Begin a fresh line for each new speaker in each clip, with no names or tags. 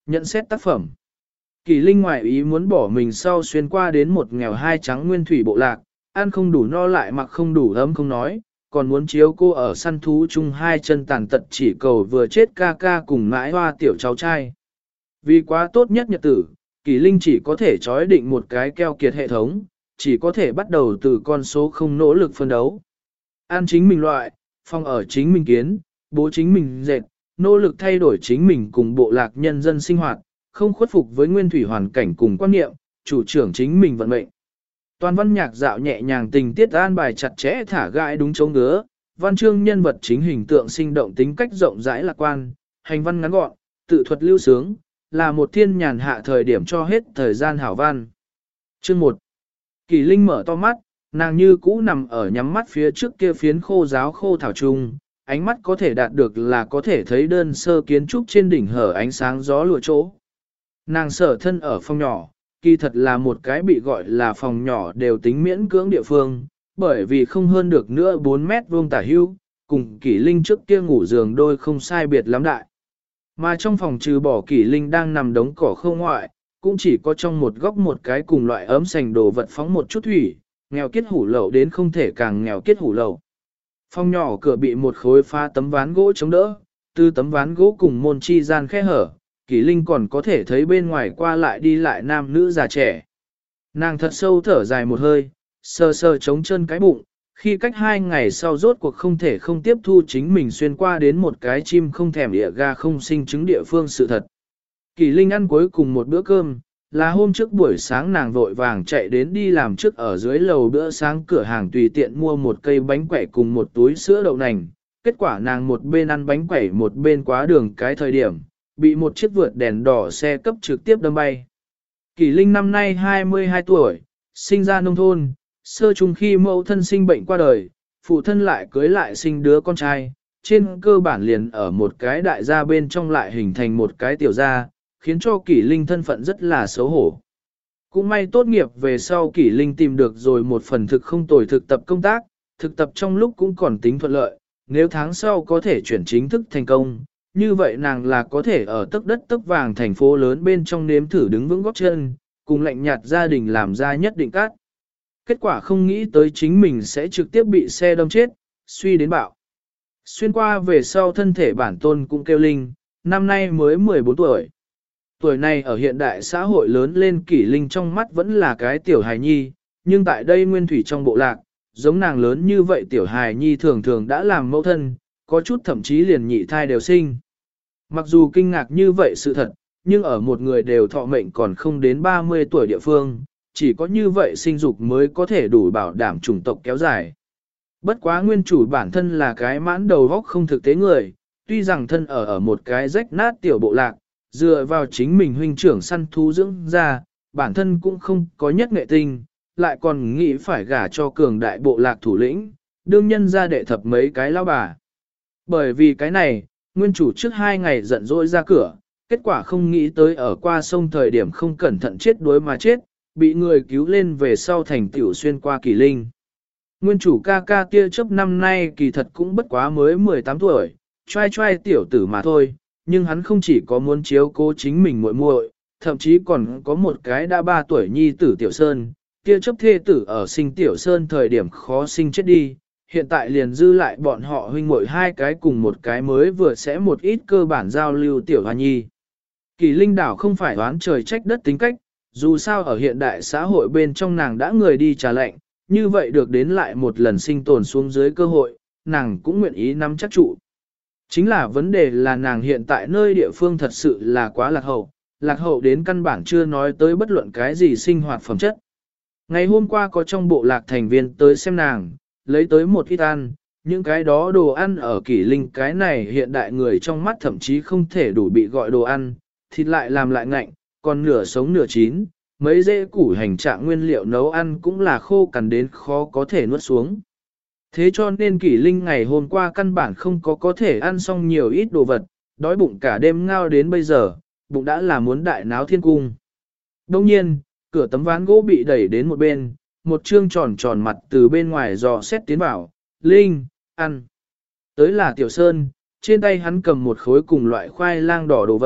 Nhận xét tác phẩm. Kỳ Linh ngoại ý muốn bỏ mình sau xuyên qua đến một nghèo hai trắng nguyên thủy bộ lạc, ăn không đủ no lại mặc không đủ ấm không nói, còn muốn chiếu cô ở săn thú chung hai chân tàn tật chỉ cầu vừa chết ca ca cùng mãi hoa tiểu cháu trai. Vì quá tốt nhất nhật tử, Kỳ Linh chỉ có thể trói định một cái keo kiệt hệ thống, chỉ có thể bắt đầu từ con số không nỗ lực phân đấu. Ăn chính mình loại, phòng ở chính mình kiến, bố chính mình dệt, nỗ lực thay đổi chính mình cùng bộ lạc nhân dân sinh hoạt, không khuất phục với nguyên thủy hoàn cảnh cùng quan niệm, chủ trưởng chính mình vận mệnh. Toàn văn nhạc dạo nhẹ nhàng tình tiết an bài chặt chẽ thả gãi đúng chỗ ngứa, văn chương nhân vật chính hình tượng sinh động tính cách rộng rãi lạc quan, hành văn ngắn gọn, tự thuật lưu sướng, là một thiên nhàn hạ thời điểm cho hết thời gian hảo văn. Chương 1. Kỳ Linh mở to mắt, nàng như cũ nằm ở nhắm mắt phía trước kia phiến khô giáo khô thảo trung, ánh mắt có thể đạt được là có thể thấy đơn sơ kiến trúc trên đỉnh hở ánh sáng gió lụa chỗ. Nàng sở thân ở phòng nhỏ, kỳ thật là một cái bị gọi là phòng nhỏ đều tính miễn cưỡng địa phương, bởi vì không hơn được nữa 4 mét vuông tả hưu, cùng Kỷ Linh trước kia ngủ giường đôi không sai biệt lắm đại. Mà trong phòng trừ bỏ Kỷ Linh đang nằm đống cỏ khô ngoại, cũng chỉ có trong một góc một cái cùng loại ấm sành đồ vật phóng một chút thủy, nghèo kiết hủ lậu đến không thể càng nghèo kiết hủ lậu. Phòng nhỏ cửa bị một khối pha tấm ván gỗ chống đỡ, từ tấm ván gỗ cùng môn chi gian khe hở, Kỷ Linh còn có thể thấy bên ngoài qua lại đi lại nam nữ già trẻ. Nàng thật sâu thở dài một hơi, sờ sờ chống chân cái bụng, khi cách 2 ngày sau rốt cuộc không thể không tiếp thu chính mình xuyên qua đến một cái chim không thèm địa ga không sinh trứng địa phương sự thật. Kỷ Linh ăn cuối cùng một bữa cơm, là hôm trước buổi sáng nàng vội vàng chạy đến đi làm trước ở dưới lầu bữa sáng cửa hàng tùy tiện mua một cây bánh quẩy cùng một túi sữa đậu nành. Kết quả nàng một bên ăn bánh quẩy một bên quá đường cái thời điểm, bị một chiếc vượt đèn đỏ xe cấp trực tiếp đâm bay. Kỷ Linh năm nay 22 tuổi, sinh ra nông thôn, sơ chung khi mẫu thân sinh bệnh qua đời, phụ thân lại cưới lại sinh đứa con trai, trên cơ bản liền ở một cái đại gia bên trong lại hình thành một cái tiểu gia, khiến cho Kỷ Linh thân phận rất là xấu hổ. Cũng may tốt nghiệp về sau Kỷ Linh tìm được rồi một phần thực không tồi thực tập công tác, thực tập trong lúc cũng còn tính thuận lợi, nếu tháng sau có thể chuyển chính thức thành công, như vậy nàng là có thể ở tấc đất tấc vàng thành phố lớn bên trong nếm thử đứng vững góp chân, cùng lạnh nhạt gia đình làm ra nhất định cát. Kết quả không nghĩ tới chính mình sẽ trực tiếp bị xe đâm chết, suy đến bạo. Xuyên qua về sau thân thể bản tôn cũng kêu Linh, năm nay mới 14 tuổi. Tuổi này ở hiện đại xã hội lớn lên Kỷ Linh trong mắt vẫn là cái tiểu hài nhi, nhưng tại đây nguyên thủy trong bộ lạc, giống nàng lớn như vậy tiểu hài nhi thường thường đã làm mẫu thân, có chút thậm chí liền nhị thai đều sinh. Mặc dù kinh ngạc như vậy sự thật, nhưng ở một người đều thọ mệnh còn không đến 30 tuổi địa phương, chỉ có như vậy sinh dục mới có thể đủ bảo đảm chủng tộc kéo dài. Bất quá nguyên chủ bản thân là cái mãn đầu góc không thực tế người, tuy rằng thân ở một cái rách nát tiểu bộ lạc, dựa vào chính mình huynh trưởng săn thú dưỡng ra, bản thân cũng không có nhất nghệ tinh, lại còn nghĩ phải gả cho cường đại bộ lạc thủ lĩnh, đương nhân ra đệ thập mấy cái lao bà. Bởi vì cái này, nguyên chủ trước 2 ngày giận dỗi ra cửa, kết quả không nghĩ tới ở qua sông thời điểm không cẩn thận chết đuối mà chết, bị người cứu lên về sau thành tiểu xuyên qua Kỷ Linh. Nguyên chủ ca ca tia chớp năm nay kỳ thật cũng bất quá mới 18 tuổi, trai trai tiểu tử mà thôi, nhưng hắn không chỉ có muốn chiếu cố chính mình muội muội, thậm chí còn có một cái đã 3 tuổi nhi tử Tiểu Sơn, tia chớp thê tử ở sinh Tiểu Sơn thời điểm khó sinh chết đi, hiện tại liền dư lại bọn họ huynh muội 2 cái cùng một cái mới vừa sẽ một ít cơ bản giao lưu Tiểu Hoa Nhi. Kỳ Linh đảo không phải đoán trời trách đất tính cách, dù sao ở hiện đại xã hội bên trong nàng đã người đi trả lệnh, như vậy được đến lại một lần sinh tồn xuống dưới cơ hội, nàng cũng nguyện ý nắm chắc trụ. Chính là vấn đề là nàng hiện tại nơi địa phương thật sự là quá lạc hậu đến căn bản chưa nói tới bất luận cái gì sinh hoạt phẩm chất. Ngày hôm qua có trong bộ lạc thành viên tới xem nàng, lấy tới một ít ăn, những cái đó đồ ăn ở Kỷ Linh cái này hiện đại người trong mắt thậm chí không thể đủ bị gọi đồ ăn, thịt lại làm lại ngạnh, còn nửa sống nửa chín, mấy dễ củ hành trạng nguyên liệu nấu ăn cũng là khô cằn đến khó có thể nuốt xuống. Thế cho nên Kỷ Linh ngày hôm qua căn bản không có thể ăn xong nhiều ít đồ vật, đói bụng cả đêm ngao đến bây giờ, bụng đã là muốn đại náo thiên cung. Đông nhiên, cửa tấm ván gỗ bị đẩy đến một bên, một trương tròn tròn mặt từ bên ngoài dò xét tiến vào, Linh, ăn. Tới là Tiểu Sơn, trên tay hắn cầm một khối cùng loại khoai lang đỏ đồ vật,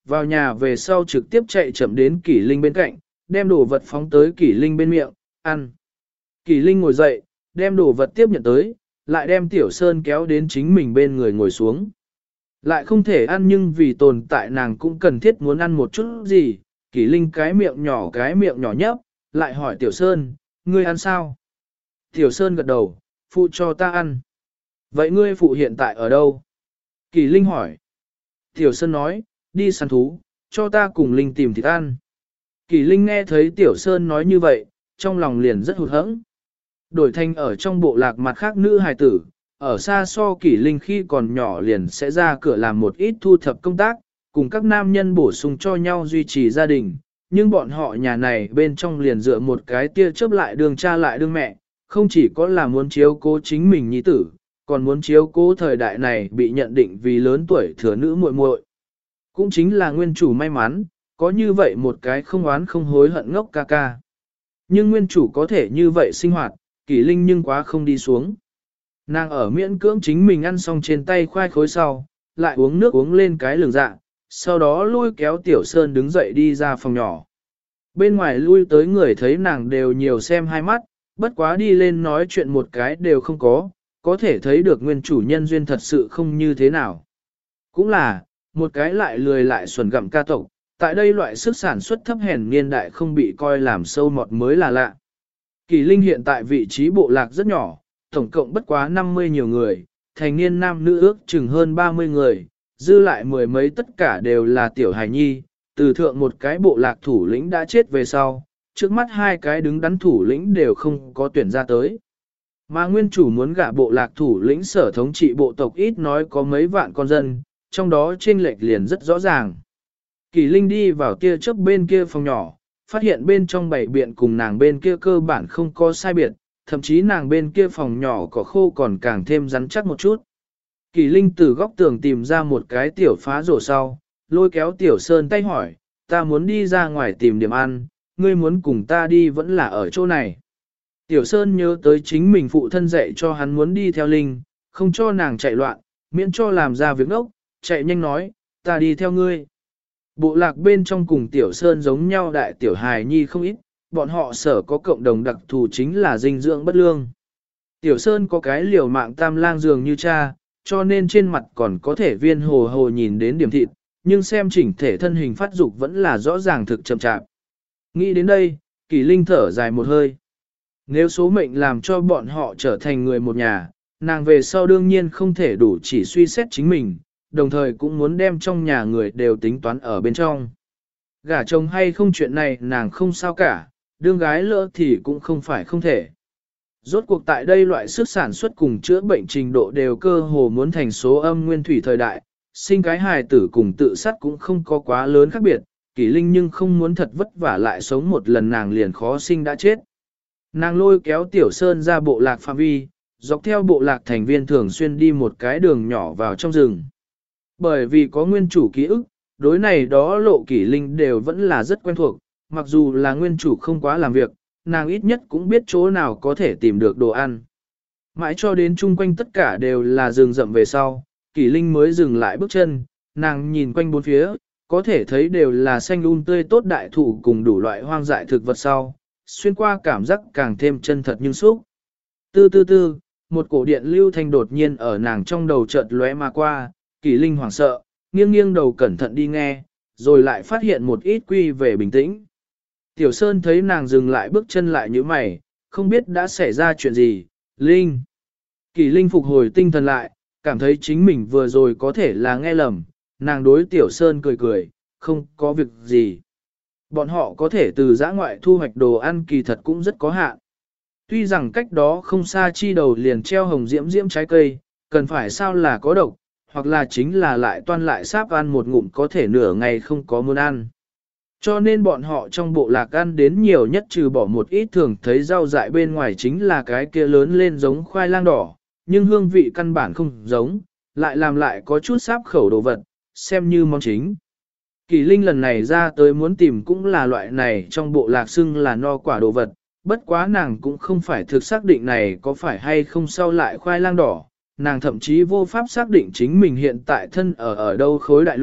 vào nhà về sau trực tiếp chạy chậm đến Kỷ Linh bên cạnh, đem đồ vật phóng tới Kỷ Linh bên miệng, ăn. Kỷ Linh ngồi dậy, đem đồ vật tiếp nhận tới, lại đem Tiểu Sơn kéo đến chính mình bên người ngồi xuống. Lại không thể ăn nhưng vì tồn tại nàng cũng cần thiết muốn ăn một chút gì, Kỷ Linh cái miệng nhỏ nhấp, lại hỏi Tiểu Sơn, ngươi ăn sao? Tiểu Sơn gật đầu, phụ cho ta ăn. Vậy ngươi phụ hiện tại ở đâu? Kỷ Linh hỏi. Tiểu Sơn nói, đi săn thú, cho ta cùng Linh tìm thịt ăn. Kỷ Linh nghe thấy Tiểu Sơn nói như vậy, trong lòng liền rất hụt hẫng. Đổi thành ở trong bộ lạc mặt khác nữ hài tử, ở xa so Kỷ Linh khi còn nhỏ liền sẽ ra cửa làm một ít thu thập công tác, cùng các nam nhân bổ sung cho nhau duy trì gia đình. Nhưng bọn họ nhà này bên trong liền dựa một cái tia chớp lại đường cha lại đương mẹ, không chỉ có là muốn chiếu cố chính mình nhi tử, còn muốn chiếu cố thời đại này bị nhận định vì lớn tuổi thừa nữ muội muội. Cũng chính là nguyên chủ may mắn, có như vậy một cái không oán không hối hận ngốc ca ca. Nhưng nguyên chủ có thể như vậy sinh hoạt, Kỷ Linh nhưng quá không đi xuống. Nàng ở miễn cưỡng chính mình ăn xong trên tay khoai khối sau, lại uống nước uống lên cái lường dạ, sau đó lôi kéo Tiểu Sơn đứng dậy đi ra phòng nhỏ. Bên ngoài lui tới người thấy nàng đều nhiều xem hai mắt, bất quá đi lên nói chuyện một cái đều không có thể thấy được nguyên chủ nhân duyên thật sự không như thế nào. Cũng là, một cái lại lười lại xuẩn gặm ca tộc, tại đây loại sức sản xuất thấp hèn niên đại không bị coi làm sâu mọt mới là lạ. Kỷ Linh hiện tại vị trí bộ lạc rất nhỏ, tổng cộng bất quá 50 nhiều người, thành niên nam nữ ước chừng hơn 30 người, dư lại mười mấy tất cả đều là tiểu hài nhi, từ thượng một cái bộ lạc thủ lĩnh đã chết về sau, trước mắt hai cái đứng đắn thủ lĩnh đều không có tuyển ra tới. Mà nguyên chủ muốn gả bộ lạc thủ lĩnh sở thống trị bộ tộc ít nói có mấy vạn con dân, trong đó chênh lệch liền rất rõ ràng. Kỷ Linh đi vào tia chớp bên kia phòng nhỏ, phát hiện bên trong bảy biện cùng nàng bên kia cơ bản không có sai biệt, thậm chí nàng bên kia phòng nhỏ có khô còn càng thêm rắn chắc một chút. Kỷ Linh từ góc tường tìm ra một cái tiểu phá rổ sau, lôi kéo Tiểu Sơn tay hỏi, ta muốn đi ra ngoài tìm điểm ăn, ngươi muốn cùng ta đi vẫn là ở chỗ này. Tiểu Sơn nhớ tới chính mình phụ thân dạy cho hắn muốn đi theo Linh, không cho nàng chạy loạn, miễn cho làm ra việc ngốc, chạy nhanh nói, ta đi theo ngươi. Bộ lạc bên trong cùng Tiểu Sơn giống nhau đại tiểu hài nhi không ít, bọn họ sở có cộng đồng đặc thù chính là dinh dưỡng bất lương. Tiểu Sơn có cái liều mạng tam lang dường như cha, cho nên trên mặt còn có thể viên hồ hồ nhìn đến điểm thịt, nhưng xem chỉnh thể thân hình phát dục vẫn là rõ ràng thực chậm chạp. Nghĩ đến đây, Kỷ Linh thở dài một hơi. Nếu số mệnh làm cho bọn họ trở thành người một nhà, nàng về sau đương nhiên không thể đủ chỉ suy xét chính mình, đồng thời cũng muốn đem trong nhà người đều tính toán ở bên trong. Gả chồng hay không chuyện này nàng không sao cả, đương gái lỡ thì cũng không phải không thể. Rốt cuộc tại đây loại sức sản xuất cùng chữa bệnh trình độ đều cơ hồ muốn thành số âm nguyên thủy thời đại, sinh cái hài tử cùng tự sát cũng không có quá lớn khác biệt, Kỷ Linh nhưng không muốn thật vất vả lại sống một lần nàng liền khó sinh đã chết. Nàng lôi kéo Tiểu Sơn ra bộ lạc phạm vi, dọc theo bộ lạc thành viên thường xuyên đi một cái đường nhỏ vào trong rừng. Bởi vì có nguyên chủ ký ức, đối này đó lộ Kỷ Linh đều vẫn là rất quen thuộc, mặc dù là nguyên chủ không quá làm việc, nàng ít nhất cũng biết chỗ nào có thể tìm được đồ ăn. Mãi cho đến chung quanh tất cả đều là rừng rậm về sau, Kỷ Linh mới dừng lại bước chân, nàng nhìn quanh bốn phía, có thể thấy đều là xanh tươi tốt đại thụ cùng đủ loại hoang dại thực vật sau, xuyên qua cảm giác càng thêm chân thật nhưng xúc. Tư tư tư, một cổ điện lưu thanh đột nhiên ở nàng trong đầu chợt lóe mà qua, Kỷ Linh hoảng sợ, nghiêng nghiêng đầu cẩn thận đi nghe, rồi lại phát hiện một ít quy về bình tĩnh. Tiểu Sơn thấy nàng dừng lại bước chân lại như mày, không biết đã xảy ra chuyện gì, Linh. Kỷ Linh phục hồi tinh thần lại, cảm thấy chính mình vừa rồi có thể là nghe lầm, nàng đối Tiểu Sơn cười cười, không có việc gì. Bọn họ có thể từ giã ngoại thu hoạch đồ ăn kỳ thật cũng rất có hạn. Tuy rằng cách đó không xa chi đầu liền treo hồng diễm diễm trái cây, cần phải sao là có độc, hoặc là chính là lại toan lại sáp ăn một ngụm có thể nửa ngày không có muốn ăn. Cho nên bọn họ trong bộ lạc ăn đến nhiều nhất trừ bỏ một ít thường thấy rau dại bên ngoài chính là cái kia lớn lên giống khoai lang đỏ, nhưng hương vị căn bản không giống, lại làm lại có chút sáp khẩu đồ vật, xem như món chính. Kỷ Linh lần này ra tới muốn tìm cũng là loại này trong bộ lạc xưng là no quả đồ vật, bất quá nàng cũng không phải thực xác định này có phải hay không sau lại khoai lang đỏ, nàng thậm chí vô pháp xác định chính mình hiện tại thân ở đâu khối đại lục,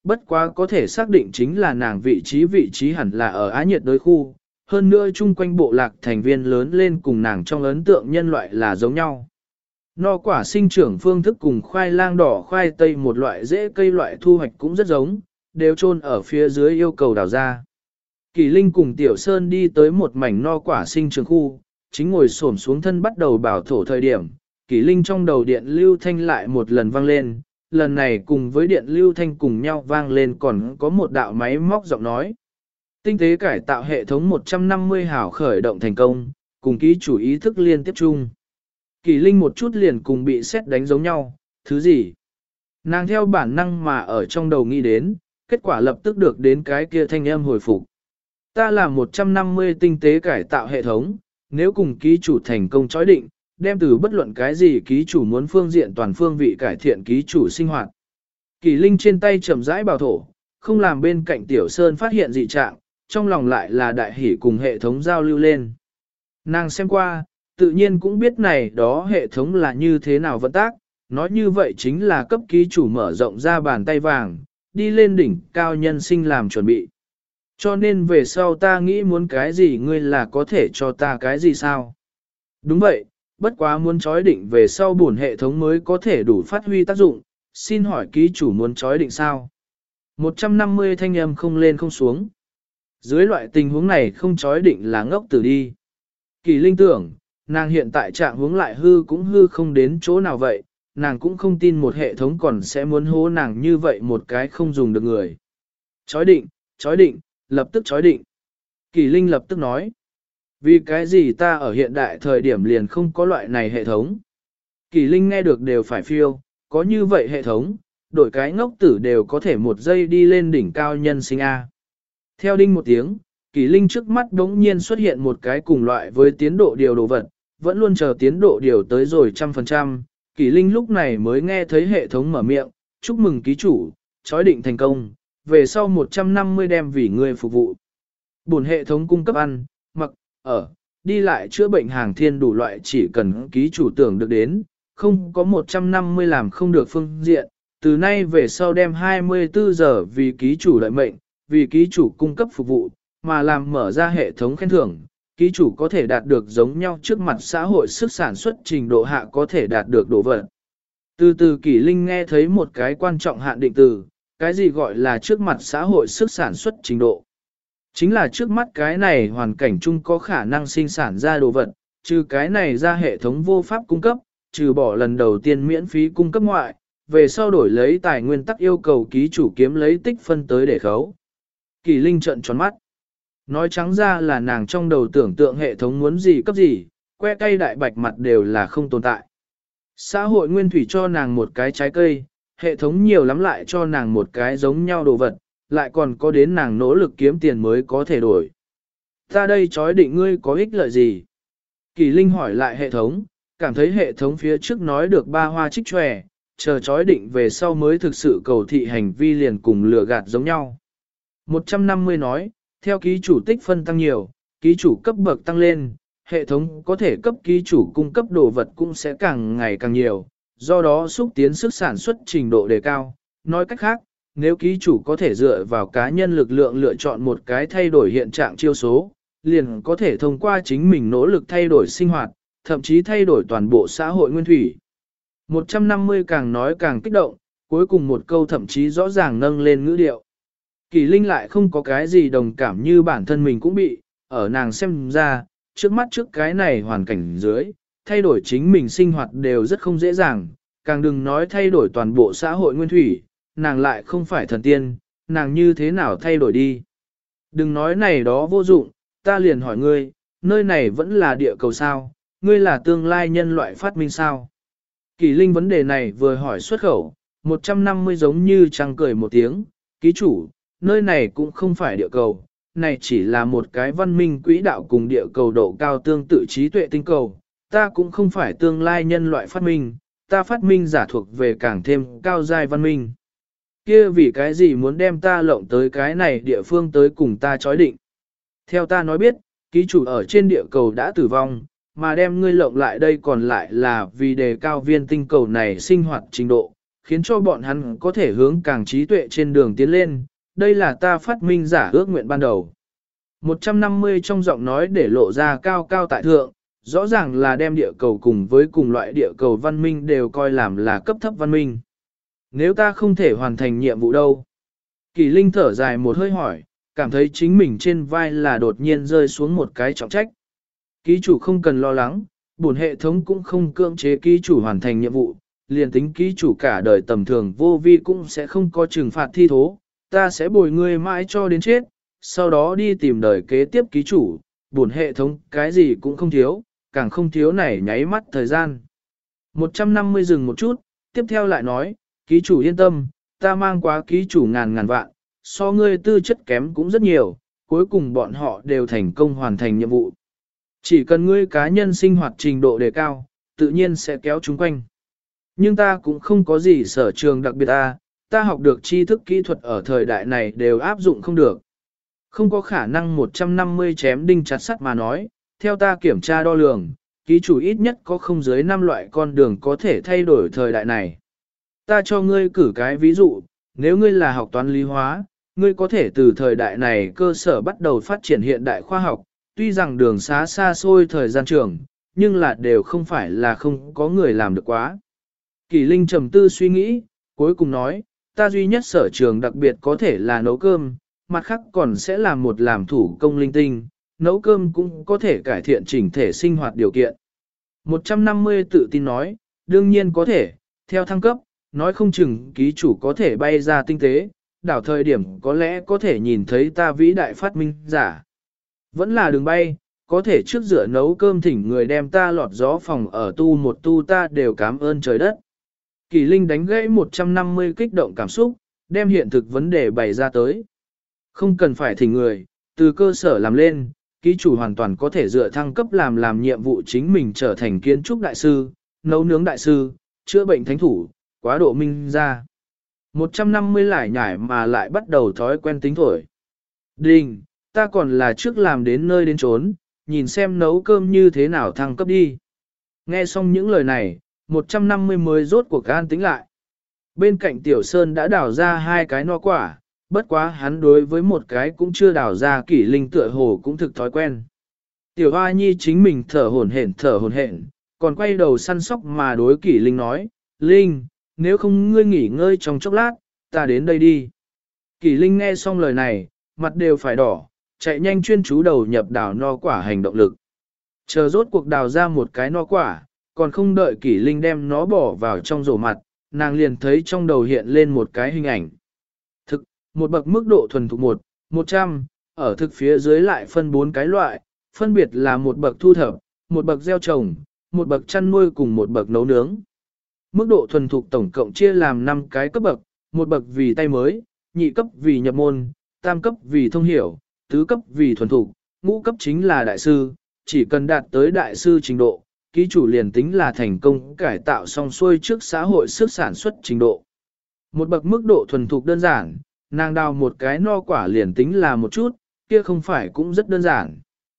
bất quá có thể xác định chính là nàng vị trí hẳn là ở Á nhiệt đới khu, hơn nữa chung quanh bộ lạc thành viên lớn lên cùng nàng trong ấn tượng nhân loại là giống nhau. No quả sinh trưởng phương thức cùng khoai lang đỏ khoai tây một loại dễ cây loại thu hoạch cũng rất giống, đều chôn ở phía dưới yêu cầu đào ra. Kỳ Linh cùng Tiểu Sơn đi tới một mảnh no quả sinh trưởng khu, chính ngồi xổm xuống thân bắt đầu bảo thổ thời điểm, Kỳ Linh trong đầu điện lưu thanh lại một lần vang lên, lần này cùng với điện lưu thanh cùng nhau vang lên còn có một đạo máy móc giọng nói. Tinh tế cải tạo hệ thống 150 hảo khởi động thành công, cùng ký chủ ý thức liên tiếp chung. Kỳ Linh một chút liền cùng bị xét đánh giống nhau, thứ gì? Nàng theo bản năng mà ở trong đầu nghĩ đến, kết quả lập tức được đến cái kia thanh âm hồi phục. Ta là 150 tinh tế cải tạo hệ thống, nếu cùng ký chủ thành công chói định, đem từ bất luận cái gì ký chủ muốn phương diện toàn phương vị cải thiện ký chủ sinh hoạt. Kỳ Linh trên tay chậm rãi bảo thổ, không làm bên cạnh Tiểu Sơn phát hiện dị trạng, trong lòng lại là đại hỷ cùng hệ thống giao lưu lên. Nàng xem qua, tự nhiên cũng biết này đó hệ thống là như thế nào vận tác, nói như vậy chính là cấp ký chủ mở rộng ra bàn tay vàng, đi lên đỉnh cao nhân sinh làm chuẩn bị. Cho nên về sau ta nghĩ muốn cái gì ngươi là có thể cho ta cái gì sao? Đúng vậy, bất quá muốn chói định về sau bổn hệ thống mới có thể đủ phát huy tác dụng, xin hỏi ký chủ muốn chói định sao? 150 thanh âm không lên không xuống. Dưới loại tình huống này không chói định là ngốc tử đi. Kỳ Linh tưởng, nàng hiện tại trạng huống lại hư cũng hư không đến chỗ nào vậy, nàng cũng không tin một hệ thống còn sẽ muốn hố nàng như vậy một cái không dùng được người. Chói định, lập tức chói định. Kỳ Linh lập tức nói. Vì cái gì ta ở hiện đại thời điểm liền không có loại này hệ thống? Kỳ Linh nghe được đều phải phiêu, có như vậy hệ thống, đổi cái ngốc tử đều có thể một giây đi lên đỉnh cao nhân sinh A. Theo đinh một tiếng, Kỳ Linh trước mắt đống nhiên xuất hiện một cái cùng loại với tiến độ điều đồ vật, vẫn luôn chờ tiến độ điều tới rồi 100%. Kỳ Linh lúc này mới nghe thấy hệ thống mở miệng, chúc mừng ký chủ, chói định thành công, về sau 150 đem vì người phục vụ. Bổn hệ thống cung cấp ăn, mặc, ở, đi lại chữa bệnh hàng thiên đủ loại chỉ cần ký chủ tưởng được đến, không có 150 làm không được phương diện, từ nay về sau đem 24 giờ vì ký chủ lợi mệnh, vì ký chủ cung cấp phục vụ, mà làm mở ra hệ thống khen thưởng, ký chủ có thể đạt được giống nhau trước mặt xã hội sức sản xuất trình độ hạ có thể đạt được đồ vật. Từ từ Kỳ Linh nghe thấy một cái quan trọng hạn định từ, cái gì gọi là trước mặt xã hội sức sản xuất trình độ. Chính là trước mắt cái này hoàn cảnh chung có khả năng sinh sản ra đồ vật, trừ cái này ra hệ thống vô pháp cung cấp, trừ bỏ lần đầu tiên miễn phí cung cấp ngoại, về sau đổi lấy tài nguyên tắc yêu cầu ký chủ kiếm lấy tích phân tới để khấu. Kỳ Linh trợn tròn mắt. Nói trắng ra là nàng trong đầu tưởng tượng hệ thống muốn gì cấp gì, que cây đại bạch mặt đều là không tồn tại. Xã hội nguyên thủy cho nàng một cái trái cây, hệ thống nhiều lắm lại cho nàng một cái giống nhau đồ vật, lại còn có đến nàng nỗ lực kiếm tiền mới có thể đổi. Ta đây chói định ngươi có ích lợi gì? Kỳ Linh hỏi lại hệ thống, cảm thấy hệ thống phía trước nói được ba hoa trích tròe, chờ chói định về sau mới thực sự cầu thị hành vi liền cùng lừa gạt giống nhau. 150 nói, theo ký chủ tích phân tăng nhiều, ký chủ cấp bậc tăng lên, hệ thống có thể cấp ký chủ cung cấp đồ vật cũng sẽ càng ngày càng nhiều, do đó xúc tiến sức sản xuất trình độ đề cao. Nói cách khác, nếu ký chủ có thể dựa vào cá nhân lực lượng lựa chọn một cái thay đổi hiện trạng chiêu số, liền có thể thông qua chính mình nỗ lực thay đổi sinh hoạt, thậm chí thay đổi toàn bộ xã hội nguyên thủy. 150 càng nói càng kích động, cuối cùng một câu thậm chí rõ ràng nâng lên ngữ điệu. Kỳ Linh lại không có cái gì đồng cảm như bản thân mình cũng bị, ở nàng xem ra, trước mắt trước cái này hoàn cảnh dưới, thay đổi chính mình sinh hoạt đều rất không dễ dàng, càng đừng nói thay đổi toàn bộ xã hội nguyên thủy, nàng lại không phải thần tiên, nàng như thế nào thay đổi đi. Đừng nói này đó vô dụng, ta liền hỏi ngươi, nơi này vẫn là địa cầu sao, ngươi là tương lai nhân loại phát minh sao. Kỳ Linh vấn đề này vừa hỏi xuất khẩu, 150 giống như trăng cười một tiếng, ký chủ, nơi này cũng không phải địa cầu, này chỉ là một cái văn minh quỹ đạo cùng địa cầu độ cao tương tự trí tuệ tinh cầu, ta cũng không phải tương lai nhân loại phát minh, ta phát minh giả thuộc về càng thêm cao giai văn minh. Kia vì cái gì muốn đem ta lộng tới cái này địa phương tới cùng ta chói định. Theo ta nói biết, ký chủ ở trên địa cầu đã tử vong, mà đem ngươi lộng lại đây còn lại là vì đề cao viên tinh cầu này sinh hoạt trình độ, khiến cho bọn hắn có thể hướng càng trí tuệ trên đường tiến lên, đây là ta phát minh giả ước nguyện ban đầu. 150 trong giọng nói để lộ ra cao cao tại thượng, rõ ràng là đem địa cầu cùng với cùng loại địa cầu văn minh đều coi làm là cấp thấp văn minh. Nếu ta không thể hoàn thành nhiệm vụ đâu? Kỳ Linh thở dài một hơi hỏi, cảm thấy chính mình trên vai là đột nhiên rơi xuống một cái trọng trách. Ký chủ không cần lo lắng, bổn hệ thống cũng không cưỡng chế ký chủ hoàn thành nhiệm vụ, liền tính ký chủ cả đời tầm thường vô vi cũng sẽ không có trừng phạt thi thố, ta sẽ bồi ngươi mãi cho đến chết, sau đó đi tìm đời kế tiếp ký chủ, bổn hệ thống cái gì cũng không thiếu, càng không thiếu này nháy mắt thời gian. 150 dừng một chút, tiếp theo lại nói, ký chủ yên tâm, ta mang quá ký chủ ngàn vạn, so ngươi tư chất kém cũng rất nhiều, cuối cùng bọn họ đều thành công hoàn thành nhiệm vụ. Chỉ cần ngươi cá nhân sinh hoạt trình độ đề cao, tự nhiên sẽ kéo chúng quanh. Nhưng ta cũng không có gì sở trường đặc biệt ta học được tri thức kỹ thuật ở thời đại này đều áp dụng không được. Không có khả năng 150 chém đinh chặt sắt mà nói, theo ta kiểm tra đo lường, ký chủ ít nhất có không dưới 5 loại con đường có thể thay đổi thời đại này. Ta cho ngươi cử cái ví dụ, nếu ngươi là học toán lý hóa, ngươi có thể từ thời đại này cơ sở bắt đầu phát triển hiện đại khoa học, tuy rằng đường xá xa xôi thời gian trường, nhưng là đều không phải là không có người làm được quá. Kỳ Linh trầm tư suy nghĩ, cuối cùng nói, ta duy nhất sở trường đặc biệt có thể là nấu cơm, mặt khác còn sẽ làm một làm thủ công linh tinh, nấu cơm cũng có thể cải thiện chỉnh thể sinh hoạt điều kiện. 150 tự tin nói, đương nhiên có thể, theo thăng cấp, nói không chừng ký chủ có thể bay ra tinh tế, đảo thời điểm có lẽ có thể nhìn thấy ta vĩ đại phát minh giả. Vẫn là đường bay, có thể trước rửa nấu cơm thỉnh người đem ta lọt gió phòng ở tu một tu ta đều cảm ơn trời đất. Kỳ Linh đánh gãy 150 kích động cảm xúc, đem hiện thực vấn đề bày ra tới. Không cần phải thỉnh người, từ cơ sở làm lên, ký chủ hoàn toàn có thể dựa thăng cấp làm nhiệm vụ chính mình trở thành kiến trúc đại sư, nấu nướng đại sư, chữa bệnh thánh thủ, quá độ minh ra. 150 lại nhải mà lại bắt đầu thói quen tính thổi. Đình, ta còn là trước làm đến nơi đến chốn, nhìn xem nấu cơm như thế nào thăng cấp đi. Nghe xong những lời này, 150 mới rốt cuộc an tính lại. Bên cạnh Tiểu Sơn đã đào ra 2 cái no quả, bất quá hắn đối với một cái cũng chưa đào ra Kỷ Linh tựa hồ cũng thực thói quen. Tiểu Hoa Nhi chính mình thở hổn hển, còn quay đầu săn sóc mà đối Kỷ Linh nói, Linh, nếu không ngươi nghỉ ngơi trong chốc lát, ta đến đây đi. Kỷ Linh nghe xong lời này, mặt đều phải đỏ, chạy nhanh chuyên chú đầu nhập đào no quả hành động lực. Chờ rốt cuộc đào ra một cái no quả, còn không đợi Kỷ Linh đem nó bỏ vào trong rổ mặt, nàng liền thấy trong đầu hiện lên một cái hình ảnh. Thực, một bậc mức độ thuần thục 100, ở thực phía dưới lại phân 4 cái loại, phân biệt là một bậc thu thập, một bậc gieo trồng, một bậc chăn nuôi cùng một bậc nấu nướng. Mức độ thuần thục tổng cộng chia làm 5 cái cấp bậc, một bậc vì tay mới, nhị cấp vì nhập môn, tam cấp vì thông hiểu, tứ cấp vì thuần thục, ngũ cấp chính là đại sư, chỉ cần đạt tới đại sư trình độ, ký chủ liền tính là thành công cải tạo xong xuôi trước xã hội sức sản xuất trình độ. Một bậc mức độ thuần thục đơn giản, nàng đào một cái no quả liền tính là một chút, kia không phải cũng rất đơn giản.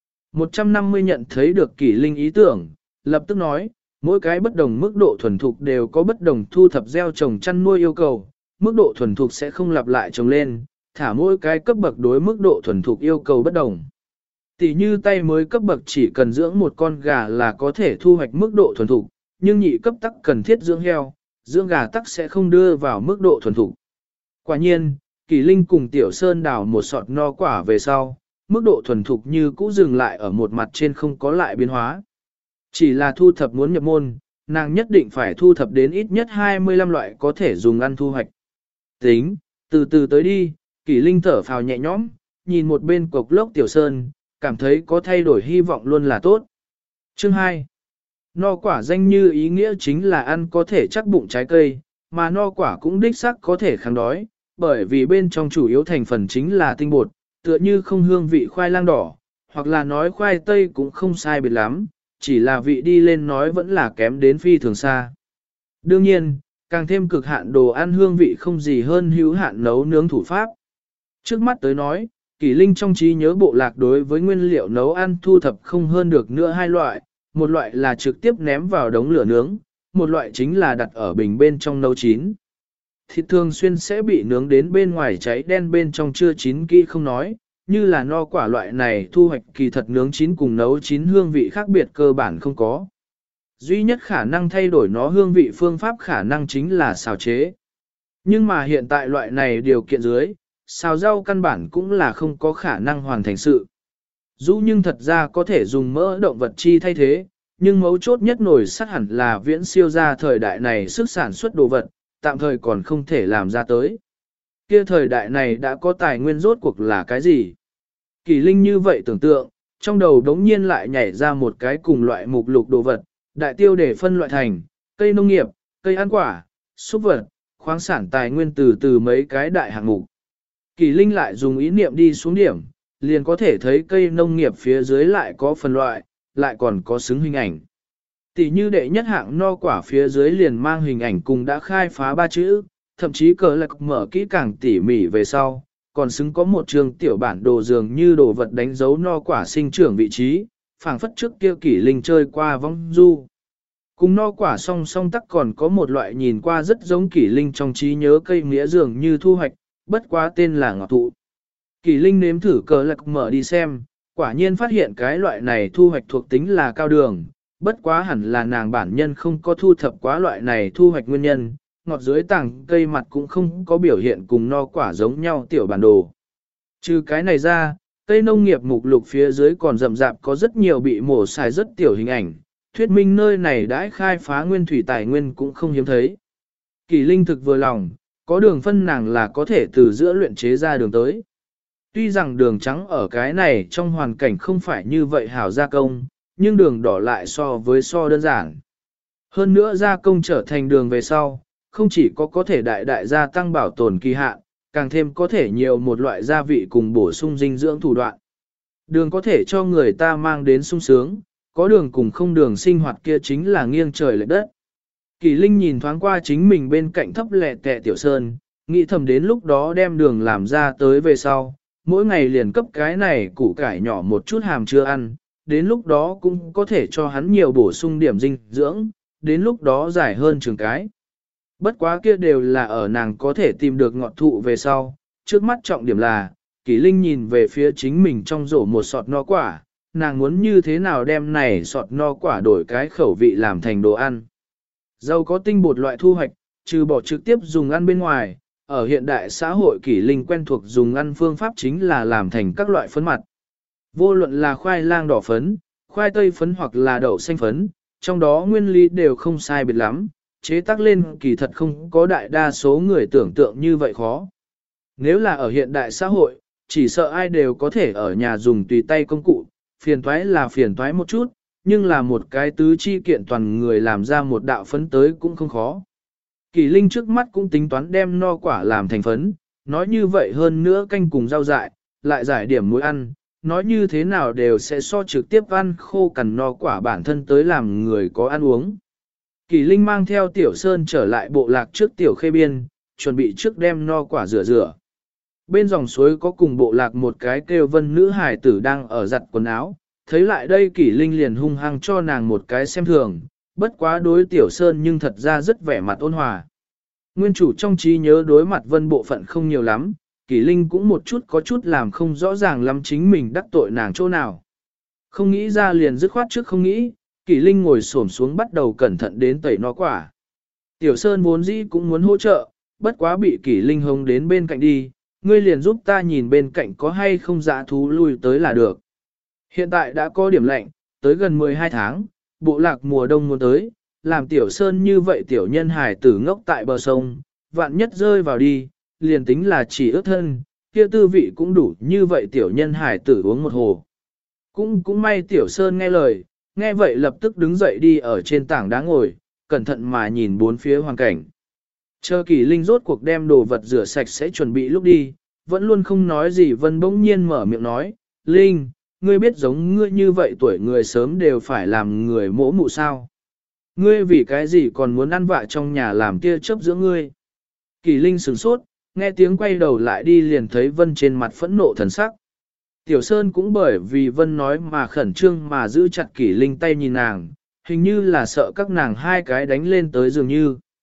150 nhận thấy được Kỷ Linh ý tưởng, lập tức nói, mỗi cái bất đồng mức độ thuần thục đều có bất đồng thu thập gieo trồng chăn nuôi yêu cầu, mức độ thuần thục sẽ không lặp lại trồng lên, thả mỗi cái cấp bậc đối mức độ thuần thục yêu cầu bất đồng. Tỷ như tay mới cấp bậc chỉ cần dưỡng một con gà là có thể thu hoạch mức độ thuần thục, nhưng nhị cấp tắc cần thiết dưỡng heo, dưỡng gà tắc sẽ không đưa vào mức độ thuần thục. Quả nhiên, Kỳ Linh cùng Tiểu Sơn đào một sọt no quả về sau, mức độ thuần thục như cũ dừng lại ở một mặt trên không có lại biến hóa. Chỉ là thu thập muốn nhập môn, nàng nhất định phải thu thập đến ít nhất 25 loại có thể dùng ăn thu hoạch. Tính, từ từ tới đi, Kỳ Linh thở phào nhẹ nhõm, nhìn một bên cục lốc Tiểu Sơn, cảm thấy có thay đổi hy vọng luôn là tốt. Chương 2. No quả danh như ý nghĩa chính là ăn có thể chắc bụng trái cây, mà no quả cũng đích xác có thể kháng đói, bởi vì bên trong chủ yếu thành phần chính là tinh bột, tựa như không hương vị khoai lang đỏ, hoặc là nói khoai tây cũng không sai biệt lắm, chỉ là vị đi lên nói vẫn là kém đến phi thường xa. Đương nhiên, càng thêm cực hạn đồ ăn hương vị không gì hơn hữu hạn nấu nướng thủ pháp. Trước mắt tới nói, Kỷ Linh trong trí nhớ bộ lạc đối với nguyên liệu nấu ăn thu thập không hơn được nữa 2 loại, một loại là trực tiếp ném vào đống lửa nướng, một loại chính là đặt ở bình bên trong nấu chín. thịt thường xuyên sẽ bị nướng đến bên ngoài cháy đen bên trong chưa chín kỹ không nói, như là no quả loại này thu hoạch kỳ thật nướng chín cùng nấu chín hương vị khác biệt cơ bản không có. Duy nhất khả năng thay đổi nó hương vị phương pháp khả năng chính là xào chế. Nhưng mà hiện tại loại này điều kiện dưới, xào rau căn bản cũng là không có khả năng hoàn thành sự. Dù nhưng thật ra có thể dùng mỡ động vật chi thay thế, nhưng mấu chốt nhất nổi sắt hẳn là viễn siêu ra thời đại này sức sản xuất đồ vật, tạm thời còn không thể làm ra tới. Kia thời đại này đã có tài nguyên rốt cuộc là cái gì? Kỳ Linh như vậy tưởng tượng, trong đầu đống nhiên lại nhảy ra một cái cùng loại mục lục đồ vật, đại tiêu để phân loại thành, cây nông nghiệp, cây ăn quả, súc vật, khoáng sản tài nguyên từ từ mấy cái đại hạng mục. Kỳ Linh lại dùng ý niệm đi xuống điểm, liền có thể thấy cây nông nghiệp phía dưới lại có phân loại, lại còn có xứng hình ảnh. Tỷ như đệ nhất hạng no quả phía dưới liền mang hình ảnh cùng đã khai phá 3 chữ, thậm chí cờ lạc mở kỹ càng tỉ mỉ về sau, còn xứng có một trường tiểu bản đồ dường như đồ vật đánh dấu no quả sinh trưởng vị trí, phảng phất trước kia Kỷ Linh chơi qua vong du. Cùng no quả song song tắc còn có một loại nhìn qua rất giống Kỷ Linh trong trí nhớ cây mía dường như thu hoạch, bất quá tên là ngọc thụ. Kỷ Linh nếm thử cờ lạc mở đi xem, quả nhiên phát hiện cái loại này thu hoạch thuộc tính là cao đường, bất quá hẳn là nàng bản nhân không có thu thập quá loại này thu hoạch nguyên nhân, ngọt dưới tảng cây mặt cũng không có biểu hiện cùng no quả giống nhau tiểu bản đồ. Trừ cái này ra, cây nông nghiệp mục lục phía dưới còn rậm rạp có rất nhiều bị mổ xài rất tiểu hình ảnh, thuyết minh nơi này đã khai phá nguyên thủy tài nguyên cũng không hiếm thấy. Kỳ Linh thực vừa lòng, có đường phân nàng là có thể từ giữa luyện chế ra đường tới. Tuy rằng đường trắng ở cái này trong hoàn cảnh không phải như vậy hảo gia công, nhưng đường đỏ lại so đơn giản. Hơn nữa gia công trở thành đường về sau, không chỉ có thể đại gia tăng bảo tồn kỳ hạn, càng thêm có thể nhiều một loại gia vị cùng bổ sung dinh dưỡng thủ đoạn. Đường có thể cho người ta mang đến sung sướng, có đường cùng không đường sinh hoạt kia chính là nghiêng trời lệch đất. Kỳ Linh nhìn thoáng qua chính mình bên cạnh thấp lẹ tẹ tiểu sơn, nghĩ thầm đến lúc đó đem đường làm ra tới về sau, mỗi ngày liền cấp cái này củ cải nhỏ một chút hàm chưa ăn, đến lúc đó cũng có thể cho hắn nhiều bổ sung điểm dinh dưỡng, đến lúc đó giải hơn trường cái. Bất quá kia đều là ở nàng có thể tìm được ngọt thụ về sau, trước mắt trọng điểm là, Kỷ Linh nhìn về phía chính mình trong rổ một sọt no quả, nàng muốn như thế nào đem này sọt no quả đổi cái khẩu vị làm thành đồ ăn. Dầu có tinh bột loại thu hoạch, trừ bỏ trực tiếp dùng ăn bên ngoài, ở hiện đại xã hội Kỷ Linh quen thuộc dùng ăn phương pháp chính là làm thành các loại phấn mặt. Vô luận là khoai lang đỏ phấn, khoai tây phấn hoặc là đậu xanh phấn, trong đó nguyên lý đều không sai biệt lắm, chế tác lên kỳ thật không có đại đa số người tưởng tượng như vậy khó. Nếu là ở hiện đại xã hội, chỉ sợ ai đều có thể ở nhà dùng tùy tay công cụ, phiền toái là phiền toái một chút, nhưng là một cái tứ chi kiện toàn người làm ra một đạo phấn tới cũng không khó. Kỳ Linh trước mắt cũng tính toán đem no quả làm thành phấn, nói như vậy hơn nữa canh cùng rau dại, lại giải điểm muối ăn, nói như thế nào đều sẽ so trực tiếp ăn khô cằn no quả bản thân tới làm người có ăn uống. Kỳ Linh mang theo Tiểu Sơn trở lại bộ lạc trước Tiểu Khê Biên, chuẩn bị trước đem no quả rửa rửa. Bên dòng suối có cùng bộ lạc một cái kêu Vân nữ hải tử đang ở giặt quần áo, thấy lại đây Kỳ Linh liền hung hăng cho nàng một cái xem thường, bất quá đối Tiểu Sơn nhưng thật ra rất vẻ mặt ôn hòa. Nguyên chủ trong trí nhớ đối mặt Vân bộ phận không nhiều lắm, Kỳ Linh cũng một chút có chút làm không rõ ràng lắm chính mình đắc tội nàng chỗ nào. Không nghĩ ra liền dứt khoát trước không nghĩ, Kỳ Linh ngồi xổm xuống bắt đầu cẩn thận đến tẩy no quả. Tiểu Sơn vốn dĩ cũng muốn hỗ trợ, bất quá bị Kỳ Linh hống đến bên cạnh đi, ngươi liền giúp ta nhìn bên cạnh có hay không dã thú lui tới là được. Hiện tại đã có điểm lạnh, tới gần 12 tháng, bộ lạc mùa đông muốn tới, làm Tiểu Sơn như vậy tiểu nhân hải tử ngốc tại bờ sông, vạn nhất rơi vào đi, liền tính là chỉ ướt thân, kia tư vị cũng đủ như vậy tiểu nhân hải tử uống một hồ. Cũng may Tiểu Sơn nghe lời, nghe vậy lập tức đứng dậy đi ở trên tảng đá ngồi, cẩn thận mà nhìn bốn phía hoàn cảnh. Chờ Kỳ Linh rốt cuộc đem đồ vật rửa sạch sẽ chuẩn bị lúc đi, vẫn luôn không nói gì Vân bỗng nhiên mở miệng nói, Linh, ngươi biết giống ngươi như vậy tuổi người sớm đều phải làm người mỗ mụ sao. Ngươi vì cái gì còn muốn ăn vạ trong nhà làm tia chớp giữa ngươi. Kỳ Linh sửng sốt, nghe tiếng quay đầu lại đi liền thấy Vân trên mặt phẫn nộ thần sắc. Tiểu Sơn cũng bởi vì Vân nói mà khẩn trương mà giữ chặt Kỳ Linh tay nhìn nàng, hình như là sợ các nàng hai cái đánh lên tới dường như.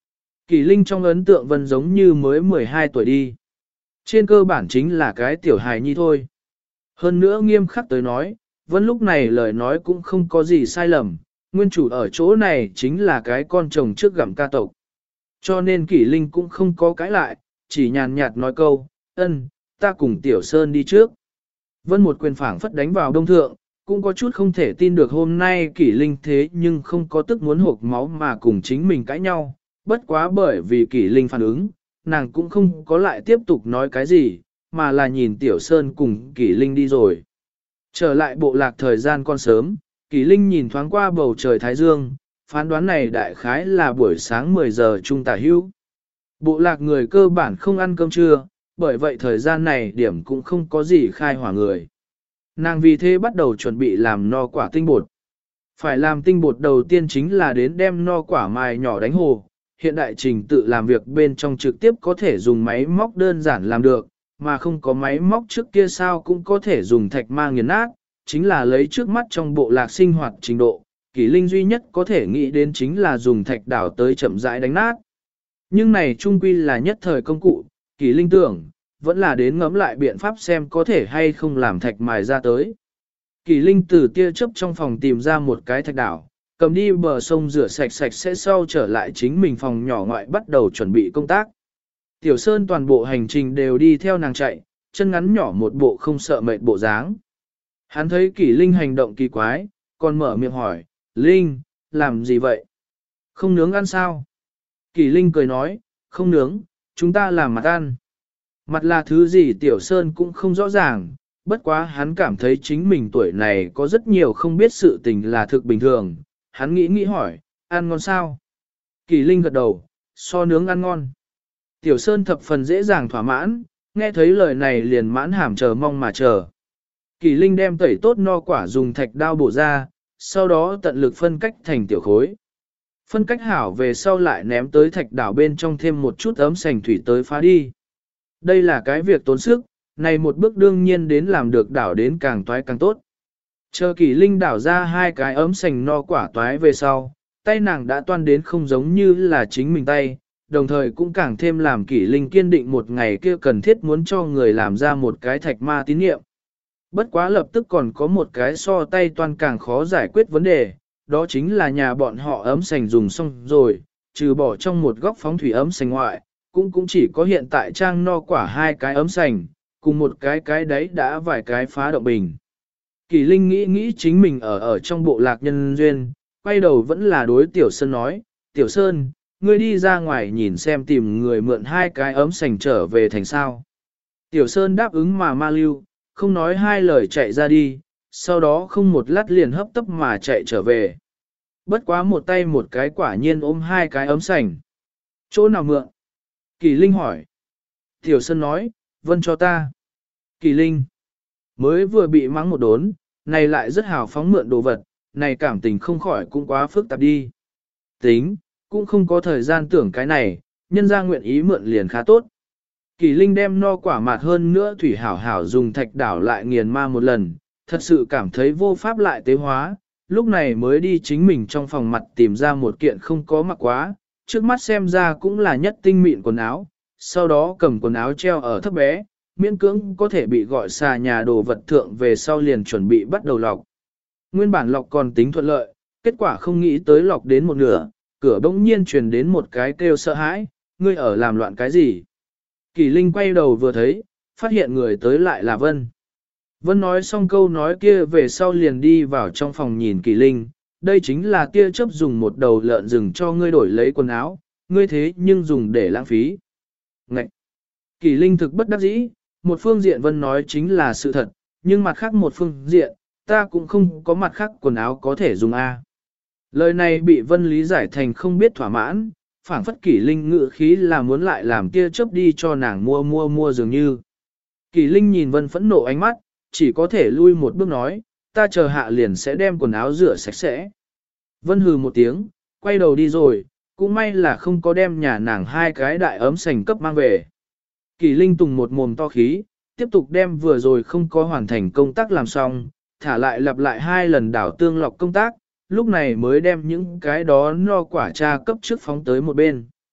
Kỷ Linh trong ấn tượng Vân giống như mới 12 tuổi đi. Trên cơ bản chính là cái tiểu hài nhi thôi. Hơn nữa nghiêm khắc tới nói, Vân lúc này lời nói cũng không có gì sai lầm, nguyên chủ ở chỗ này chính là cái con chồng trước gặm ca tộc. Cho nên Kỷ Linh cũng không có cãi lại, chỉ nhàn nhạt nói câu, ân, ta cùng Tiểu Sơn đi trước. Vân một quyền phảng phất đánh vào đông thượng, cũng có chút không thể tin được hôm nay Kỷ Linh thế nhưng không có tức muốn hộp máu mà cùng chính mình cãi nhau, bất quá bởi vì Kỷ Linh phản ứng, nàng cũng không có lại tiếp tục nói cái gì, mà là nhìn Tiểu Sơn cùng Kỷ Linh đi rồi. Trở lại bộ lạc thời gian còn sớm, Kỷ Linh nhìn thoáng qua bầu trời Thái Dương, phán đoán này đại khái là buổi sáng 10 giờ trung tả hữu. Bộ lạc người cơ bản không ăn cơm trưa, bởi vậy thời gian này điểm cũng không có gì khai hỏa người. Nàng vì thế bắt đầu chuẩn bị làm no quả tinh bột. Phải làm tinh bột đầu tiên chính là đến đem no quả mài nhỏ đánh hồ. Hiện đại trình tự làm việc bên trong trực tiếp có thể dùng máy móc đơn giản làm được, mà không có máy móc trước kia sao cũng có thể dùng thạch ma nghiền nát, chính là lấy trước mắt trong bộ lạc sinh hoạt trình độ. Kỷ Linh duy nhất có thể nghĩ đến chính là dùng thạch đảo tới chậm rãi đánh nát. Nhưng này trung quy là nhất thời công cụ, Kỷ Linh tưởng, vẫn là đến ngẫm lại biện pháp xem có thể hay không làm thạch mài ra tới. Kỷ Linh từ tia chớp trong phòng tìm ra một cái thạch đảo, cầm đi bờ sông rửa sạch sạch sẽ sau trở lại chính mình phòng nhỏ ngoại bắt đầu chuẩn bị công tác. Tiểu Sơn toàn bộ hành trình đều đi theo nàng chạy, chân ngắn nhỏ một bộ không sợ mệt bộ dáng. Hắn thấy Kỷ Linh hành động kỳ quái, còn mở miệng hỏi, Linh, làm gì vậy? Không nướng ăn sao? Kỷ Linh cười nói, không nướng, chúng ta làm mặt ăn. Mặt là thứ gì Tiểu Sơn cũng không rõ ràng, bất quá hắn cảm thấy chính mình tuổi này có rất nhiều không biết sự tình là thực bình thường. Hắn nghĩ hỏi, ăn ngon sao? Kỷ Linh gật đầu, so nướng ăn ngon. Tiểu Sơn thập phần dễ dàng thỏa mãn, nghe thấy lời này liền mãn hàm chờ mong mà chờ. Kỷ Linh đem tẩy tốt no quả dùng thạch đao bổ ra, sau đó tận lực phân cách thành tiểu khối. Phân cách hảo về sau lại ném tới thạch đảo bên trong thêm một chút ấm sành thủy tới phá đi. Đây là cái việc tốn sức, này một bước đương nhiên đến làm được đảo đến càng toái càng tốt. Chờ Kỷ Linh đảo ra hai cái ấm sành no quả toái về sau, tay nàng đã toan đến không giống như là chính mình tay, đồng thời cũng càng thêm làm Kỷ Linh kiên định một ngày kia cần thiết muốn cho người làm ra một cái thạch ma tín niệm. Bất quá lập tức còn có một cái so tay toan càng khó giải quyết vấn đề, đó chính là nhà bọn họ ấm sành dùng xong rồi, trừ bỏ trong một góc phóng thủy ấm sành ngoại, cũng chỉ có hiện tại trang no quả hai cái ấm sành, cùng một cái đấy đã vài cái phá động bình. Kỷ Linh nghĩ chính mình ở trong bộ lạc nhân duyên, quay đầu vẫn là đối Tiểu Sơn nói, Tiểu Sơn, ngươi đi ra ngoài nhìn xem tìm người mượn hai cái ấm sành trở về thành sao. Tiểu Sơn đáp ứng mà ma lưu, không nói hai lời chạy ra đi, sau đó không một lát liền hấp tấp mà chạy trở về. Bất quá một tay một cái quả nhiên ôm hai cái ấm sành. Chỗ nào mượn? Kỷ Linh hỏi. Tiểu Sơn nói, Vân cho ta. Kỷ Linh mới vừa bị mắng một đốn, này lại rất hào phóng mượn đồ vật, này cảm tình không khỏi cũng quá phức tạp đi. Tính, cũng không có thời gian tưởng cái này, nhân ra nguyện ý mượn liền khá tốt. Kỷ Linh đem no quả mạt hơn nữa thủy hảo hảo dùng thạch đảo lại nghiền ma một lần, thật sự cảm thấy vô pháp lại tế hóa, lúc này mới đi chính mình trong phòng mặt tìm ra một kiện không có mặc quá, trước mắt xem ra cũng là nhất tinh mịn quần áo, sau đó cầm quần áo treo ở thấp bé, miễn cưỡng có thể bị gọi xà nhà đồ vật thượng về sau liền chuẩn bị bắt đầu lọc. Nguyên bản lọc còn tính thuận lợi, kết quả không nghĩ tới lọc đến một nửa, cửa bỗng nhiên truyền đến một cái kêu sợ hãi, ngươi ở làm loạn cái gì? Kỷ Linh quay đầu vừa thấy, phát hiện người tới lại là Vân. Vân nói xong câu nói kia về sau liền đi vào trong phòng nhìn Kỷ Linh, đây chính là tia chớp dùng một đầu lợn rừng cho ngươi đổi lấy quần áo, ngươi thế nhưng dùng để lãng phí. Ngậy! Kỷ Linh thực bất đắc dĩ, một phương diện Vân nói chính là sự thật, nhưng mặt khác một phương diện, ta cũng không có mặt khác quần áo có thể dùng A. Lời này bị Vân lý giải thành không biết thỏa mãn, phảng phất Kỷ Linh ngự khí là muốn lại làm tia chớp đi cho nàng mua dường như. Kỷ Linh nhìn Vân phẫn nộ ánh mắt, chỉ có thể lui một bước nói, ta chờ hạ liền sẽ đem quần áo rửa sạch sẽ. Vân hừ một tiếng, quay đầu đi rồi, cũng may là không có đem nhà nàng hai cái đại ấm sành cấp mang về. Kỷ Linh tùng một mồm to khí, tiếp tục đem vừa rồi không có hoàn thành công tác làm xong, thả lại lặp lại hai lần đảo tương lọc công tác, lúc này mới đem những cái đó no quả cha cấp trước phóng tới một bên.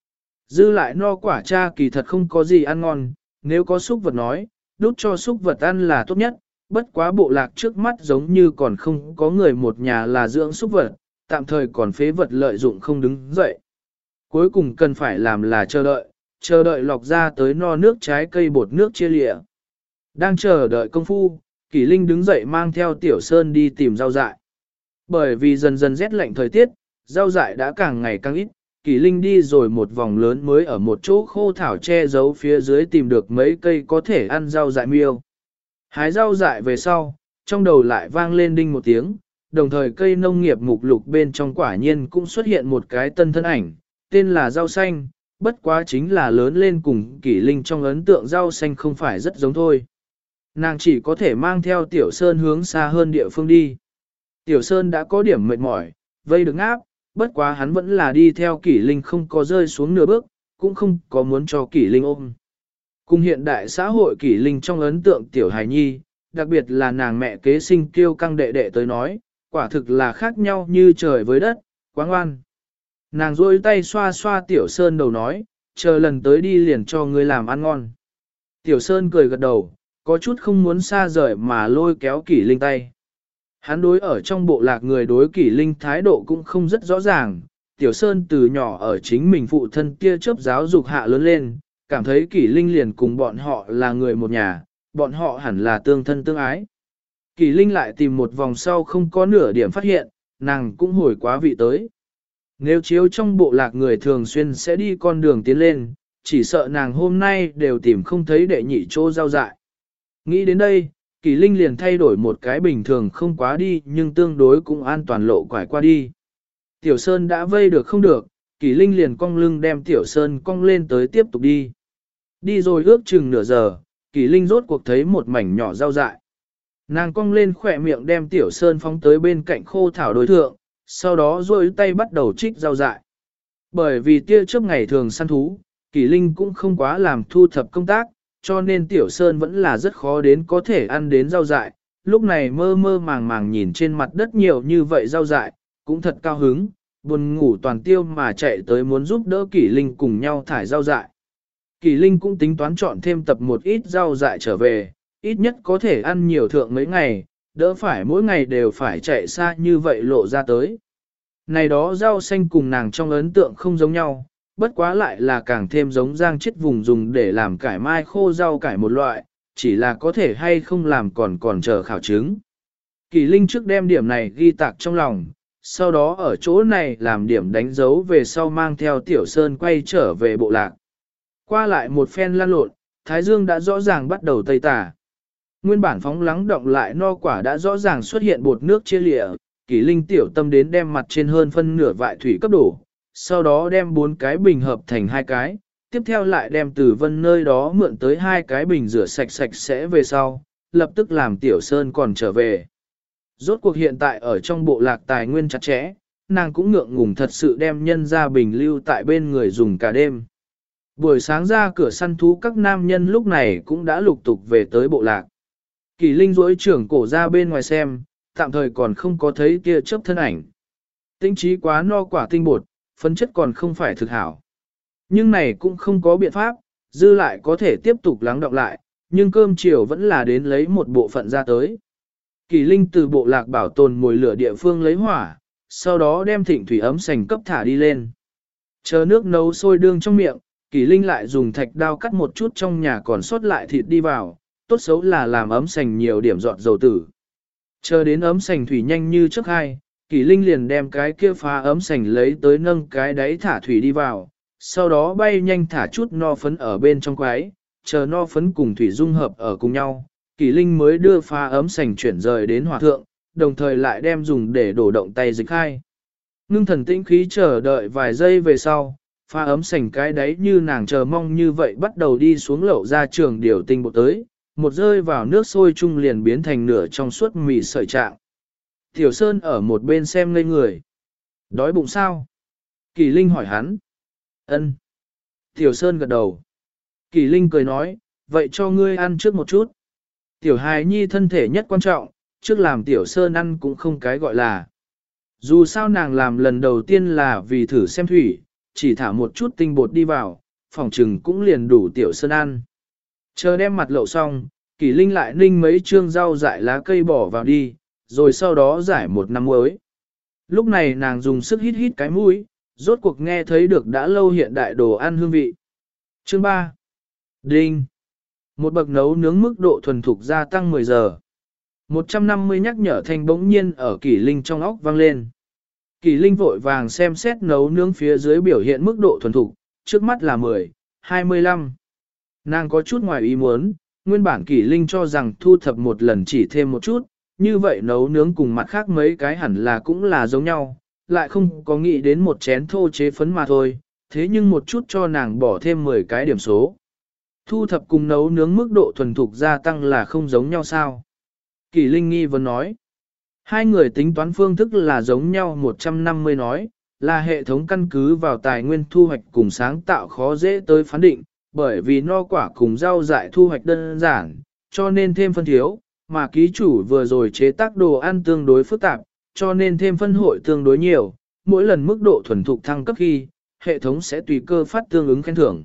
Dư lại no quả cha kỳ thật không có gì ăn ngon, nếu có súc vật nói, đút cho súc vật ăn là tốt nhất, bất quá bộ lạc trước mắt giống như còn không có người một nhà là dưỡng súc vật, tạm thời còn phế vật lợi dụng không đứng dậy. Cuối cùng cần phải làm là chờ đợi lọc ra tới no nước trái cây bột nước chia lịa. Đang chờ đợi công phu, Kỷ Linh đứng dậy mang theo Tiểu Sơn đi tìm rau dại. Bởi vì dần dần rét lạnh thời tiết, rau dại đã càng ngày càng ít, Kỷ Linh đi rồi một vòng lớn mới ở một chỗ khô thảo che giấu phía dưới tìm được mấy cây có thể ăn rau dại miêu. Hái rau dại về sau, trong đầu lại vang lên đinh một tiếng, đồng thời cây nông nghiệp mục lục bên trong quả nhiên cũng xuất hiện một cái tân thân ảnh, tên là rau xanh, bất quá chính là lớn lên cùng Kỷ Linh trong ấn tượng rau xanh không phải rất giống thôi. Nàng chỉ có thể mang theo Tiểu Sơn hướng xa hơn địa phương đi. Tiểu Sơn đã có điểm mệt mỏi, vây được áp, bất quá hắn vẫn là đi theo Kỷ Linh không có rơi xuống nửa bước, cũng không có muốn cho Kỷ Linh ôm. Cùng hiện đại xã hội Kỷ Linh trong ấn tượng Tiểu Hài Nhi, đặc biệt là nàng mẹ kế sinh kiêu căng đệ đệ tới nói, quả thực là khác nhau như trời với đất, quá ngoan. Nàng rôi tay xoa xoa Tiểu Sơn đầu nói, chờ lần tới đi liền cho ngươi làm ăn ngon. Tiểu Sơn cười gật đầu, có chút không muốn xa rời mà lôi kéo Kỷ Linh tay. Hắn đối ở trong bộ lạc người đối Kỷ Linh thái độ cũng không rất rõ ràng, Tiểu Sơn từ nhỏ ở chính mình phụ thân kia chớp giáo dục hạ lớn lên, cảm thấy Kỷ Linh liền cùng bọn họ là người một nhà, bọn họ hẳn là tương thân tương ái. Kỷ Linh lại tìm một vòng sau không có nửa điểm phát hiện, nàng cũng hồi quá vị tới. Nếu chiếu trong bộ lạc người thường xuyên sẽ đi con đường tiến lên, chỉ sợ nàng hôm nay đều tìm không thấy đệ nhị chỗ rau dại. Nghĩ đến đây, Kỷ Linh liền thay đổi một cái bình thường không quá đi nhưng tương đối cũng an toàn lộ quải qua đi. Tiểu Sơn đã vây được không được, Kỷ Linh liền cong lưng đem Tiểu Sơn cong lên tới tiếp tục đi. Đi rồi ước chừng nửa giờ, Kỷ Linh rốt cuộc thấy một mảnh nhỏ rau dại. Nàng cong lên khỏe miệng đem Tiểu Sơn phóng tới bên cạnh khô thảo đối thượng, sau đó duỗi tay bắt đầu trích rau dại. Bởi vì tia chớp ngày thường săn thú, Kỷ Linh cũng không quá làm thu thập công tác, cho nên Tiểu Sơn vẫn là rất khó đến có thể ăn đến rau dại. Lúc này mơ mơ màng màng nhìn trên mặt đất nhiều như vậy rau dại, cũng thật cao hứng, buồn ngủ toàn tiêu mà chạy tới muốn giúp đỡ Kỷ Linh cùng nhau thải rau dại. Kỷ Linh cũng tính toán chọn thêm tập một ít rau dại trở về, ít nhất có thể ăn nhiều thượng mấy ngày, đỡ phải mỗi ngày đều phải chạy xa như vậy lộ ra tới. Này đó rau xanh cùng nàng trong ấn tượng không giống nhau, bất quá lại là càng thêm giống giang chết vùng dùng để làm cải mai khô rau cải một loại, chỉ là có thể hay không làm còn chờ khảo chứng. Kỳ Linh trước đem điểm này ghi tạc trong lòng, sau đó ở chỗ này làm điểm đánh dấu về sau mang theo Tiểu Sơn quay trở về bộ lạc. Qua lại một phen lăn lộn, Thái Dương đã rõ ràng bắt đầu tây tà. Nguyên bản phóng lắng động lại no quả đã rõ ràng xuất hiện bột nước chia lịa, Kỷ Linh tiểu tâm đến đem mặt trên hơn phân nửa vại thủy cấp đổ, sau đó đem 4 cái bình hợp thành 2 cái, tiếp theo lại đem từ Vân nơi đó mượn tới 2 cái bình rửa sạch sạch sẽ về sau, lập tức làm Tiểu Sơn còn trở về. Rốt cuộc hiện tại ở trong bộ lạc tài nguyên chặt chẽ, nàng cũng ngượng ngùng thật sự đem nhân ra bình lưu tại bên người dùng cả đêm. Buổi sáng ra cửa săn thú các nam nhân lúc này cũng đã lục tục về tới bộ lạc. Kỷ Linh duỗi trưởng cổ ra bên ngoài xem, tạm thời còn không có thấy kia chớp thân ảnh. Tinh trí quá no quả tinh bột, phấn chất còn không phải thực hảo. Nhưng này cũng không có biện pháp, dư lại có thể tiếp tục lắng đọng lại, nhưng cơm chiều vẫn là đến lấy một bộ phận ra tới. Kỷ Linh từ bộ lạc bảo tồn mồi lửa địa phương lấy hỏa, sau đó đem thịnh thủy ấm sành cấp thả đi lên. Chờ nước nấu sôi đương trong miệng, Kỷ Linh lại dùng thạch đao cắt một chút trong nhà còn sót lại thịt đi vào, tốt xấu là làm ấm sành nhiều điểm dọn dầu tử. Chờ đến ấm sành thủy nhanh như trước hai, Kỷ Linh liền đem cái kia phá ấm sành lấy tới nâng cái đáy thả thủy đi vào, sau đó bay nhanh thả chút no phấn ở bên trong quái, chờ no phấn cùng thủy dung hợp ở cùng nhau, Kỷ Linh mới đưa phá ấm sành chuyển rời đến hỏa thượng, đồng thời lại đem dùng để đổ động tay dịch khai. Ngưng thần tĩnh khí chờ đợi vài giây về sau, pha ấm sành cái đáy như nàng chờ mong như vậy bắt đầu đi xuống lậu ra trường điều tinh bột tới, một rơi vào nước sôi chung liền biến thành nửa trong suốt mì sợi trạng. Tiểu Sơn ở một bên xem ngây người. Đói bụng sao? Kỳ Linh hỏi hắn. Ân. Tiểu Sơn gật đầu. Kỳ Linh cười nói, vậy cho ngươi ăn trước một chút. Tiểu hài nhi thân thể nhất quan trọng, trước làm Tiểu Sơn ăn cũng không cái gọi là. Dù sao nàng làm lần đầu tiên là vì thử xem thủy, chỉ thả một chút tinh bột đi vào, phòng trừng cũng liền đủ Tiểu Sơn ăn. Chờ đem mặt lậu xong, Kỷ Linh lại ninh mấy trương rau dại lá cây bỏ vào đi, rồi sau đó giải một năm muối. Lúc này nàng dùng sức hít hít cái mũi, rốt cuộc nghe thấy được đã lâu hiện đại đồ ăn hương vị. Chương 3. Đinh. Một bậc nấu nướng mức độ thuần thục gia tăng 10 giờ. 150 nhắc nhở thanh bỗng nhiên ở Kỷ Linh trong óc vang lên. Kỷ Linh vội vàng xem xét nấu nướng phía dưới biểu hiện mức độ thuần thục, trước mắt là 10, 25. Nàng có chút ngoài ý muốn, nguyên bản Kỷ Linh cho rằng thu thập một lần chỉ thêm một chút, như vậy nấu nướng cùng mặt khác mấy cái hẳn là cũng là giống nhau, lại không có nghĩ đến một chén thô chế phấn mà thôi, thế nhưng một chút cho nàng bỏ thêm 10 cái điểm số. Thu thập cùng nấu nướng mức độ thuần thục gia tăng là không giống nhau sao? Kỷ Linh nghi vấn nói. Hai người tính toán phương thức là giống nhau 150 nói, là hệ thống căn cứ vào tài nguyên thu hoạch cùng sáng tạo khó dễ tới phán định, bởi vì no quả cùng rau dại thu hoạch đơn giản, cho nên thêm phân thiếu, mà ký chủ vừa rồi chế tác đồ ăn tương đối phức tạp, cho nên thêm phân hội tương đối nhiều, mỗi lần mức độ thuần thục thăng cấp khi, hệ thống sẽ tùy cơ phát tương ứng khen thưởng.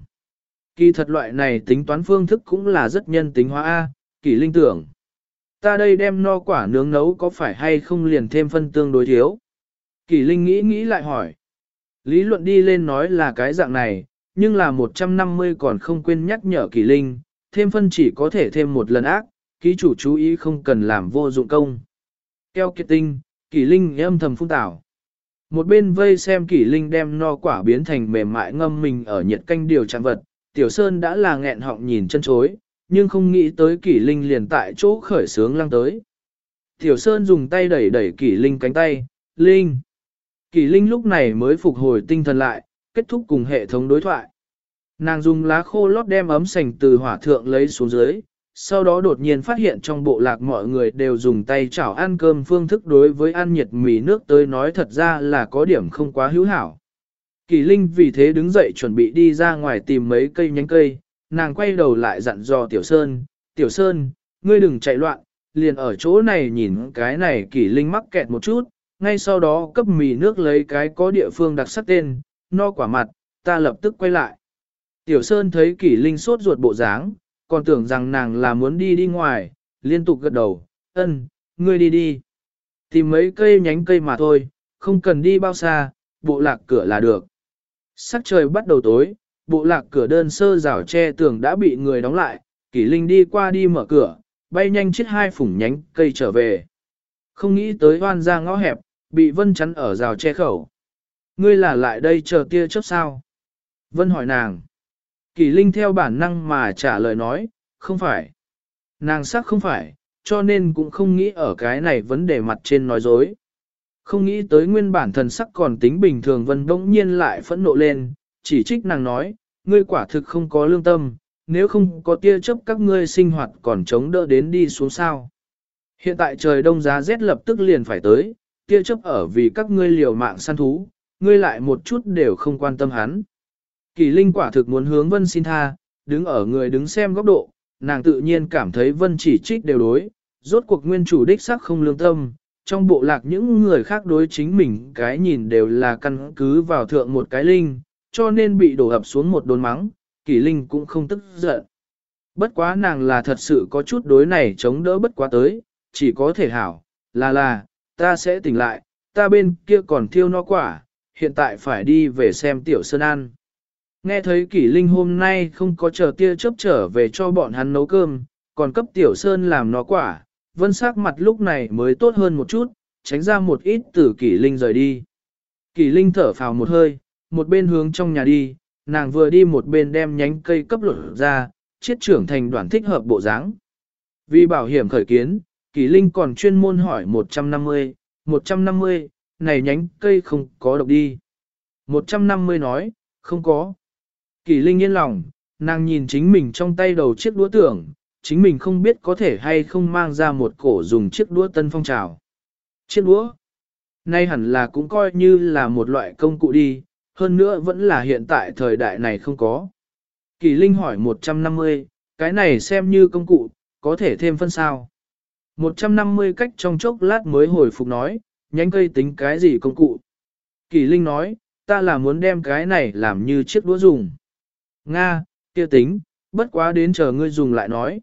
Kỳ thật loại này tính toán phương thức cũng là rất nhân tính hóa A, Kỷ Linh tưởng. Ta đây đem no quả nướng nấu có phải hay không liền thêm phân tương đối thiếu? Kỷ Linh nghĩ lại hỏi. Lý luận đi lên nói là cái dạng này, nhưng là 150 còn không quên nhắc nhở Kỷ Linh, thêm phân chỉ có thể thêm một lần ác, ký chủ chú ý không cần làm vô dụng công. Keo kiệt tinh, Kỷ Linh âm thầm phun tảo. Một bên vây xem Kỷ Linh đem no quả biến thành mềm mại ngâm mình ở nhiệt canh điều trạng vật, Tiểu Sơn đã là nghẹn họng nhìn chân chối, nhưng không nghĩ tới Kỷ Linh liền tại chỗ khởi sướng lăng tới. Tiểu Sơn dùng tay đẩy đẩy Kỷ Linh cánh tay, Linh. Kỷ Linh lúc này mới phục hồi tinh thần lại, kết thúc cùng hệ thống đối thoại. Nàng dùng lá khô lót đem ấm sành từ hỏa thượng lấy xuống dưới, sau đó đột nhiên phát hiện trong bộ lạc mọi người đều dùng tay chảo ăn cơm phương thức đối với ăn nhiệt mì nước tới nói thật ra là có điểm không quá hữu hảo. Kỷ Linh vì thế đứng dậy chuẩn bị đi ra ngoài tìm mấy cây nhánh cây, nàng quay đầu lại dặn dò Tiểu Sơn, Tiểu Sơn, ngươi đừng chạy loạn, liền ở chỗ này nhìn cái này. Kỷ Linh mắc kẹt một chút, ngay sau đó cấp mì nước lấy cái có địa phương đặc sắc tên, no quả mặt, ta lập tức quay lại. Tiểu Sơn thấy Kỷ Linh sốt ruột bộ dáng, còn tưởng rằng nàng là muốn đi ngoài, liên tục gật đầu, ân, ngươi đi. Tìm mấy cây nhánh cây mà thôi, không cần đi bao xa, bộ lạc cửa là được. Sắc trời bắt đầu tối, bộ lạc cửa đơn sơ rào tre tường đã bị người đóng lại, Kỷ Linh đi qua đi mở cửa, bay nhanh chiết hai phủng nhánh cây trở về. Không nghĩ tới hoan ra ngõ hẹp, bị Vân chắn ở rào tre khẩu. Ngươi là lại đây chờ tia chớp sao? Vân hỏi nàng. Kỷ Linh theo bản năng mà trả lời nói, không phải. Nàng sắc không phải, cho nên cũng không nghĩ ở cái này vấn đề mặt trên nói dối. Không nghĩ tới nguyên bản thần sắc còn tính bình thường Vân bỗng nhiên lại phẫn nộ lên, chỉ trích nàng nói, ngươi quả thực không có lương tâm, nếu không có tia chớp các ngươi sinh hoạt còn chống đỡ đến đi xuống sao. Hiện tại trời đông giá rét lập tức liền phải tới, tia chớp ở vì các ngươi liều mạng săn thú, ngươi lại một chút đều không quan tâm hắn. Kỷ Linh quả thực muốn hướng Vân xin tha, đứng ở người đứng xem góc độ, nàng tự nhiên cảm thấy Vân chỉ trích đều đối, rốt cuộc nguyên chủ đích xác không lương tâm, trong bộ lạc những người khác đối chính mình cái nhìn đều là căn cứ vào thượng một cái linh, cho nên bị đổ ập xuống một đốn mắng, Kỷ Linh cũng không tức giận. Bất quá nàng là thật sự có chút đối này chống đỡ bất quá tới, chỉ có thể hảo, là, ta sẽ tỉnh lại, ta bên kia còn thiêu no quả, hiện tại phải đi về xem Tiểu Sơn ăn. Nghe thấy Kỷ Linh hôm nay không có chờ tia chớp trở về cho bọn hắn nấu cơm, còn cấp Tiểu Sơn làm nó quả, Vân sắc mặt lúc này mới tốt hơn một chút, tránh ra một ít từ Kỷ Linh rời đi. Kỷ Linh thở phào một hơi, một bên hướng trong nhà đi, nàng vừa đi một bên đem nhánh cây cấp lột ra, chiết trưởng thành đoạn thích hợp bộ dáng. Vì bảo hiểm khởi kiến, Kỷ Linh còn chuyên môn hỏi 150, này nhánh cây không có độc đi. 150 nói, không có. Kỷ Linh yên lòng, nàng nhìn chính mình trong tay đầu chiếc đũa tưởng, chính mình không biết có thể hay không mang ra một cổ dùng chiếc đũa tân phong trào. Chiếc đũa, nay hẳn là cũng coi như là một loại công cụ đi, hơn nữa vẫn là hiện tại thời đại này không có. Kỷ Linh hỏi 150, cái này xem như công cụ, có thể thêm phân sao. 150 cách trong chốc lát mới hồi phục nói, nhánh cây tính cái gì công cụ. Kỷ Linh nói, ta là muốn đem cái này làm như chiếc đũa dùng. Nga, kia tính, bất quá đến chờ ngươi dùng lại nói.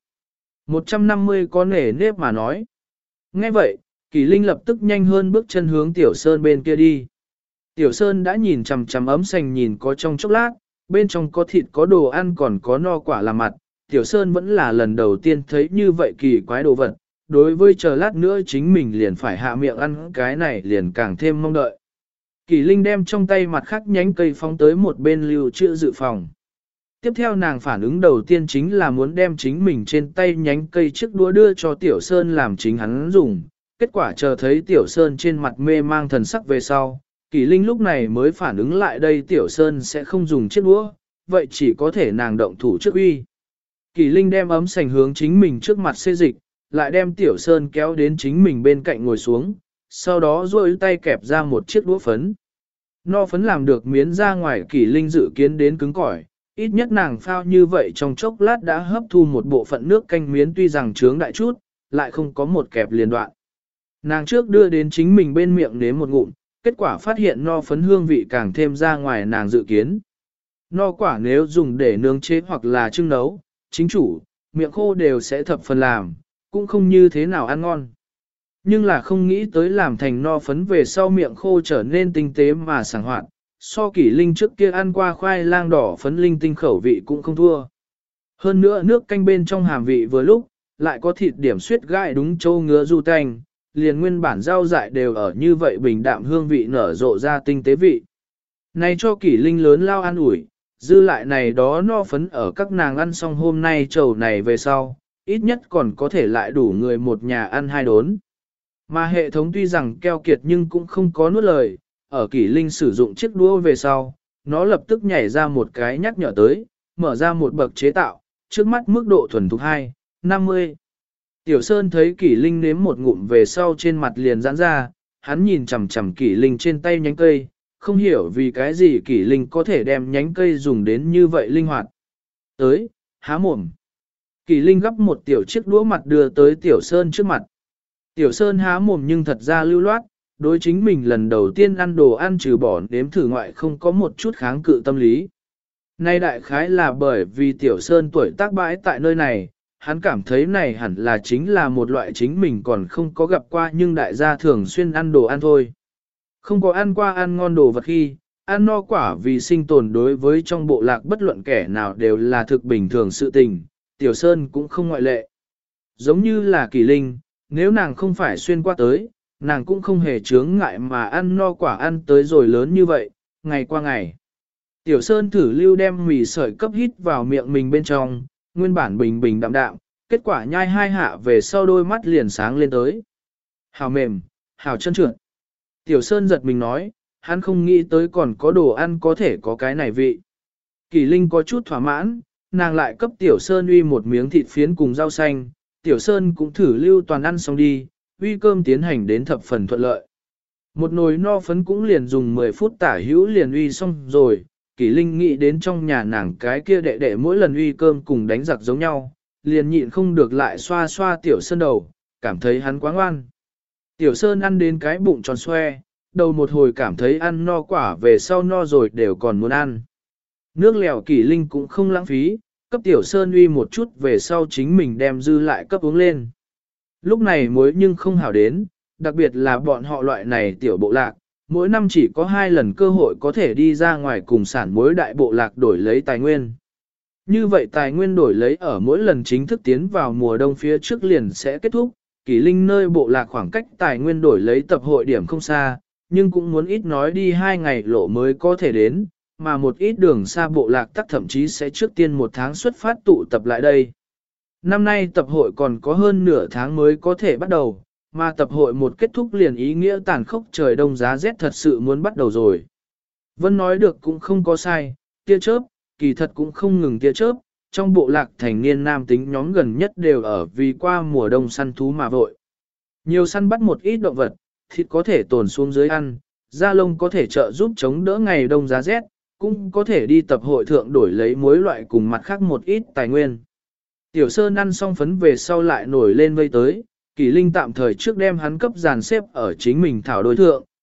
150 có nể nếp mà nói. Nghe vậy, Kỳ Linh lập tức nhanh hơn bước chân hướng Tiểu Sơn bên kia đi. Tiểu Sơn đã nhìn chằm chằm ấm sành nhìn có trong chốc lát, bên trong có thịt có đồ ăn còn có no quả làm mặt. Tiểu Sơn vẫn là lần đầu tiên thấy như vậy kỳ quái đồ vật, đối với chờ lát nữa chính mình liền phải hạ miệng ăn cái này liền càng thêm mong đợi. Kỳ Linh đem trong tay mặt khác nhánh cây phóng tới một bên lưu trữ dự phòng. Tiếp theo nàng phản ứng đầu tiên chính là muốn đem chính mình trên tay nhánh cây chiếc đũa đưa cho Tiểu Sơn làm chính hắn dùng. Kết quả chờ thấy Tiểu Sơn trên mặt mê mang thần sắc về sau, Kỳ Linh lúc này mới phản ứng lại đây Tiểu Sơn sẽ không dùng chiếc đũa, vậy chỉ có thể nàng động thủ trước uy. Kỳ Linh đem ấm sành hướng chính mình trước mặt xê dịch, lại đem Tiểu Sơn kéo đến chính mình bên cạnh ngồi xuống, sau đó duỗi tay kẹp ra một chiếc đũa phấn. No phấn làm được miến ra ngoài Kỳ Linh dự kiến đến cứng cỏi, ít nhất nàng phao như vậy trong chốc lát đã hấp thu một bộ phận nước canh miến tuy rằng trướng đại chút, lại không có một kẹp liền đoạn. Nàng trước đưa đến chính mình bên miệng nếm một ngụm, kết quả phát hiện no phấn hương vị càng thêm ra ngoài nàng dự kiến. No quả nếu dùng để nướng chế hoặc là trưng nấu, chính chủ, miệng khô đều sẽ thập phần làm, cũng không như thế nào ăn ngon. Nhưng là không nghĩ tới làm thành no phấn về sau miệng khô trở nên tinh tế mà sảng hoạt, so Kỷ Linh trước kia ăn qua khoai lang đỏ phấn linh tinh khẩu vị cũng không thua. Hơn nữa nước canh bên trong hàm vị vừa lúc, lại có thịt điểm suyết gai đúng châu ngứa du tanh, liền nguyên bản rau dại đều ở như vậy bình đạm hương vị nở rộ ra tinh tế vị. Này cho Kỷ Linh lớn lao ăn ủi, dư lại này đó no phấn ở các nàng ăn xong hôm nay trầu này về sau, ít nhất còn có thể lại đủ người một nhà ăn hai đốn. Mà hệ thống tuy rằng keo kiệt nhưng cũng không có nuốt lời, ở Kỷ Linh sử dụng chiếc đũa về sau, nó lập tức nhảy ra một cái nhắc nhở tới, mở ra một bậc chế tạo, trước mắt mức độ thuần thục 2, 50. Tiểu Sơn thấy Kỷ Linh nếm một ngụm về sau trên mặt liền giãn ra, hắn nhìn chằm chằm Kỷ Linh trên tay nhánh cây, không hiểu vì cái gì Kỷ Linh có thể đem nhánh cây dùng đến như vậy linh hoạt. Tới, há mồm. Kỷ Linh gấp một tiểu chiếc đũa mặt đưa tới Tiểu Sơn trước mặt. Tiểu Sơn há mồm nhưng thật ra lưu loát, đối chính mình lần đầu tiên ăn đồ ăn trừ bỏ nếm thử ngoại không có một chút kháng cự tâm lý. Nay đại khái là bởi vì Tiểu Sơn tuổi tác bãi tại nơi này, hắn cảm thấy này hẳn là chính là một loại chính mình còn không có gặp qua nhưng đại gia thường xuyên ăn đồ ăn thôi. Không có ăn qua ăn ngon đồ vật khi, ăn no quả vì sinh tồn đối với trong bộ lạc bất luận kẻ nào đều là thực bình thường sự tình, Tiểu Sơn cũng không ngoại lệ. Giống như là Kỷ Linh, nếu nàng không phải xuyên qua tới, nàng cũng không hề chướng ngại mà ăn no quả ăn tới rồi lớn như vậy, ngày qua ngày. Tiểu Sơn thử lưu đem mì sợi cấp hít vào miệng mình bên trong, nguyên bản bình bình đạm đạm, kết quả nhai hai hạ về sau đôi mắt liền sáng lên tới. Hào mềm, hào chân trượt. Tiểu Sơn giật mình nói, hắn không nghĩ tới còn có đồ ăn có thể có cái này vị. Kỷ Linh có chút thỏa mãn, nàng lại cấp Tiểu Sơn uy một miếng thịt phiến cùng rau xanh, Tiểu Sơn cũng thử lưu toàn ăn xong đi, uy cơm tiến hành đến thập phần thuận lợi. Một nồi no phấn cũng liền dùng 10 phút tả hữu liền uy xong rồi, Kỷ Linh nghĩ đến trong nhà nàng cái kia đệ đệ mỗi lần uy cơm cùng đánh giặc giống nhau, liền nhịn không được lại xoa xoa Tiểu Sơn đầu, cảm thấy hắn quá ngoan. Tiểu Sơn ăn đến cái bụng tròn xoe, đầu một hồi cảm thấy ăn no quả về sau no rồi đều còn muốn ăn. Nước lèo Kỷ Linh cũng không lãng phí, cấp Tiểu Sơn uy một chút về sau chính mình đem dư lại cấp uống lên. Lúc này muối nhưng không hảo đến, đặc biệt là bọn họ loại này tiểu bộ lạc, mỗi năm chỉ có 2 lần cơ hội có thể đi ra ngoài cùng sản muối đại bộ lạc đổi lấy tài nguyên. Như vậy tài nguyên đổi lấy ở mỗi lần chính thức tiến vào mùa đông phía trước liền sẽ kết thúc, Kỷ Linh nơi bộ lạc khoảng cách tài nguyên đổi lấy tập hội điểm không xa, nhưng cũng muốn ít nói đi 2 ngày lộ mới có thể đến, mà một ít đường xa bộ lạc tắc thậm chí sẽ trước tiên 1 tháng xuất phát tụ tập lại đây. Năm nay tập hội còn có hơn nửa tháng mới có thể bắt đầu, mà tập hội một kết thúc liền ý nghĩa tàn khốc trời đông giá rét thật sự muốn bắt đầu rồi. Vân nói được cũng không có sai, tia chớp, kỳ thật cũng không ngừng tia chớp, trong bộ lạc thành niên nam tính nhóm gần nhất đều ở vì qua mùa đông săn thú mà vội. Nhiều săn bắt một ít động vật, thịt có thể tồn xuống dưới ăn, da lông có thể trợ giúp chống đỡ ngày đông giá rét, cũng có thể đi tập hội thượng đổi lấy muối loại cùng mặt khác một ít tài nguyên. Tiểu Sơn ăn xong phấn về sau lại nổi lên vây tới, Kỷ Linh tạm thời trước đem hắn cấp dàn xếp ở chính mình thảo đối thượng,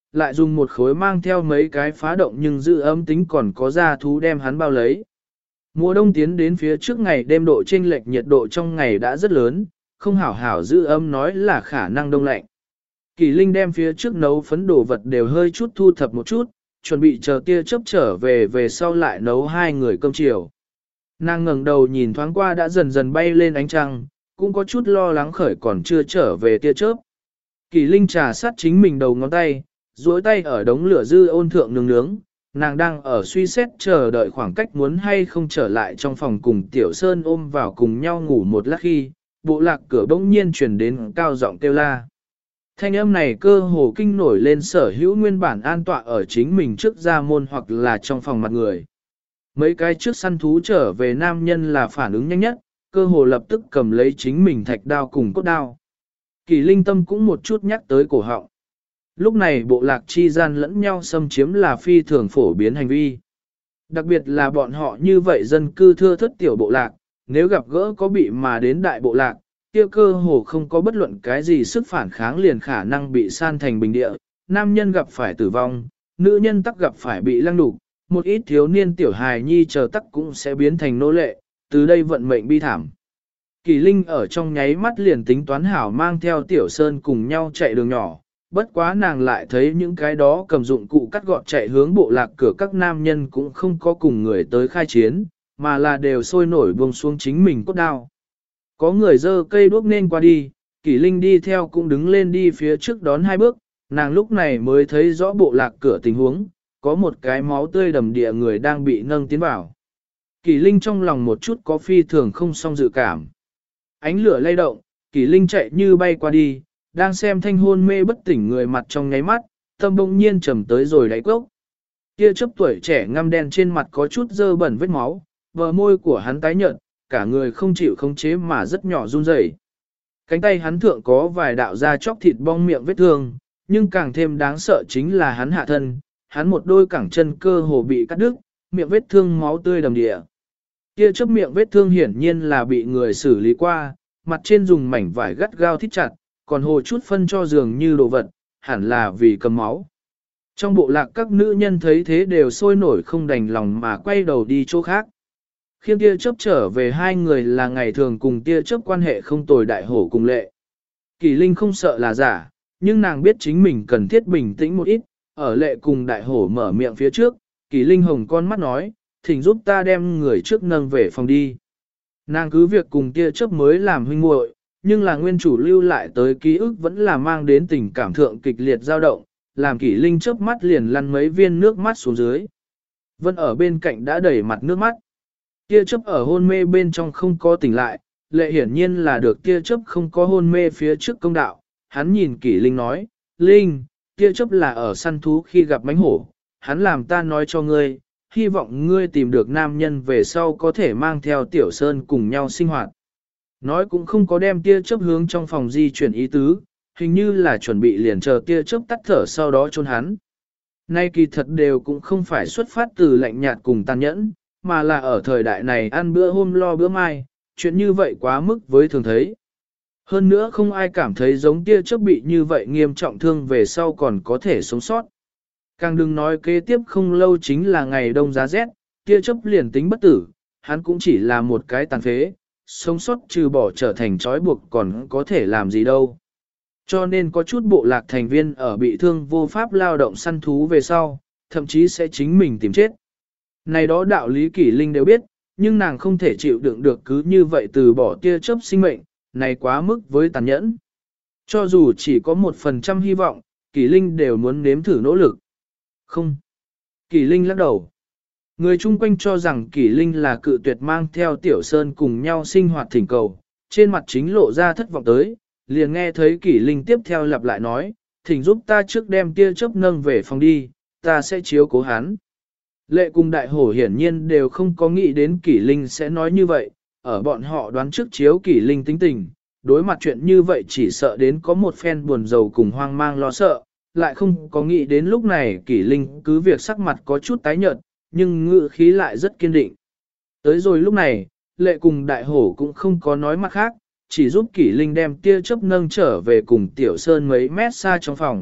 lại dùng một khối mang theo mấy cái phá động nhưng giữ ấm tính còn có da thú đem hắn bao lấy. Mùa đông tiến đến phía trước ngày đêm độ chênh lệch nhiệt độ trong ngày đã rất lớn, không hảo hảo giữ ấm nói là khả năng đông lạnh. Kỳ Linh đem phía trước nấu phấn đồ vật đều hơi chút thu thập một chút, chuẩn bị chờ tia chớp trở về sau lại nấu hai người cơm chiều. Nàng ngẩng đầu nhìn thoáng qua đã dần dần bay lên ánh trăng, cũng có chút lo lắng khởi còn chưa trở về tia chớp. Kỳ Linh trà sát chính mình đầu ngón tay, duỗi tay ở đống lửa dư ôn thượng nướng nướng, nàng đang ở suy xét chờ đợi khoảng cách muốn hay không trở lại trong phòng cùng Tiểu Sơn ôm vào cùng nhau ngủ một lát khi, bộ lạc cửa bỗng nhiên truyền đến cao giọng kêu la. Thanh âm này cơ hồ kinh nổi lên sở hữu nguyên bản an tọa ở chính mình trước ra môn hoặc là trong phòng mặt người. Mấy cái trước săn thú trở về nam nhân là phản ứng nhanh nhất, cơ hồ lập tức cầm lấy chính mình thạch đao cùng cốt đao. Kỳ Linh tâm cũng một chút nhắc tới cổ họng. Lúc này bộ lạc chi gian lẫn nhau xâm chiếm là phi thường phổ biến hành vi. Đặc biệt là bọn họ như vậy dân cư thưa thất tiểu bộ lạc, nếu gặp gỡ có bị mà đến đại bộ lạc, kia cơ hồ không có bất luận cái gì sức phản kháng liền khả năng bị san thành bình địa, nam nhân gặp phải tử vong, nữ nhân tắc gặp phải bị lăng đục, một ít thiếu niên tiểu hài nhi chờ tắc cũng sẽ biến thành nô lệ, từ đây vận mệnh bi thảm. Kỳ Linh ở trong nháy mắt liền tính toán hảo mang theo Tiểu Sơn cùng nhau chạy đường nhỏ, bất quá nàng lại thấy những cái đó cầm dụng cụ cắt gọt chạy hướng bộ lạc cửa các nam nhân cũng không có cùng người tới khai chiến, mà là đều sôi nổi buông xuống chính mình cốt đao. Có người dơ cây đuốc nên qua đi, Kỳ Linh đi theo cũng đứng lên đi phía trước đón hai bước, nàng lúc này mới thấy rõ bộ lạc cửa tình huống, có một cái máu tươi đầm địa người đang bị nâng tiến vào. Kỳ Linh trong lòng một chút có phi thường không song dự cảm. Ánh lửa lay động, Kỳ Linh chạy như bay qua đi, đang xem thanh hôn mê bất tỉnh người mặt trong nháy mắt, tâm bỗng nhiên trầm tới rồi đáy cốc. Kia chớp tuổi trẻ ngăm đen trên mặt có chút dơ bẩn vết máu, bờ môi của hắn tái nhợt, cả người không chịu khống chế mà rất nhỏ run rẩy. Cánh tay hắn thượng có vài đạo da chóc thịt bong miệng vết thương, nhưng càng thêm đáng sợ chính là hắn hạ thân, hắn một đôi cẳng chân cơ hồ bị cắt đứt, miệng vết thương máu tươi đầm địa. Kia chớp miệng vết thương hiển nhiên là bị người xử lý qua, mặt trên dùng mảnh vải gắt gao thít chặt, còn hồ chút phân cho dường như đồ vật, hẳn là vì cầm máu. Trong bộ lạc các nữ nhân thấy thế đều sôi nổi không đành lòng mà quay đầu đi chỗ khác. Khiêng tia chớp trở về hai người là ngày thường cùng tia chớp quan hệ không tồi đại hổ cùng lệ. Kỳ Linh không sợ là giả, nhưng nàng biết chính mình cần thiết bình tĩnh một ít, ở lệ cùng đại hổ mở miệng phía trước, Kỳ Linh hồng con mắt nói, thỉnh giúp ta đem người trước nâng về phòng đi. Nàng cứ việc cùng tia chớp mới làm huynh muội, nhưng là nguyên chủ lưu lại tới ký ức vẫn là mang đến tình cảm thượng kịch liệt dao động, làm Kỳ Linh chớp mắt liền lăn mấy viên nước mắt xuống dưới. Vân ở bên cạnh đã đẩy mặt nước mắt. Tia chớp ở hôn mê bên trong không có tỉnh lại, lệ hiển nhiên là được tia chớp không có hôn mê phía trước công đạo. Hắn nhìn Kỳ Linh nói, Linh, tia chớp là ở săn thú khi gặp mánh hổ, hắn làm ta nói cho ngươi, hy vọng ngươi tìm được nam nhân về sau có thể mang theo Tiểu Sơn cùng nhau sinh hoạt. Nói cũng không có đem tia chớp hướng trong phòng di chuyển ý tứ, hình như là chuẩn bị liền chờ tia chớp tắt thở sau đó chôn hắn. Nay kỳ thật đều cũng không phải xuất phát từ lạnh nhạt cùng tàn nhẫn, mà là ở thời đại này ăn bữa hôm lo bữa mai, chuyện như vậy quá mức với thường thấy. Hơn nữa không ai cảm thấy giống tia chớp bị như vậy nghiêm trọng thương về sau còn có thể sống sót. Càng đừng nói kế tiếp không lâu chính là ngày đông giá rét, tia chớp liền tính bất tử, hắn cũng chỉ là một cái tàn phế, sống sót trừ bỏ trở thành trói buộc còn có thể làm gì đâu. Cho nên có chút bộ lạc thành viên ở bị thương vô pháp lao động săn thú về sau, thậm chí sẽ chính mình tìm chết. Này đó đạo lý Kỷ Linh đều biết, nhưng nàng không thể chịu đựng được cứ như vậy từ bỏ tia chớp sinh mệnh, này quá mức với tàn nhẫn. Cho dù chỉ có 1% hy vọng, Kỷ Linh đều muốn nếm thử nỗ lực. Không. Kỷ Linh lắc đầu. Người chung quanh cho rằng Kỷ Linh là cự tuyệt mang theo Tiểu Sơn cùng nhau sinh hoạt thỉnh cầu, trên mặt chính lộ ra thất vọng tới, liền nghe thấy Kỷ Linh tiếp theo lặp lại nói, thỉnh giúp ta trước đem tia chớp nâng về phòng đi, ta sẽ chiếu cố hắn. Lệ cùng đại hổ hiển nhiên đều không có nghĩ đến Kỷ Linh sẽ nói như vậy, ở bọn họ đoán trước chiếu Kỷ Linh tính tình, đối mặt chuyện như vậy chỉ sợ đến có một phen buồn rầu cùng hoang mang lo sợ, lại không có nghĩ đến lúc này Kỷ Linh cứ việc sắc mặt có chút tái nhợt, nhưng ngữ khí lại rất kiên định. Tới rồi lúc này, lệ cùng đại hổ cũng không có nói mặt khác, chỉ giúp Kỷ Linh đem tia chớp nâng trở về cùng Tiểu Sơn mấy mét xa trong phòng,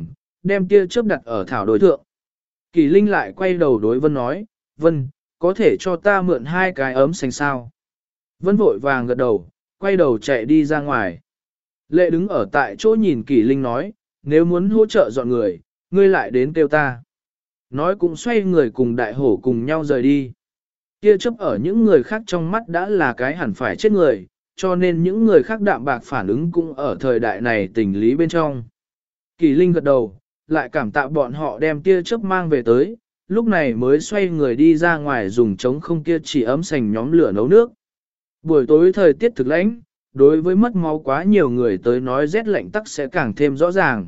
đem tia chớp đặt ở thảo đối thượng. Kỳ Linh lại quay đầu đối Vân nói, Vân, có thể cho ta mượn 2 cái ấm sành sao? Vân vội vàng gật đầu, quay đầu chạy đi ra ngoài. Lệ đứng ở tại chỗ nhìn Kỳ Linh nói, nếu muốn hỗ trợ dọn người, ngươi lại đến kêu ta. Nói cũng xoay người cùng đại hổ cùng nhau rời đi. Tia chớp ở những người khác trong mắt đã là cái hẳn phải chết người, cho nên những người khác đạm bạc phản ứng cũng ở thời đại này tình lý bên trong. Kỳ Linh gật đầu, lại cảm tạ bọn họ đem tia chớp mang về tới, lúc này mới xoay người đi ra ngoài dùng trống không kia chỉ ấm sành nhóm lửa nấu nước. Buổi tối thời tiết thực lãnh, đối với mất máu quá nhiều người tới nói rét lạnh tắc sẽ càng thêm rõ ràng.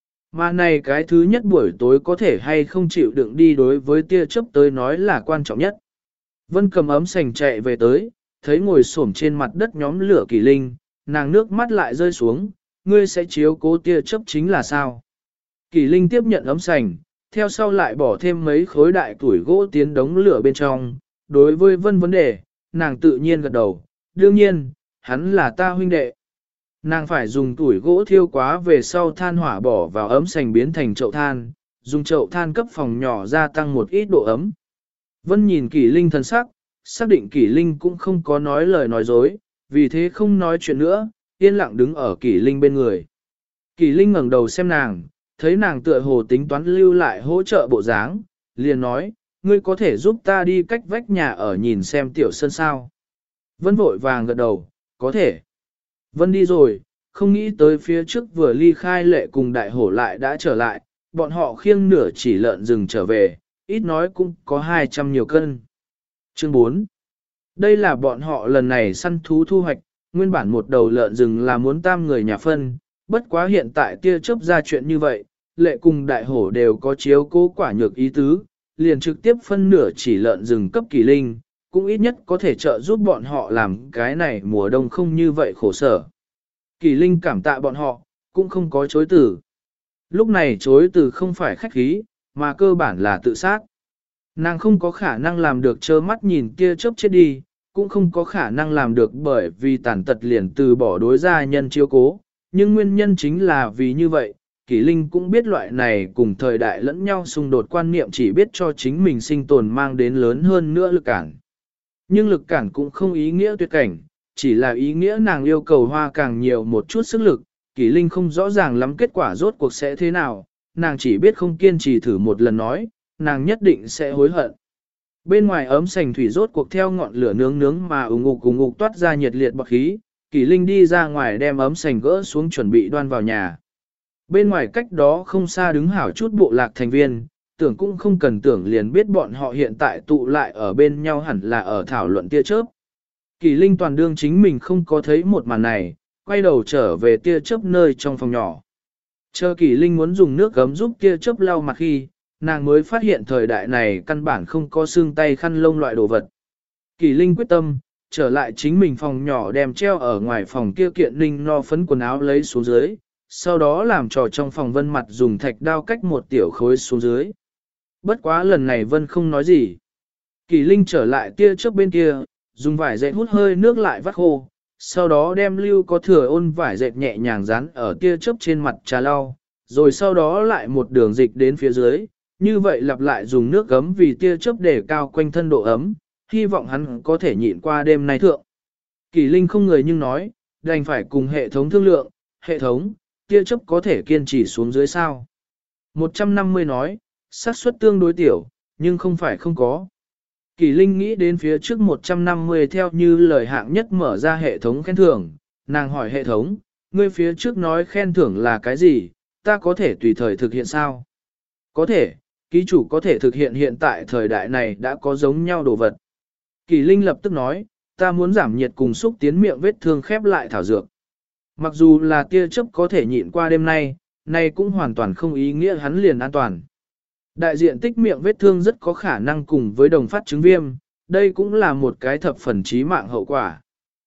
Mà này cái thứ nhất buổi tối có thể hay không chịu đựng đi đối với tia chớp tới nói là quan trọng nhất. Vân cầm ấm sành chạy về tới, thấy ngồi xổm trên mặt đất nhóm lửa Kỳ Linh, nàng nước mắt lại rơi xuống, ngươi sẽ chiếu cố tia chớp chính là sao? Kỳ Linh tiếp nhận ấm sành, theo sau lại bỏ thêm mấy khối đại tuổi gỗ tiến đống lửa bên trong, đối với Vân vấn đề, nàng tự nhiên gật đầu, đương nhiên, hắn là ta huynh đệ. Nàng phải dùng tuổi gỗ thiêu quá về sau than hỏa bỏ vào ấm sành biến thành chậu than, dùng chậu than cấp phòng nhỏ gia tăng một ít độ ấm. Vân nhìn Kỳ Linh thần sắc, xác định Kỳ Linh cũng không có nói lời nói dối, vì thế không nói chuyện nữa, yên lặng đứng ở Kỳ Linh bên người. Kỳ Linh ngẩng đầu xem nàng, thấy nàng tựa hồ tính toán lưu lại hỗ trợ bộ dáng, liền nói, ngươi có thể giúp ta đi cách vách nhà ở nhìn xem tiểu sơn sao. Vân vội vàng gật đầu, có thể. Vân đi rồi, không nghĩ tới phía trước vừa ly khai Lệ cùng đại hổ lại đã trở lại, bọn họ khiêng nửa chỉ lợn rừng trở về, ít nói cũng có 200 nhiều cân. Chương 4. Đây là bọn họ lần này săn thú thu hoạch, nguyên bản một đầu lợn rừng là muốn tam người nhà phân, bất quá hiện tại tia chớp ra chuyện như vậy, Lệ cùng đại hổ đều có chiếu cố quả nhược ý tứ, liền trực tiếp phân nửa chỉ lợn rừng cấp Kỳ Linh, cũng ít nhất có thể trợ giúp bọn họ làm cái này mùa đông không như vậy khổ sở. Kỳ Linh cảm tạ bọn họ, cũng không có chối từ. Lúc này chối từ không phải khách khí, mà cơ bản là tự sát. Nàng không có khả năng làm được trơ mắt nhìn tia chớp chết đi, cũng không có khả năng làm được bởi vì tàn tật liền từ bỏ đối gia nhân chiếu cố, nhưng nguyên nhân chính là vì như vậy, Kỳ Linh cũng biết loại này cùng thời đại lẫn nhau xung đột quan niệm chỉ biết cho chính mình sinh tồn mang đến lớn hơn nữa lực cản. Nhưng lực cản cũng không ý nghĩa tuyệt cảnh, chỉ là ý nghĩa nàng yêu cầu hoa càng nhiều một chút sức lực, Kỳ Linh không rõ ràng lắm kết quả rốt cuộc sẽ thế nào, nàng chỉ biết không kiên trì thử một lần nói, nàng nhất định sẽ hối hận. Bên ngoài ấm sành thủy rốt cuộc theo ngọn lửa nướng nướng mà ủng ngục toát ra nhiệt liệt bọt khí, Kỳ Linh đi ra ngoài đem ấm sành gỡ xuống chuẩn bị đoan vào nhà. Bên ngoài cách đó không xa đứng hảo chút bộ lạc thành viên, tưởng cũng không cần tưởng liền biết bọn họ hiện tại tụ lại ở bên nhau hẳn là ở thảo luận tia chớp. Kỳ Linh toàn đương chính mình không có thấy một màn này, quay đầu trở về tia chớp nơi trong phòng nhỏ. Chờ Kỳ Linh muốn dùng nước gấm giúp tia chớp lau mặt khi, nàng mới phát hiện thời đại này căn bản không có xương tay khăn lông loại đồ vật. Kỳ Linh quyết tâm, trở lại chính mình phòng nhỏ đem treo ở ngoài phòng kia kiện ninh no phấn quần áo lấy xuống dưới, sau đó làm trò trong phòng Vân mặt dùng thạch đao cách một tiểu khối xuống dưới. Bất quá lần này Vân không nói gì. Kỳ Linh trở lại tia chớp bên kia, dùng vải dệt hút hơi nước lại vắt khô, sau đó đem lưu có thừa ôn vải dệt nhẹ nhàng dán ở tia chớp trên mặt trà lau, rồi sau đó lại một đường dịch đến phía dưới, như vậy lặp lại dùng nước gấm vì tia chớp để cao quanh thân độ ấm, hy vọng hắn có thể nhịn qua đêm nay thượng. Kỳ Linh không người nhưng nói, đành phải cùng hệ thống thương lượng, hệ thống, tia chớp có thể kiên trì xuống dưới sao. 150 nói, xác suất tương đối tiểu, nhưng không phải không có. Kỳ Linh nghĩ đến phía trước 150 theo như lời hạng nhất mở ra hệ thống khen thưởng, nàng hỏi hệ thống, ngươi phía trước nói khen thưởng là cái gì, ta có thể tùy thời thực hiện sao? Có thể, ký chủ có thể thực hiện hiện tại thời đại này đã có giống nhau đồ vật. Kỳ Linh lập tức nói, ta muốn giảm nhiệt cùng xúc tiến miệng vết thương khép lại thảo dược. Mặc dù là tia chớp có thể nhịn qua đêm nay, nay cũng hoàn toàn không ý nghĩa hắn liền an toàn. Đại diện tích miệng vết thương rất có khả năng cùng với đồng phát chứng viêm, đây cũng là một cái thập phần chí mạng hậu quả.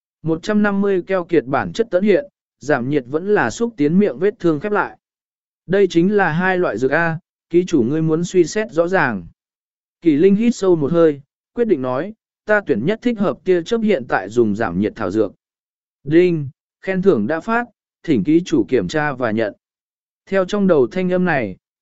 150 keo kiệt bản chất tận hiện, giảm nhiệt vẫn là xúc tiến miệng vết thương khép lại. Đây chính là hai loại dược A, ký chủ ngươi muốn suy xét rõ ràng. Kỳ Linh hít sâu một hơi, quyết định nói, ta tuyển nhất thích hợp tia chớp hiện tại dùng giảm nhiệt thảo dược. Đinh, khen thưởng đã phát, thỉnh ký chủ kiểm tra và nhận. Theo trong đầu thanh âm này,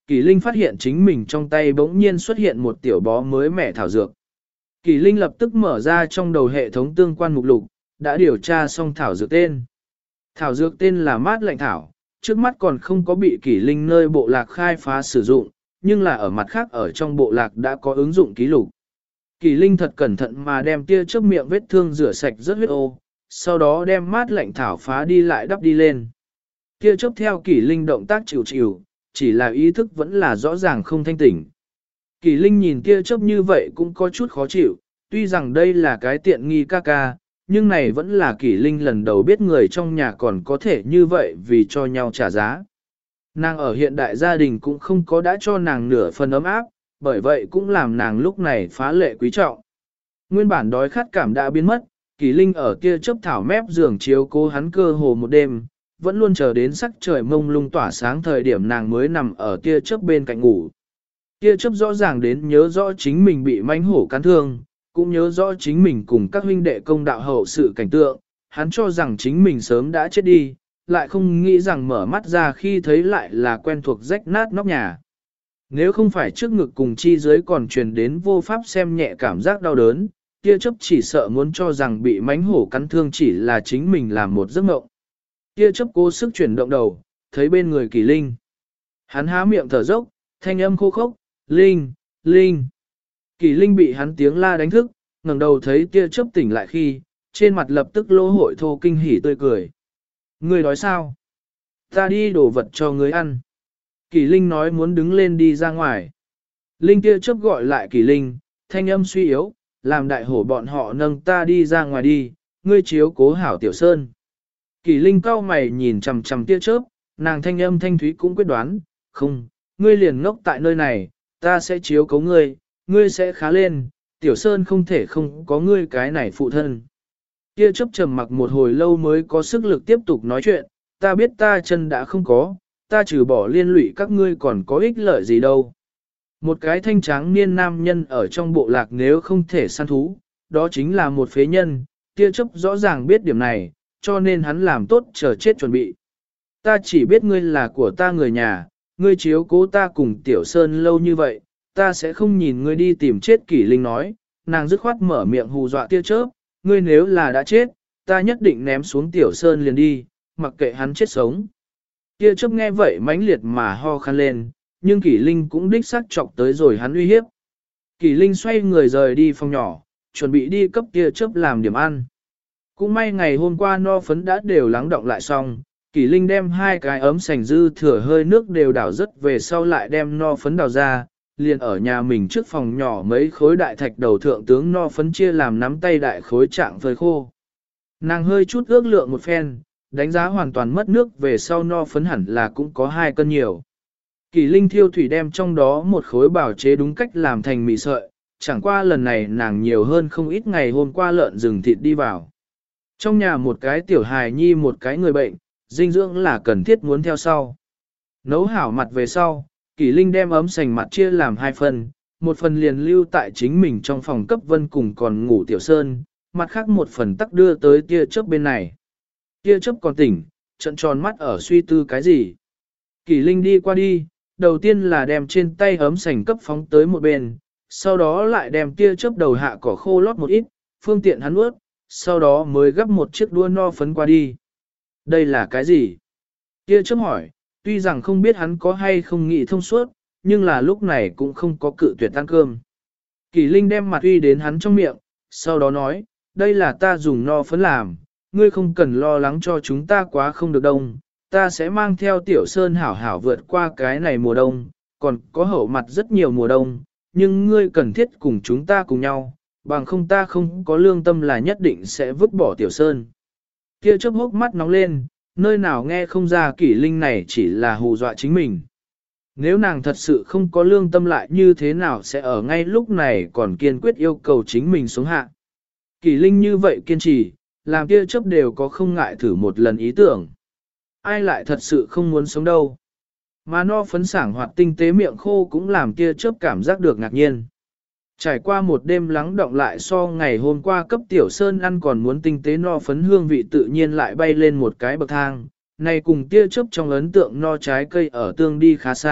Kỳ Linh phát hiện chính mình trong tay bỗng nhiên xuất hiện một tiểu bó mới mẻ thảo dược. Kỳ Linh lập tức mở ra trong đầu hệ thống tương quan mục lục, đã điều tra xong thảo dược tên. Thảo dược tên là mát lạnh thảo, trước mắt còn không có bị Kỳ Linh nơi bộ lạc khai phá sử dụng, nhưng là ở mặt khác ở trong bộ lạc đã có ứng dụng ký lục. Kỳ Linh thật cẩn thận mà đem tia chớp miệng vết thương rửa sạch rất huyết ô, sau đó đem mát lạnh thảo phá đi lại đắp đi lên. Tia chớp theo Kỳ Linh động tác chịu chịu, chỉ là ý thức vẫn là rõ ràng không thanh tỉnh. Kỳ Linh nhìn tia chớp như vậy cũng có chút khó chịu, tuy rằng đây là cái tiện nghi ca ca, nhưng này vẫn là Kỳ Linh lần đầu biết người trong nhà còn có thể như vậy vì cho nhau trả giá. Nàng ở hiện đại gia đình cũng không có đã cho nàng nửa phần ấm áp, bởi vậy cũng làm nàng lúc này phá lệ quý trọng. Nguyên bản đói khát cảm đã biến mất, Kỳ Linh ở kia chớp thảo mép giường chiếu cố hắn cơ hồ một đêm, vẫn luôn chờ đến sắc trời mông lung tỏa sáng thời điểm nàng mới nằm ở kia chớp bên cạnh ngủ. Kia chớp rõ ràng đến nhớ rõ chính mình bị mãnh hổ cắn thương, cũng nhớ rõ chính mình cùng các huynh đệ công đạo hậu sự cảnh tượng, hắn cho rằng chính mình sớm đã chết đi, lại không nghĩ rằng mở mắt ra khi thấy lại là quen thuộc rách nát nóc nhà. Nếu không phải trước ngực cùng chi dưới còn truyền đến vô pháp xem nhẹ cảm giác đau đớn, kia chấp chỉ sợ muốn cho rằng bị mãnh hổ cắn thương chỉ là chính mình làm một giấc mộng. Kia chấp cố sức chuyển động đầu, thấy bên người Kỳ Linh. Hắn há miệng thở dốc, thanh âm khô khốc, Linh, Linh. Kỳ Linh bị hắn tiếng la đánh thức, ngẩng đầu thấy tia chớp tỉnh lại khi, trên mặt lập tức lỗ hội thô kinh hỉ tươi cười. Ngươi đói sao? Ta đi đổ vật cho ngươi ăn. Kỳ Linh nói muốn đứng lên đi ra ngoài. Linh tia chớp gọi lại Kỳ Linh, thanh âm suy yếu, làm đại hổ bọn họ nâng ta đi ra ngoài đi, ngươi chiếu cố hảo tiểu sơn. Kỳ Linh cau mày nhìn chằm chằm tia chớp, nàng thanh âm thanh thúy cũng quyết đoán, không, ngươi liền ngốc tại nơi này, ta sẽ chiếu cố ngươi, ngươi sẽ khá lên, tiểu sơn không thể không có ngươi cái này phụ thân. Tia chớp trầm mặc một hồi lâu mới có sức lực tiếp tục nói chuyện, ta biết ta chân đã không có, ta trừ bỏ liên lụy các ngươi còn có ích lợi gì đâu. Một cái thanh tráng niên nam nhân ở trong bộ lạc nếu không thể săn thú, đó chính là một phế nhân, tia chớp rõ ràng biết điểm này, cho nên hắn làm tốt chờ chết chuẩn bị. Ta chỉ biết ngươi là của ta người nhà, ngươi chiếu cố ta cùng Tiểu Sơn lâu như vậy, ta sẽ không nhìn ngươi đi tìm chết. Kỷ Linh nói, nàng dứt khoát mở miệng hù dọa tia chớp, ngươi nếu là đã chết, ta nhất định ném xuống Tiểu Sơn liền đi, mặc kệ hắn chết sống. Tia chớp nghe vậy mãnh liệt mà ho khan lên, nhưng Kỷ Linh cũng đích xác chọc tới rồi hắn uy hiếp. Kỷ Linh xoay người rời đi phòng nhỏ, chuẩn bị đi cấp tia chớp làm điểm ăn. Cũng may ngày hôm qua no phấn đã đều lắng động lại xong, Kỷ Linh đem hai cái ấm sành dư thừa hơi nước đều đảo rất về sau lại đem no phấn đào ra, liền ở nhà mình trước phòng nhỏ mấy khối đại thạch đầu thượng tướng no phấn chia làm nắm tay đại khối trạng phơi khô. Nàng hơi chút ước lượng một phen, đánh giá hoàn toàn mất nước về sau no phấn hẳn là cũng có 2 cân nhiều. Kỷ Linh thiêu thủy đem trong đó một khối bảo chế đúng cách làm thành mì sợi, chẳng qua lần này nàng nhiều hơn không ít ngày hôm qua lợn rừng thịt đi vào. Trong nhà một cái tiểu hài nhi một cái người bệnh, dinh dưỡng là cần thiết muốn theo sau. Nấu hảo mặt về sau, Kỷ Linh đem ấm sành mặt chia làm 2 phần, một phần liền lưu tại chính mình trong phòng cấp Vân cùng còn ngủ Tiểu Sơn, mặt khác một phần tắc đưa tới tia chớp bên này. Tia chớp còn tỉnh, trận tròn mắt ở suy tư cái gì. Kỷ Linh đi qua đi, đầu tiên là đem trên tay ấm sành cấp phóng tới một bên, sau đó lại đem tia chớp đầu hạ cỏ khô lót một ít, phương tiện hắn ướt, sau đó mới gấp một chiếc đua no phấn qua đi. Đây là cái gì? Tia chớp hỏi, tuy rằng không biết hắn có hay không nghĩ thông suốt, nhưng là lúc này cũng không có cự tuyệt ăn cơm. Kỷ Linh đem mặt uy đến hắn trong miệng, sau đó nói, đây là ta dùng no phấn làm, ngươi không cần lo lắng cho chúng ta quá không được đông, ta sẽ mang theo Tiểu Sơn hảo hảo vượt qua cái này mùa đông, còn có hậu mặt rất nhiều mùa đông, nhưng ngươi cần thiết cùng chúng ta cùng nhau, bằng không ta không có lương tâm là nhất định sẽ vứt bỏ Tiểu Sơn. Kia chớp hốc mắt nóng lên, nơi nào nghe không ra Kỷ Linh này chỉ là hù dọa chính mình. Nếu nàng thật sự không có lương tâm lại như thế nào sẽ ở ngay lúc này còn kiên quyết yêu cầu chính mình xuống hạ. Kỷ Linh như vậy kiên trì, làm kia chớp đều có không ngại thử một lần ý tưởng. Ai lại thật sự không muốn sống đâu. Mà no phấn sảng hoạt tinh tế miệng khô cũng làm kia chớp cảm giác được ngạc nhiên. Trải qua một đêm lắng động lại so ngày hôm qua cấp Tiểu Sơn ăn còn muốn tinh tế no phấn hương vị tự nhiên lại bay lên một cái bậc thang. Này cùng tia chớp trong ấn tượng no trái cây ở tương đi khá xa,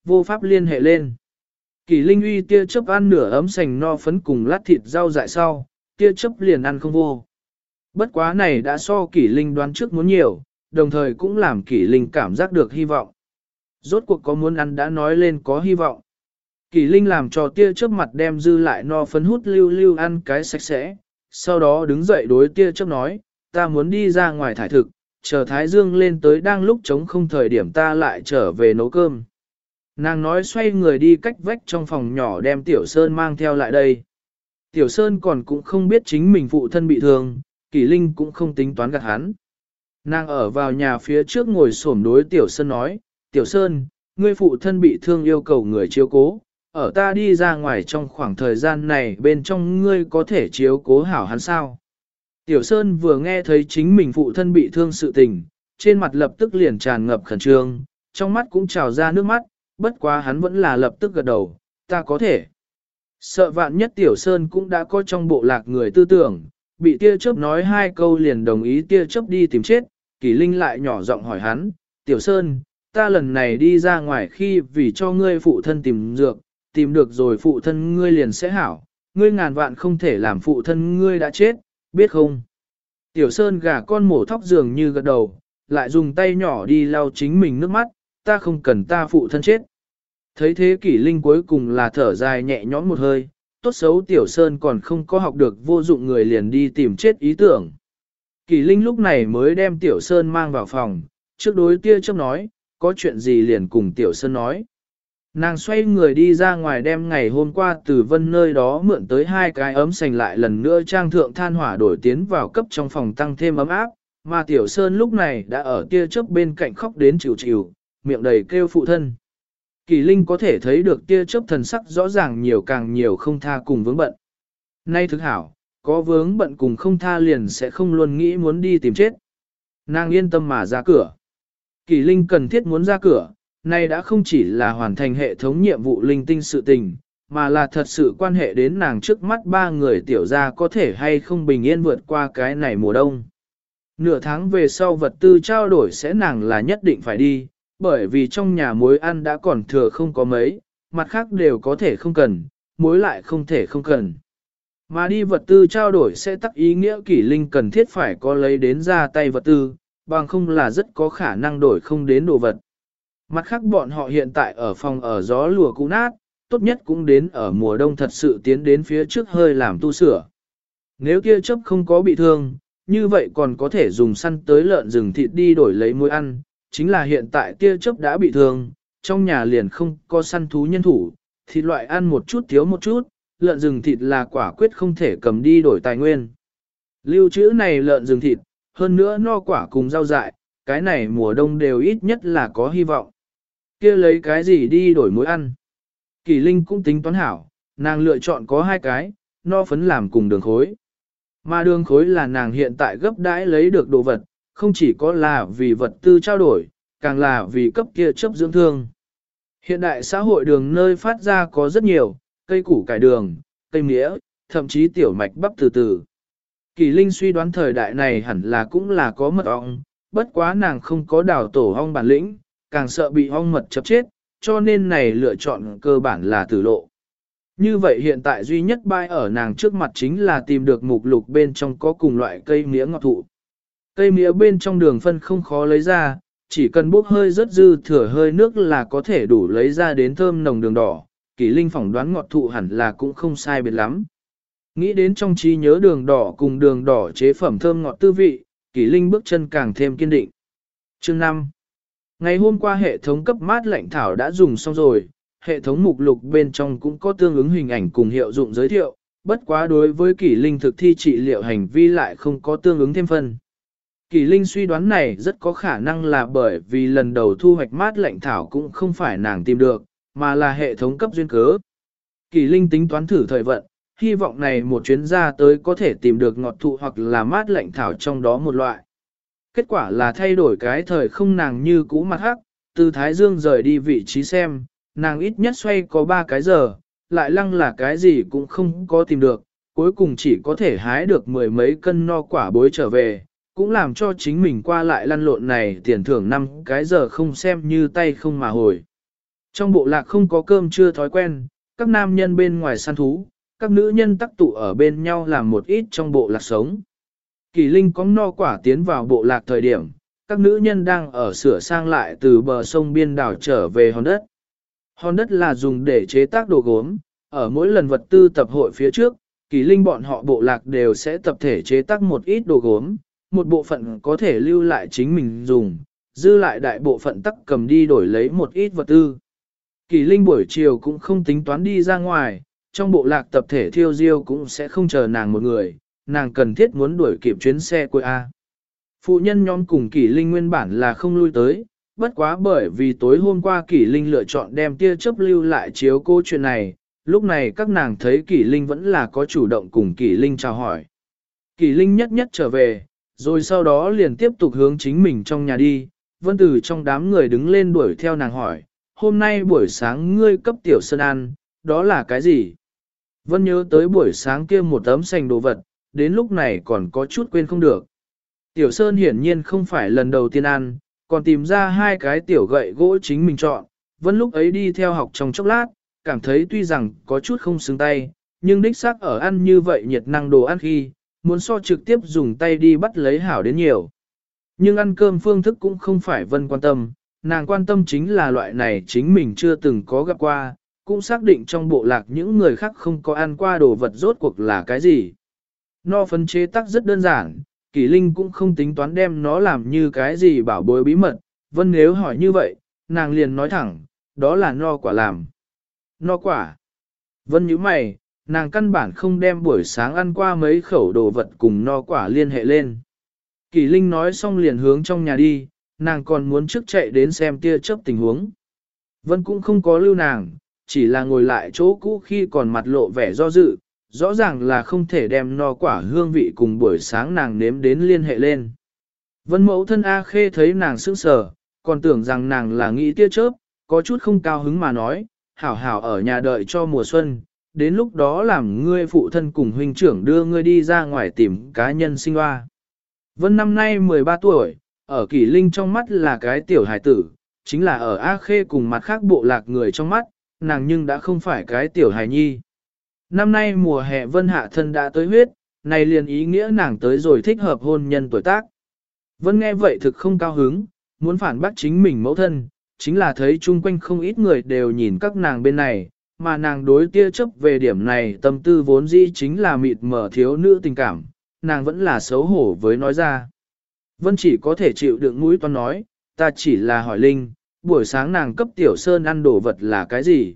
vô pháp liên hệ lên. Kỷ Linh uy tia chớp ăn nửa ấm sành no phấn cùng lát thịt rau dại sau, tia chớp liền ăn không vô. Bất quá này đã so Kỷ Linh đoán trước muốn nhiều, đồng thời cũng làm Kỷ Linh cảm giác được hy vọng. Rốt cuộc có muốn ăn đã nói lên có hy vọng. Kỷ Linh làm cho tia chớp mặt đem dư lại no phấn hút lưu lưu ăn cái sạch sẽ, sau đó đứng dậy đối tia chớp nói, ta muốn đi ra ngoài thải thực, chờ Thái Dương lên tới đang lúc trống không thời điểm ta lại trở về nấu cơm. Nàng nói xoay người đi cách vách trong phòng nhỏ đem Tiểu Sơn mang theo lại đây. Tiểu Sơn còn cũng không biết chính mình phụ thân bị thương, Kỷ Linh cũng không tính toán gạt hắn. Nàng ở vào nhà phía trước ngồi xổm đối Tiểu Sơn nói, Tiểu Sơn, ngươi phụ thân bị thương yêu cầu người chiếu cố, ở ta đi ra ngoài trong khoảng thời gian này bên trong ngươi có thể chiếu cố hảo hắn sao? Tiểu Sơn vừa nghe thấy chính mình phụ thân bị thương sự tình, trên mặt lập tức liền tràn ngập khẩn trương, trong mắt cũng trào ra nước mắt, bất quá hắn vẫn là lập tức gật đầu, ta có thể. Sợ vạn nhất Tiểu Sơn cũng đã có trong bộ lạc người tư tưởng, bị tia chớp nói hai câu liền đồng ý tia chớp đi tìm chết, Kỷ Linh lại nhỏ giọng hỏi hắn, Tiểu Sơn, ta lần này đi ra ngoài khi vì cho ngươi phụ thân tìm dược, tìm được rồi phụ thân ngươi liền sẽ hảo, ngươi ngàn vạn không thể làm phụ thân ngươi đã chết, biết không? Tiểu Sơn gà con mổ thóc dường như gật đầu, lại dùng tay nhỏ đi lau chính mình nước mắt, ta không cần ta phụ thân chết. Thấy thế Kỷ Linh cuối cùng là thở dài nhẹ nhõm một hơi, tốt xấu Tiểu Sơn còn không có học được vô dụng người liền đi tìm chết ý tưởng. Kỷ Linh lúc này mới đem Tiểu Sơn mang vào phòng, trước đối tia chớp nói, có chuyện gì liền cùng Tiểu Sơn nói. Nàng xoay người đi ra ngoài đem ngày hôm qua từ Vân nơi đó mượn tới hai cái ấm sành lại lần nữa trang thượng than hỏa đổi tiến vào cấp trong phòng tăng thêm ấm áp, mà Tiểu Sơn lúc này đã ở tia chớp bên cạnh khóc đến chịu chịu, miệng đầy kêu phụ thân. Kỳ Linh có thể thấy được tia chớp thần sắc rõ ràng nhiều càng nhiều không tha cùng vướng bận. Nay thực hảo, có vướng bận cùng không tha liền sẽ không luôn nghĩ muốn đi tìm chết. Nàng yên tâm mà ra cửa. Kỳ Linh cần thiết muốn ra cửa, nay đã không chỉ là hoàn thành hệ thống nhiệm vụ linh tinh sự tình, mà là thật sự quan hệ đến nàng trước mắt ba người tiểu gia có thể hay không bình yên vượt qua cái này mùa đông. Nửa tháng về sau vật tư trao đổi sẽ nàng là nhất định phải đi, bởi vì trong nhà muối ăn đã còn thừa không có mấy, mặt khác đều có thể không cần, muối lại không thể không cần. Mà đi vật tư trao đổi sẽ tắc ý nghĩa Kỷ Linh cần thiết phải có lấy đến ra tay vật tư, bằng không là rất có khả năng đổi không đến đồ vật. Mặt khác bọn họ hiện tại ở phòng ở gió lùa cũ nát, tốt nhất cũng đến ở mùa đông thật sự tiến đến phía trước hơi làm tu sửa. Nếu kia chấp không có bị thương, như vậy còn có thể dùng săn tới lợn rừng thịt đi đổi lấy muối ăn, chính là hiện tại tia chớp đã bị thương, trong nhà liền không có săn thú nhân thủ, thịt loại ăn một chút thiếu một chút, lợn rừng thịt là quả quyết không thể cầm đi đổi tài nguyên. Lưu trữ này lợn rừng thịt, hơn nữa no quả cùng rau dại, cái này mùa đông đều ít nhất là có hy vọng. Kia lấy cái gì đi đổi muối ăn? Kỳ Linh cũng tính toán hảo, nàng lựa chọn có hai cái, no phấn làm cùng đường khối. Mà đường khối là nàng hiện tại gấp đãi lấy được đồ vật, không chỉ có là vì vật tư trao đổi, càng là vì cấp kia chấp dưỡng thương. Hiện đại xã hội đường nơi phát ra có rất nhiều, cây củ cải đường, cây mía, thậm chí tiểu mạch bắp từ từ. Kỳ Linh suy đoán thời đại này hẳn là cũng là có mật ong, bất quá nàng không có đào tổ ong bản lĩnh, càng sợ bị ong mật chập chết, cho nên này lựa chọn cơ bản là tử lộ. Như vậy hiện tại duy nhất bai ở nàng trước mặt chính là tìm được mục lục bên trong có cùng loại cây mía ngọt thụ. Cây mía bên trong đường phân không khó lấy ra, chỉ cần bốc hơi rất dư thừa hơi nước là có thể đủ lấy ra đến thơm nồng đường đỏ, Kỷ Linh phỏng đoán ngọt thụ hẳn là cũng không sai biệt lắm. Nghĩ đến trong trí nhớ đường đỏ cùng đường đỏ chế phẩm thơm ngọt tư vị, Kỷ Linh bước chân càng thêm kiên định. Chương 5. Ngày hôm qua hệ thống cấp mát lạnh thảo đã dùng xong rồi, hệ thống mục lục bên trong cũng có tương ứng hình ảnh cùng hiệu dụng giới thiệu, bất quá đối với Kỷ Linh thực thi trị liệu hành vi lại không có tương ứng thêm phân. Kỷ Linh suy đoán này rất có khả năng là bởi vì lần đầu thu hoạch mát lạnh thảo cũng không phải nàng tìm được, mà là hệ thống cấp duyên cớ. Kỷ Linh tính toán thử thời vận, hy vọng này một chuyến ra tới có thể tìm được ngọt thụ hoặc là mát lạnh thảo trong đó một loại. Kết quả là thay đổi cái thời không nàng như cũ mặt hắc, từ Thái Dương rời đi vị trí xem, nàng ít nhất xoay có 3 cái giờ, lại lăng là cái gì cũng không có tìm được, cuối cùng chỉ có thể hái được 10 mấy cân no quả bối trở về, cũng làm cho chính mình qua lại lăn lộn này tiền thưởng 5 cái giờ không xem như tay không mà hồi. Trong bộ lạc không có cơm trưa thói quen, các nam nhân bên ngoài săn thú, các nữ nhân tắc tụ ở bên nhau làm một ít trong bộ lạc sống. Kỳ Linh có no quả tiến vào bộ lạc thời điểm, các nữ nhân đang ở sửa sang lại từ bờ sông biên đảo trở về hòn đất. Hòn đất là dùng để chế tác đồ gốm, ở mỗi lần vật tư tập hội phía trước, Kỳ Linh bọn họ bộ lạc đều sẽ tập thể chế tác một ít đồ gốm, một bộ phận có thể lưu lại chính mình dùng, dư lại đại bộ phận tắc cầm đi đổi lấy một ít vật tư. Kỳ Linh buổi chiều cũng không tính toán đi ra ngoài, trong bộ lạc tập thể thiêu diêu cũng sẽ không chờ nàng một người, nàng cần thiết muốn đuổi kịp chuyến xe của A. Phụ nhân nhóm cùng Kỳ Linh nguyên bản là không lui tới, bất quá bởi vì tối hôm qua Kỳ Linh lựa chọn đem tia chớp lưu lại chiếu cô chuyện này, lúc này các nàng thấy Kỳ Linh vẫn là có chủ động cùng Kỳ Linh chào hỏi. Kỳ Linh nhất nhất trở về, rồi sau đó liền tiếp tục hướng chính mình trong nhà đi, Vân từ trong đám người đứng lên đuổi theo nàng hỏi, hôm nay buổi sáng ngươi cấp Tiểu Sơn ăn, đó là cái gì? Vân nhớ tới buổi sáng kia một tấm sành đồ vật, đến lúc này còn có chút quên không được. Tiểu Sơn hiển nhiên không phải lần đầu tiên ăn, còn tìm ra hai cái tiểu gậy gỗ chính mình chọn. Vân lúc ấy đi theo học trong chốc lát, cảm thấy tuy rằng có chút không xứng tay, nhưng đích xác ở ăn như vậy nhiệt năng đồ ăn khi, muốn so trực tiếp dùng tay đi bắt lấy hảo đến nhiều. Nhưng ăn cơm phương thức cũng không phải Vân quan tâm, nàng quan tâm chính là loại này chính mình chưa từng có gặp qua, cũng xác định trong bộ lạc những người khác không có ăn qua đồ vật rốt cuộc là cái gì. No phấn chế tác rất đơn giản, Kỳ Linh cũng không tính toán đem nó làm như cái gì bảo bối bí mật, Vân nếu hỏi như vậy, nàng liền nói thẳng, đó là no quả làm. No quả. Vân nhíu mày, nàng căn bản không đem buổi sáng ăn qua mấy khẩu đồ vật cùng no quả liên hệ lên. Kỳ Linh nói xong liền hướng trong nhà đi, nàng còn muốn trước chạy đến xem tia chớp tình huống. Vân cũng không có lưu nàng, chỉ là ngồi lại chỗ cũ khi còn mặt lộ vẻ do dự, rõ ràng là không thể đem no quả hương vị cùng buổi sáng nàng nếm đến liên hệ lên. Vân mẫu thân A Khê thấy nàng sững sờ, còn tưởng rằng nàng là nghĩ tia chớp, có chút không cao hứng mà nói, hảo hảo ở nhà đợi cho mùa xuân, đến lúc đó làm ngươi phụ thân cùng huynh trưởng đưa ngươi đi ra ngoài tìm cá nhân sinh hoa. Vân năm nay 13 tuổi, ở Kỳ Linh trong mắt là cái tiểu hài tử, chính là ở A Khê cùng mặt khác bộ lạc người trong mắt, nàng nhưng đã không phải cái tiểu hài nhi. Năm nay mùa hè Vân hạ thân đã tới huyết, này liền ý nghĩa nàng tới rồi thích hợp hôn nhân tuổi tác. Vân nghe vậy thực không cao hứng, muốn phản bác chính mình mẫu thân, chính là thấy chung quanh không ít người đều nhìn các nàng bên này, mà nàng đối tia chấp về điểm này tâm tư vốn dĩ chính là mịt mờ thiếu nữ tình cảm, nàng vẫn là xấu hổ với nói ra. Vân chỉ có thể chịu đựng mũi toan nói, ta chỉ là hỏi Linh, buổi sáng nàng cấp Tiểu Sơn ăn đồ vật là cái gì?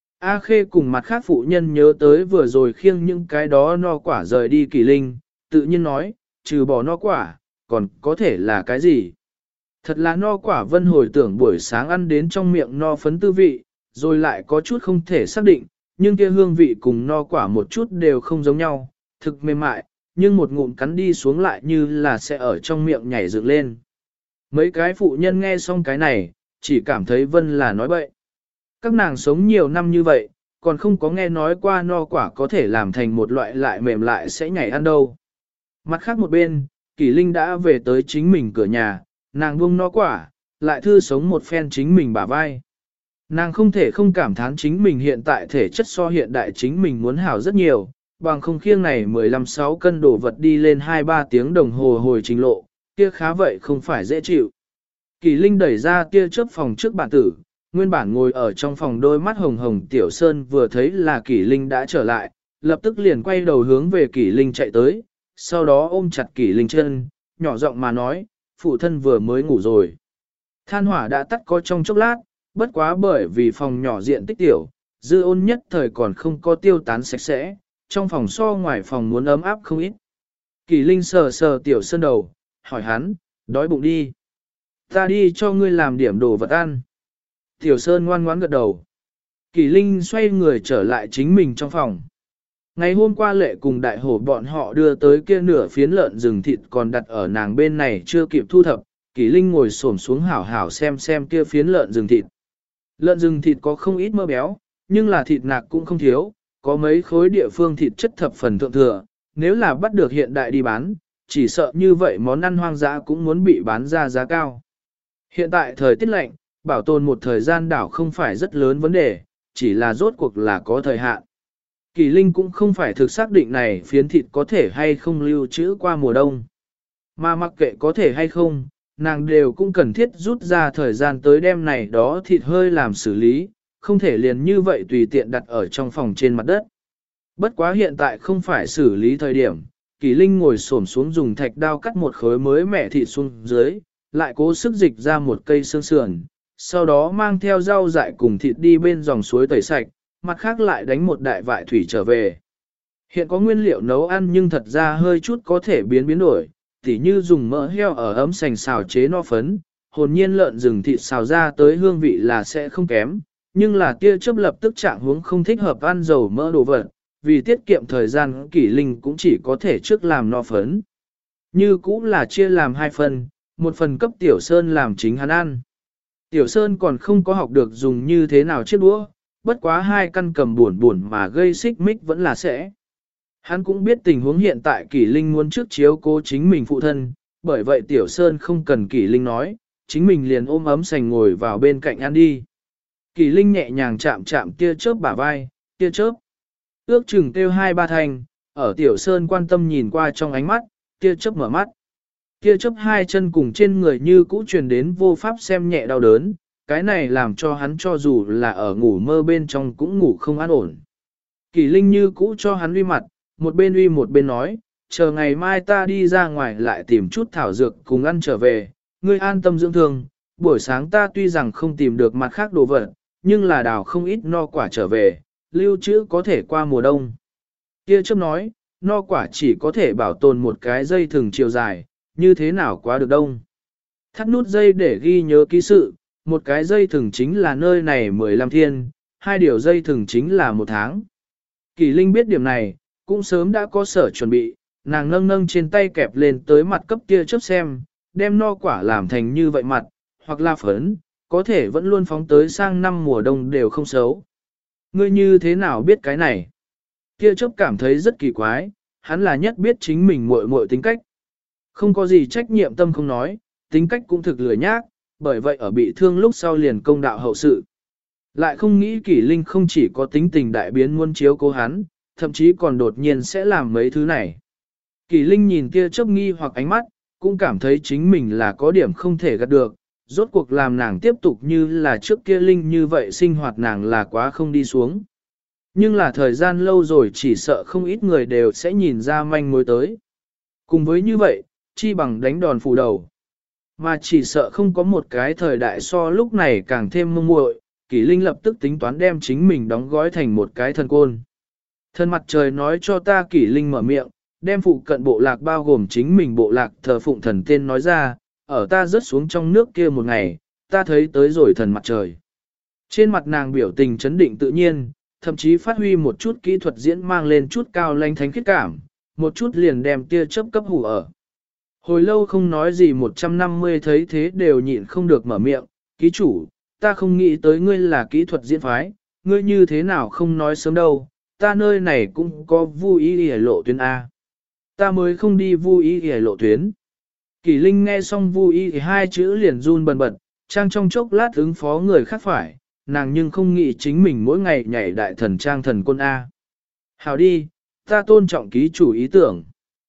A Khê cùng mặt khác phụ nhân nhớ tới vừa rồi khiêng những cái đó no quả rời đi Kỳ Linh, tự nhiên nói, trừ bỏ no quả, còn có thể là cái gì? Thật là no quả Vân hồi tưởng buổi sáng ăn đến trong miệng no phấn tư vị, rồi lại có chút không thể xác định, nhưng kia hương vị cùng no quả một chút đều không giống nhau, thực mềm mại, nhưng một ngụm cắn đi xuống lại như là sẽ ở trong miệng nhảy dựng lên. Mấy cái phụ nhân nghe xong cái này, chỉ cảm thấy Vân là nói bậy. Các nàng sống nhiều năm như vậy, còn không có nghe nói qua no quả có thể làm thành một loại lại mềm lại sẽ nhảy ăn đâu. Mặt khác một bên, Kỳ Linh đã về tới chính mình cửa nhà, nàng buông no quả, lại thư sống một phen chính mình bả vai. Nàng không thể không cảm thán chính mình hiện tại thể chất so hiện đại chính mình muốn hảo rất nhiều, bằng không khiêng này 15-6 cân đồ vật đi lên 2-3 tiếng đồng hồ hồi trình lộ, kia khá vậy không phải dễ chịu. Kỳ Linh đẩy ra tia chớp phòng trước bản tử, nguyên bản ngồi ở trong phòng đôi mắt hồng hồng Tiểu Sơn vừa thấy là Kỳ Linh đã trở lại, lập tức liền quay đầu hướng về Kỳ Linh chạy tới, sau đó ôm chặt Kỳ Linh chân, nhỏ giọng mà nói, phụ thân vừa mới ngủ rồi. Than hỏa đã tắt có trong chốc lát, bất quá bởi vì phòng nhỏ diện tích tiểu, dư ôn nhất thời còn không có tiêu tán sạch sẽ, trong phòng so ngoài phòng muốn ấm áp không ít. Kỳ Linh sờ sờ Tiểu Sơn đầu, hỏi hắn, đói bụng đi. Ta đi cho ngươi làm điểm đồ vật ăn. Tiểu Sơn ngoan ngoãn gật đầu. Kỳ Linh xoay người trở lại chính mình trong phòng. Ngày hôm qua Lệ cùng đại hổ bọn họ đưa tới kia nửa phiến lợn rừng thịt còn đặt ở nàng bên này chưa kịp thu thập. Kỳ Linh ngồi xổm xuống hảo hảo xem kia phiến lợn rừng thịt. Lợn rừng thịt có không ít mỡ béo, nhưng là thịt nạc cũng không thiếu, có mấy khối địa phương thịt chất thập phần thượng thừa, nếu là bắt được hiện đại đi bán, chỉ sợ như vậy món ăn hoang dã cũng muốn bị bán ra giá cao. Hiện tại thời tiết lạnh, bảo tồn một thời gian đảo không phải rất lớn vấn đề, chỉ là rốt cuộc là có thời hạn. Kỳ Linh cũng không phải thực xác định này phiến thịt có thể hay không lưu trữ qua mùa đông. Mà mặc kệ có thể hay không, nàng đều cũng cần thiết rút ra thời gian tới đêm này đó thịt hơi làm xử lý, không thể liền như vậy tùy tiện đặt ở trong phòng trên mặt đất. Bất quá hiện tại không phải xử lý thời điểm, Kỳ Linh ngồi xổm xuống dùng thạch đao cắt một khối mới mẻ thịt xuống dưới, lại cố sức dịch ra một cây xương sườn, sau đó mang theo rau dại cùng thịt đi bên dòng suối tẩy sạch, mặt khác lại đánh một đại vại thủy trở về. Hiện có nguyên liệu nấu ăn nhưng thật ra hơi chút có thể biến đổi, tỉ như dùng mỡ heo ở ấm sành xào chế no phấn, hồn nhiên lợn rừng thịt xào ra tới hương vị là sẽ không kém, nhưng là tia chớp lập tức trạng huống không thích hợp ăn dầu mỡ đồ vật, vì tiết kiệm thời gian Kỷ Linh cũng chỉ có thể trước làm no phấn. Như cũng là chia làm 2 phần, một phần cấp Tiểu Sơn làm chính hắn ăn. Tiểu Sơn còn không có học được dùng như thế nào chiếc đũa, bất quá 2 căn cầm buồn mà gây xích mích vẫn là sẽ. Hắn cũng biết tình huống hiện tại Kỷ Linh muốn trước chiếu cố chính mình phụ thân, bởi vậy Tiểu Sơn không cần Kỷ Linh nói, chính mình liền ôm ấm sành ngồi vào bên cạnh ăn đi. Kỷ Linh nhẹ nhàng chạm chạm tia chớp bả vai, tia chớp. Ước chừng kêu 2-3 thanh, ở Tiểu Sơn quan tâm nhìn qua trong ánh mắt, tia chớp mở mắt. Tia chớp 2 chân cùng trên người như cũ truyền đến vô pháp xem nhẹ đau đớn, cái này làm cho hắn cho dù là ở ngủ mơ bên trong cũng ngủ không an ổn. Kỷ Linh như cũ cho hắn uy mặt, một bên uy một bên nói, chờ ngày mai ta đi ra ngoài lại tìm chút thảo dược cùng ăn trở về, ngươi an tâm dưỡng thương, buổi sáng ta tuy rằng không tìm được mặt khác đồ vật, nhưng là đào không ít no quả trở về, lưu trữ có thể qua mùa đông. Tia chớp nói, no quả chỉ có thể bảo tồn một cái dây thừng chiều dài, như thế nào quá được đông. Thắt nút dây để ghi nhớ ký sự, một cái dây thừng chính là nơi này 15 thiên, 2 điều dây thừng chính là 1 tháng. Kỳ Linh biết điểm này, cũng sớm đã có sở chuẩn bị, nàng nâng trên tay kẹp lên tới mặt cấp tia chớp xem, đem no quả làm thành như vậy mặt, hoặc là phấn, có thể vẫn luôn phóng tới sang năm mùa đông đều không xấu. Ngươi như thế nào biết cái này? Tia chớp cảm thấy rất kỳ quái, hắn là nhất biết chính mình muội tính cách. Không có gì trách nhiệm tâm không nói, tính cách cũng thực lười nhác, bởi vậy ở bị thương lúc sau liền công đạo hậu sự. Lại không nghĩ Kỷ Linh không chỉ có tính tình đại biến muốn chiếu cố hắn, thậm chí còn đột nhiên sẽ làm mấy thứ này. Kỷ Linh nhìn tia chớp nghi hoặc ánh mắt, cũng cảm thấy chính mình là có điểm không thể gạt được, rốt cuộc làm nàng tiếp tục như là trước kia Linh như vậy sinh hoạt nàng là quá không đi xuống. Nhưng là thời gian lâu rồi chỉ sợ không ít người đều sẽ nhìn ra manh mối tới. Cùng với như vậy, chi bằng đánh đòn phủ đầu. Mà chỉ sợ không có một cái thời đại so lúc này càng thêm mông muội, Kỷ Linh lập tức tính toán đem chính mình đóng gói thành một cái thần côn. Thần mặt trời nói cho ta Kỷ Linh mở miệng, đem phụ cận bộ lạc bao gồm chính mình bộ lạc thờ phụng thần tên nói ra, ở ta rớt xuống trong nước kia một ngày, ta thấy tới rồi thần mặt trời. Trên mặt nàng biểu tình chấn định tự nhiên, thậm chí phát huy một chút kỹ thuật diễn mang lên chút cao lanh thánh khiết cảm, một chút liền đem tia chớp cấp hủ ở. Hồi lâu không nói gì 150 thấy thế đều nhịn không được mở miệng, ký chủ, ta không nghĩ tới ngươi là kỹ thuật diễn phái, ngươi như thế nào không nói sớm đâu, ta nơi này cũng có vui ý hề lộ tuyến A. Ta mới không đi vui ý hề lộ tuyến. Kỳ Linh nghe xong vui ý thì 2 chữ liền run bần bật, trang trong chốc lát ứng phó người khác phải, nàng nhưng không nghĩ chính mình mỗi ngày nhảy đại thần trang thần côn A. Hào đi, ta tôn trọng ký chủ ý tưởng.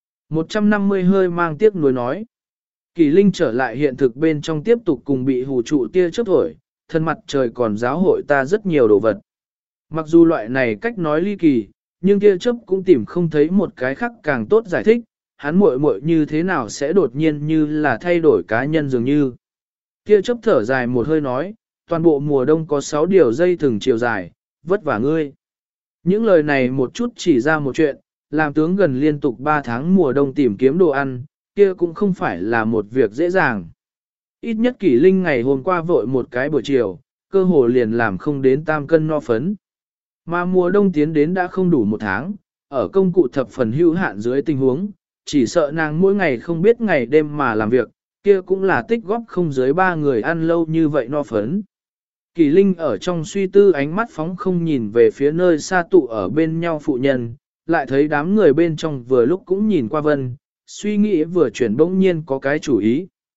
150 hơi mang tiếc nuối nói. Kỳ Linh trở lại hiện thực bên trong tiếp tục cùng bị hù trụ tia chớp thổi, thân mặt trời còn giáo hội ta rất nhiều đồ vật. Mặc dù loại này cách nói ly kỳ, nhưng tia chớp cũng tìm không thấy một cái khác càng tốt giải thích, hắn muội như thế nào sẽ đột nhiên như là thay đổi cá nhân dường như. Tia chớp thở dài một hơi nói, toàn bộ mùa đông có 6 điều dây thừng chiều dài, vất vả ngươi. Những lời này một chút chỉ ra một chuyện, làm tướng gần liên tục 3 tháng mùa đông tìm kiếm đồ ăn, kia cũng không phải là một việc dễ dàng. Ít nhất Kỷ Linh ngày hôm qua vội một cái buổi chiều, cơ hồ liền làm không đến tam cân no phấn. Mà mùa đông tiến đến đã không đủ 1 tháng, ở công cụ thập phần hữu hạn dưới tình huống, chỉ sợ nàng mỗi ngày không biết ngày đêm mà làm việc, kia cũng là tích góp không dưới 3 người ăn lâu như vậy no phấn. Kỷ Linh ở trong suy tư ánh mắt phóng không nhìn về phía nơi xa tụ ở bên nhau phụ nhân, lại thấy đám người bên trong vừa lúc cũng nhìn qua vân, suy nghĩ vừa chuyển bỗng nhiên có cái chủ ý.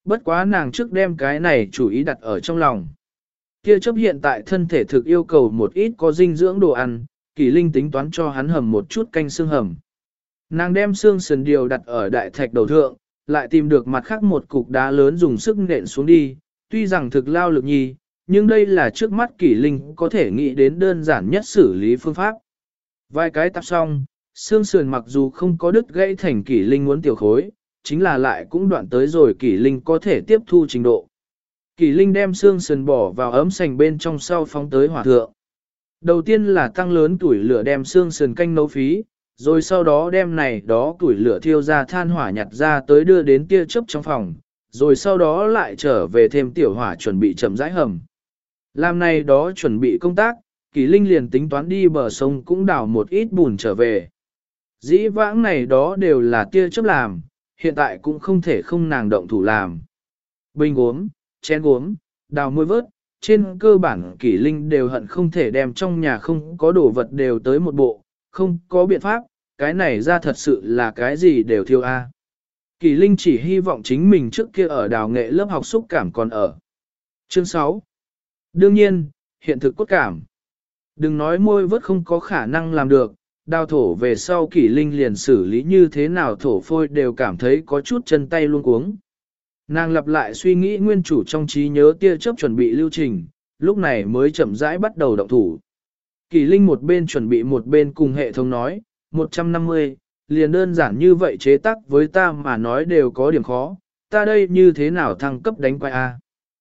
Bất quá nàng trước đem cái này chủ ý đặt ở trong lòng. Tia chớp hiện tại thân thể thực yêu cầu một ít có dinh dưỡng đồ ăn, Kỷ Linh tính toán cho hắn hầm một chút canh xương hầm. Nàng đem xương sườn điều đặt ở đại thạch đầu thượng, lại tìm được mặt khác một cục đá lớn dùng sức nện xuống đi, tuy rằng thực lao lực nhi, nhưng đây là trước mắt Kỷ Linh có thể nghĩ đến đơn giản nhất xử lý phương pháp. Vài cái tạp xong, xương sườn mặc dù không có đứt gãy thành Kỷ Linh muốn tiểu khối, chính là lại cũng đoạn tới rồi Kỷ Linh có thể tiếp thu trình độ. Kỷ Linh đem xương sườn bỏ vào ấm sành bên trong sau phóng tới hỏa thượng. Đầu tiên là tăng lớn tuổi lửa đem xương sườn canh nấu phí, rồi sau đó đem này đó tuổi lửa thiêu ra than hỏa nhặt ra tới đưa đến tia chớp trong phòng, rồi sau đó lại trở về thêm tiểu hỏa chuẩn bị chậm rãi hầm. Làm này đó chuẩn bị công tác, Kỷ Linh liền tính toán đi bờ sông cũng đào một ít bùn trở về. Dĩ vãng này đó đều là tia chớp làm, hiện tại cũng không thể không nàng động thủ làm. Bình gốm, chén gốm, đào môi vớt, trên cơ bản Kỷ Linh đều hận không thể đem trong nhà không có đồ vật đều tới một bộ, không có biện pháp, cái này ra thật sự là cái gì đều thiêu a. Kỷ Linh chỉ hy vọng chính mình trước kia ở đào nghệ lớp học xúc cảm còn ở. Chương 6. Đương nhiên, hiện thực cốt cảm. Đừng nói môi vớt không có khả năng làm được, đào thổ về sau Kỷ Linh liền xử lý như thế nào thổ phôi đều cảm thấy có chút chân tay luôn cuống. Nàng lặp lại suy nghĩ nguyên chủ trong trí nhớ tia chớp chuẩn bị lưu trình, lúc này mới chậm rãi bắt đầu động thủ. Kỷ Linh một bên chuẩn bị một bên cùng hệ thống nói, 150, liền đơn giản như vậy chế tác với ta mà nói đều có điểm khó, ta đây như thế nào thăng cấp đánh quay A.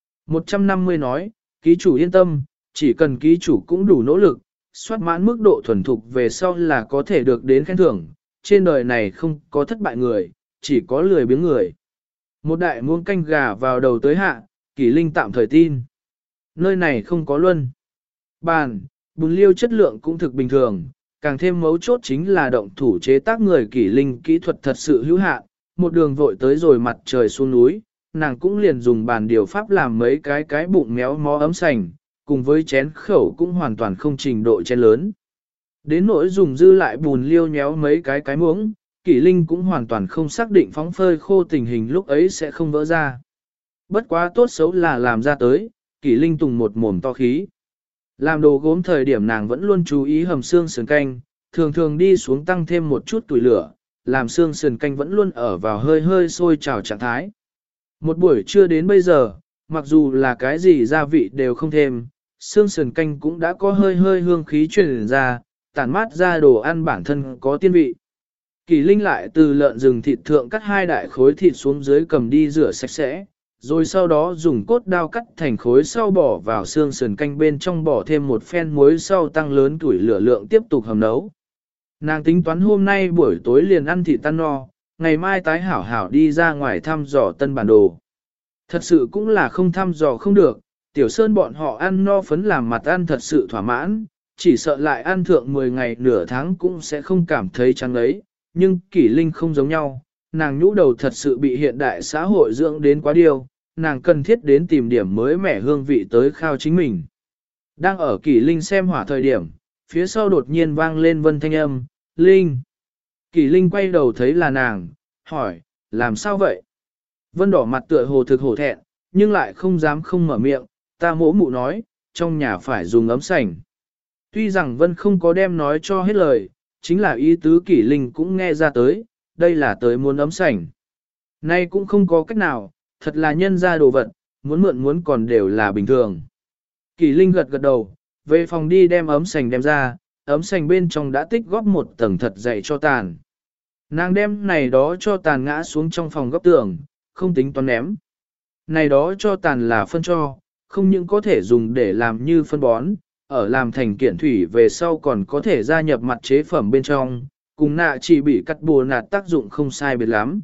150 nói, ký chủ yên tâm, chỉ cần ký chủ cũng đủ nỗ lực, soát mãn mức độ thuần thục về sau là có thể được đến khen thưởng, trên đời này không có thất bại người, chỉ có lười biếng người. Một đại muỗng canh gà vào đầu tới hạ, Kỷ Linh tạm thời tin. Nơi này không có luân. Bàn, bùn liêu chất lượng cũng thực bình thường, càng thêm mấu chốt chính là động thủ chế tác người Kỷ Linh kỹ thuật thật sự hữu hạn, một đường vội tới rồi mặt trời xuống núi, nàng cũng liền dùng bàn điều pháp làm mấy cái bụng méo mó ấm sành, cùng với chén khẩu cũng hoàn toàn không trình độ chén lớn. Đến nỗi dùng dư lại bùn liêu nhéo mấy cái muỗng, Kỷ Linh cũng hoàn toàn không xác định phóng phơi khô tình hình lúc ấy sẽ không vỡ ra. Bất quá tốt xấu là làm ra tới, Kỷ Linh tùng một mồm to khí. Làm đồ gốm thời điểm nàng vẫn luôn chú ý hầm xương sườn canh, thường thường đi xuống tăng thêm một chút tuổi lửa, làm xương sườn canh vẫn luôn ở vào hơi hơi sôi trào trạng thái. Một buổi trưa đến bây giờ, mặc dù là cái gì gia vị đều không thêm, xương sườn canh cũng đã có hơi hơi hương khí truyền ra, tản mát ra đồ ăn bản thân có tiên vị. Kỷ Linh lại từ lợn rừng thịt thượng cắt hai đại khối thịt xuống dưới cầm đi rửa sạch sẽ, rồi sau đó dùng cốt đao cắt thành khối sau bỏ vào xương sườn canh bên trong bỏ thêm một phen muối sau tăng lớn tuổi lửa lượng tiếp tục hầm nấu. Nàng tính toán hôm nay buổi tối liền ăn thịt tan no, ngày mai tái hảo hảo đi ra ngoài thăm dò tân bản đồ. Thật sự cũng là không thăm dò không được, Tiểu Sơn bọn họ ăn no phấn làm mặt ăn thật sự thỏa mãn, chỉ sợ lại ăn thượng 10 ngày nửa tháng cũng sẽ không cảm thấy chán ấy, nhưng Kỷ Linh không giống nhau, nàng nhũ đầu thật sự bị hiện đại xã hội dưỡng đến quá điều, nàng cần thiết đến tìm điểm mới mẻ hương vị tới khao chính mình. Đang ở Kỷ Linh xem hỏa thời điểm, phía sau đột nhiên vang lên Vân thanh âm, Linh. Kỷ Linh quay đầu thấy là nàng, hỏi, làm sao vậy? Vân đỏ mặt tựa hồ thực hổ thẹn, nhưng lại không dám không mở miệng, ta mỗ mụ nói, trong nhà phải dùng ấm sành. Tuy rằng Vân không có đem nói cho hết lời, chính là ý tứ Kỷ Linh cũng nghe ra tới, đây là tới muốn ấm sành. Nay cũng không có cách nào, thật là nhân ra đồ vật, muốn mượn muốn còn đều là bình thường. Kỷ Linh gật gật đầu, về phòng đi đem ấm sành đem ra, ấm sành bên trong đã tích góp một tầng thật dày cho tàn. Nàng đem này đó cho tàn ngã xuống trong phòng góc tường, không tính toán ném. Này đó cho tàn là phân cho, không những có thể dùng để làm như phân bón, ở làm thành kiện thủy về sau còn có thể gia nhập mặt chế phẩm bên trong, cùng nạ chỉ bị cắt bùa nạt tác dụng không sai biệt lắm.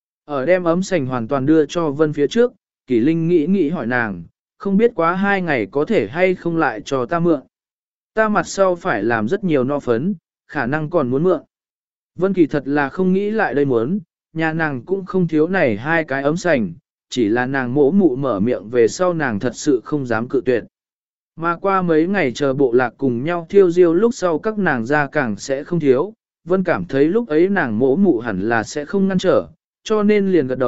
Ở đem ấm sành hoàn toàn đưa cho Vân phía trước, Kỷ Linh nghĩ hỏi nàng, không biết quá 2 ngày có thể hay không lại cho ta mượn. Ta mặt sau phải làm rất nhiều no phấn, khả năng còn muốn mượn. Vân Kỳ thật là không nghĩ lại đây muốn, nhà nàng cũng không thiếu này 2 cái ấm sành, chỉ là nàng mỗ mụ mở miệng về sau nàng thật sự không dám cự tuyệt. Mà qua mấy ngày chờ bộ lạc cùng nhau thiêu diêu lúc sau các nàng ra càng sẽ không thiếu, Vân cảm thấy lúc ấy nàng mỗ mụ hẳn là sẽ không ngăn trở, cho nên liền gật đầu,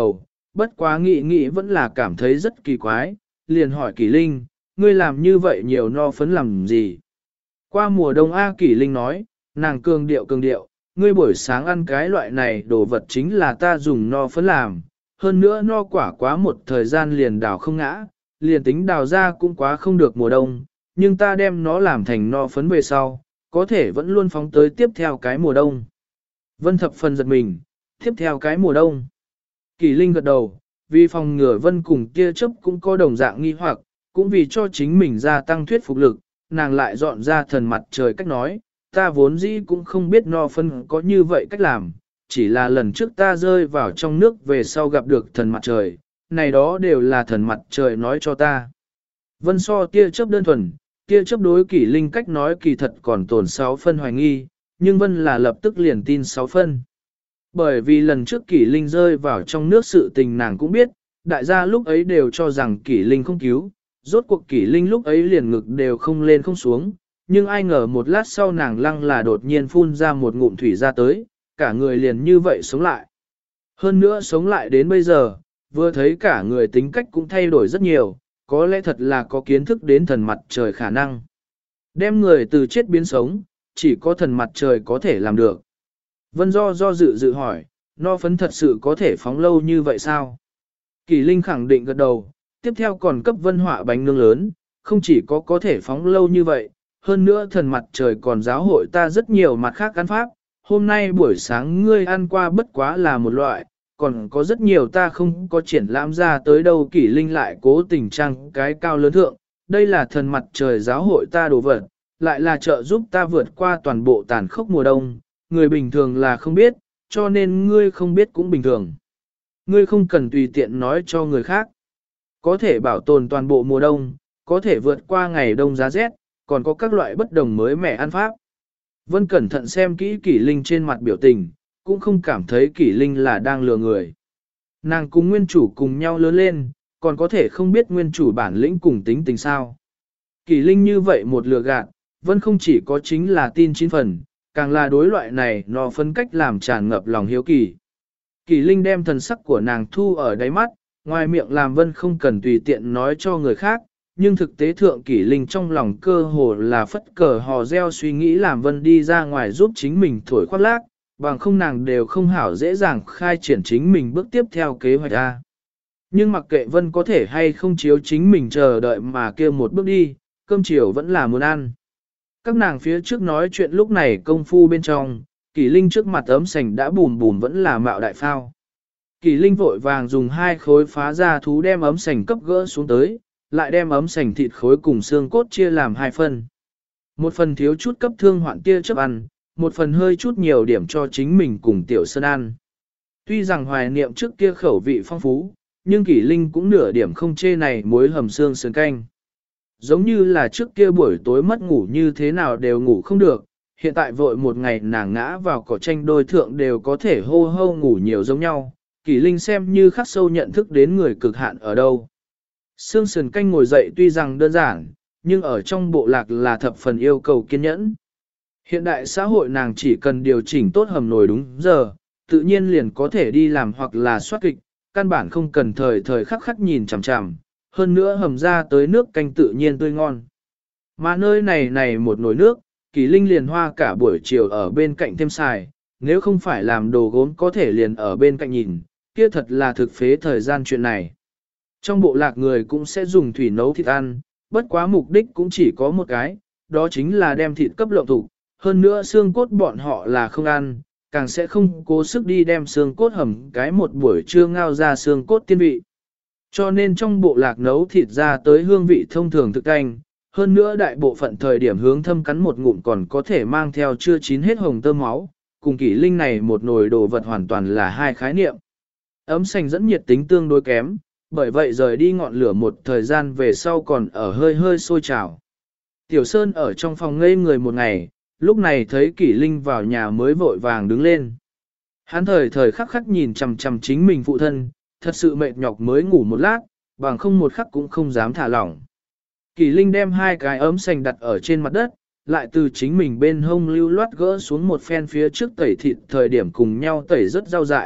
bất quá nghĩ nghĩ vẫn là cảm thấy rất kỳ quái, liền hỏi Kỷ Linh, ngươi làm như vậy nhiều no phấn làm gì? Qua mùa đông A Kỷ Linh nói, nàng cường điệu, ngươi buổi sáng ăn cái loại này đồ vật chính là ta dùng no phấn làm, hơn nữa no quả quá một thời gian liền đào không ngã, liền tính đào ra cũng quá không được mùa đông, nhưng ta đem nó làm thành no phấn về sau, có thể vẫn luôn phóng tới tiếp theo cái mùa đông. Vân thập phần giật mình, tiếp theo cái mùa đông. Kỳ Linh gật đầu, vì phòng ngừa Vân cùng tia chớp cũng có đồng dạng nghi hoặc, cũng vì cho chính mình gia tăng thuyết phục lực, nàng lại dọn ra thần mặt trời cách nói, ta vốn dĩ cũng không biết no phân có như vậy cách làm, chỉ là lần trước ta rơi vào trong nước về sau gặp được thần mặt trời, này đó đều là thần mặt trời nói cho ta. Vân so tia chớp đơn thuần, tia chớp đối Kỷ Linh cách nói kỳ thật còn tồn 6 phân hoài nghi, nhưng Vân là lập tức liền tin 6 phân. Bởi vì lần trước Kỷ Linh rơi vào trong nước sự tình nàng cũng biết, đại gia lúc ấy đều cho rằng Kỷ Linh không cứu, rốt cuộc Kỷ Linh lúc ấy liền ngực đều không lên không xuống, nhưng ai ngờ một lát sau nàng lăng là đột nhiên phun ra một ngụm thủy ra tới, cả người liền như vậy sống lại. Hơn nữa sống lại đến bây giờ, vừa thấy cả người tính cách cũng thay đổi rất nhiều, có lẽ thật là có kiến thức đến thần mặt trời khả năng. Đem người từ chết biến sống, chỉ có thần mặt trời có thể làm được. Vân do dự hỏi, no phấn thật sự có thể phóng lâu như vậy sao? Kỳ Linh khẳng định gật đầu, tiếp theo còn cấp Vân họa bánh nướng lớn, không chỉ có thể phóng lâu như vậy, hơn nữa thần mặt trời còn giáo hội ta rất nhiều mặt khác ăn pháp. Hôm nay buổi sáng ngươi ăn qua bất quá là một loại, còn có rất nhiều ta không có triển lãm ra tới đâu. Kỷ Linh lại cố tình trang cái cao lớn thượng, đây là thần mặt trời giáo hội ta đồ vật, lại là trợ giúp ta vượt qua toàn bộ tàn khốc mùa đông, người bình thường là không biết, cho nên ngươi không biết cũng bình thường. Ngươi không cần tùy tiện nói cho người khác. Có thể bảo tồn toàn bộ mùa đông, có thể vượt qua ngày đông giá rét, còn có các loại bất đồng mới mẻ ăn pháp. Vân cẩn thận xem kỹ Kỷ Linh trên mặt biểu tình, cũng không cảm thấy Kỷ Linh là đang lừa người. Nàng cùng nguyên chủ cùng nhau lớn lên, còn có thể không biết nguyên chủ bản lĩnh cùng tính tình sao. Kỷ Linh như vậy một lừa gạt, Vân không chỉ có chính là tin 9 phần, càng là đối loại này nó phân cách làm tràn ngập lòng hiếu kỳ. Kỷ Linh đem thần sắc của nàng thu ở đáy mắt, ngoài miệng làm Vân không cần tùy tiện nói cho người khác, nhưng thực tế thượng Kỷ Linh trong lòng cơ hồ là phất cờ hò reo suy nghĩ làm Vân đi ra ngoài giúp chính mình thổi khoác lác, bằng không nàng đều không hảo dễ dàng khai triển chính mình bước tiếp theo kế hoạch A. Nhưng mặc kệ Vân có thể hay không chiếu chính mình chờ đợi mà kêu một bước đi, cơm chiều vẫn là muốn ăn. Các nàng phía trước nói chuyện lúc này công phu bên trong, Kỷ Linh trước mặt ấm sành đã bùm bùm vẫn là mạo đại phao. Kỷ Linh vội vàng dùng 2 khối phá ra thú đem ấm sành cấp gỡ xuống tới, lại đem ấm sành thịt khối cùng xương cốt chia làm 2 phần. Một phần thiếu chút cấp thương hoạn tia chớp ăn, một phần hơi chút nhiều điểm cho chính mình cùng Tiểu Sơn ăn. Tuy rằng hoài niệm trước kia khẩu vị phong phú, nhưng Kỷ Linh cũng nửa điểm không chê này muối hầm xương sườn canh. Giống như là trước kia buổi tối mất ngủ như thế nào đều ngủ không được, hiện tại vội một ngày nàng ngã vào cỏ tranh đôi thượng đều có thể hô hô ngủ nhiều giống nhau. Kỷ Linh xem như khắc sâu nhận thức đến người cực hạn ở đâu. Xương sườn canh ngồi dậy tuy rằng đơn giản, nhưng ở trong bộ lạc là thập phần yêu cầu kiên nhẫn. Hiện đại xã hội nàng chỉ cần điều chỉnh tốt hầm nồi đúng giờ, tự nhiên liền có thể đi làm hoặc là soát kịch, căn bản không cần thời khắc khắc nhìn chằm chằm, hơn nữa hầm ra tới nước canh tự nhiên tươi ngon. Mà nơi này một nồi nước, Kỷ Linh liền hoa cả buổi chiều ở bên cạnh thêm xài, nếu không phải làm đồ gốm có thể liền ở bên cạnh nhìn, kia thật là thực phế thời gian chuyện này. Trong bộ lạc người cũng sẽ dùng thủy nấu thịt ăn, bất quá mục đích cũng chỉ có một cái, đó chính là đem thịt cấp lộng thủ. Hơn nữa xương cốt bọn họ là không ăn, càng sẽ không cố sức đi đem xương cốt hầm cái một buổi trưa ngao ra xương cốt tiên vị. Cho nên trong bộ lạc nấu thịt ra tới hương vị thông thường thực canh, hơn nữa đại bộ phận thời điểm hướng thâm cắn một ngụm còn có thể mang theo chưa chín hết hồng tơ máu, cùng Kỷ Linh này một nồi đồ vật hoàn toàn là hai khái niệm. Ấm sành dẫn nhiệt tính tương đối kém, bởi vậy rời đi ngọn lửa một thời gian về sau còn ở hơi sôi trào. Tiểu Sơn ở trong phòng ngây người một ngày, lúc này thấy Kỷ Linh vào nhà mới vội vàng đứng lên. Hắn thời khắc khắc nhìn chằm chằm chính mình phụ thân, thật sự mệt nhọc mới ngủ một lát, bằng không một khắc cũng không dám thả lỏng. Kỷ Linh đem 2 cái ấm sành đặt ở trên mặt đất, lại từ chính mình bên hông lưu loát gỡ xuống một phen phía trước tẩy thịt thời điểm cùng nhau tẩy rất rau dại,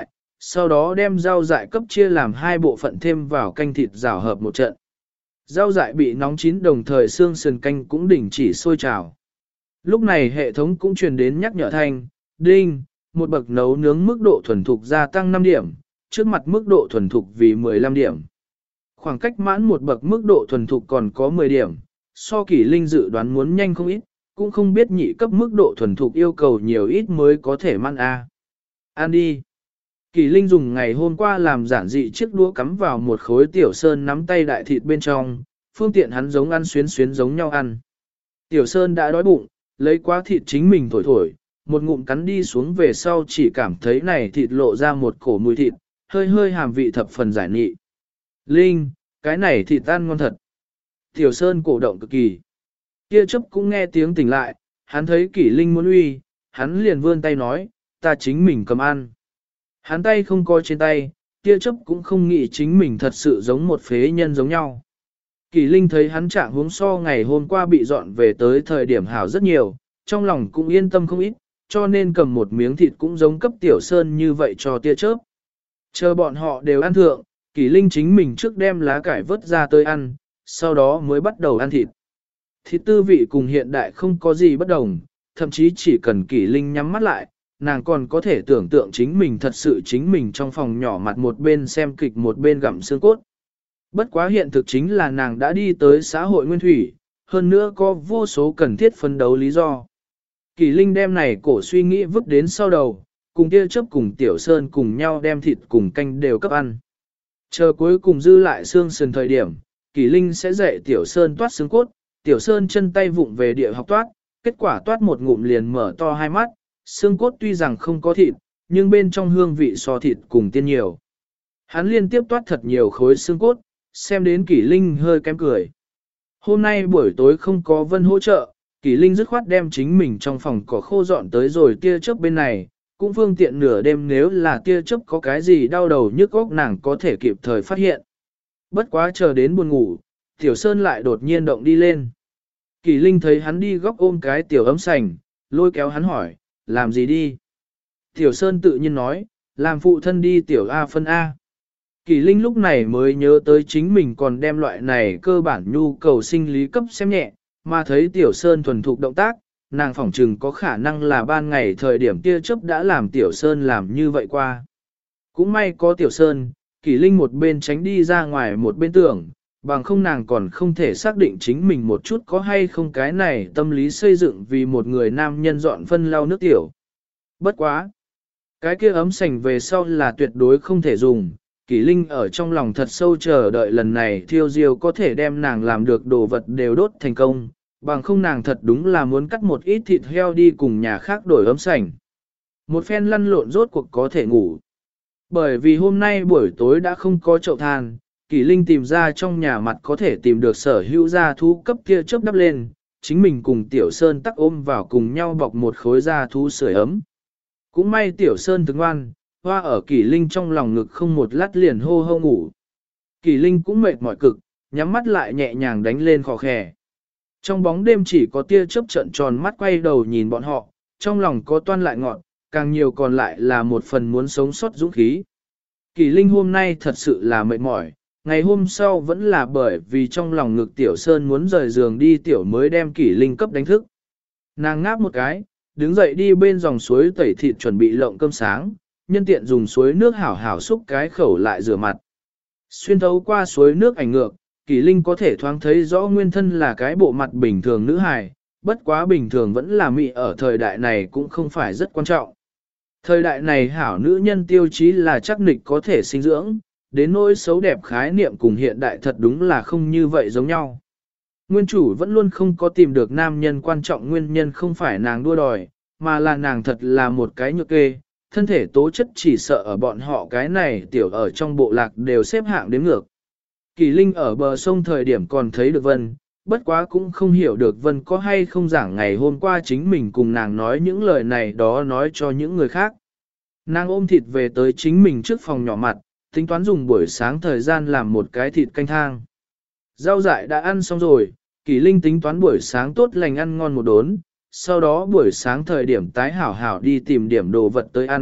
sau đó đem rau dại cấp chia làm hai bộ phận thêm vào canh thịt rào hợp một trận. Rau dại bị nóng chín đồng thời xương sườn canh cũng đình chỉ sôi trào. Lúc này hệ thống cũng truyền đến nhắc nhở thanh, đinh, một bậc nấu nướng mức độ thuần thục gia tăng 5 điểm, trước mặt mức độ thuần thục vì 15 điểm. Khoảng cách mãn một bậc mức độ thuần thục còn có 10 điểm, so Kỷ Linh dự đoán muốn nhanh không ít, cũng không biết nhị cấp mức độ thuần thục yêu cầu nhiều ít mới có thể mãn A. Ăn đi. Kỷ Linh dùng ngày hôm qua làm giản dị chiếc đũa cắm vào một khối tiểu sơn nắm tay đại thịt bên trong, phương tiện hắn giống ăn xuyến xuyến giống nhau ăn. Tiểu sơn đã đói bụng, lấy quá thịt chính mình thổi thổi, một ngụm cắn đi xuống về sau chỉ cảm thấy này thịt lộ ra một cổ mùi thịt, hơi hơi hàm vị thập phần giải nị. Linh, cái này thịt ăn ngon thật. Tiểu sơn cổ động cực kỳ. Kia chấp cũng nghe tiếng tỉnh lại, hắn thấy Kỷ Linh muốn uy, hắn liền vươn tay nói, ta chính mình cầm ăn. Hắn tay không coi trên tay, tia chấp cũng không nghĩ chính mình thật sự giống một phế nhân giống nhau. Kỷ Linh thấy hắn trạng huống so ngày hôm qua bị dọn về tới thời điểm hảo rất nhiều, trong lòng cũng yên tâm không ít, cho nên cầm một miếng thịt cũng giống cấp tiểu sơn như vậy cho tia chớp. Chờ bọn họ đều ăn thượng, Kỷ Linh chính mình trước đem lá cải vớt ra tới ăn, sau đó mới bắt đầu ăn thịt. Thịt tư vị cùng hiện đại không có gì bất đồng, thậm chí chỉ cần Kỷ Linh nhắm mắt lại, nàng còn có thể tưởng tượng chính mình thật sự chính mình trong phòng nhỏ mặt một bên xem kịch một bên gặm xương cốt. Bất quá hiện thực chính là nàng đã đi tới xã hội nguyên thủy, hơn nữa có vô số cần thiết phấn đấu lý do. Kỷ Linh đem này cổ suy nghĩ vứt đến sau đầu, cùng kia chấp cùng Tiểu Sơn cùng nhau đem thịt cùng canh đều cấp ăn. Chờ cuối cùng dư lại xương sườn thời điểm, Kỷ Linh sẽ dạy Tiểu Sơn toát xương cốt, Tiểu Sơn chân tay vụng về địa học toát, kết quả toát một ngụm liền mở to hai mắt, xương cốt tuy rằng không có thịt, nhưng bên trong hương vị so thịt cùng tiên nhiều. Hắn liên tiếp toát thật nhiều khối xương cốt, xem đến Kỷ Linh hơi kém cười. Hôm nay buổi tối không có Vân hỗ trợ, Kỷ Linh dứt khoát đem chính mình trong phòng cỏ khô dọn tới rồi tia chớp bên này, cũng phương tiện nửa đêm nếu là tia chớp có cái gì đau đầu nhức óc nàng có thể kịp thời phát hiện. Bất quá chờ đến buồn ngủ, Tiểu Sơn lại đột nhiên động đi lên. Kỷ Linh thấy hắn đi góc ôm cái tiểu ấm sành, lôi kéo hắn hỏi, làm gì đi? Tiểu Sơn tự nhiên nói, làm phụ thân đi tiểu A phân A. Kỷ Linh lúc này mới nhớ tới chính mình còn đem loại này cơ bản nhu cầu sinh lý cấp xem nhẹ, mà thấy Tiểu Sơn thuần thục động tác, nàng phỏng chừng có khả năng là ban ngày thời điểm tia chớp đã làm Tiểu Sơn làm như vậy qua. Cũng may có Tiểu Sơn, Kỷ Linh một bên tránh đi ra ngoài một bên tưởng, bằng không nàng còn không thể xác định chính mình một chút có hay không cái này tâm lý xây dựng vì một người nam nhân dọn phân lau nước tiểu. Bất quá! Cái kia ấm sành về sau là tuyệt đối không thể dùng, Kỷ Linh ở trong lòng thật sâu chờ đợi lần này thiêu diêu có thể đem nàng làm được đồ vật đều đốt thành công, bằng không nàng thật đúng là muốn cắt một ít thịt heo đi cùng nhà khác đổi ấm sành. Một phen lăn lộn rốt cuộc có thể ngủ. Bởi vì hôm nay buổi tối đã không có chậu than, Kỷ Linh tìm ra trong nhà mặt có thể tìm được sở hữu gia thú cấp kia chớp đắp lên, chính mình cùng Tiểu Sơn tắc ôm vào cùng nhau bọc một khối gia thú sưởi ấm. Cũng may Tiểu Sơn thức ngoan, hoa ở Kỷ Linh trong lòng ngực không một lát liền hô hô ngủ. Kỷ Linh cũng mệt mỏi cực, nhắm mắt lại nhẹ nhàng đánh lên khò khè. Trong bóng đêm chỉ có tia chớp trợn tròn mắt quay đầu nhìn bọn họ, trong lòng có toan lại ngọn, càng nhiều còn lại là một phần muốn sống sót dũng khí. Kỷ Linh hôm nay thật sự là mệt mỏi, ngày hôm sau vẫn là bởi vì trong lòng ngực Tiểu Sơn muốn rời giường đi Tiểu mới đem Kỷ Linh cấp đánh thức. Nàng ngáp một cái, đứng dậy đi bên dòng suối tẩy thịt chuẩn bị lộng cơm sáng, nhân tiện dùng suối nước hảo hảo xúc cái khẩu lại rửa mặt. Xuyên thấu qua suối nước ảnh ngược, Kỷ Linh có thể thoáng thấy rõ nguyên thân là cái bộ mặt bình thường nữ hài, bất quá bình thường vẫn là mị ở thời đại này cũng không phải rất quan trọng. Thời đại này hảo nữ nhân tiêu chí là chắc nịch có thể sinh dưỡng, đến nỗi xấu đẹp khái niệm cùng hiện đại thật đúng là không như vậy giống nhau. Nguyên chủ vẫn luôn không có tìm được nam nhân quan trọng nguyên nhân không phải nàng đua đòi, mà là nàng thật là một cái nhược kê, thân thể tố chất chỉ sợ ở bọn họ cái này tiểu ở trong bộ lạc đều xếp hạng đến ngược. Kỷ Linh ở bờ sông thời điểm còn thấy được Vân, bất quá cũng không hiểu được Vân có hay không giảng ngày hôm qua chính mình cùng nàng nói những lời này đó nói cho những người khác. Nàng ôm thịt về tới chính mình trước phòng nhỏ mặt, tính toán dùng buổi sáng thời gian làm một cái thịt canh thang. Rau dại đã ăn xong rồi, Kỷ Linh tính toán buổi sáng tốt lành ăn ngon một đốn, sau đó buổi sáng thời điểm tái hảo hảo đi tìm điểm đồ vật tới ăn,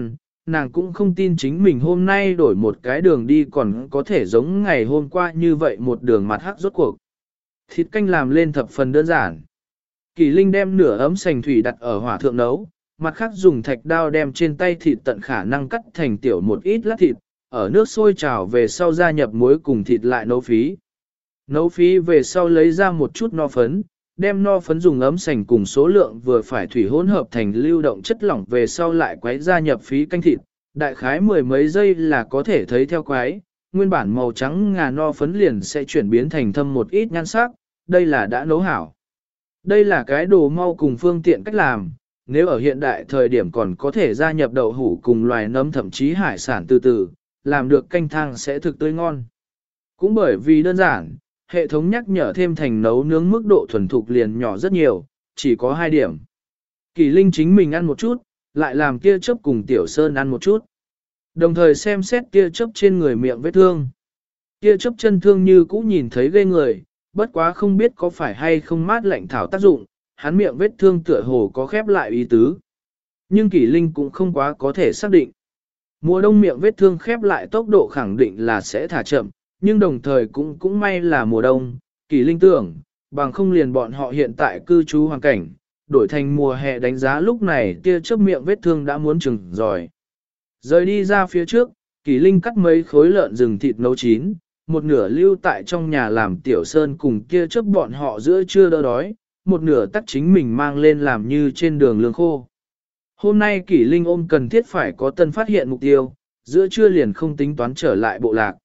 nàng cũng không tin chính mình hôm nay đổi một cái đường đi còn có thể giống ngày hôm qua như vậy một đường mặt hắc rốt cuộc. Thịt canh làm lên thập phần đơn giản. Kỳ Linh đem nửa ấm sành thủy đặt ở hỏa thượng nấu, mặt khác dùng thạch đao đem trên tay thịt tận khả năng cắt thành tiểu một ít lát thịt, ở nước sôi trào về sau gia nhập muối cùng thịt lại nấu phí. Nấu phí về sau lấy ra một chút no phấn, đem no phấn dùng ấm sành cùng số lượng vừa phải thủy hỗn hợp thành lưu động chất lỏng về sau lại quấy gia nhập phí canh thịt, đại khái mười mấy giây là có thể thấy theo quấy, nguyên bản màu trắng ngà no phấn liền sẽ chuyển biến thành thâm một ít nhan sắc, đây là đã nấu hảo. Đây là cái đồ mau cùng phương tiện cách làm, nếu ở hiện đại thời điểm còn có thể gia nhập đậu hũ cùng loài nấm thậm chí hải sản từ từ, làm được canh thang sẽ thực tươi ngon. Cũng bởi vì đơn giản, hệ thống nhắc nhở thêm thành nấu nướng mức độ thuần thục liền nhỏ rất nhiều, chỉ có 2 điểm. Kỳ Linh chính mình ăn một chút, lại làm kia chớp cùng Tiểu Sơn ăn một chút. Đồng thời xem xét kia chớp trên người miệng vết thương. Kia chớp chân thương như cũ nhìn thấy ghê người, bất quá không biết có phải hay không mát lạnh thảo tác dụng, hắn miệng vết thương tựa hồ có khép lại ý tứ. Nhưng Kỳ Linh cũng không quá có thể xác định. Mùa đông miệng vết thương khép lại tốc độ khẳng định là sẽ thả chậm, nhưng đồng thời cũng may là mùa đông, Kỳ Linh tưởng, bằng không liền bọn họ hiện tại cư trú hoàn cảnh, đổi thành mùa hè đánh giá lúc này tia chớp miệng vết thương đã muốn chừng rồi. Rời đi ra phía trước, Kỳ Linh cắt mấy khối lợn rừng thịt nấu chín, một nửa lưu tại trong nhà làm Tiểu Sơn cùng kia chớp bọn họ giữa trưa đỡ đói, một nửa tắt chính mình mang lên làm như trên đường lương khô. Hôm nay Kỳ Linh ôm cần thiết phải có tân phát hiện mục tiêu, giữa trưa liền không tính toán trở lại bộ lạc.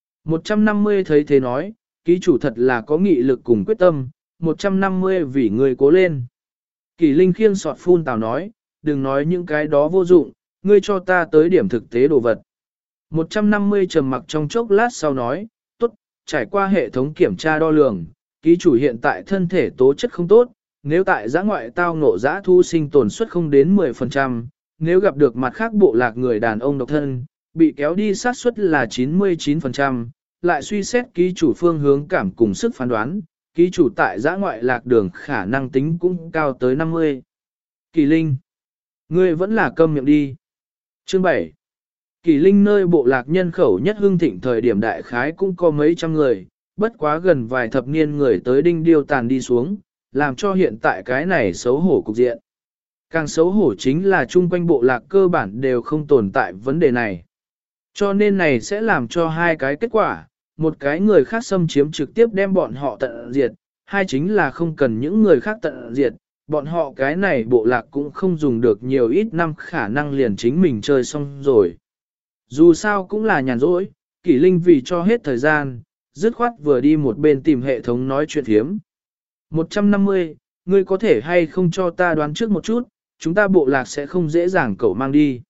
150 thấy thế nói, ký chủ thật là có nghị lực cùng quyết tâm, 150 vì người cố lên. Kỳ Linh khiêng sọt phun tào nói, đừng nói những cái đó vô dụng, ngươi cho ta tới điểm thực tế đồ vật. 150 trầm mặc trong chốc lát sau nói, tốt, trải qua hệ thống kiểm tra đo lường, ký chủ hiện tại thân thể tố chất không tốt, nếu tại giã ngoại tao ngộ giã thu sinh tồn suất không đến 10%, nếu gặp được mặt khác bộ lạc người đàn ông độc thân, bị kéo đi sát suất là 99%, lại suy xét ký chủ phương hướng cảm cùng sức phán đoán, ký chủ tại giã ngoại lạc đường khả năng tính cũng cao tới 50. Kỳ Linh, ngươi vẫn là câm miệng đi. Chương 7. Kỳ Linh nơi bộ lạc nhân khẩu nhất hưng thịnh thời điểm đại khái cũng có mấy trăm người, bất quá gần vài thập niên người tới đinh điêu tàn đi xuống, làm cho hiện tại cái này xấu hổ cục diện. Càng xấu hổ chính là chung quanh bộ lạc cơ bản đều không tồn tại vấn đề này. Cho nên này sẽ làm cho hai cái kết quả, một cái người khác xâm chiếm trực tiếp đem bọn họ tận diệt, hai chính là không cần những người khác tận diệt, bọn họ cái này bộ lạc cũng không dùng được nhiều ít năm khả năng liền chính mình chơi xong rồi. Dù sao cũng là nhàn rỗi, Kỷ Linh vì cho hết thời gian, dứt khoát vừa đi một bên tìm hệ thống nói chuyện thiếm. 150, ngươi có thể hay không cho ta đoán trước một chút, chúng ta bộ lạc sẽ không dễ dàng cậu mang đi.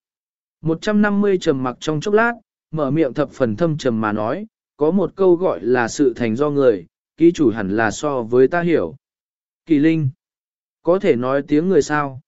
150 trầm mặc trong chốc lát, mở miệng thập phần thâm trầm mà nói, có một câu gọi là sự thành do người, ký chủ hẳn là so với ta hiểu. Kỳ Linh, có thể nói tiếng người sao?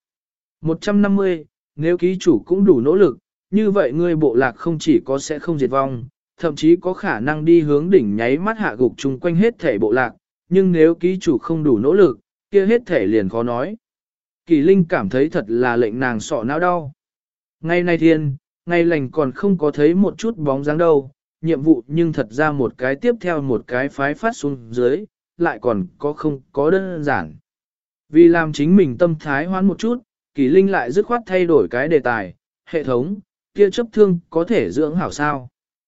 150, nếu ký chủ cũng đủ nỗ lực, như vậy ngươi bộ lạc không chỉ có sẽ không diệt vong, thậm chí có khả năng đi hướng đỉnh nháy mắt hạ gục chung quanh hết thể bộ lạc, nhưng nếu ký chủ không đủ nỗ lực, kia hết thể liền khó nói. Kỳ Linh cảm thấy thật là lệnh nàng sọ não đau. Ngày nay thiên, ngày lành còn không có thấy một chút bóng dáng đâu, nhiệm vụ nhưng thật ra một cái tiếp theo một cái phái phát xuống dưới, lại còn có không có đơn giản. Vì làm chính mình tâm thái hoán một chút, Kỳ Linh lại dứt khoát thay đổi cái đề tài, hệ thống, kia chấp thương có thể dưỡng hảo sao.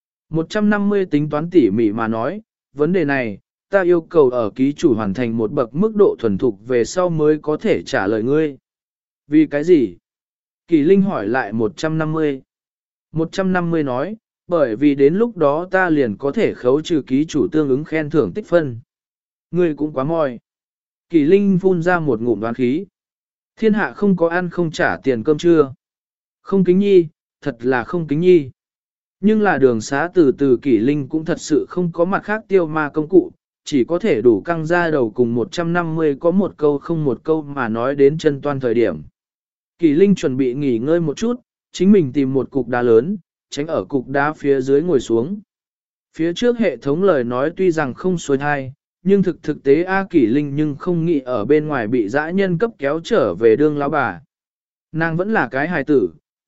150 tính toán tỉ mỉ mà nói, vấn đề này, ta yêu cầu ở ký chủ hoàn thành một bậc mức độ thuần thục về sau mới có thể trả lời ngươi. Vì cái gì? Kỳ Linh hỏi lại 150. 150 nói, bởi vì đến lúc đó ta liền có thể khấu trừ ký chủ tương ứng khen thưởng tích phân. Ngươi cũng quá mòi. Kỳ Linh phun ra một ngụm đoán khí. Thiên hạ không có ăn không trả tiền cơm trưa. Không kính nhi, thật là không kính nhi. Nhưng là đường xá từ từ Kỳ Linh cũng thật sự không có mặt khác tiêu ma công cụ, chỉ có thể đủ căng ra đầu cùng 150 có một câu không một câu mà nói đến chân toan thời điểm. Kỳ Linh chuẩn bị nghỉ ngơi một chút, chính mình tìm một cục đá lớn, tránh ở cục đá phía dưới ngồi xuống. Phía trước hệ thống lời nói tuy rằng không xuôi thai, nhưng thực tế A Kỳ Linh nhưng không nghĩ ở bên ngoài bị dã nhân cấp kéo trở về đương lão bà. Nàng vẫn là cái hài tử,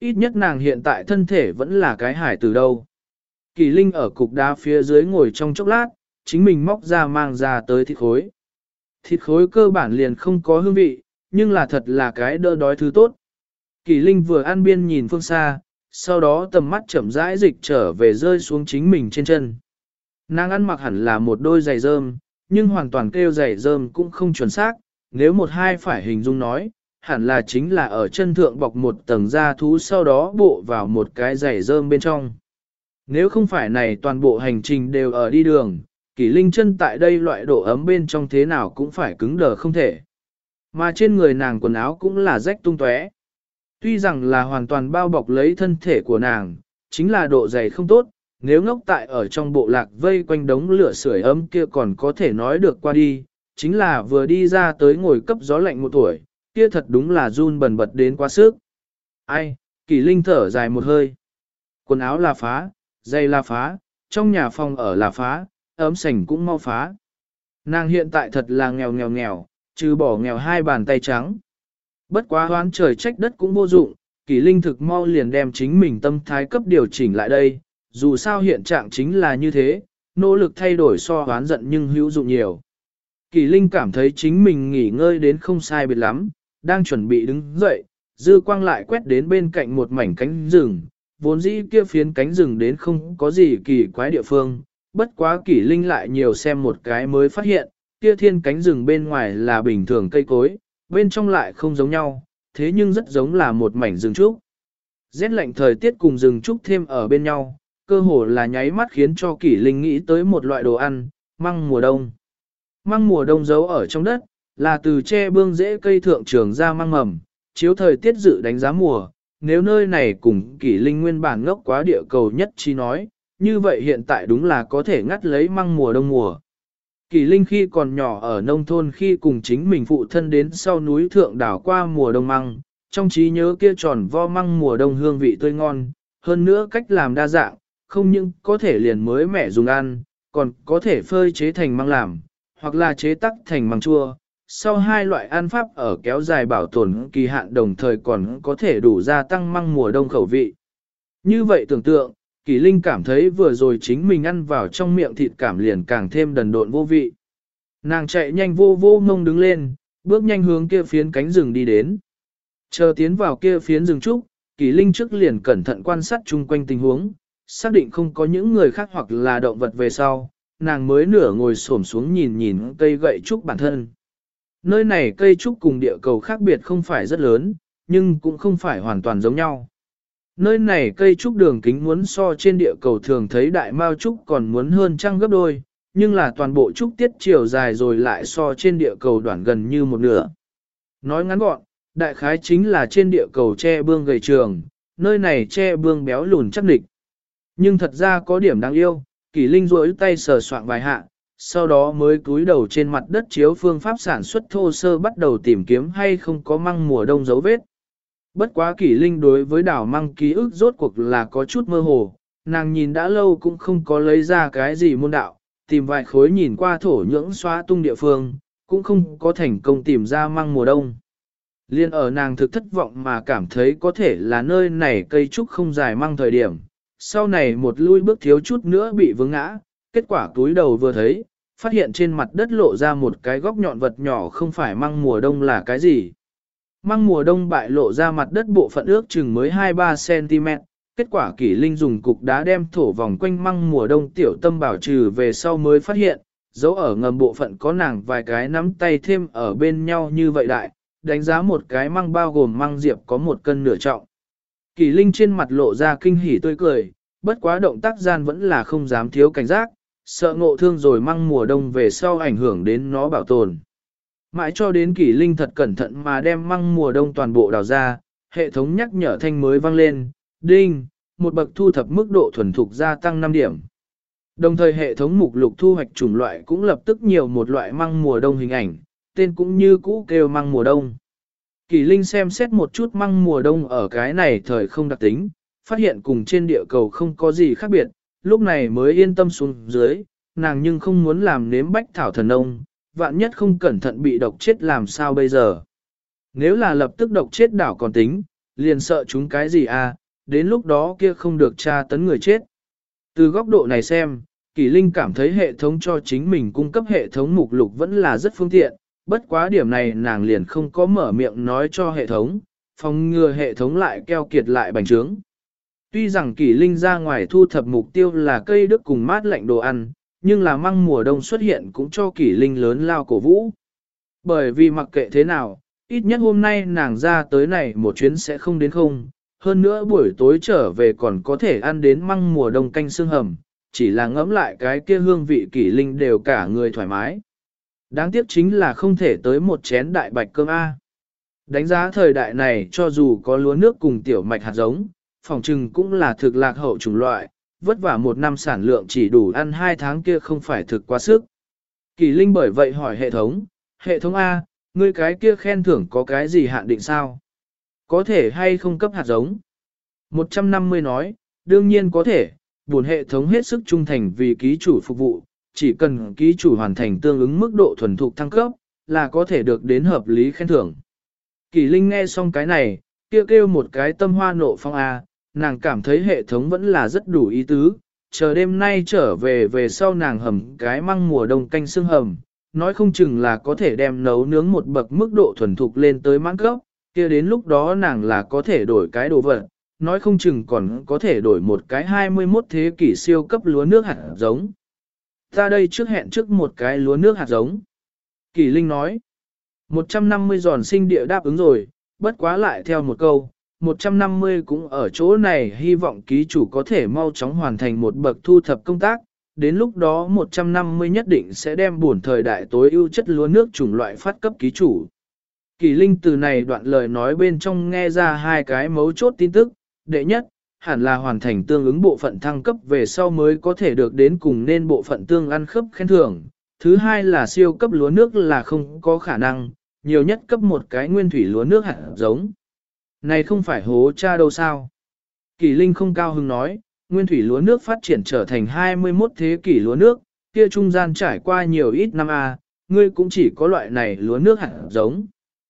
Ít nhất nàng hiện tại thân thể vẫn là cái hải từ đâu. Kỳ Linh ở cục đá phía dưới ngồi trong chốc lát, chính mình móc ra mang ra tới thịt khối. Thịt khối cơ bản liền không có hương vị, nhưng là thật là cái đỡ đói thứ tốt. Kỳ Linh vừa ăn biên nhìn phương xa, sau đó tầm mắt chậm rãi dịch trở về rơi xuống chính mình trên chân. Nàng ăn mặc hẳn là một đôi giày rơm, nhưng hoàn toàn kêu giày rơm cũng không chuẩn xác, nếu một hai phải hình dung nói, hẳn là chính là ở chân thượng bọc một tầng da thú sau đó bộ vào một cái giày rơm bên trong. Nếu không phải này toàn bộ hành trình đều ở đi đường, Kỷ Linh chân tại đây loại độ ấm bên trong thế nào cũng phải cứng đờ không thể. Mà trên người nàng quần áo cũng là rách tung tóe. Tuy rằng là hoàn toàn bao bọc lấy thân thể của nàng, chính là độ dày không tốt, nếu ngốc tại ở trong bộ lạc vây quanh đống lửa sưởi ấm kia còn có thể nói được qua đi, chính là vừa đi ra tới ngồi cấp gió lạnh một tuổi, kia thật đúng là run bần bật đến quá sức. Ai, Kỷ Linh thở dài một hơi. Quần áo là phá, giày là phá, trong nhà phòng ở là phá, ấm sành cũng mau phá. Nàng hiện tại thật là nghèo, trừ bỏ nghèo hai bàn tay trắng. Bất quá hoán trời trách đất cũng vô dụng, Kỷ Linh thực mau liền đem chính mình tâm thái cấp điều chỉnh lại đây, dù sao hiện trạng chính là như thế, nỗ lực thay đổi so hoán giận nhưng hữu dụng nhiều. Kỷ Linh cảm thấy chính mình nghỉ ngơi đến không sai biệt lắm, đang chuẩn bị đứng dậy, dư quang lại quét đến bên cạnh một mảnh cánh rừng, vốn dĩ kia phiến cánh rừng đến không có gì kỳ quái địa phương, bất quá Kỷ Linh lại nhiều xem một cái mới phát hiện, kia thiên cánh rừng bên ngoài là bình thường cây cối, bên trong lại không giống nhau, thế nhưng rất giống là một mảnh rừng trúc. Rét lạnh thời tiết cùng rừng trúc thêm ở bên nhau, cơ hồ là nháy mắt khiến cho Kỷ Linh nghĩ tới một loại đồ ăn, măng mùa đông. Măng mùa đông giấu ở trong đất, là từ tre bương rễ cây thượng trường ra măng mầm, chiếu thời tiết dự đánh giá mùa, nếu nơi này cùng Kỷ Linh nguyên bản ngốc quá địa cầu nhất chi nói, như vậy hiện tại đúng là có thể ngắt lấy măng mùa đông mùa. Kỷ Linh khi còn nhỏ ở nông thôn khi cùng chính mình phụ thân đến sau núi thượng đảo qua mùa đông măng, trong trí nhớ kia tròn vo măng mùa đông hương vị tươi ngon, hơn nữa cách làm đa dạng, không những có thể liền mới mẻ dùng ăn, còn có thể phơi chế thành măng làm, hoặc là chế tắc thành măng chua. Sau hai loại ăn pháp ở kéo dài bảo tồn kỳ hạn đồng thời còn có thể đủ gia tăng măng mùa đông khẩu vị. Như vậy tưởng tượng, Kỷ Linh cảm thấy vừa rồi chính mình ăn vào trong miệng thịt cảm liền càng thêm đần độn vô vị. Nàng chạy nhanh vô vô ngông đứng lên, bước nhanh hướng kia phiến cánh rừng đi đến. Chờ tiến vào kia phiến rừng trúc, Kỷ Linh trước liền cẩn thận quan sát chung quanh tình huống, xác định không có những người khác hoặc là động vật về sau, nàng mới nửa ngồi xổm xuống nhìn nhìn cây gậy trúc bản thân. Nơi này cây trúc cùng địa cầu khác biệt không phải rất lớn, nhưng cũng không phải hoàn toàn giống nhau. Nơi này cây trúc đường kính muốn so trên địa cầu thường thấy đại mao trúc còn muốn hơn trăng gấp đôi, nhưng là toàn bộ trúc tiết chiều dài rồi lại so trên địa cầu đoạn gần như một nửa. Nói ngắn gọn, đại khái chính là trên địa cầu tre bương gầy trường, nơi này tre bương béo lùn chắc địch. Nhưng thật ra có điểm đáng yêu, Kỷ Linh duỗi tay sờ soạn vài hạ, sau đó mới cúi đầu trên mặt đất chiếu phương pháp sản xuất thô sơ bắt đầu tìm kiếm hay không có măng mùa đông dấu vết. Bất quá Kỷ Linh đối với đảo măng ký ức rốt cuộc là có chút mơ hồ, nàng nhìn đã lâu cũng không có lấy ra cái gì môn đạo, tìm vài khối nhìn qua thổ nhưỡng xóa tung địa phương, cũng không có thành công tìm ra măng mùa đông. Liên ở nàng thực thất vọng mà cảm thấy có thể là nơi này cây trúc không dài măng thời điểm, sau này một lui bước thiếu chút nữa bị vướng ngã, kết quả túi đầu vừa thấy, phát hiện trên mặt đất lộ ra một cái góc nhọn vật nhỏ không phải măng mùa đông là cái gì. Măng mùa đông bại lộ ra mặt đất bộ phận ước chừng mới 2-3 cm, kết quả Kỷ Linh dùng cục đá đem thổ vòng quanh măng mùa đông tiểu tâm bảo trừ về sau mới phát hiện, dấu ở ngầm bộ phận có nàng vài cái nắm tay thêm ở bên nhau như vậy đại, đánh giá một cái măng bao gồm măng diệp có 1 cân nửa trọng. Kỷ Linh trên mặt lộ ra kinh hỉ tươi cười, bất quá động tác gian vẫn là không dám thiếu cảnh giác, sợ ngộ thương rồi măng mùa đông về sau ảnh hưởng đến nó bảo tồn. Mãi cho đến Kỷ Linh thật cẩn thận mà đem măng mùa đông toàn bộ đào ra, hệ thống nhắc nhở thanh mới vang lên, đinh, một bậc thu thập mức độ thuần thục gia tăng 5 điểm. Đồng thời hệ thống mục lục thu hoạch chủng loại cũng lập tức nhiều một loại măng mùa đông hình ảnh, tên cũng như cũ kêu măng mùa đông. Kỷ Linh xem xét một chút măng mùa đông ở cái này thời không đặc tính, phát hiện cùng trên địa cầu không có gì khác biệt, lúc này mới yên tâm xuống dưới, nàng nhưng không muốn làm nếm bách thảo thần nông, vạn nhất không cẩn thận bị độc chết làm sao bây giờ. Nếu là lập tức độc chết đảo còn tính, liền sợ chúng cái gì à, đến lúc đó kia không được tra tấn người chết. Từ góc độ này xem, Kỷ Linh cảm thấy hệ thống cho chính mình cung cấp hệ thống mục lục vẫn là rất phương tiện, bất quá điểm này nàng liền không có mở miệng nói cho hệ thống, phòng ngừa hệ thống lại keo kiệt lại bành trướng. Tuy rằng Kỷ Linh ra ngoài thu thập mục tiêu là cây đức cùng mát lạnh đồ ăn, nhưng là măng mùa đông xuất hiện cũng cho Kỷ Linh lớn lao cổ vũ. Bởi vì mặc kệ thế nào, ít nhất hôm nay nàng ra tới này một chuyến sẽ không đến không, hơn nữa buổi tối trở về còn có thể ăn đến măng mùa đông canh xương hầm, chỉ là ngẫm lại cái kia hương vị Kỷ Linh đều cả người thoải mái. Đáng tiếc chính là không thể tới một chén đại bạch cơm A. Đánh giá thời đại này cho dù có lúa nước cùng tiểu mạch hạt giống, phòng trừng cũng là thực lạc hậu chủng loại, vất vả một năm sản lượng chỉ đủ ăn 2 tháng kia không phải thực quá sức. Kỷ Linh bởi vậy hỏi hệ thống A, ngươi cái kia khen thưởng có cái gì hạn định sao? Có thể hay không cấp hạt giống? 150 nói, đương nhiên có thể, buồn hệ thống hết sức trung thành vì ký chủ phục vụ, chỉ cần ký chủ hoàn thành tương ứng mức độ thuần thục thăng cấp, là có thể được đến hợp lý khen thưởng. Kỷ Linh nghe xong cái này, kêu một cái tâm hoa nộ phong A, nàng cảm thấy hệ thống vẫn là rất đủ ý tứ, chờ đêm nay trở về sau nàng hầm cái măng mùa đông canh xương hầm, nói không chừng là có thể đem nấu nướng một bậc mức độ thuần thục lên tới mãn cấp, kia đến lúc đó nàng là có thể đổi cái đồ vật, nói không chừng còn có thể đổi một cái 21 thế kỷ siêu cấp lúa nước hạt giống. Ta đây trước hẹn trước một cái lúa nước hạt giống. Kỷ Linh nói, 150 giòn sinh địa đáp ứng rồi, bất quá lại theo một câu, 150 cũng ở chỗ này hy vọng ký chủ có thể mau chóng hoàn thành một bậc thu thập công tác, đến lúc đó 150 nhất định sẽ đem buồn thời đại tối ưu chất lúa nước chủng loại phát cấp ký chủ. Kỷ Linh từ này đoạn lời nói bên trong nghe ra 2 cái mấu chốt tin tức, đệ nhất, hẳn là hoàn thành tương ứng bộ phận thăng cấp về sau mới có thể được đến cùng nên bộ phận tương ăn khớp khen thưởng. Thứ hai là siêu cấp lúa nước là không có khả năng, nhiều nhất cấp một cái nguyên thủy lúa nước hạt giống. Này không phải hố cha đâu sao? Kỷ Linh không cao hứng nói, nguyên thủy lúa nước phát triển trở thành 21 thế kỷ lúa nước, kia trung gian trải qua nhiều ít năm ngươi cũng chỉ có loại này lúa nước hạt giống.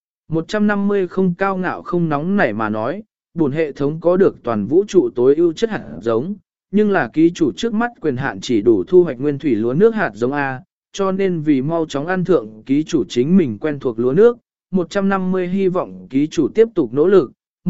150 không cao ngạo không nóng nảy mà nói, bổn hệ thống có được toàn vũ trụ tối ưu chất hạt giống, nhưng là ký chủ trước mắt quyền hạn chỉ đủ thu hoạch nguyên thủy lúa nước hạt giống A, cho nên vì mau chóng ăn thượng ký chủ chính mình quen thuộc lúa nước, 150 hy vọng ký chủ tiếp tục nỗ lực,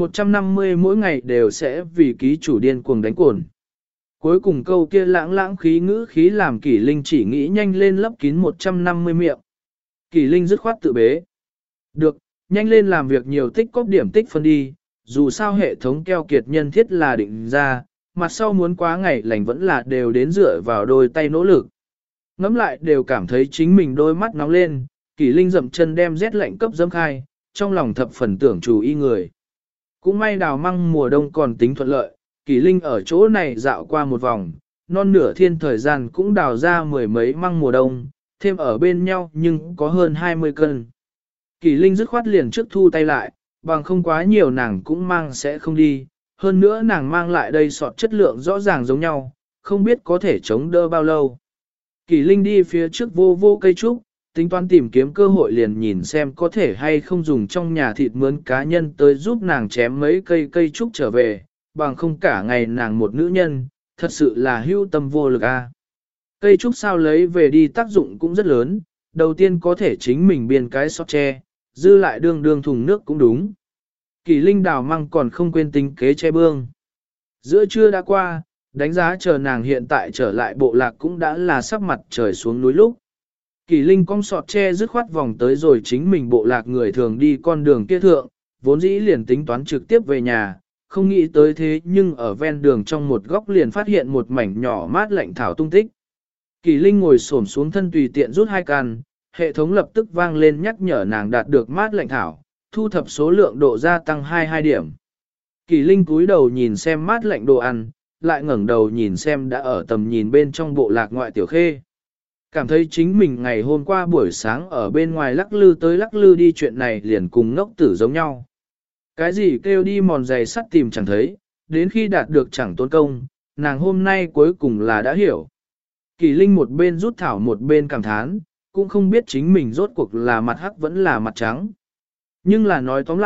150 mỗi ngày đều sẽ vì ký chủ điên cuồng đánh cồn. Cuối cùng câu kia lãng khí ngữ khí làm Kỷ Linh chỉ nghĩ nhanh lên lấp kín 150 miệng. Kỷ Linh dứt khoát tự bế. Được, nhanh lên làm việc nhiều tích cóp điểm tích phân đi, dù sao hệ thống keo kiệt nhân thiết là định ra, mặt sau muốn quá ngày lành vẫn là đều đến dựa vào đôi tay nỗ lực. Ngắm lại đều cảm thấy chính mình đôi mắt nóng lên, Kỷ Linh dậm chân đem rét lạnh cấp dâm khai, trong lòng thập phần tưởng chủ y người. Cũng may đào măng mùa đông còn tính thuận lợi, Kỷ Linh ở chỗ này dạo qua một vòng, non nửa thiên thời gian cũng đào ra 10 mấy măng mùa đông, thêm ở bên nhau nhưng có hơn 20 cân. Kỷ Linh dứt khoát liền trước thu tay lại, bằng không quá nhiều nàng cũng mang sẽ không đi, hơn nữa nàng mang lại đây sọt chất lượng rõ ràng giống nhau, không biết có thể chống đỡ bao lâu. Kỷ Linh đi phía trước vô cây trúc, tính toán tìm kiếm cơ hội liền nhìn xem có thể hay không dùng trong nhà thịt mướn cá nhân tới giúp nàng chém mấy cây trúc trở về, bằng không cả ngày nàng một nữ nhân, thật sự là hưu tâm vô lực a. Cây trúc sao lấy về đi tác dụng cũng rất lớn, đầu tiên có thể chính mình biên cái sọt tre, dư lại đương thùng nước cũng đúng. Kỷ Linh đào măng còn không quên tính kế che bương. Giữa trưa đã qua, đánh giá chờ nàng hiện tại trở lại bộ lạc cũng đã là sắp mặt trời xuống núi lúc. Kỷ Linh cong sọt tre dứt khoát vòng tới rồi chính mình bộ lạc người thường đi con đường kia thượng, vốn dĩ liền tính toán trực tiếp về nhà, không nghĩ tới thế nhưng ở ven đường trong một góc liền phát hiện một mảnh nhỏ mát lạnh thảo tung tích. Kỷ Linh ngồi xổm xuống thân tùy tiện rút 2 can, hệ thống lập tức vang lên nhắc nhở nàng đạt được mát lạnh thảo, thu thập số lượng độ gia tăng 22 điểm. Kỷ Linh cúi đầu nhìn xem mát lạnh đồ ăn, lại ngẩng đầu nhìn xem đã ở tầm nhìn bên trong bộ lạc ngoại tiểu khê. Cảm thấy chính mình ngày hôm qua buổi sáng ở bên ngoài lắc lư tới lắc lư đi chuyện này liền cùng ngốc tử giống nhau. Cái gì kêu đi mòn giày sắt tìm chẳng thấy, đến khi đạt được chẳng tốn công, nàng hôm nay cuối cùng là đã hiểu. Kỷ Linh một bên rút thảo một bên cảm thán, cũng không biết chính mình rốt cuộc là mặt hắc vẫn là mặt trắng. Nhưng là nói tóm lại,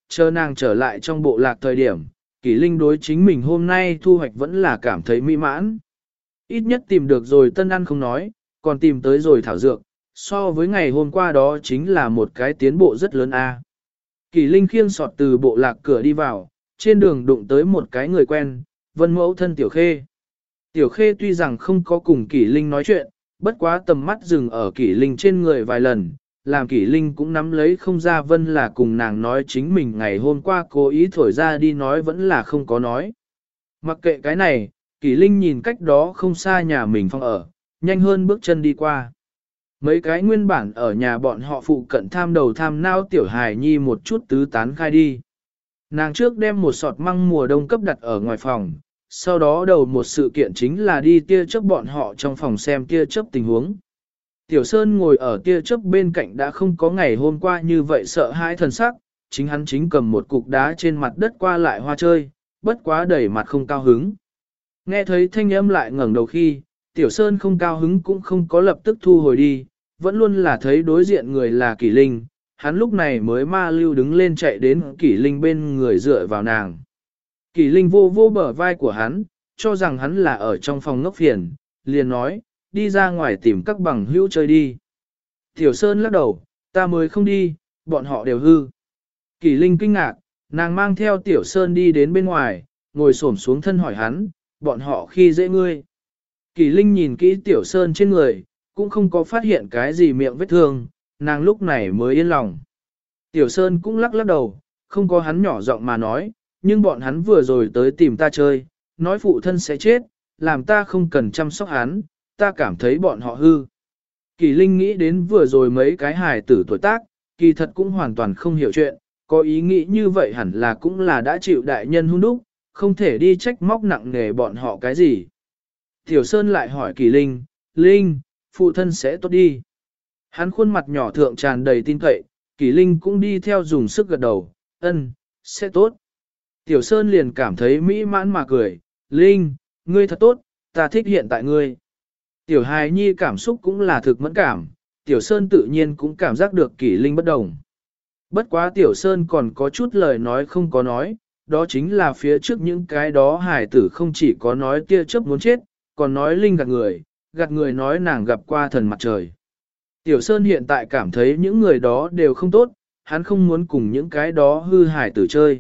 chờ nàng trở lại trong bộ lạc thời điểm, Kỷ Linh đối chính mình hôm nay thu hoạch vẫn là cảm thấy mỹ mãn. Ít nhất tìm được rồi tân ăn không nói, còn tìm tới rồi thảo dược, so với ngày hôm qua đó chính là một cái tiến bộ rất lớn a. Kỷ Linh khiêng sọt từ bộ lạc cửa đi vào, trên đường đụng tới một cái người quen, Vân mẫu thân Tiểu Khê. Tiểu Khê tuy rằng không có cùng Kỷ Linh nói chuyện, bất quá tầm mắt dừng ở Kỷ Linh trên người vài lần, làm Kỷ Linh cũng nắm lấy không ra Vân là cùng nàng nói chính mình ngày hôm qua cố ý thổi ra đi nói vẫn là không có nói. Mặc kệ cái này, Kỷ Linh nhìn cách đó không xa nhà mình phòng ở, nhanh hơn bước chân đi qua. Mấy cái nguyên bản ở nhà bọn họ phụ cận tham đầu tham nao tiểu hài nhi một chút tứ tán khai đi. Nàng trước đem một sọt măng mùa đông cấp đặt ở ngoài phòng, sau đó đầu một sự kiện chính là đi tia chớp bọn họ trong phòng xem tia chớp tình huống. Tiểu Sơn ngồi ở tia chớp bên cạnh đã không có ngày hôm qua như vậy sợ hãi thần sắc, chính hắn chính cầm một cục đá trên mặt đất qua lại hoa chơi, bất quá đẩy mặt không cao hứng. Nghe thấy thanh âm lại ngẩng đầu khi, Tiểu Sơn không cao hứng cũng không có lập tức thu hồi đi, vẫn luôn là thấy đối diện người là Kỷ Linh, hắn lúc này mới ma lưu đứng lên chạy đến Kỷ Linh bên người dựa vào nàng. Kỷ Linh vô vô bờ vai của hắn, cho rằng hắn là ở trong phòng ngốc phiền, liền nói, đi ra ngoài tìm các bằng hữu chơi đi. Tiểu Sơn lắc đầu, ta mới không đi, bọn họ đều hư. Kỷ Linh kinh ngạc, nàng mang theo Tiểu Sơn đi đến bên ngoài, ngồi xổm xuống thân hỏi hắn, bọn họ khi dễ ngươi. Kỷ Linh nhìn kỹ Tiểu Sơn trên người, cũng không có phát hiện cái gì miệng vết thương, nàng lúc này mới yên lòng. Tiểu Sơn cũng lắc lắc đầu, không có hắn nhỏ giọng mà nói, nhưng bọn hắn vừa rồi tới tìm ta chơi, nói phụ thân sẽ chết, làm ta không cần chăm sóc hắn, ta cảm thấy bọn họ hư. Kỳ Linh nghĩ đến vừa rồi mấy cái hài tử tuổi tác, kỳ thật cũng hoàn toàn không hiểu chuyện, có ý nghĩ như vậy hẳn là cũng là đã chịu đại nhân hung đúc, không thể đi trách móc nặng nề bọn họ cái gì. Tiểu Sơn lại hỏi Kỳ Linh, Linh, phụ thân sẽ tốt đi. Hắn khuôn mặt nhỏ thượng tràn đầy tin cậy, Kỳ Linh cũng đi theo dùng sức gật đầu, ân, sẽ tốt. Tiểu Sơn liền cảm thấy mỹ mãn mà cười, Linh, ngươi thật tốt, ta thích hiện tại ngươi. Tiểu hài nhi cảm xúc cũng là thực mẫn cảm, Tiểu Sơn tự nhiên cũng cảm giác được Kỷ Linh bất đồng. Bất quá Tiểu Sơn còn có chút lời nói không có nói, đó chính là phía trước những cái đó hài tử không chỉ có nói tia chớp muốn chết, còn nói Linh gạt người nói nàng gặp qua thần mặt trời. Tiểu Sơn hiện tại cảm thấy những người đó đều không tốt, hắn không muốn cùng những cái đó hư hài tử chơi.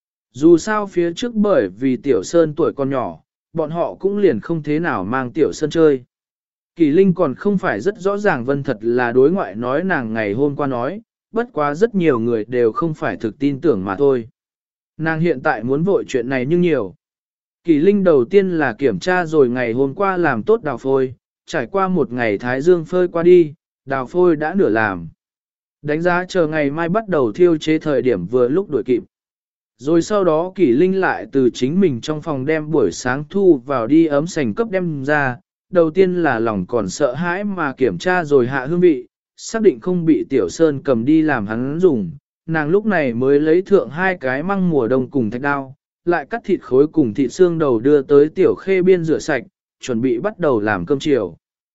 Dù sao phía trước bởi vì Tiểu Sơn tuổi còn nhỏ, bọn họ cũng liền không thế nào mang Tiểu Sơn chơi. Kỳ Linh còn không phải rất rõ ràng Vân thật là đối ngoại nói nàng ngày hôm qua nói, bất quá rất nhiều người đều không phải thực tin tưởng mà thôi. Nàng hiện tại muốn vội chuyện này nhưng nhiều. Kỳ Linh đầu tiên là kiểm tra rồi ngày hôm qua làm tốt đào phôi, trải qua một ngày thái dương phơi qua đi, đào phôi đã nửa làm. Đánh giá chờ ngày mai bắt đầu thiêu chế thời điểm vừa lúc đuổi kịp. Rồi sau đó Kỷ Linh lại từ chính mình trong phòng đem buổi sáng thu vào đi ấm sành cấp đem ra, đầu tiên là lòng còn sợ hãi mà kiểm tra rồi hạ hương vị, xác định không bị Tiểu Sơn cầm đi làm hắn dùng, nàng lúc này mới lấy thượng hai cái măng mùa đông cùng thạch đao, lại cắt thịt khối cùng thịt xương đầu đưa tới Tiểu Khê Biên rửa sạch, chuẩn bị bắt đầu làm cơm chiều.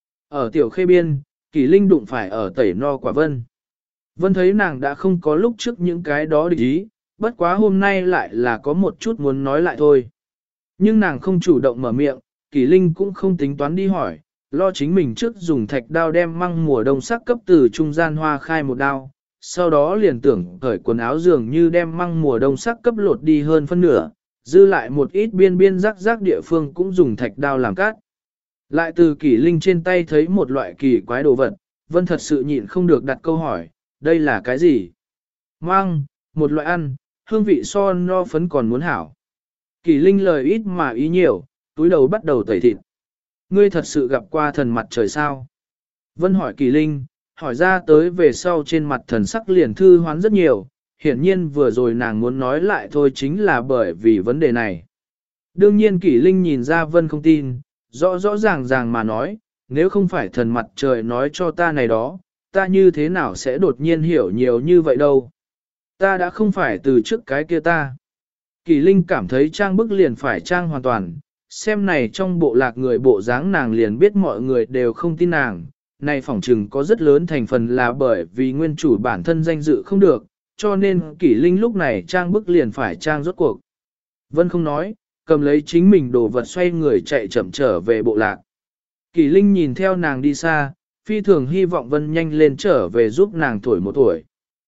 Ở Tiểu Khê Biên, Kỷ Linh đụng phải ở tẩy no quả Vân. Vân thấy nàng đã không có lúc trước những cái đó địch ý, bất quá hôm nay lại là có một chút muốn nói lại thôi. Nhưng nàng không chủ động mở miệng, Kỷ Linh cũng không tính toán đi hỏi, lo chính mình trước dùng thạch đao đem măng mùa đông sắc cấp từ trung gian hoa khai một đao, sau đó liền tưởng cởi quần áo dường như đem măng mùa đông sắc cấp lột đi hơn phân nửa, dư lại một ít biên biên rắc rắc địa phương cũng dùng thạch đao làm cát. Lại từ Kỷ Linh trên tay thấy một loại kỳ quái đồ vật, Vân thật sự nhịn không được đặt câu hỏi, đây là cái gì? Măng, một loại ăn, hương vị so no phấn còn muốn hảo. Kỷ Linh lời ít mà ý nhiều, túi đầu bắt đầu tẩy thịt. Ngươi thật sự gặp qua thần mặt trời sao? Vân hỏi Kỷ Linh, hỏi ra tới về sau trên mặt thần sắc liền thư hoán rất nhiều, hiển nhiên vừa rồi nàng muốn nói lại thôi chính là bởi vì vấn đề này. Đương nhiên Kỷ Linh nhìn ra Vân không tin, rõ rõ ràng ràng mà nói, nếu không phải thần mặt trời nói cho ta này đó, ta như thế nào sẽ đột nhiên hiểu nhiều như vậy đâu. Ta đã không phải từ trước cái kia ta. Kỳ Linh cảm thấy trang bức liền phải trang hoàn toàn, xem này trong bộ lạc người bộ dáng nàng liền biết mọi người đều không tin nàng, này phỏng chừng có rất lớn thành phần là bởi vì nguyên chủ bản thân danh dự không được, cho nên Kỷ Linh lúc này trang bức liền phải trang rốt cuộc. Vân không nói, cầm lấy chính mình đồ vật xoay người chạy chậm trở về bộ lạc. Kỷ Linh nhìn theo nàng đi xa, phi thường hy vọng Vân nhanh lên trở về giúp nàng tuổi một tuổi.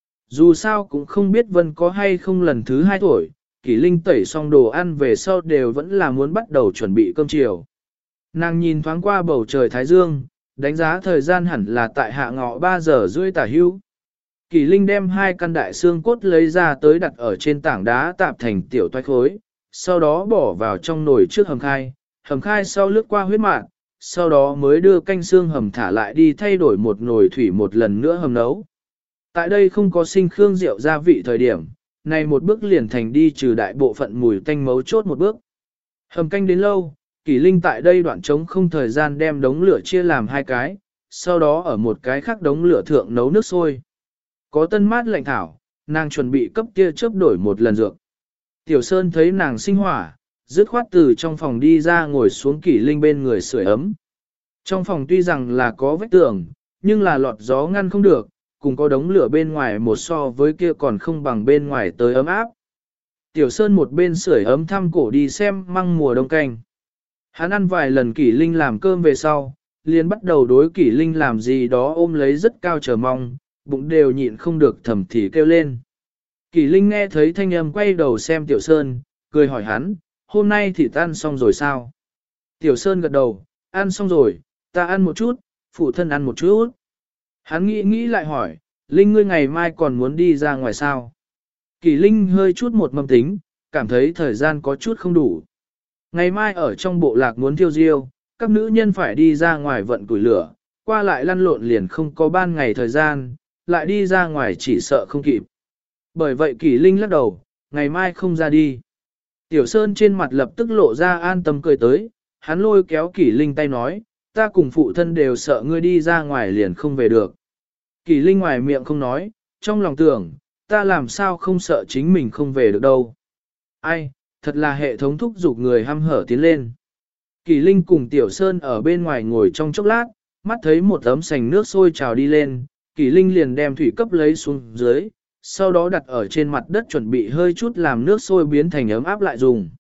Dù sao cũng không biết Vân có hay không lần thứ 2 tuổi, Kỷ Linh tẩy xong đồ ăn về sau đều vẫn là muốn bắt đầu chuẩn bị cơm chiều. Nàng nhìn thoáng qua bầu trời Thái Dương, đánh giá thời gian hẳn là tại hạ ngọ 3 giờ rưỡi tả hữu. Kỷ Linh đem 2 căn đại xương cốt lấy ra tới đặt ở trên tảng đá tạp thành tiểu toái khối, sau đó bỏ vào trong nồi trước hầm khai sau lướt qua huyết mạn, sau đó mới đưa canh xương hầm thả lại đi thay đổi một nồi thủy một lần nữa hầm nấu. Tại đây không có sinh khương rượu gia vị thời điểm, này một bước liền thành đi trừ đại bộ phận mùi tanh mấu chốt một bước. Hầm canh đến lâu, Kỷ Linh tại đây đoạn trống không thời gian đem đống lửa chia làm 2 cái, sau đó ở một cái khác đống lửa thượng nấu nước sôi. Có tân mát lạnh thảo, nàng chuẩn bị cấp tia chớp đổi một lần dược. Tiểu Sơn thấy nàng sinh hỏa, dứt khoát từ trong phòng đi ra ngồi xuống Kỷ Linh bên người sưởi ấm. Trong phòng tuy rằng là có vách tường, nhưng là lọt gió ngăn không được, cùng có đống lửa bên ngoài một so với kia còn không bằng bên ngoài tới ấm áp. Tiểu Sơn một bên sưởi ấm thăm cổ đi xem măng mùa đông canh. Hắn ăn vài lần Kỷ Linh làm cơm về sau, liền bắt đầu đối Kỷ Linh làm gì đó ôm lấy rất cao chờ mong, bụng đều nhịn không được thầm thì kêu lên. Kỷ Linh nghe thấy thanh âm quay đầu xem Tiểu Sơn, cười hỏi hắn, hôm nay thì ăn xong rồi sao? Tiểu Sơn gật đầu, ăn xong rồi, ta ăn một chút, phụ thân ăn một chút. Hắn nghĩ lại hỏi, Linh ngươi ngày mai còn muốn đi ra ngoài sao? Kỷ Linh hơi chút một mầm tính, cảm thấy thời gian có chút không đủ. Ngày mai ở trong bộ lạc muốn thiêu diêu, các nữ nhân phải đi ra ngoài vận củi lửa, qua lại lăn lộn liền không có ban ngày thời gian, lại đi ra ngoài chỉ sợ không kịp. Bởi vậy Kỷ Linh lắc đầu, ngày mai không ra đi. Tiểu Sơn trên mặt lập tức lộ ra an tâm cười tới, hắn lôi kéo Kỷ Linh tay nói, ta cùng phụ thân đều sợ ngươi đi ra ngoài liền không về được. Kỷ Linh ngoài miệng không nói, trong lòng tưởng, ta làm sao không sợ chính mình không về được đâu. Ai, thật là hệ thống thúc giục người hăm hở tiến lên. Kỷ Linh cùng Tiểu Sơn ở bên ngoài ngồi trong chốc lát, mắt thấy một ấm sành nước sôi trào đi lên, Kỷ Linh liền đem thủy cấp lấy xuống dưới, sau đó đặt ở trên mặt đất chuẩn bị hơi chút làm nước sôi biến thành ấm áp lại dùng.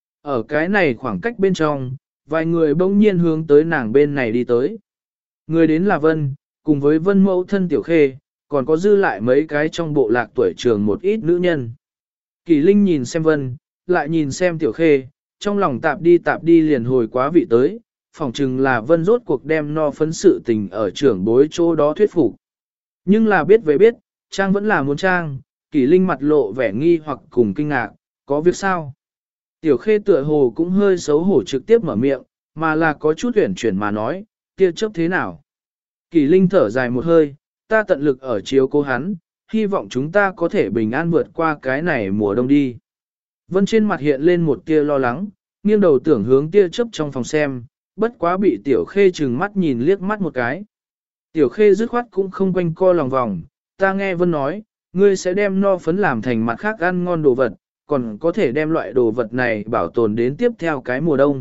Ở cái này khoảng cách bên trong, vài người bỗng nhiên hướng tới nàng bên này đi tới. Người đến là Vân, cùng với Vân mẫu thân Tiểu Khê, còn có dư lại mấy cái trong bộ lạc tuổi trường một ít nữ nhân. Kỷ Linh nhìn xem Vân, lại nhìn xem Tiểu Khê, trong lòng tạp đi liền hồi quá vị tới, phỏng chừng là Vân rốt cuộc đem no phấn sự tình ở trưởng bối chỗ đó thuyết phục. Nhưng là biết về biết, Trang vẫn là muốn Trang, Kỷ Linh mặt lộ vẻ nghi hoặc cùng kinh ngạc, có việc sao? Tiểu Khê tựa hồ cũng hơi xấu hổ trực tiếp mở miệng, mà là có chút huyển chuyển mà nói, kia chấp thế nào? Kỷ Linh thở dài một hơi, ta tận lực ở chiếu cố hắn, hy vọng chúng ta có thể bình an vượt qua cái này mùa đông đi. Vân trên mặt hiện lên một tia lo lắng, nghiêng đầu tưởng hướng tia chớp trong phòng xem, bất quá bị Tiểu Khê trừng mắt nhìn liếc mắt một cái. Tiểu Khê dứt khoát cũng không quanh co lòng vòng, ta nghe Vân nói, ngươi sẽ đem no phấn làm thành mặt khác ăn ngon đồ vật, còn có thể đem loại đồ vật này bảo tồn đến tiếp theo cái mùa đông.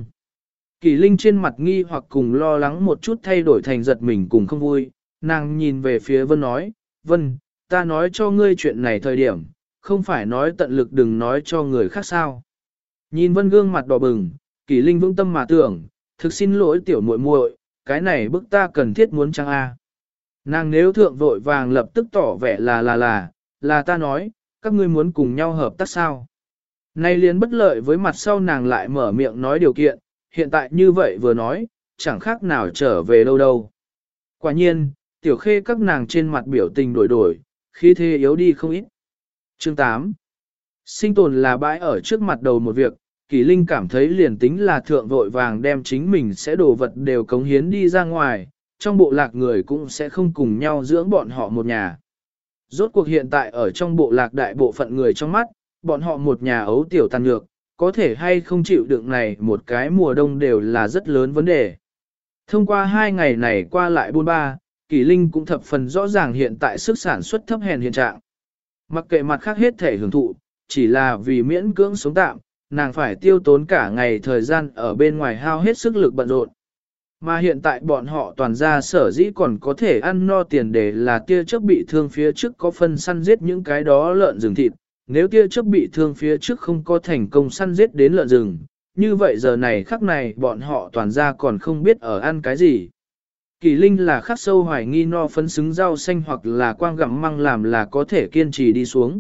Kỷ Linh trên mặt nghi hoặc cùng lo lắng một chút thay đổi thành giật mình cùng không vui, nàng nhìn về phía Vân nói, Vân, ta nói cho ngươi chuyện này thời điểm, không phải nói tận lực đừng nói cho người khác sao. Nhìn Vân gương mặt đỏ bừng, Kỷ Linh vững tâm mà tưởng, thực xin lỗi tiểu muội muội, cái này bức ta cần thiết muốn chăng a? Nàng nếu thượng vội vàng lập tức tỏ vẻ là ta nói, các ngươi muốn cùng nhau hợp tác sao? Nay liền bất lợi với mặt sau nàng lại mở miệng nói điều kiện, hiện tại như vậy vừa nói, chẳng khác nào trở về đâu đâu. Quả nhiên, Tiểu Khê các nàng trên mặt biểu tình đổi, khí thế yếu đi không ít. Chương 8. Sinh tồn là bãi ở trước mặt đầu một việc, Kỷ Linh cảm thấy liền tính là thượng vội vàng đem chính mình sẽ đồ vật đều cống hiến đi ra ngoài, trong bộ lạc người cũng sẽ không cùng nhau dưỡng bọn họ một nhà. Rốt cuộc hiện tại ở trong bộ lạc đại bộ phận người trong mắt, bọn họ một nhà ấu tiểu tàn nhược, có thể hay không chịu đựng này một cái mùa đông đều là rất lớn vấn đề. Thông qua 2 ngày này qua lại buôn ba, Kỷ Linh cũng thập phần rõ ràng hiện tại sức sản xuất thấp hèn hiện trạng. Mặc kệ mặt khác hết thể hưởng thụ, chỉ là vì miễn cưỡng sống tạm, nàng phải tiêu tốn cả ngày thời gian ở bên ngoài hao hết sức lực bận rộn. Mà hiện tại bọn họ toàn ra sở dĩ còn có thể ăn no tiền để là tia chớp bị thương phía trước có phân săn giết những cái đó lợn rừng thịt. Nếu tia chớp bị thương phía trước không có thành công săn giết đến lợn rừng, như vậy giờ này khắc này bọn họ toàn ra còn không biết ở ăn cái gì. Kỳ Linh là khắc sâu hoài nghi no phấn xứng rau xanh hoặc là quang gặm măng làm là có thể kiên trì đi xuống.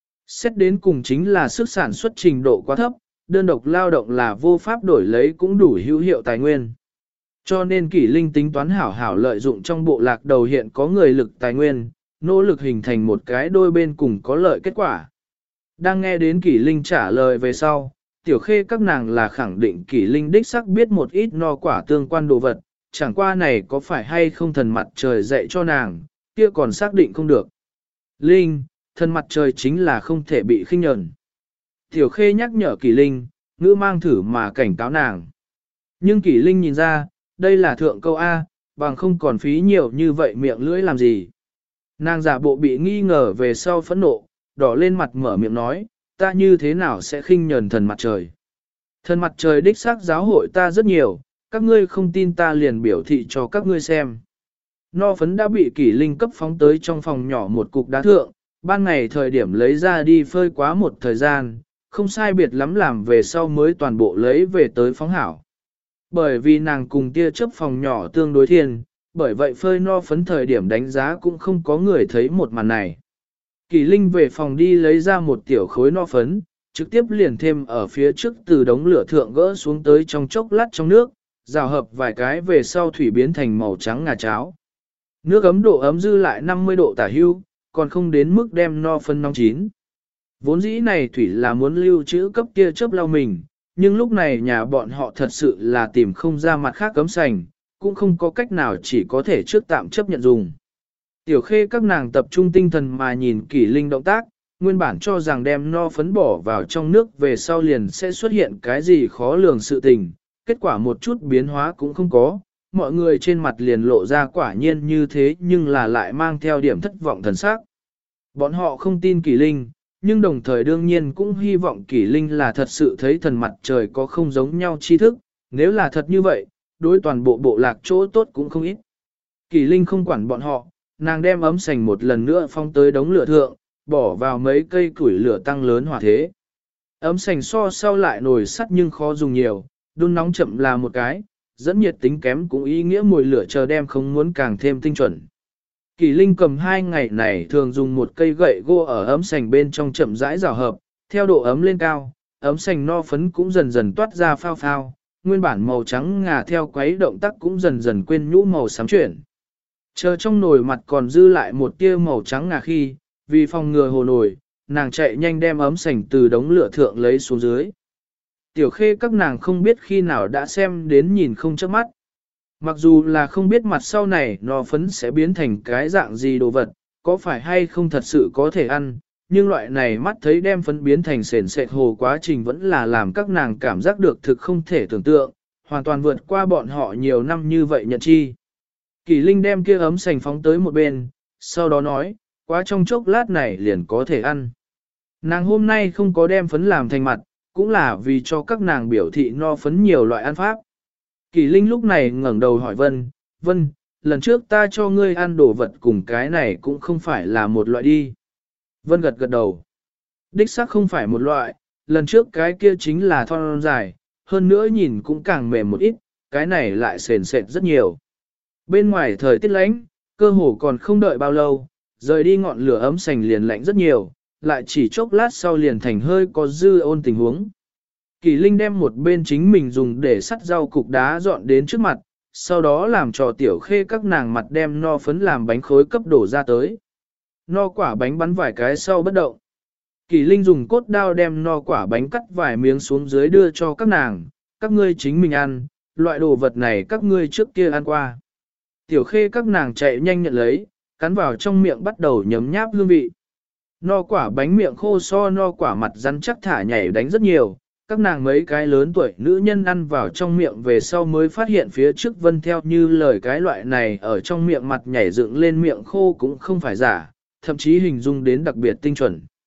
Xét đến cùng chính là sức sản xuất trình độ quá thấp, đơn độc lao động là vô pháp đổi lấy cũng đủ hữu hiệu tài nguyên. Cho nên Kỷ Linh tính toán hảo hảo lợi dụng trong bộ lạc đầu hiện có người lực tài nguyên, nỗ lực hình thành một cái đôi bên cùng có lợi kết quả. Đang nghe đến Kỷ Linh trả lời về sau, Tiểu Khê các nàng là khẳng định Kỷ Linh đích xác biết một ít no quả tương quan đồ vật, chẳng qua này có phải hay không thần mặt trời dạy cho nàng, kia còn xác định không được. Linh, thần mặt trời chính là không thể bị khinh nhẫn. Tiểu Khê nhắc nhở Kỷ Linh, ngữ mang thử mà cảnh cáo nàng. Nhưng Kỷ Linh nhìn ra, đây là thượng câu A, bằng không còn phí nhiều như vậy miệng lưỡi làm gì. Nàng giả bộ bị nghi ngờ về sau phẫn nộ, đỏ lên mặt mở miệng nói, ta như thế nào sẽ khinh nhẫn thần mặt trời. Thần mặt trời đích xác giáo hội ta rất nhiều, các ngươi không tin ta liền biểu thị cho các ngươi xem. No phấn đã bị Kỷ Linh cấp phóng tới trong phòng nhỏ một cục đá thượng, ban ngày thời điểm lấy ra đi phơi quá một thời gian, không sai biệt lắm làm về sau mới toàn bộ lấy về tới phóng hảo. Bởi vì nàng cùng tia chớp phòng nhỏ tương đối thiên, bởi vậy phơi no phấn thời điểm đánh giá cũng không có người thấy một màn này. Kỳ Linh về phòng đi lấy ra một tiểu khối no phấn, trực tiếp liền thêm ở phía trước từ đống lửa thượng gỡ xuống tới trong chốc lát trong nước, rào hợp vài cái về sau thủy biến thành màu trắng ngà cháo. Nước ấm độ ấm dư lại 50 độ tả hưu, còn không đến mức đem no phấn nóng chín. Vốn dĩ này thủy là muốn lưu trữ cấp tia chớp lau mình, nhưng lúc này nhà bọn họ thật sự là tìm không ra mặt khác cấm sành, cũng không có cách nào chỉ có thể trước tạm chấp nhận dùng. Tiểu Khê các nàng tập trung tinh thần mà nhìn Kỷ Linh động tác, nguyên bản cho rằng đem no phấn bỏ vào trong nước về sau liền sẽ xuất hiện cái gì khó lường sự tình, kết quả một chút biến hóa cũng không có, mọi người trên mặt liền lộ ra quả nhiên như thế nhưng là lại mang theo điểm thất vọng thần sắc. Bọn họ không tin Kỷ Linh, nhưng đồng thời đương nhiên cũng hy vọng Kỷ Linh là thật sự thấy thần mặt trời có không giống nhau tri thức, nếu là thật như vậy, đối toàn bộ bộ lạc chỗ tốt cũng không ít. Kỷ Linh không quản bọn họ, nàng đem ấm sành một lần nữa phong tới đống lửa thượng, bỏ vào mấy cây củi lửa tăng lớn hỏa thế. Ấm sành so sau lại nồi sắt nhưng khó dùng nhiều, đun nóng chậm là một cái, dẫn nhiệt tính kém cũng ý nghĩa mùi lửa chờ đem không muốn càng thêm tinh chuẩn. Kỷ Linh cầm 2 ngày này thường dùng một cây gậy gỗ ở ấm sành bên trong chậm rãi rào hợp, theo độ ấm lên cao, ấm sành no phấn cũng dần dần toát ra phao phao, nguyên bản màu trắng ngà theo quấy động tác cũng dần dần quên nhũ màu xám chuyển. Chờ trong nồi mặt còn dư lại một tia màu trắng ngà khi, vì phòng ngừa hồ nồi, nàng chạy nhanh đem ấm sành từ đống lửa thượng lấy xuống dưới. Tiểu Khê các nàng không biết khi nào đã xem đến nhìn không chớp mắt. Mặc dù là không biết mặt sau này no phấn sẽ biến thành cái dạng gì đồ vật, có phải hay không thật sự có thể ăn, nhưng loại này mắt thấy đem phấn biến thành sền sệt hồ quá trình vẫn là làm các nàng cảm giác được thực không thể tưởng tượng, hoàn toàn vượt qua bọn họ nhiều năm như vậy nhận chi. Kỳ Linh đem kia ấm sành phóng tới một bên, sau đó nói, quá trong chốc lát này liền có thể ăn. Nàng hôm nay không có đem phấn làm thành mặt, cũng là vì cho các nàng biểu thị no phấn nhiều loại ăn pháp. Kỳ Linh lúc này ngẩng đầu hỏi Vân, Vân, lần trước ta cho ngươi ăn đồ vật cùng cái này cũng không phải là một loại đi. Vân gật gật đầu. Đích xác không phải một loại, lần trước cái kia chính là thon dài, hơn nữa nhìn cũng càng mềm một ít, cái này lại sền sệt rất nhiều. Bên ngoài thời tiết lạnh, cơ hồ còn không đợi bao lâu, rời đi ngọn lửa ấm sành liền lạnh rất nhiều, lại chỉ chốc lát sau liền thành hơi có dư ôn tình huống. Kỳ Linh đem một bên chính mình dùng để sắt rau cục đá dọn đến trước mặt, sau đó làm cho Tiểu Khê các nàng mặt đem no phấn làm bánh khối cấp đổ ra tới. No quả bánh bắn vài cái sau bất động. Kỳ Linh dùng cốt đao đem no quả bánh cắt vài miếng xuống dưới đưa cho các nàng, các ngươi chính mình ăn, loại đồ vật này các ngươi trước kia ăn qua. Tiểu Khê các nàng chạy nhanh nhận lấy, cắn vào trong miệng bắt đầu nhấm nháp hương vị. No quả bánh miệng khô so no quả mặt rắn chắc thả nhảy đánh rất nhiều, các nàng mấy cái lớn tuổi nữ nhân ăn vào trong miệng về sau mới phát hiện phía trước Vân theo như lời cái loại này ở trong miệng mặt nhảy dựng lên miệng khô cũng không phải giả, thậm chí hình dung đến đặc biệt tinh chuẩn.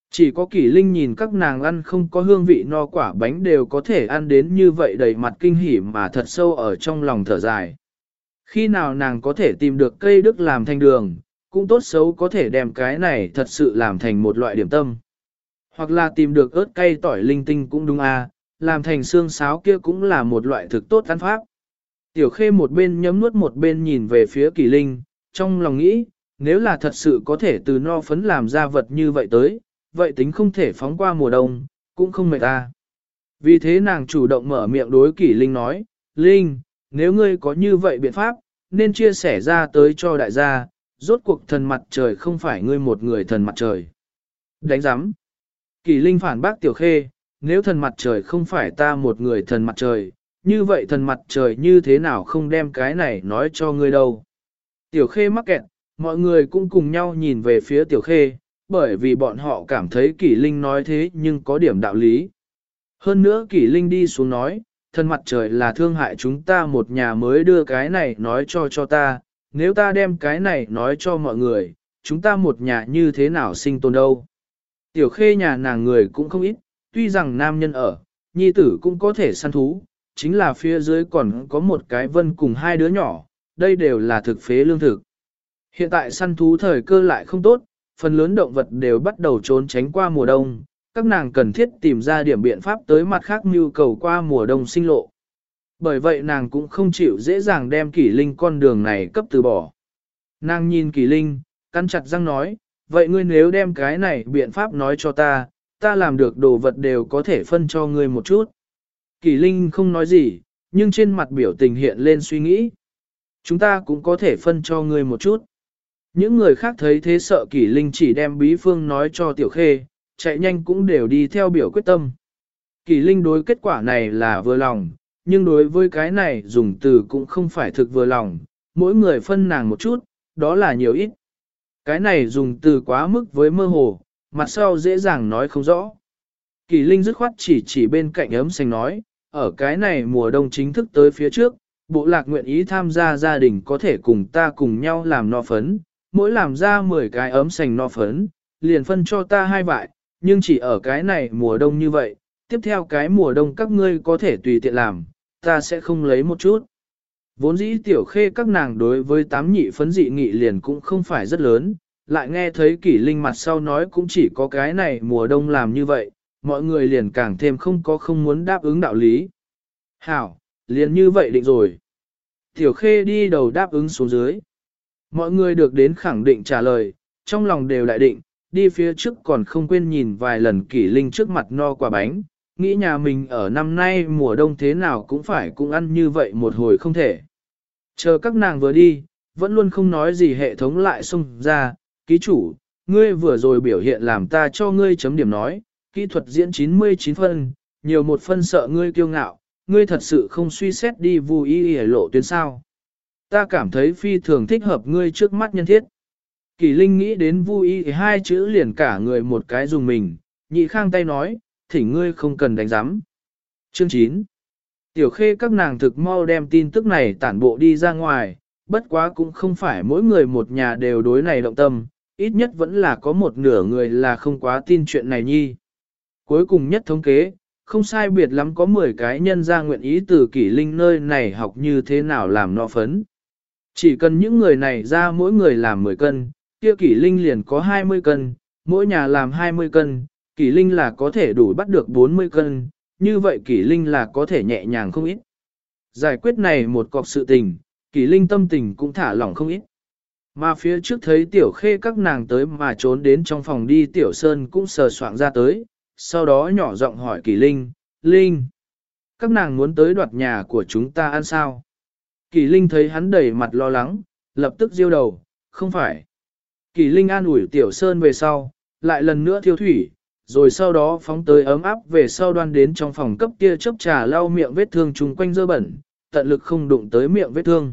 Chỉ có Kỷ Linh nhìn các nàng ăn không có hương vị no quả bánh đều có thể ăn đến như vậy đầy mặt kinh hỉ mà thật sâu ở trong lòng thở dài. Khi nào nàng có thể tìm được cây đức làm thành đường, cũng tốt xấu có thể đem cái này thật sự làm thành một loại điểm tâm. Hoặc là tìm được ớt cay tỏi linh tinh cũng đúng làm thành xương sáo kia cũng là một loại thực tốt ăn pháp. Tiểu Khê một bên nhấm nuốt một bên nhìn về phía Kỷ Linh, trong lòng nghĩ, nếu là thật sự có thể từ no phấn làm ra vật như vậy tới, vậy tính không thể phóng qua mùa đông, cũng không mệt ta. Vì thế nàng chủ động mở miệng đối Kỷ Linh nói, Linh, nếu ngươi có như vậy biện pháp, nên chia sẻ ra tới cho đại gia, rốt cuộc thần mặt trời không phải ngươi một người thần mặt trời. Đánh giám. Kỷ Linh phản bác Tiểu Khê, nếu thần mặt trời không phải ta một người thần mặt trời, như vậy thần mặt trời như thế nào không đem cái này nói cho ngươi đâu. Tiểu Khê mắc kẹt, mọi người cũng cùng nhau nhìn về phía Tiểu Khê, bởi vì bọn họ cảm thấy Kỷ Linh nói thế nhưng có điểm đạo lý. Hơn nữa Kỷ Linh đi xuống nói, thần mặt trời là thương hại chúng ta một nhà mới đưa cái này nói cho ta, nếu ta đem cái này nói cho mọi người, chúng ta một nhà như thế nào sinh tồn đâu. Tiểu Khê nhà nàng người cũng không ít, tuy rằng nam nhân ở, nhi tử cũng có thể săn thú, chính là phía dưới còn có một cái Vân cùng hai đứa nhỏ, đây đều là thực phế lương thực. Hiện tại săn thú thời cơ lại không tốt, phần lớn động vật đều bắt đầu trốn tránh qua mùa đông, các nàng cần thiết tìm ra điểm biện pháp tới mặt khác mưu cầu qua mùa đông sinh lộ. Bởi vậy nàng cũng không chịu dễ dàng đem Kỷ Linh con đường này cấp từ bỏ. Nàng nhìn Kỷ Linh, cắn chặt răng nói, vậy ngươi nếu đem cái này biện pháp nói cho ta, ta làm được đồ vật đều có thể phân cho ngươi một chút. Kỷ Linh không nói gì, nhưng trên mặt biểu tình hiện lên suy nghĩ. Chúng ta cũng có thể phân cho ngươi một chút. Những người khác thấy thế sợ Kỷ Linh chỉ đem bí phương nói cho Tiểu Khê, chạy nhanh cũng đều đi theo biểu quyết tâm. Kỷ Linh đối kết quả này là vừa lòng, nhưng đối với cái này dùng từ cũng không phải thực vừa lòng, mỗi người phân nàng một chút, đó là nhiều ít. Cái này dùng từ quá mức với mơ hồ, mặt sau dễ dàng nói không rõ. Kỷ Linh dứt khoát chỉ bên cạnh ấm xanh nói, ở cái này mùa đông chính thức tới phía trước, bộ lạc nguyện ý tham gia gia đình có thể cùng ta cùng nhau làm no phấn, mỗi làm ra 10 cái ấm xanh no phấn, liền phân cho ta 2 vại, nhưng chỉ ở cái này mùa đông như vậy, tiếp theo cái mùa đông các ngươi có thể tùy tiện làm, ta sẽ không lấy một chút. Vốn dĩ Tiểu Khê các nàng đối với 8 nhị phấn dị nghị liền cũng không phải rất lớn, lại nghe thấy Kỷ Linh mặt sau nói cũng chỉ có cái này mùa đông làm như vậy, mọi người liền càng thêm không muốn đáp ứng đạo lý. Hảo, liền như vậy định rồi. Tiểu Khê đi đầu đáp ứng xuống dưới. Mọi người được đến khẳng định trả lời, trong lòng đều đại định, đi phía trước còn không quên nhìn vài lần Kỷ Linh trước mặt no quả bánh, nghĩ nhà mình ở năm nay mùa đông thế nào cũng phải cũng ăn như vậy một hồi không thể. Chờ các nàng vừa đi, vẫn luôn không nói gì hệ thống lại xông ra, ký chủ, ngươi vừa rồi biểu hiện làm ta cho ngươi chấm điểm nói, kỹ thuật diễn 99 phân, nhiều một phân sợ ngươi kiêu ngạo, ngươi thật sự không suy xét đi vui y lộ tuyến sao. Ta cảm thấy phi thường thích hợp ngươi trước mắt nhân thiết. Kỷ Linh nghĩ đến vui y 2 chữ liền cả người một cái dùng mình, nhị khang tay nói, thỉnh ngươi không cần đánh giám. Chương 9. Tiểu Khê các nàng thực mau đem tin tức này tản bộ đi ra ngoài, bất quá cũng không phải mỗi người một nhà đều đối này động tâm, ít nhất vẫn là có một nửa người là không quá tin chuyện này nhi. Cuối cùng nhất thống kế, không sai biệt lắm có 10 cái nhân ra nguyện ý từ Kỷ Linh nơi này học như thế nào làm no phấn. Chỉ cần những người này ra mỗi người làm 10 cân, kia Kỷ Linh liền có 20 cân, mỗi nhà làm 20 cân, Kỷ Linh là có thể đủ bắt được 40 cân, như vậy Kỷ Linh là có thể nhẹ nhàng không ít. Giải quyết này một cọc sự tình, Kỷ Linh tâm tình cũng thả lỏng không ít. Mà phía trước thấy Tiểu Khê các nàng tới mà trốn đến trong phòng đi Tiểu Sơn cũng sờ soạng ra tới, sau đó nhỏ giọng hỏi Kỷ Linh, Linh, các nàng muốn tới đoạt nhà của chúng ta ăn sao? Kỷ Linh thấy hắn đầy mặt lo lắng, lập tức diêu đầu, không phải. Kỷ Linh an ủi Tiểu Sơn về sau, lại lần nữa thiêu thủy, rồi sau đó phóng tới ấm áp về sau đoan đến trong phòng cấp kia chốc trà lau miệng vết thương chung quanh dơ bẩn, tận lực không đụng tới miệng vết thương.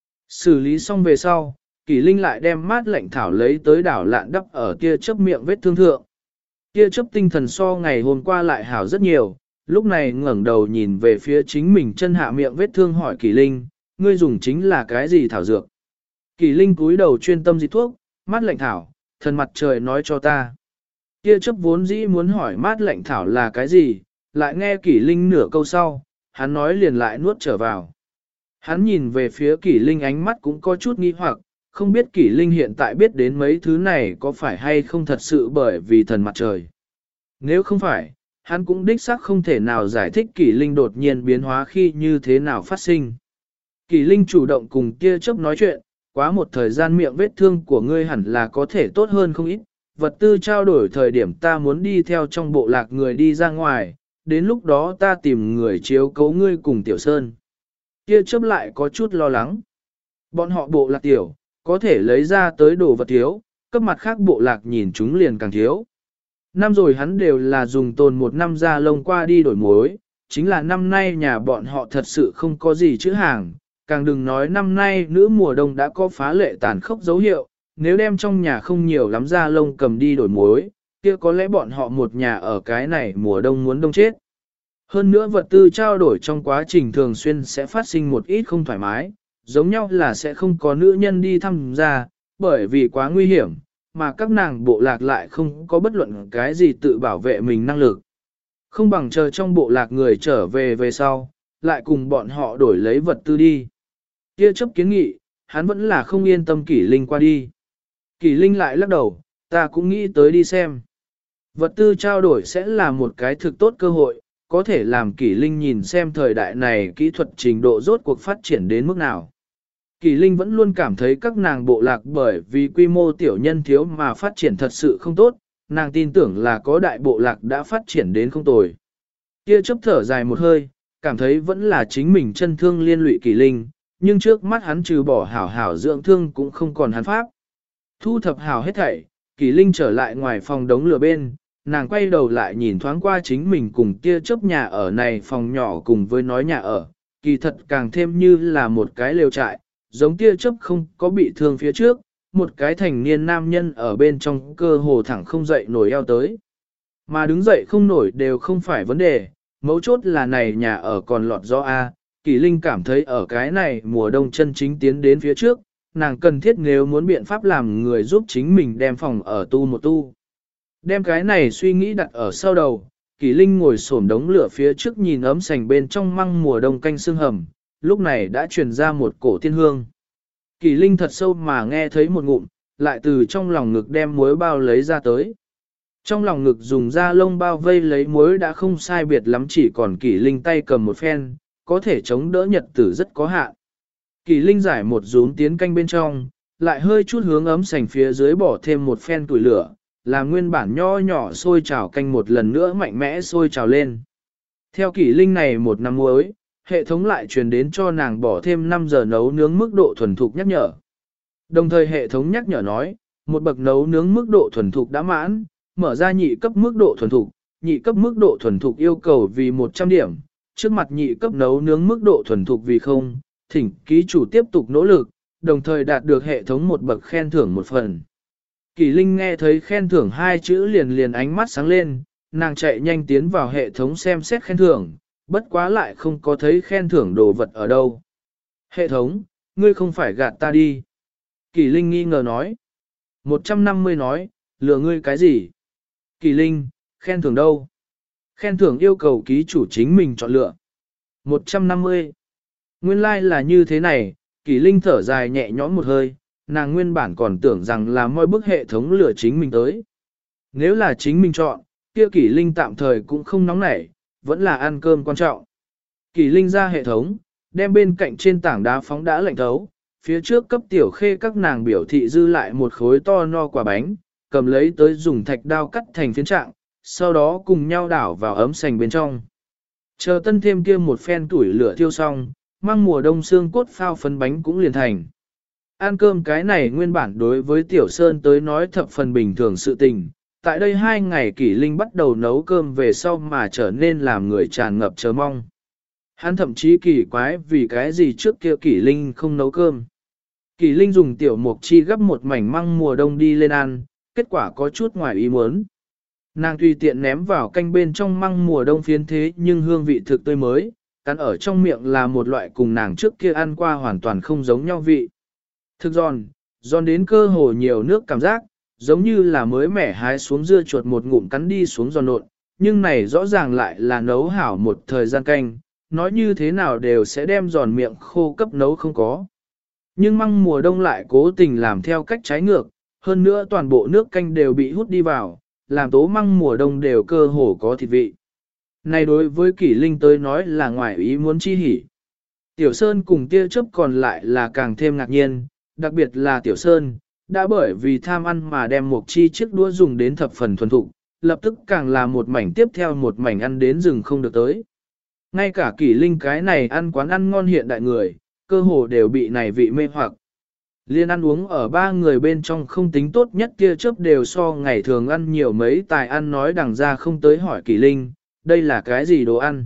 Xử lý xong về sau, Kỷ Linh lại đem mát lạnh thảo lấy tới đảo lạn đắp ở kia chớp miệng vết thương thượng. Kia chớp tinh thần so ngày hôm qua lại hảo rất nhiều, lúc này ngẩng đầu nhìn về phía chính mình chân hạ miệng vết thương hỏi Kỷ Linh, ngươi dùng chính là cái gì thảo dược? Kỷ Linh cúi đầu chuyên tâm dịch thuốc, mát lạnh thảo, thần mặt trời nói cho ta. Kia chấp vốn dĩ muốn hỏi mát lạnh thảo là cái gì, lại nghe Kỷ Linh nửa câu sau, hắn nói liền lại nuốt trở vào. Hắn nhìn về phía Kỷ Linh ánh mắt cũng có chút nghi hoặc, không biết Kỷ Linh hiện tại biết đến mấy thứ này có phải hay không thật sự bởi vì thần mặt trời. Nếu không phải, hắn cũng đích xác không thể nào giải thích Kỷ Linh đột nhiên biến hóa khi như thế nào phát sinh. Kỷ Linh chủ động cùng kia chấp nói chuyện, quá một thời gian miệng vết thương của ngươi hẳn là có thể tốt hơn không ít, vật tư trao đổi thời điểm ta muốn đi theo trong bộ lạc người đi ra ngoài, đến lúc đó ta tìm người chiếu cố ngươi cùng Tiểu Sơn. Kia chấp lại có chút lo lắng. Bọn họ bộ lạc tiểu, có thể lấy ra tới đồ vật thiếu, cấp mặt khác bộ lạc nhìn chúng liền càng thiếu. Năm rồi hắn đều là dùng tồn một năm ra lông qua đi đổi mối, chính là năm nay nhà bọn họ thật sự không có gì chữ hàng, càng đừng nói năm nay nữ mùa đông đã có phá lệ tàn khốc dấu hiệu, nếu đem trong nhà không nhiều lắm ra lông cầm đi đổi mối, kia có lẽ bọn họ một nhà ở cái này mùa đông muốn đông chết. Hơn nữa vật tư trao đổi trong quá trình thường xuyên sẽ phát sinh một ít không thoải mái, giống nhau là sẽ không có nữ nhân đi tham gia, bởi vì quá nguy hiểm, mà các nàng bộ lạc lại không có bất luận cái gì tự bảo vệ mình năng lực. Không bằng chờ trong bộ lạc người trở về sau, lại cùng bọn họ đổi lấy vật tư đi. Kia chấp kiến nghị, hắn vẫn là không yên tâm Kỷ Linh qua đi. Kỷ Linh lại lắc đầu, ta cũng nghĩ tới đi xem. Vật tư trao đổi sẽ là một cái thực tốt cơ hội, có thể làm Kỷ Linh nhìn xem thời đại này kỹ thuật trình độ rốt cuộc phát triển đến mức nào. Kỷ Linh vẫn luôn cảm thấy các nàng bộ lạc bởi vì quy mô tiểu nhân thiếu mà phát triển thật sự không tốt, nàng tin tưởng là có đại bộ lạc đã phát triển đến không tồi. Kia chấp thở dài một hơi, cảm thấy vẫn là chính mình chân thương liên lụy Kỷ Linh, nhưng trước mắt hắn trừ bỏ hảo hảo dưỡng thương cũng không còn hắn pháp. Thu thập hảo hết thảy, Kỷ Linh trở lại ngoài phòng đống lửa bên, nàng quay đầu lại nhìn thoáng qua chính mình cùng kia chớp nhà ở này phòng nhỏ cùng với nói nhà ở, kỳ thật càng thêm như là một cái lều trại, giống tia chớp không có bị thương phía trước, một cái thành niên nam nhân ở bên trong cơ hồ thẳng không dậy nổi eo tới. Mà đứng dậy không nổi đều không phải vấn đề, mấu chốt là này nhà ở còn lọt gió A, Kỳ Linh cảm thấy ở cái này mùa đông chân chính tiến đến phía trước, nàng cần thiết nếu muốn biện pháp làm người giúp chính mình đem phòng ở tu một tu. Đem cái này suy nghĩ đặt ở sau đầu, Kỳ Linh ngồi xổm đống lửa phía trước nhìn ấm sành bên trong măng mùa đông canh xương hầm, lúc này đã truyền ra một cổ tiên hương. Kỳ Linh thật sâu mà nghe thấy một ngụm, lại từ trong lòng ngực đem muối bao lấy ra tới. Trong lòng ngực dùng da lông bao vây lấy muối đã không sai biệt lắm, chỉ còn Kỳ Linh tay cầm một phen, có thể chống đỡ nhật tử rất có hạn. Kỳ Linh giải một rún tiến canh bên trong, lại hơi chút hướng ấm sành phía dưới bỏ thêm một phen tuổi lửa, làm nguyên bản nho nhỏ sôi trào canh một lần nữa mạnh mẽ sôi trào lên. Theo Kỳ Linh này một năm muối, hệ thống lại truyền đến cho nàng bỏ thêm 5 giờ nấu nướng mức độ thuần thục nhắc nhở. Đồng thời hệ thống nhắc nhở nói, một bậc nấu nướng mức độ thuần thục đã mãn, mở ra nhị cấp mức độ thuần thục, nhị cấp mức độ thuần thục yêu cầu vì 100 điểm, trước mặt nhị cấp nấu nướng mức độ thuần thục vì không, thỉnh ký chủ tiếp tục nỗ lực, đồng thời đạt được hệ thống một bậc khen thưởng một phần. Kỳ Linh nghe thấy khen thưởng 2 chữ liền ánh mắt sáng lên, nàng chạy nhanh tiến vào hệ thống xem xét khen thưởng, bất quá lại không có thấy khen thưởng đồ vật ở đâu. Hệ thống, ngươi không phải gạt ta đi. Kỳ Linh nghi ngờ nói. 150 nói, lừa ngươi cái gì? Kỳ Linh, khen thưởng đâu? Khen thưởng yêu cầu ký chủ chính mình chọn lựa. 150. Nguyên lai like là như thế này, Kỳ Linh thở dài nhẹ nhõm một hơi, nàng nguyên bản còn tưởng rằng là mọi bức hệ thống lừa chính mình tới. Nếu là chính mình chọn, kia Kỳ Linh tạm thời cũng không nóng nảy, vẫn là ăn cơm quan trọng. Kỳ Linh ra hệ thống, đem bên cạnh trên tảng đá phóng đã lạnh thấu, phía trước cấp tiểu khê các nàng biểu thị dư lại một khối to no quả bánh, cầm lấy tới dùng thạch đao cắt thành phiến trạng, sau đó cùng nhau đảo vào ấm sành bên trong. Chờ tân thêm kia một phen tuổi lửa thiêu xong, mang mùa đông xương cốt phao phấn bánh cũng liền thành. Ăn cơm cái này nguyên bản đối với Tiểu Sơn tới nói thập phần bình thường sự tình. Tại đây 2 ngày Kỷ Linh bắt đầu nấu cơm về sau mà trở nên làm người tràn ngập chờ mong. Hắn thậm chí kỳ quái vì cái gì trước kia Kỷ Linh không nấu cơm. Kỷ Linh dùng tiểu mục chi gấp một mảnh măng mùa đông đi lên ăn, kết quả có chút ngoài ý muốn. Nàng tùy tiện ném vào canh bên trong măng mùa đông phiến thế nhưng hương vị thực tươi mới, cắn ở trong miệng là một loại cùng nàng trước kia ăn qua hoàn toàn không giống nhau vị. Thực giòn, giòn đến cơ hồ nhiều nước cảm giác, giống như là mới mẻ hái xuống dưa chuột một ngụm cắn đi xuống giòn nộn, nhưng này rõ ràng lại là nấu hảo một thời gian canh, nói như thế nào đều sẽ đem giòn miệng khô cấp nấu không có. Nhưng măng mùa đông lại cố tình làm theo cách trái ngược, hơn nữa toàn bộ nước canh đều bị hút đi vào, làm tố măng mùa đông đều cơ hồ có thịt vị. Này đối với Kỷ Linh tới nói là ngoài ý muốn chi hỉ. Tiểu Sơn cùng tia chớp còn lại là càng thêm ngạc nhiên, đặc biệt là Tiểu Sơn, đã bởi vì tham ăn mà đem một chi chiếc đũa dùng đến thập phần thuần thục, lập tức càng là một mảnh tiếp theo một mảnh ăn đến rừng không được tới. Ngay cả Kỷ Linh cái này ăn quán ăn ngon hiện đại người, cơ hồ đều bị này vị mê hoặc. Liên ăn uống ở ba người bên trong không tính tốt nhất tia chớp đều so ngày thường ăn nhiều mấy tài ăn nói đằng ra không tới hỏi Kỷ Linh, đây là cái gì đồ ăn?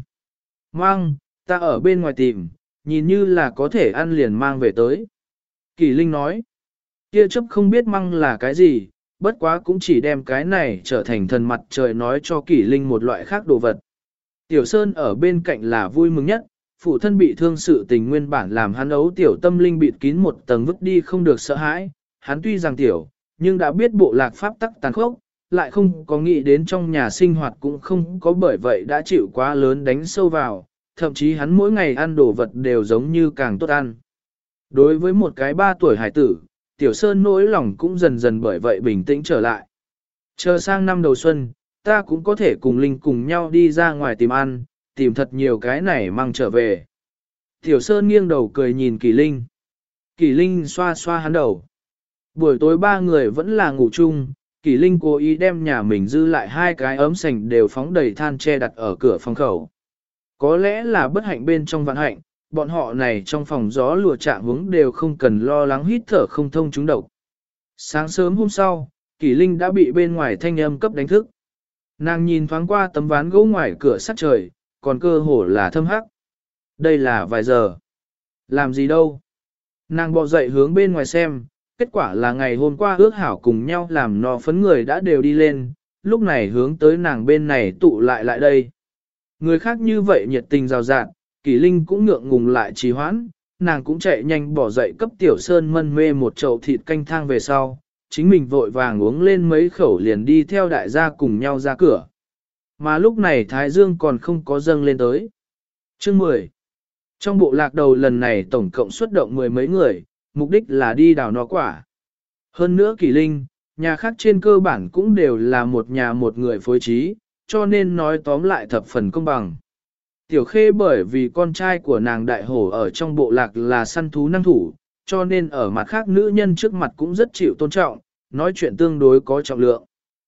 Mang, ta ở bên ngoài tìm, nhìn như là có thể ăn liền mang về tới. Kỷ Linh nói, tia chớp không biết măng là cái gì, bất quá cũng chỉ đem cái này trở thành thần mặt trời nói cho Kỷ Linh một loại khác đồ vật. Tiểu Sơn ở bên cạnh là vui mừng nhất, phụ thân bị thương sự tình nguyên bản làm hắn ấu tiểu tâm linh bịt kín một tầng vứt đi không được sợ hãi, hắn tuy rằng tiểu, nhưng đã biết bộ lạc pháp tắc tàn khốc, lại không có nghĩ đến trong nhà sinh hoạt cũng không có bởi vậy đã chịu quá lớn đánh sâu vào, thậm chí hắn mỗi ngày ăn đồ vật đều giống như càng tốt ăn. Đối với một cái 3 tuổi hải tử, Tiểu Sơn nỗi lòng cũng dần dần bởi vậy bình tĩnh trở lại. Chờ sang năm đầu xuân, ta cũng có thể cùng Linh cùng nhau đi ra ngoài tìm ăn, tìm thật nhiều cái này mang trở về. Tiểu Sơn nghiêng đầu cười nhìn Kỳ Linh. Kỳ Linh xoa xoa hắn đầu. Buổi tối ba người vẫn là ngủ chung, Kỳ Linh cố ý đem nhà mình dư lại 2 cái ấm sành đều phóng đầy than che đặt ở cửa phòng khẩu. Có lẽ là bất hạnh bên trong vạn hạnh, bọn họ này trong phòng gió lùa chạm hướng đều không cần lo lắng hít thở không thông trúng độc. Sáng sớm hôm sau, Kỳ Linh đã bị bên ngoài thanh âm cấp đánh thức. Nàng nhìn thoáng qua tấm ván gỗ ngoài cửa sắt trời, còn cơ hồ là thâm hắc. Đây là vài giờ. Làm gì đâu? Nàng bò dậy hướng bên ngoài xem, kết quả là ngày hôm qua ước hảo cùng nhau làm no phấn người đã đều đi lên, lúc này hướng tới nàng bên này tụ lại đây. Người khác như vậy nhiệt tình rào rạt, Kỳ Linh cũng ngượng ngùng lại trì hoãn, nàng cũng chạy nhanh bỏ dậy cấp Tiểu Sơn mân mê một chậu thịt canh thang về sau, chính mình vội vàng uống lên mấy khẩu liền đi theo đại gia cùng nhau ra cửa. Mà lúc này Thái Dương còn không có dâng lên tới. Chương 10. Trong bộ lạc đầu lần này tổng cộng xuất động 10 mấy người, mục đích là đi đào nó quả. Hơn nữa Kỳ Linh, nhà khác trên cơ bản cũng đều là một nhà một người phối trí, cho nên nói tóm lại thập phần công bằng. Tiểu Khê bởi vì con trai của nàng đại hổ ở trong bộ lạc là săn thú năng thủ, cho nên ở mặt khác nữ nhân trước mặt cũng rất chịu tôn trọng, nói chuyện tương đối có trọng lượng.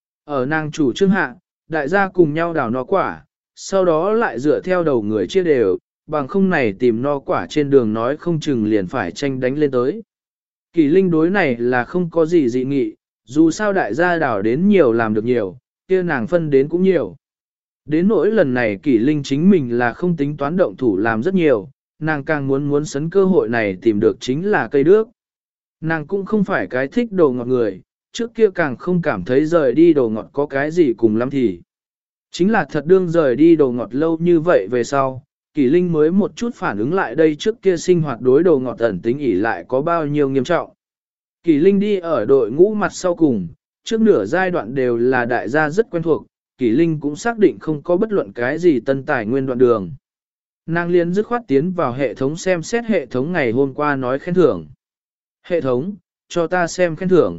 Ở nàng chủ trương hạ, đại gia cùng nhau đào no quả, sau đó lại dựa theo đầu người chia đều, bằng không này tìm no quả trên đường nói không chừng liền phải tranh đánh lên tới. Kỳ Linh đối này là không có gì dị nghị, dù sao đại gia đào đến nhiều làm được nhiều, kia nàng phân đến cũng nhiều. Đến nỗi lần này Kỳ Linh chính mình là không tính toán động thủ làm rất nhiều, nàng càng muốn sấn cơ hội này tìm được chính là cây đước. Nàng cũng không phải cái thích đồ ngọt người, trước kia càng không cảm thấy rời đi đồ ngọt có cái gì cùng lắm thì. Chính là thật đương rời đi đồ ngọt lâu như vậy về sau, Kỳ Linh mới một chút phản ứng lại đây trước kia sinh hoạt đối đồ ngọt ẩn tính ỉ lại có bao nhiêu nghiêm trọng. Kỳ Linh đi ở đội ngũ mặt sau cùng, trước nửa giai đoạn đều là đại gia rất quen thuộc, Kỳ Linh cũng xác định không có bất luận cái gì tân tài nguyên đoạn đường. Nàng liên dứt khoát tiến vào hệ thống xem xét hệ thống ngày hôm qua nói khen thưởng. Hệ thống, cho ta xem khen thưởng.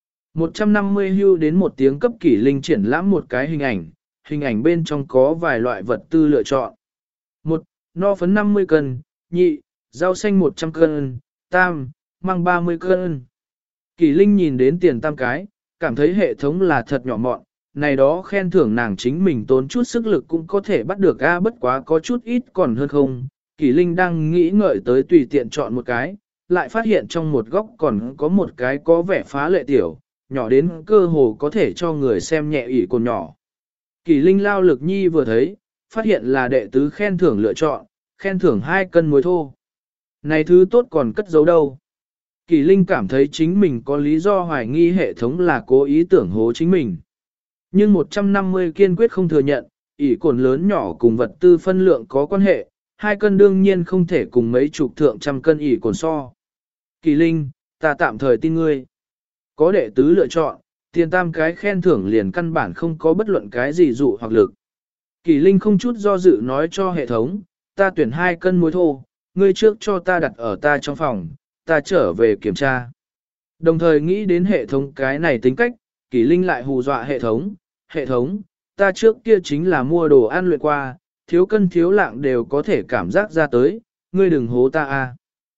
150 hưu đến một tiếng cấp Kỳ Linh triển lãm một cái hình ảnh bên trong có vài loại vật tư lựa chọn. 1. No phấn 50 cân, nhị, rau xanh 100 cân, tam, măng 30 cân. Kỳ Linh nhìn đến tiền tam cái, cảm thấy hệ thống là thật nhỏ mọn, này đó khen thưởng nàng chính mình tốn chút sức lực cũng có thể bắt được bất quá có chút ít còn hơn không. Kỳ Linh đang nghĩ ngợi tới tùy tiện chọn một cái, lại phát hiện trong một góc còn có một cái có vẻ phá lệ tiểu, nhỏ đến cơ hồ có thể cho người xem nhẹ ỉ cồn nhỏ. Kỳ Linh lao lực nhi vừa thấy, phát hiện là đệ tứ khen thưởng lựa chọn, khen thưởng 2 cân muối thô. Này thứ tốt còn cất giấu đâu. Kỳ Linh cảm thấy chính mình có lý do hoài nghi hệ thống là cố ý tưởng hố chính mình. Nhưng 150 kiên quyết không thừa nhận, ỉ cồn lớn nhỏ cùng vật tư phân lượng có quan hệ, 2 cân đương nhiên không thể cùng mấy chục thượng trăm cân ỉ cồn so. Kỳ Linh, ta tạm thời tin ngươi. Có đệ tứ lựa chọn, Tiền tam cái khen thưởng liền căn bản không có bất luận cái gì dụ hoặc lực. Kỳ Linh không chút do dự nói cho hệ thống, ta tuyển 2 cân muối thô, ngươi trước cho ta đặt ở ta trong phòng, ta trở về kiểm tra. Đồng thời nghĩ đến hệ thống cái này tính cách, Kỳ Linh lại hù dọa hệ thống, ta trước kia chính là mua đồ ăn luyện qua, thiếu cân thiếu lạng đều có thể cảm giác ra tới, ngươi đừng hố ta a.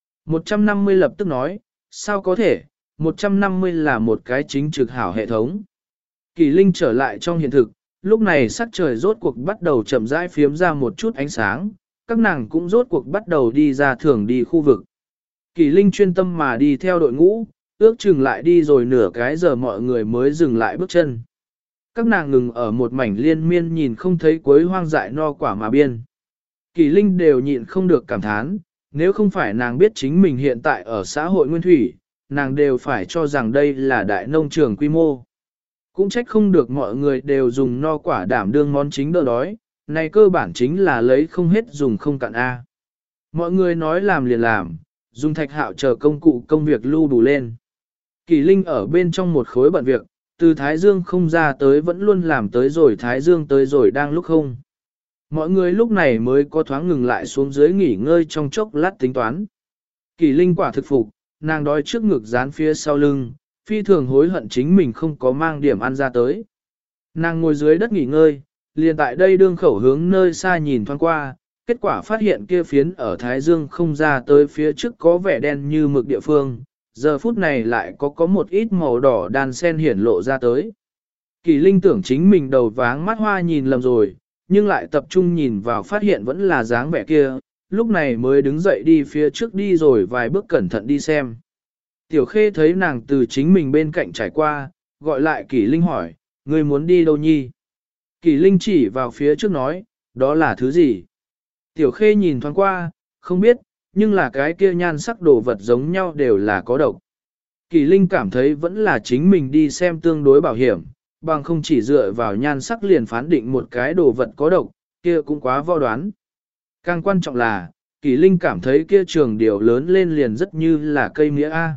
150 lập tức nói, sao có thể, 150 là một cái chính trực hảo hệ thống. Kỳ Linh trở lại trong hiện thực, lúc này sắc trời rốt cuộc bắt đầu chậm rãi phiếm ra một chút ánh sáng, các nàng cũng rốt cuộc bắt đầu đi ra thường đi khu vực. Kỳ Linh chuyên tâm mà đi theo đội ngũ, ước chừng lại đi rồi nửa cái giờ mọi người mới dừng lại bước chân. Các nàng ngừng ở một mảnh liên miên nhìn không thấy cuối hoang dại no quả mà biên. Kỳ Linh đều nhịn không được cảm thán, nếu không phải nàng biết chính mình hiện tại ở xã hội nguyên thủy, nàng đều phải cho rằng đây là đại nông trường quy mô. Cũng trách không được mọi người đều dùng no quả đảm đương món chính đỡ đói, này cơ bản chính là lấy không hết dùng không cạn A. Mọi người nói làm liền làm, dùng thạch hạo chờ công cụ công việc lưu đủ lên. Kỳ Linh ở bên trong một khối bận việc, từ Thái Dương không ra tới vẫn luôn làm tới rồi Thái Dương tới rồi đang lúc không. Mọi người lúc này mới có thoáng ngừng lại xuống dưới nghỉ ngơi trong chốc lát tính toán. Kỳ Linh quả thực phục, nàng đói trước ngực dán phía sau lưng, phi thường hối hận chính mình không có mang điểm ăn ra tới. Nàng ngồi dưới đất nghỉ ngơi, liền tại đây đương khẩu hướng nơi xa nhìn thoáng qua, kết quả phát hiện kia phiến ở Thái Dương không ra tới phía trước có vẻ đen như mực địa phương, giờ phút này lại có một ít màu đỏ đan sen hiển lộ ra tới. Kỳ Linh tưởng chính mình đầu váng mắt hoa nhìn lầm rồi, nhưng lại tập trung nhìn vào phát hiện vẫn là dáng vẻ kia, lúc này mới đứng dậy đi phía trước đi rồi vài bước cẩn thận đi xem. Tiểu Khê thấy nàng từ chính mình bên cạnh trải qua, gọi lại Kỳ Linh hỏi, ngươi muốn đi đâu nhi? Kỳ Linh chỉ vào phía trước nói, đó là thứ gì? Tiểu Khê nhìn thoáng qua, không biết, nhưng là cái kia nhan sắc đồ vật giống nhau đều là có độc. Kỳ Linh cảm thấy vẫn là chính mình đi xem tương đối bảo hiểm, bằng không chỉ dựa vào nhan sắc liền phán định một cái đồ vật có độc, kia cũng quá vo đoán. Càng quan trọng là, Kỳ Linh cảm thấy kia trường điều lớn lên liền rất như là cây mía A.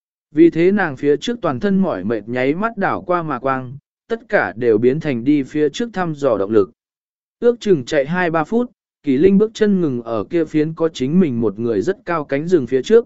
Vì thế nàng phía trước toàn thân mỏi mệt nháy mắt đảo qua mà quang, tất cả đều biến thành đi phía trước thăm dò động lực. Ước chừng chạy 2-3 phút, Kỳ Linh bước chân ngừng ở kia phiến có chính mình một người rất cao cánh rừng phía trước.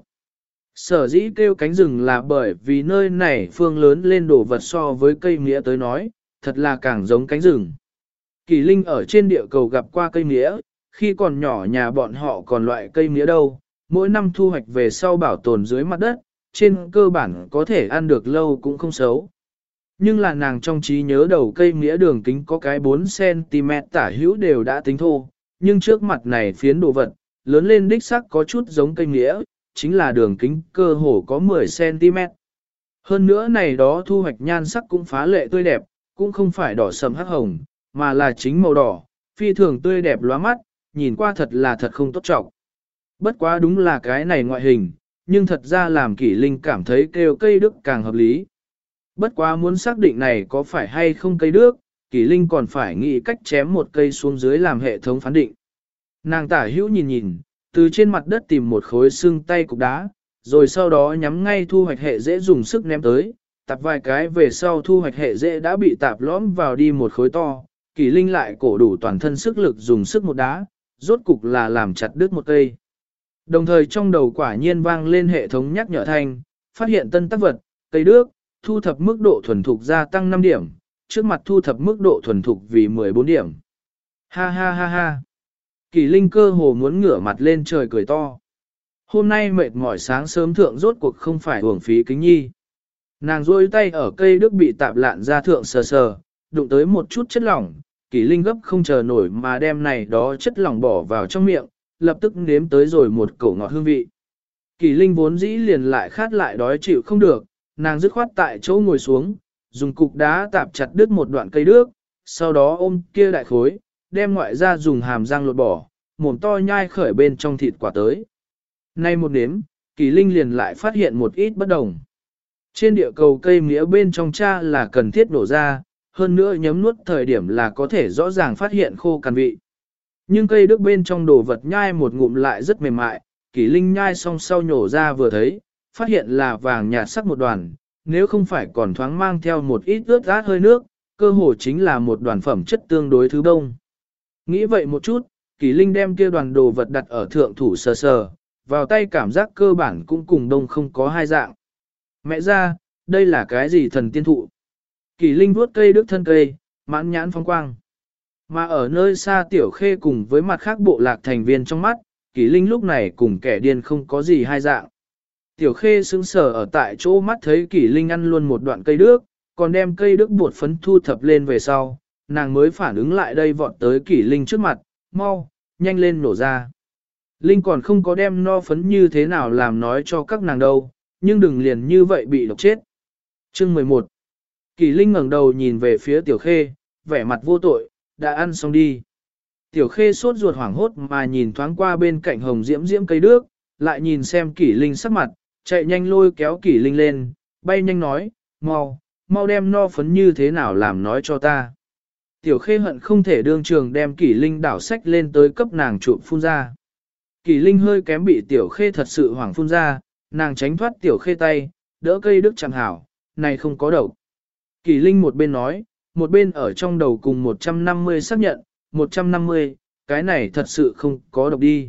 Sở dĩ kêu cánh rừng là bởi vì nơi này phương lớn lên đồ vật so với cây mía tới nói, thật là càng giống cánh rừng. Kỳ Linh ở trên địa cầu gặp qua cây mía, khi còn nhỏ nhà bọn họ còn loại cây mía đâu, mỗi năm thu hoạch về sau bảo tồn dưới mặt đất, trên cơ bản có thể ăn được lâu cũng không xấu. Nhưng là nàng trong trí nhớ đầu cây mía đường kính có cái 4cm tả hữu đều đã tính thô, nhưng trước mặt này phiến đồ vật, lớn lên đích sắc có chút giống cây mía, chính là đường kính cơ hồ có 10cm. Hơn nữa này đó thu hoạch nhan sắc cũng phá lệ tươi đẹp, cũng không phải đỏ sầm hắc hồng, mà là chính màu đỏ, phi thường tươi đẹp lóa mắt, nhìn qua thật là thật không tốt trọng. Bất quá đúng là cái này ngoại hình, nhưng thật ra làm Kỷ Linh cảm thấy kêu cây đức càng hợp lý. Bất quá muốn xác định này có phải hay không cây đức, Kỷ Linh còn phải nghĩ cách chém một cây xuống dưới làm hệ thống phán định. Nàng tả hữu nhìn nhìn, từ trên mặt đất tìm một khối xương tay cục đá, rồi sau đó nhắm ngay thu hoạch hệ dễ dùng sức ném tới, tạp vài cái về sau thu hoạch hệ dễ đã bị tạp lõm vào đi một khối to, Kỷ Linh lại cổ đủ toàn thân sức lực dùng sức một đá, rốt cục là làm chặt đứt một cây. Đồng thời trong đầu quả nhiên vang lên hệ thống nhắc nhở thanh, phát hiện tân tác vật, cây đước, thu thập mức độ thuần thục gia tăng 5 điểm, trước mặt thu thập mức độ thuần thục vì 14 điểm. Ha ha ha ha. Kỷ Linh cơ hồ muốn ngửa mặt lên trời cười to. Hôm nay mệt mỏi sáng sớm thượng rốt cuộc không phải uổng phí kính nhi. Nàng rôi tay ở cây đức bị tạp lạn ra thượng sờ sờ, đụng tới một chút chất lỏng, Kỷ Linh gấp không chờ nổi mà đem này đó chất lỏng bỏ vào trong miệng, lập tức nếm tới rồi một cổ ngọt hương vị. Kỷ Linh vốn dĩ liền lại khát lại đói chịu không được, nàng dứt khoát tại chỗ ngồi xuống, dùng cục đá tạp chặt đứt một đoạn cây đước, sau đó ôm kia đại khối, đem ngoại ra dùng hàm răng lột bỏ, mồm to nhai khởi bên trong thịt quả tới. Nay một nếm, Kỷ Linh liền lại phát hiện một ít bất đồng. Trên địa cầu cây mía bên trong cha là cần thiết nổ ra, hơn nữa nhấm nuốt thời điểm là có thể rõ ràng phát hiện khô cằn vị. Nhưng cây đức bên trong đồ vật nhai một ngụm lại rất mềm mại, Kỷ Linh nhai xong sau nhổ ra vừa thấy, phát hiện là vàng nhạt sắc một đoàn, nếu không phải còn thoáng mang theo một ít ướt át hơi nước, cơ hồ chính là một đoàn phẩm chất tương đối thứ đông. Nghĩ vậy một chút, Kỳ Linh đem kia đoàn đồ vật đặt ở thượng thủ sờ sờ, vào tay cảm giác cơ bản cũng cùng đông không có hai dạng. Mẹ ra, đây là cái gì thần tiên thụ? Kỳ Linh vuốt cây đức thân cây, mãn nhãn phong quang. Mà ở nơi xa Tiểu Khê cùng với mặt khác bộ lạc thành viên trong mắt, Kỳ Linh lúc này cùng kẻ điên không có gì hai dạng. Tiểu Khê sững sờ ở tại chỗ mắt thấy Kỳ Linh ăn luôn một đoạn cây đức, còn đem cây đức bột phấn thu thập lên về sau, nàng mới phản ứng lại đây vọt tới Kỳ Linh trước mặt, mau, nhanh lên nổ ra. Linh còn không có đem no phấn như thế nào làm nói cho các nàng đâu, nhưng đừng liền như vậy bị độc chết. Chương 11. Kỳ Linh ngẩng đầu nhìn về phía Tiểu Khê, vẻ mặt vô tội, đã ăn xong đi. Tiểu Khê sốt ruột hoảng hốt mà nhìn thoáng qua bên cạnh hồng diễm diễm cây đước, lại nhìn xem Kỳ Linh sắc mặt, chạy nhanh lôi kéo Kỳ Linh lên, bay nhanh nói, mau đem no phấn như thế nào làm nói cho ta. Tiểu Khê hận không thể đương trường đem Kỳ Linh đảo sách lên tới cấp nàng trụ phun ra. Kỳ Linh hơi kém bị Tiểu Khê thật sự hoảng phun ra, nàng tránh thoát Tiểu Khê tay, đỡ cây đức chẳng hảo, này không có độc. Kỳ Linh một bên nói, một bên ở trong đầu cùng 150 xác nhận, 150, cái này thật sự không có độc đi.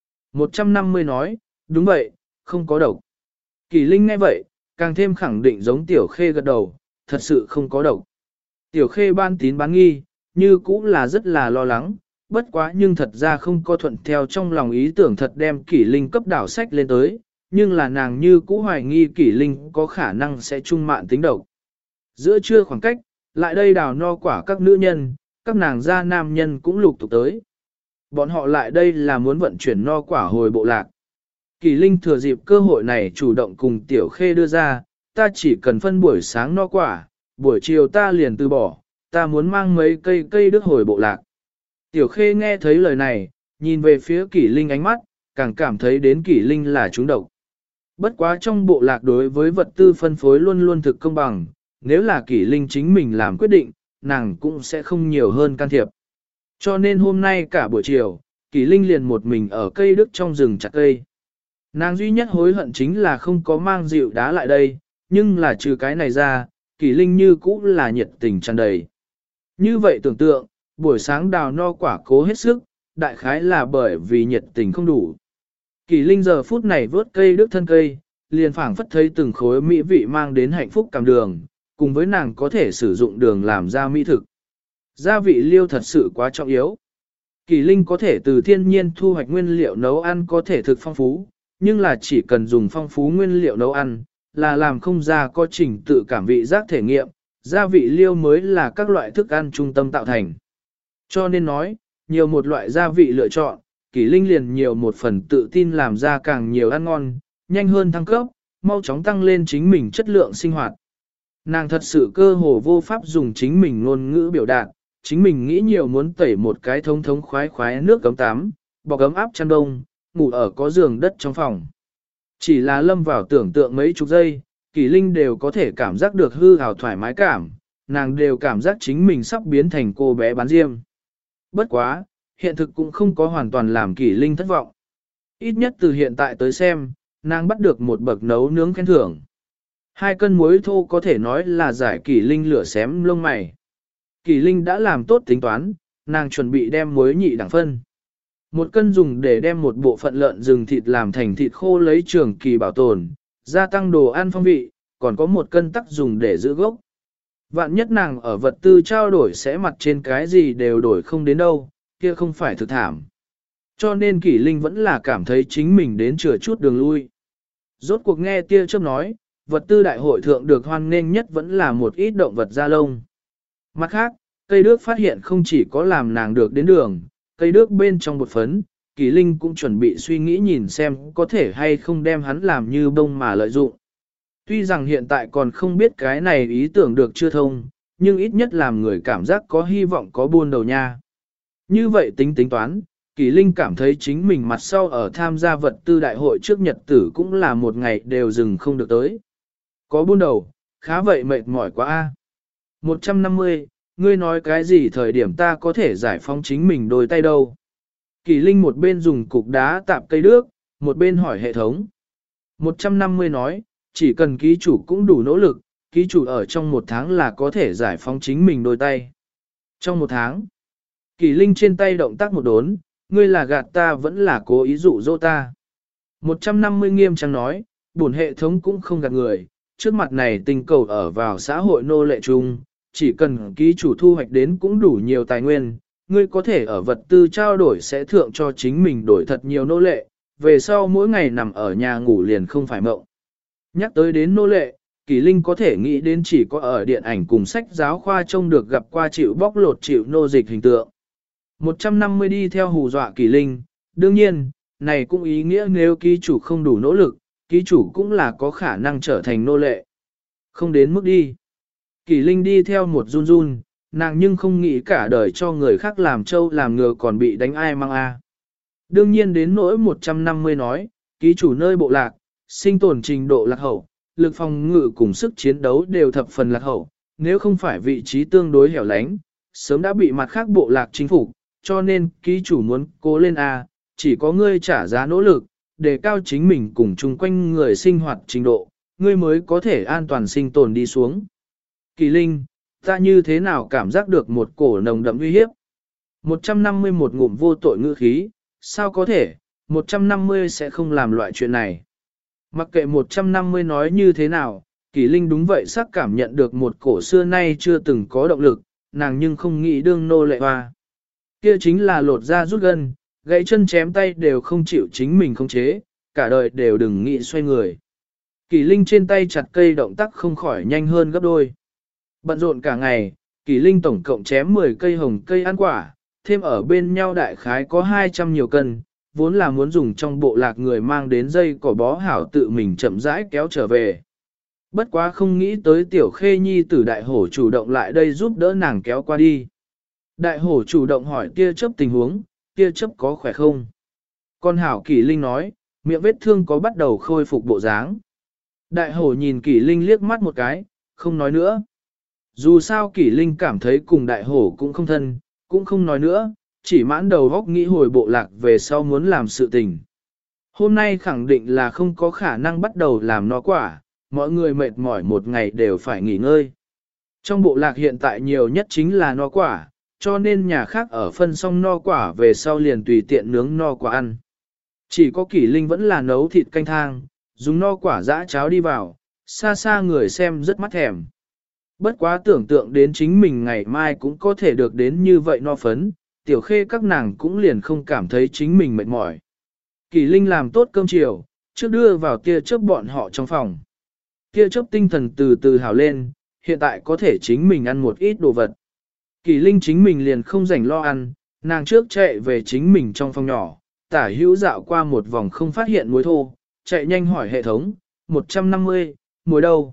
150 nói, đúng vậy, không có độc. Kỳ Linh nghe vậy, càng thêm khẳng định giống Tiểu Khê gật đầu, thật sự không có độc. Tiểu Khê ban tín bán nghi, như cũng là rất là lo lắng, bất quá nhưng thật ra không có thuận theo trong lòng ý tưởng thật đem Kỷ Linh cấp đảo sách lên tới, nhưng là nàng như cũ hoài nghi Kỷ Linh có khả năng sẽ trung mạn tính độc. Giữa trưa khoảng cách, lại đây đào no quả các nữ nhân, các nàng gia nam nhân cũng lục tục tới. Bọn họ lại đây là muốn vận chuyển no quả hồi bộ lạc. Kỷ Linh thừa dịp cơ hội này chủ động cùng Tiểu Khê đưa ra, ta chỉ cần phân buổi sáng no quả, buổi chiều ta liền từ bỏ, ta muốn mang mấy cây đức hồi bộ lạc. Tiểu Khê nghe thấy lời này, nhìn về phía Kỷ Linh ánh mắt, càng cảm thấy đến Kỷ Linh là trúng độc. Bất quá trong bộ lạc đối với vật tư phân phối luôn luôn thực công bằng, nếu là Kỷ Linh chính mình làm quyết định, nàng cũng sẽ không nhiều hơn can thiệp. Cho nên hôm nay cả buổi chiều, Kỷ Linh liền một mình ở cây đức trong rừng chặt cây. Nàng duy nhất hối hận chính là không có mang dịu đá lại đây, nhưng là trừ cái này ra, Kỷ Linh như cũ là nhiệt tình tràn đầy. Như vậy tưởng tượng, buổi sáng đào no quả cố hết sức, đại khái là bởi vì nhiệt tình không đủ. Kỷ Linh giờ phút này vớt cây đức thân cây, liền phảng phất thấy từng khối mỹ vị mang đến hạnh phúc cảm đường, cùng với nàng có thể sử dụng đường làm ra mỹ thực. Gia vị liêu thật sự quá trọng yếu. Kỷ Linh có thể từ thiên nhiên thu hoạch nguyên liệu nấu ăn có thể thực phong phú, nhưng là chỉ cần dùng phong phú nguyên liệu nấu ăn, là làm không ra có trình tự cảm vị giác thể nghiệm, gia vị liêu mới là các loại thức ăn trung tâm tạo thành. Cho nên nói, nhiều một loại gia vị lựa chọn, Kỷ Linh liền nhiều một phần tự tin làm ra càng nhiều ăn ngon, nhanh hơn thăng cấp, mau chóng tăng lên chính mình chất lượng sinh hoạt. Nàng thật sự cơ hồ vô pháp dùng chính mình ngôn ngữ biểu đạt, chính mình nghĩ nhiều muốn tẩy một cái thống thống khoái khoái nước cấm tắm, bọc ấm áp chăn đông, ngủ ở có giường đất trong phòng. Chỉ là lâm vào tưởng tượng mấy chục giây, Kỷ Linh đều có thể cảm giác được hư hào thoải mái cảm, nàng đều cảm giác chính mình sắp biến thành cô bé bán diêm. Bất quá, hiện thực cũng không có hoàn toàn làm Kỷ Linh thất vọng. Ít nhất từ hiện tại tới xem, nàng bắt được một bậc nấu nướng khen thưởng. 2 cân muối thô có thể nói là giải Kỷ Linh lửa xém lông mày. Kỷ Linh đã làm tốt tính toán, nàng chuẩn bị đem muối nhị đẳng phân. 1 cân dùng để đem một bộ phận lợn rừng thịt làm thành thịt khô lấy trường kỳ bảo tồn, gia tăng đồ ăn phong vị, còn có 1 cân tắc dùng để giữ gốc. Vạn nhất nàng ở vật tư trao đổi sẽ mặt trên cái gì đều đổi không đến đâu, kia không phải thực thảm. Cho nên Kỷ Linh vẫn là cảm thấy chính mình đến chừa chút đường lui. Rốt cuộc nghe tia chớp nói, vật tư đại hội thượng được hoan nghênh nhất vẫn là một ít động vật da lông. Mặt khác, cây đước phát hiện không chỉ có làm nàng được đến đường, cây đước bên trong bột phấn, Kỷ Linh cũng chuẩn bị suy nghĩ nhìn xem có thể hay không đem hắn làm như bông mà lợi dụng. Tuy rằng hiện tại còn không biết cái này ý tưởng được chưa thông, nhưng ít nhất làm người cảm giác có hy vọng có buôn đầu nha. Như vậy tính toán, Kỷ Linh cảm thấy chính mình mặt sau ở tham gia vật tư đại hội trước nhật tử cũng là một ngày đều dừng không được tới. Có buôn đầu, khá vậy mệt mỏi quá a. 150, ngươi nói cái gì thời điểm ta có thể giải phóng chính mình đôi tay đâu. Kỷ Linh một bên dùng cục đá tạp cây đước, một bên hỏi hệ thống. 150 nói, chỉ cần ký chủ cũng đủ nỗ lực, ký chủ ở trong 1 tháng là có thể giải phóng chính mình đôi tay. Trong 1 tháng, Kỷ Linh trên tay động tác một đốn, ngươi là gạt ta vẫn là cố ý dụ dỗ ta. 150 nghiêm trang nói, bổn hệ thống cũng không gạt người, trước mặt này tình cầu ở vào xã hội nô lệ chung, chỉ cần ký chủ thu hoạch đến cũng đủ nhiều tài nguyên, ngươi có thể ở vật tư trao đổi sẽ thượng cho chính mình đổi thật nhiều nô lệ, về sau mỗi ngày nằm ở nhà ngủ liền không phải mộng. Nhắc tới đến nô lệ, Kỷ Linh có thể nghĩ đến chỉ có ở điện ảnh cùng sách giáo khoa trông được gặp qua chịu bóc lột chịu nô dịch hình tượng. 150 đi theo hù dọa Kỷ Linh, đương nhiên, này cũng ý nghĩa nếu ký chủ không đủ nỗ lực, ký chủ cũng là có khả năng trở thành nô lệ. Không đến mức đi. Kỷ Linh đi theo một run run, nàng nhưng không nghĩ cả đời cho người khác làm trâu làm ngựa còn bị đánh ai mang a. Đương nhiên đến nỗi 150 nói, ký chủ nơi bộ lạc, sinh tồn trình độ lạc hậu, lực phòng ngự cùng sức chiến đấu đều thập phần lạc hậu, nếu không phải vị trí tương đối hẻo lánh, sớm đã bị mặt khác bộ lạc chính phủ, cho nên ký chủ muốn cố lên a, chỉ có ngươi trả giá nỗ lực, đề cao chính mình cùng chung quanh người sinh hoạt trình độ, ngươi mới có thể an toàn sinh tồn đi xuống. Kỳ Linh, ta như thế nào cảm giác được một cổ nồng đậm uy hiếp? 151 ngụm vô tội ngữ khí, sao có thể, 150 sẽ không làm loại chuyện này. Mặc kệ 150 nói như thế nào, Kỳ Linh đúng vậy xác cảm nhận được một cổ xưa nay chưa từng có động lực, nàng nhưng không nghĩ đương nô lệ hoa. Kia chính là lột da rút gân, gãy chân chém tay đều không chịu chính mình khống chế, cả đời đều đừng nghĩ xoay người. Kỳ Linh trên tay chặt cây động tác không khỏi nhanh hơn gấp đôi. Bận rộn cả ngày, Kỳ Linh tổng cộng chém 10 cây hồng cây ăn quả, thêm ở bên nhau đại khái có 200 nhiều cân, vốn là muốn dùng trong bộ lạc người mang đến dây cỏ bó hảo tự mình chậm rãi kéo trở về. Bất quá không nghĩ tới tiểu khê nhi tử đại hổ chủ động lại đây giúp đỡ nàng kéo qua đi. Đại hổ chủ động hỏi tia chớp tình huống, tia chớp có khỏe không? Con hảo Kỳ Linh nói, miệng vết thương có bắt đầu khôi phục bộ dáng. Đại hổ nhìn Kỳ Linh liếc mắt một cái, không nói nữa. Dù sao Kỳ Linh cảm thấy cùng đại hổ cũng không thân, cũng không nói nữa, chỉ mãn đầu góc nghĩ hồi bộ lạc về sau muốn làm sự tình. Hôm nay khẳng định là không có khả năng bắt đầu làm nó quả, mọi người mệt mỏi một ngày đều phải nghỉ ngơi. Trong bộ lạc hiện tại nhiều nhất chính là no quả, cho nên nhà khác ở phân xong no quả về sau liền tùy tiện nướng no quả ăn. Chỉ có Kỳ Linh vẫn là nấu thịt canh thang, dùng no quả dã cháo đi vào, xa xa người xem rất mắt thèm. Bất quá tưởng tượng đến chính mình ngày mai cũng có thể được đến như vậy no phấn, tiểu khê các nàng cũng liền không cảm thấy chính mình mệt mỏi. Kỳ Linh làm tốt cơm chiều, trước đưa vào tia chớp bọn họ trong phòng. Tia chớp tinh thần từ từ hào lên, hiện tại có thể chính mình ăn một ít đồ vật. Kỳ Linh chính mình liền không rảnh lo ăn, nàng trước chạy về chính mình trong phòng nhỏ, tả hữu dạo qua một vòng không phát hiện muối thô, chạy nhanh hỏi hệ thống, 150, muối đâu?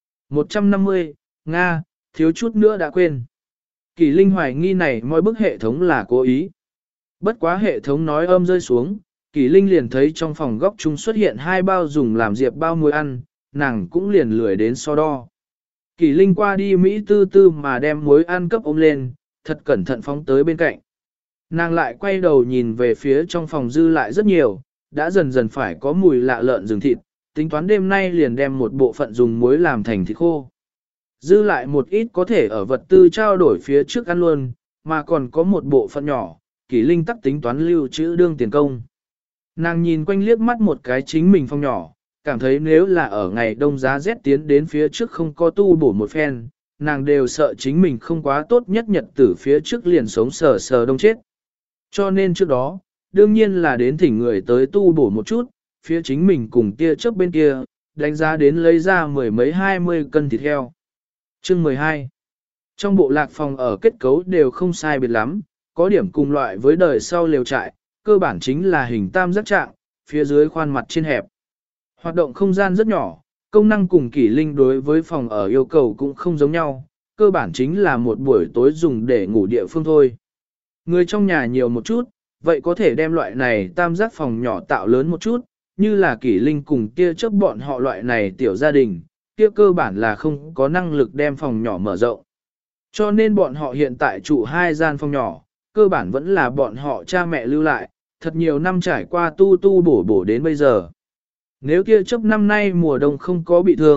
150, Nga, thiếu chút nữa đã quên. Kỳ Linh hoài nghi này mọi bức hệ thống là cố ý. Bất quá hệ thống nói âm rơi xuống, Kỳ Linh liền thấy trong phòng góc chung xuất hiện 2 bao dùng làm diệp bao muối ăn, nàng cũng liền lười đến so đo. Kỳ Linh qua đi Mỹ tư tư mà đem muối ăn cấp ôm lên, thật cẩn thận phóng tới bên cạnh. Nàng lại quay đầu nhìn về phía trong phòng dư lại rất nhiều, đã dần dần phải có mùi lạ lợn rừng thịt, tính toán đêm nay liền đem một bộ phận dùng muối làm thành thịt khô. Dư lại một ít có thể ở vật tư trao đổi phía trước ăn luôn, mà còn có một bộ phận nhỏ, Kỳ Linh tắc tính toán lưu trữ đương tiền công. Nàng nhìn quanh liếc mắt một cái chính mình phòng nhỏ, cảm thấy nếu là ở ngày đông giá rét tiến đến phía trước không có tu bổ một phen, nàng đều sợ chính mình không quá tốt nhất nhật tử phía trước liền sống sờ sờ đông chết. Cho nên trước đó, đương nhiên là đến thỉnh người tới tu bổ một chút, phía chính mình cùng tia chớp bên kia, đánh giá đến lấy ra 10 mấy 20 cân thịt heo. Chương 12. Trong bộ lạc phòng ở kết cấu đều không sai biệt lắm, có điểm cùng loại với đời sau lều trại, cơ bản chính là hình tam giác trạng, phía dưới khoan mặt trên hẹp. Hoạt động không gian rất nhỏ, công năng cùng Kỳ Linh đối với phòng ở yêu cầu cũng không giống nhau, cơ bản chính là một buổi tối dùng để ngủ địa phương thôi. Người trong nhà nhiều một chút, vậy có thể đem loại này tam giác phòng nhỏ tạo lớn một chút, như là Kỳ Linh cùng kia chấp bọn họ loại này tiểu gia đình, kia cơ bản là không có năng lực đem phòng nhỏ mở rộng. Cho nên bọn họ hiện tại trụ 2 gian phòng nhỏ, cơ bản vẫn là bọn họ cha mẹ lưu lại, thật nhiều năm trải qua tu bổ đến bây giờ. Nếu kia chấp năm nay mùa đông không có bị thương,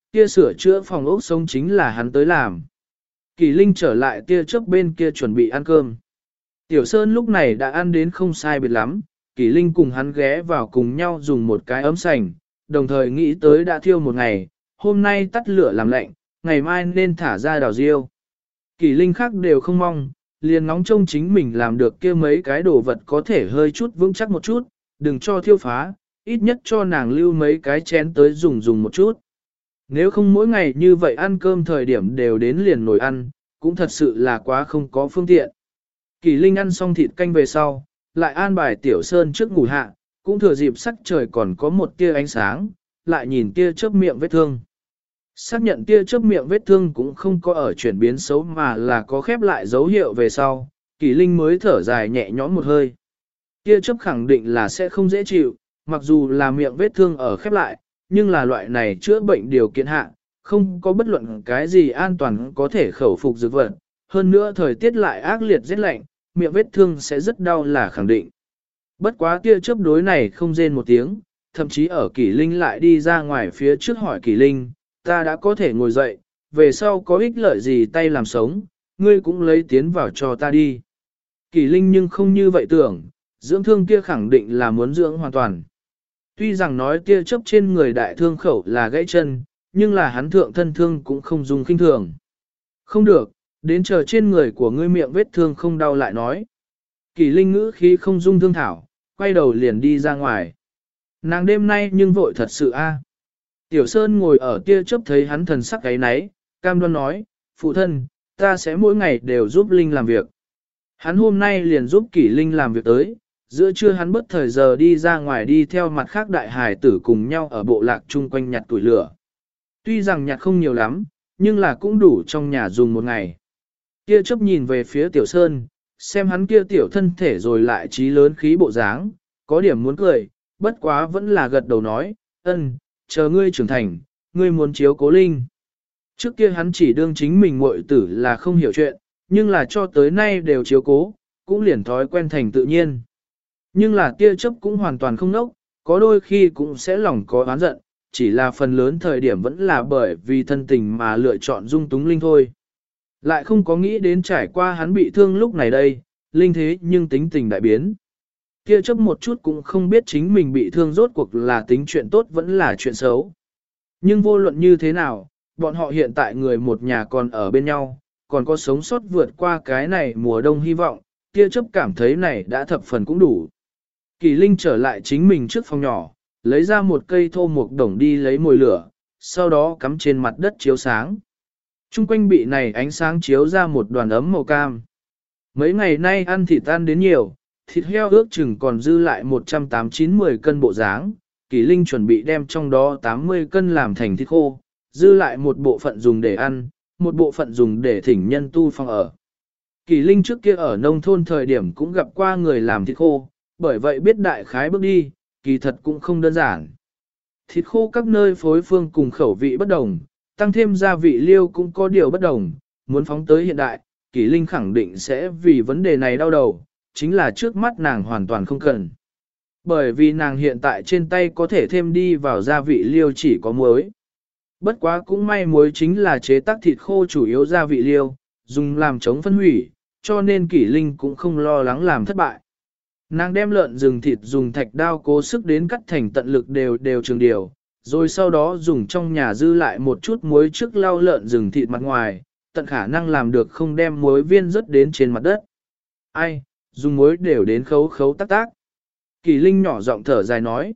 kia sửa chữa phòng ốc sống chính là hắn tới làm. Kỳ Linh trở lại tia chớp bên kia chuẩn bị ăn cơm. Tiểu Sơn lúc này đã ăn đến không sai biệt lắm, Kỳ Linh cùng hắn ghé vào cùng nhau dùng một cái ấm sành, đồng thời nghĩ tới đã thiêu một ngày, hôm nay tắt lửa làm lạnh, ngày mai nên thả ra đào riêu. Kỳ Linh khác đều không mong, liền ngóng trông chính mình làm được kia mấy cái đồ vật có thể hơi chút vững chắc một chút, đừng cho thiêu phá, ít nhất cho nàng lưu mấy cái chén tới dùng một chút. Nếu không mỗi ngày như vậy ăn cơm thời điểm đều đến liền nồi ăn, cũng thật sự là quá không có phương tiện. Kỳ Linh ăn xong thịt canh về sau, lại an bài Tiểu Sơn trước ngủ hạ, cũng thừa dịp sắc trời còn có một tia ánh sáng, lại nhìn tia chớp miệng vết thương. Xác nhận tia chớp miệng vết thương cũng không có ở chuyển biến xấu mà là có khép lại dấu hiệu về sau, Kỳ Linh mới thở dài nhẹ nhõm một hơi. Tia chớp khẳng định là sẽ không dễ chịu, mặc dù là miệng vết thương ở khép lại, nhưng là loại này chữa bệnh điều kiện hạ, không có bất luận cái gì an toàn có thể khẩu phục dược vật. Hơn nữa thời tiết lại ác liệt rét lạnh, miệng vết thương sẽ rất đau là khẳng định. Bất quá tia chớp đối này không rên một tiếng, thậm chí ở Kỳ Linh lại đi ra ngoài phía trước hỏi Kỳ Linh, ta đã có thể ngồi dậy, về sau có ích lợi gì tay làm sống, ngươi cũng lấy tiến vào cho ta đi. Kỳ Linh nhưng không như vậy tưởng, dưỡng thương kia khẳng định là muốn dưỡng hoàn toàn. Tuy rằng nói tia chớp trên người đại thương khẩu là gãy chân, nhưng là hắn thượng thân thương cũng không dùng kinh thường. Không được, đến chờ trên người của ngươi miệng vết thương không đau lại nói. Kỳ Linh ngữ khí không dung thương thảo, quay đầu liền đi ra ngoài. Nàng đêm nay nhưng vội thật sự a. Tiểu Sơn ngồi ở tia chớp thấy hắn thần sắc gáy náy, cam đoan nói, phụ thân, ta sẽ mỗi ngày đều giúp Linh làm việc. Hắn hôm nay liền giúp Kỷ Linh làm việc tới, giữa trưa hắn bất thời giờ đi ra ngoài đi theo mặt khác đại hài tử cùng nhau ở bộ lạc chung quanh nhặt tuổi lửa. Tuy rằng nhặt không nhiều lắm, nhưng là cũng đủ trong nhà dùng một ngày. Tia chớp nhìn về phía Tiểu Sơn, xem hắn kia tiểu thân thể rồi lại trí lớn khí bộ dáng, có điểm muốn cười, bất quá vẫn là gật đầu nói, ân, chờ ngươi trưởng thành, ngươi muốn chiếu cố Linh. Trước kia hắn chỉ đương chính mình muội tử là không hiểu chuyện, nhưng là cho tới nay đều chiếu cố, cũng liền thói quen thành tự nhiên. Nhưng là tia chớp cũng hoàn toàn không nốc, có đôi khi cũng sẽ lòng có oán giận, chỉ là phần lớn thời điểm vẫn là bởi vì thân tình mà lựa chọn dung túng Linh thôi. Lại không có nghĩ đến trải qua hắn bị thương lúc này đây, Linh thế nhưng tính tình đại biến. Tia chớp một chút cũng không biết chính mình bị thương rốt cuộc là tính chuyện tốt vẫn là chuyện xấu. Nhưng vô luận như thế nào, bọn họ hiện tại người một nhà còn ở bên nhau, còn có sống sót vượt qua cái này mùa đông hy vọng, tia chớp cảm thấy này đã thập phần cũng đủ. Kỳ Linh trở lại chính mình trước phòng nhỏ, lấy ra một cây thô mộc đồng đi lấy mồi lửa, sau đó cắm trên mặt đất chiếu sáng. Trung quanh bị này ánh sáng chiếu ra một đoàn ấm màu cam. Mấy ngày nay ăn thịt ăn đến nhiều, thịt heo ước chừng còn dư lại 189-10 cân bộ dáng. Kỳ Linh chuẩn bị đem trong đó 80 cân làm thành thịt khô, dư lại một bộ phận dùng để ăn, một bộ phận dùng để thỉnh nhân tu phòng ở. Kỳ Linh trước kia ở nông thôn thời điểm cũng gặp qua người làm thịt khô, bởi vậy biết đại khái bước đi, kỳ thật cũng không đơn giản. Thịt khô các nơi phối phương cùng khẩu vị bất đồng, tăng thêm gia vị liêu cũng có điều bất đồng, muốn phóng tới hiện đại, Kỳ Linh khẳng định sẽ vì vấn đề này đau đầu, chính là trước mắt nàng hoàn toàn không cần. Bởi vì nàng hiện tại trên tay có thể thêm đi vào gia vị liêu chỉ có muối. Bất quá cũng may muối chính là chế tác thịt khô chủ yếu gia vị liêu, dùng làm chống phân hủy, cho nên Kỷ Linh cũng không lo lắng làm thất bại. Nàng đem lợn rừng thịt dùng thạch đao cố sức đến cắt thành tận lực đều trường điều, rồi sau đó dùng trong nhà dư lại một chút muối trước lau lợn rừng thịt mặt ngoài, tận khả năng làm được không đem muối viên rớt đến trên mặt đất. Ai, dùng muối đều đến khấu khấu tác tác. Kỷ Linh nhỏ giọng thở dài nói.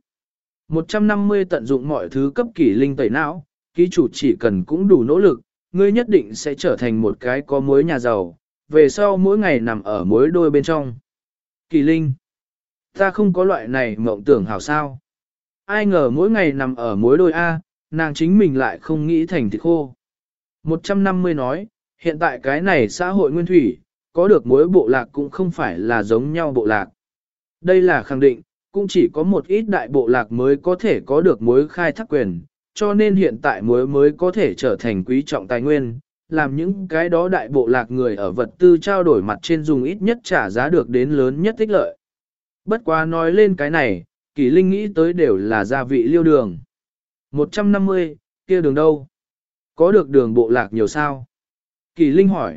150 tận dụng mọi thứ cấp Kỷ Linh tẩy não, ký chủ chỉ cần cũng đủ nỗ lực, ngươi nhất định sẽ trở thành một cái có muối nhà giàu, về sau mỗi ngày nằm ở muối đôi bên trong. Kỷ Linh, ta không có loại này mộng tưởng hảo sao. Ai ngờ mỗi ngày nằm ở muối đôi A, nàng chính mình lại không nghĩ thành thịt khô. 150 nói, hiện tại cái này xã hội nguyên thủy, có được muối bộ lạc cũng không phải là giống nhau bộ lạc. Đây là khẳng định, cũng chỉ có một ít đại bộ lạc mới có thể có được muối khai thác quyền, cho nên hiện tại muối mới có thể trở thành quý trọng tài nguyên, làm những cái đó đại bộ lạc người ở vật tư trao đổi mặt trên dùng ít nhất trả giá được đến lớn nhất tích lợi. Bất quá nói lên cái này, Kỷ Linh nghĩ tới đều là gia vị liêu đường. 150, kia đường đâu? Có được đường bộ lạc nhiều sao? Kỳ Linh hỏi.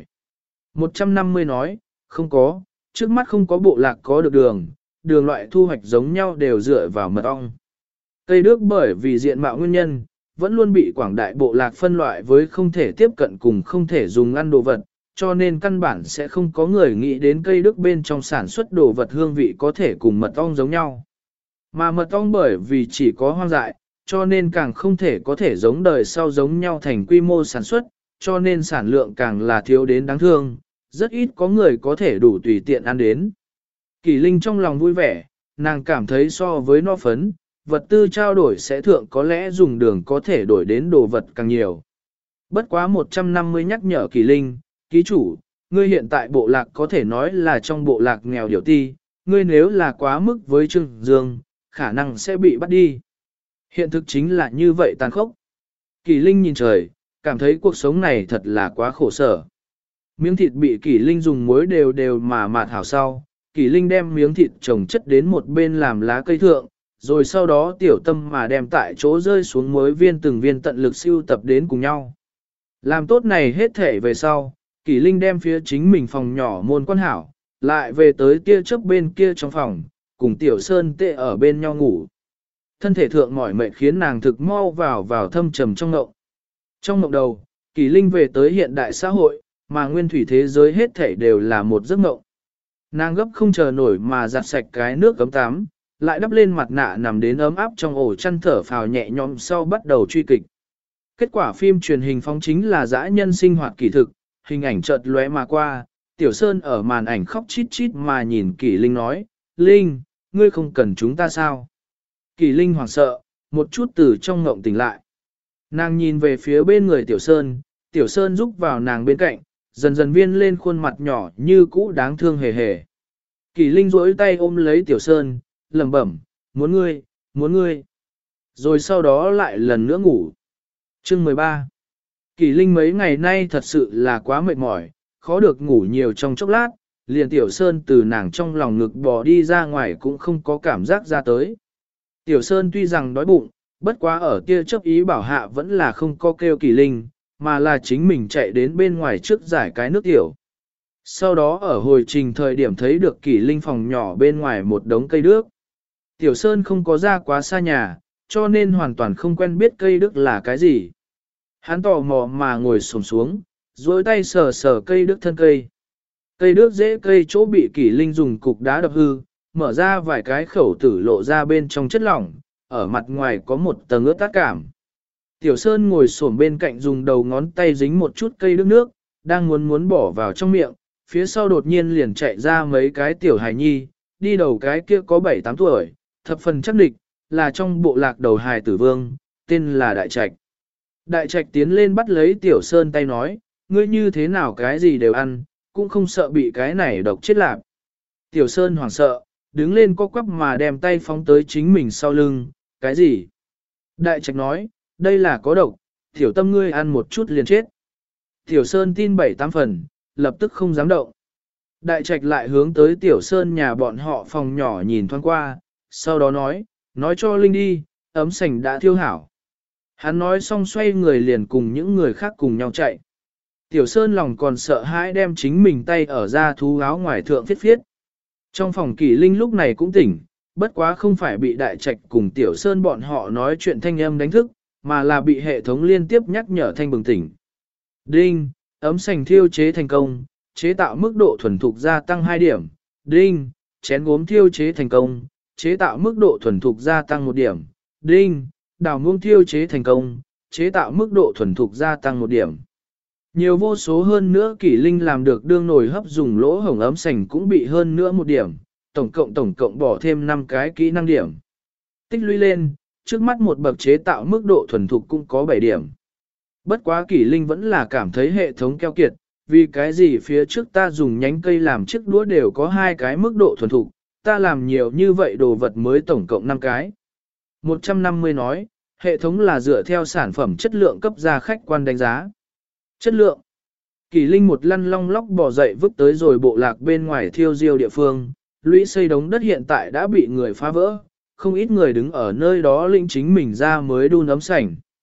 150 nói, không có, trước mắt không có bộ lạc có được đường, đường loại thu hoạch giống nhau đều dựa vào mật ong. Cây đước bởi vì diện mạo nguyên nhân, vẫn luôn bị quảng đại bộ lạc phân loại với không thể tiếp cận cùng không thể dùng ăn đồ vật, cho nên căn bản sẽ không có người nghĩ đến cây đước bên trong sản xuất đồ vật hương vị có thể cùng mật ong giống nhau. Mà mật ong bởi vì chỉ có hoang dại, cho nên càng không thể có thể giống đời sau giống nhau thành quy mô sản xuất, cho nên sản lượng càng là thiếu đến đáng thương, rất ít có người có thể đủ tùy tiện ăn đến. Kỳ Linh trong lòng vui vẻ, nàng cảm thấy so với no phấn, vật tư trao đổi sẽ thượng có lẽ dùng đường có thể đổi đến đồ vật càng nhiều. Bất quá 150 nhắc nhở Kỳ Linh, ký chủ, ngươi hiện tại bộ lạc có thể nói là trong bộ lạc nghèo điểu ti, ngươi nếu là quá mức với Trương Dương, khả năng sẽ bị bắt đi. Hiện thực chính là như vậy tàn khốc. Kỳ Linh nhìn trời, cảm thấy cuộc sống này thật là quá khổ sở. Miếng thịt bị Kỳ Linh dùng muối đều đều mà mạt hảo sau, Kỳ Linh đem miếng thịt trồng chất đến một bên làm lá cây thượng, rồi sau đó tiểu tâm mà đem tại chỗ rơi xuống muối viên từng viên tận lực siêu tập đến cùng nhau. Làm tốt này hết thể về sau, Kỳ Linh đem phía chính mình phòng nhỏ môn quan hảo, lại về tới tia chớp bên kia trong phòng, cùng Tiểu Sơn tệ ở bên nhau ngủ. Thân thể thượng mỏi mệt khiến nàng thực mau vào thâm trầm trong ngộng. Trong ngộng đầu, Kỳ Linh về tới hiện đại xã hội, mà nguyên thủy thế giới hết thảy đều là một giấc ngộng. Nàng gấp không chờ nổi mà giặt sạch cái nước cấm tắm, lại đắp lên mặt nạ nằm đến ấm áp trong ổ chăn thở phào nhẹ nhõm sau bắt đầu truy kịch. Kết quả phim truyền hình phóng chính là dã nhân sinh hoạt kỳ thực, hình ảnh chợt lóe mà qua, Tiểu Sơn ở màn ảnh khóc chít chít mà nhìn Kỳ Linh nói, Linh, ngươi không cần chúng ta sao? Kỳ Linh hoảng sợ, một chút từ trong ngộng tỉnh lại. Nàng nhìn về phía bên người Tiểu Sơn rúc vào nàng bên cạnh, dần dần viên lên khuôn mặt nhỏ như cũ đáng thương hề hề. Kỳ Linh duỗi tay ôm lấy Tiểu Sơn, lẩm bẩm, muốn ngươi. Rồi sau đó lại lần nữa ngủ. Chương 13. Kỳ Linh mấy ngày nay thật sự là quá mệt mỏi, khó được ngủ nhiều trong chốc lát, liền Tiểu Sơn từ nàng trong lòng ngực bò đi ra ngoài cũng không có cảm giác ra tới. Tiểu Sơn tuy rằng đói bụng, bất quá ở kia chấp ý bảo hạ vẫn là không có kêu Kỳ Linh, mà là chính mình chạy đến bên ngoài trước giải cái nước tiểu. Sau đó ở hồi trình thời điểm thấy được Kỳ Linh phòng nhỏ bên ngoài một đống cây đước. Tiểu Sơn không có ra quá xa nhà, cho nên hoàn toàn không quen biết cây đước là cái gì. Hắn tò mò mà ngồi xổm xuống, duỗi tay sờ sờ cây đước thân cây. Cây đước dễ cây chỗ bị Kỳ Linh dùng cục đá đập hư, mở ra vài cái khẩu tử lộ ra bên trong chất lỏng, ở mặt ngoài có một tầng ướt tát cảm. Tiểu Sơn ngồi xổm bên cạnh dùng đầu ngón tay dính một chút cây đước nước, đang muốn bỏ vào trong miệng, phía sau đột nhiên liền chạy ra mấy cái tiểu hài nhi, đi đầu cái kia có 7-8 tuổi, thập phần chắc địch, là trong bộ lạc đầu hài tử vương, tên là Đại Trạch. Đại Trạch tiến lên bắt lấy Tiểu Sơn tay nói, ngươi như thế nào cái gì đều ăn, cũng không sợ bị cái này độc chết lạc. Tiểu Sơn hoảng sợ, đứng lên co quắp mà đem tay phóng tới chính mình sau lưng, cái gì? Đại Trạch nói, đây là có độc, Tiểu Tâm ngươi ăn một chút liền chết. Tiểu Sơn tin 7-8 phần, lập tức không dám động. Đại Trạch lại hướng tới Tiểu Sơn nhà bọn họ phòng nhỏ nhìn thoáng qua, sau đó nói cho Linh đi, ấm sành đã thiêu hảo. Hắn nói xong xoay người liền cùng những người khác cùng nhau chạy. Tiểu Sơn lòng còn sợ hãi đem chính mình tay ở ra thú áo ngoài thượng phiết. Trong phòng Kỳ Linh lúc này cũng tỉnh, bất quá không phải bị Đại Trạch cùng Tiểu Sơn bọn họ nói chuyện thanh âm đánh thức, mà là bị hệ thống liên tiếp nhắc nhở thanh bừng tỉnh. Đinh, ấm sành thiêu chế thành công, chế tạo mức độ thuần thục gia tăng 2 điểm. Đinh, chén gốm thiêu chế thành công, chế tạo mức độ thuần thục gia tăng 1 điểm. Đinh, đào muông thiêu chế thành công, chế tạo mức độ thuần thục gia tăng 1 điểm. Nhiều vô số hơn nữa Kỳ Linh làm được đương nồi hấp dùng lỗ hổng ấm sành cũng bị hơn nữa 1 điểm, tổng cộng bỏ thêm 5 cái kỹ năng điểm. Tích lũy lên, trước mắt một bậc chế tạo mức độ thuần thục cũng có 7 điểm. Bất quá Kỳ Linh vẫn là cảm thấy hệ thống keo kiệt, vì cái gì phía trước ta dùng nhánh cây làm chiếc đũa đều có 2 cái mức độ thuần thục, ta làm nhiều như vậy đồ vật mới tổng cộng 5 cái. 150 nói, hệ thống là dựa theo sản phẩm chất lượng cấp ra khách quan đánh giá. Chất lượng. Kỳ Linh một lăn long lóc bò dậy vứt tới rồi bộ lạc bên ngoài thiêu diêu địa phương, lũy xây đống đất hiện tại đã bị người phá vỡ, không ít người đứng ở nơi đó lĩnh chính mình ra mới đun ấm sành.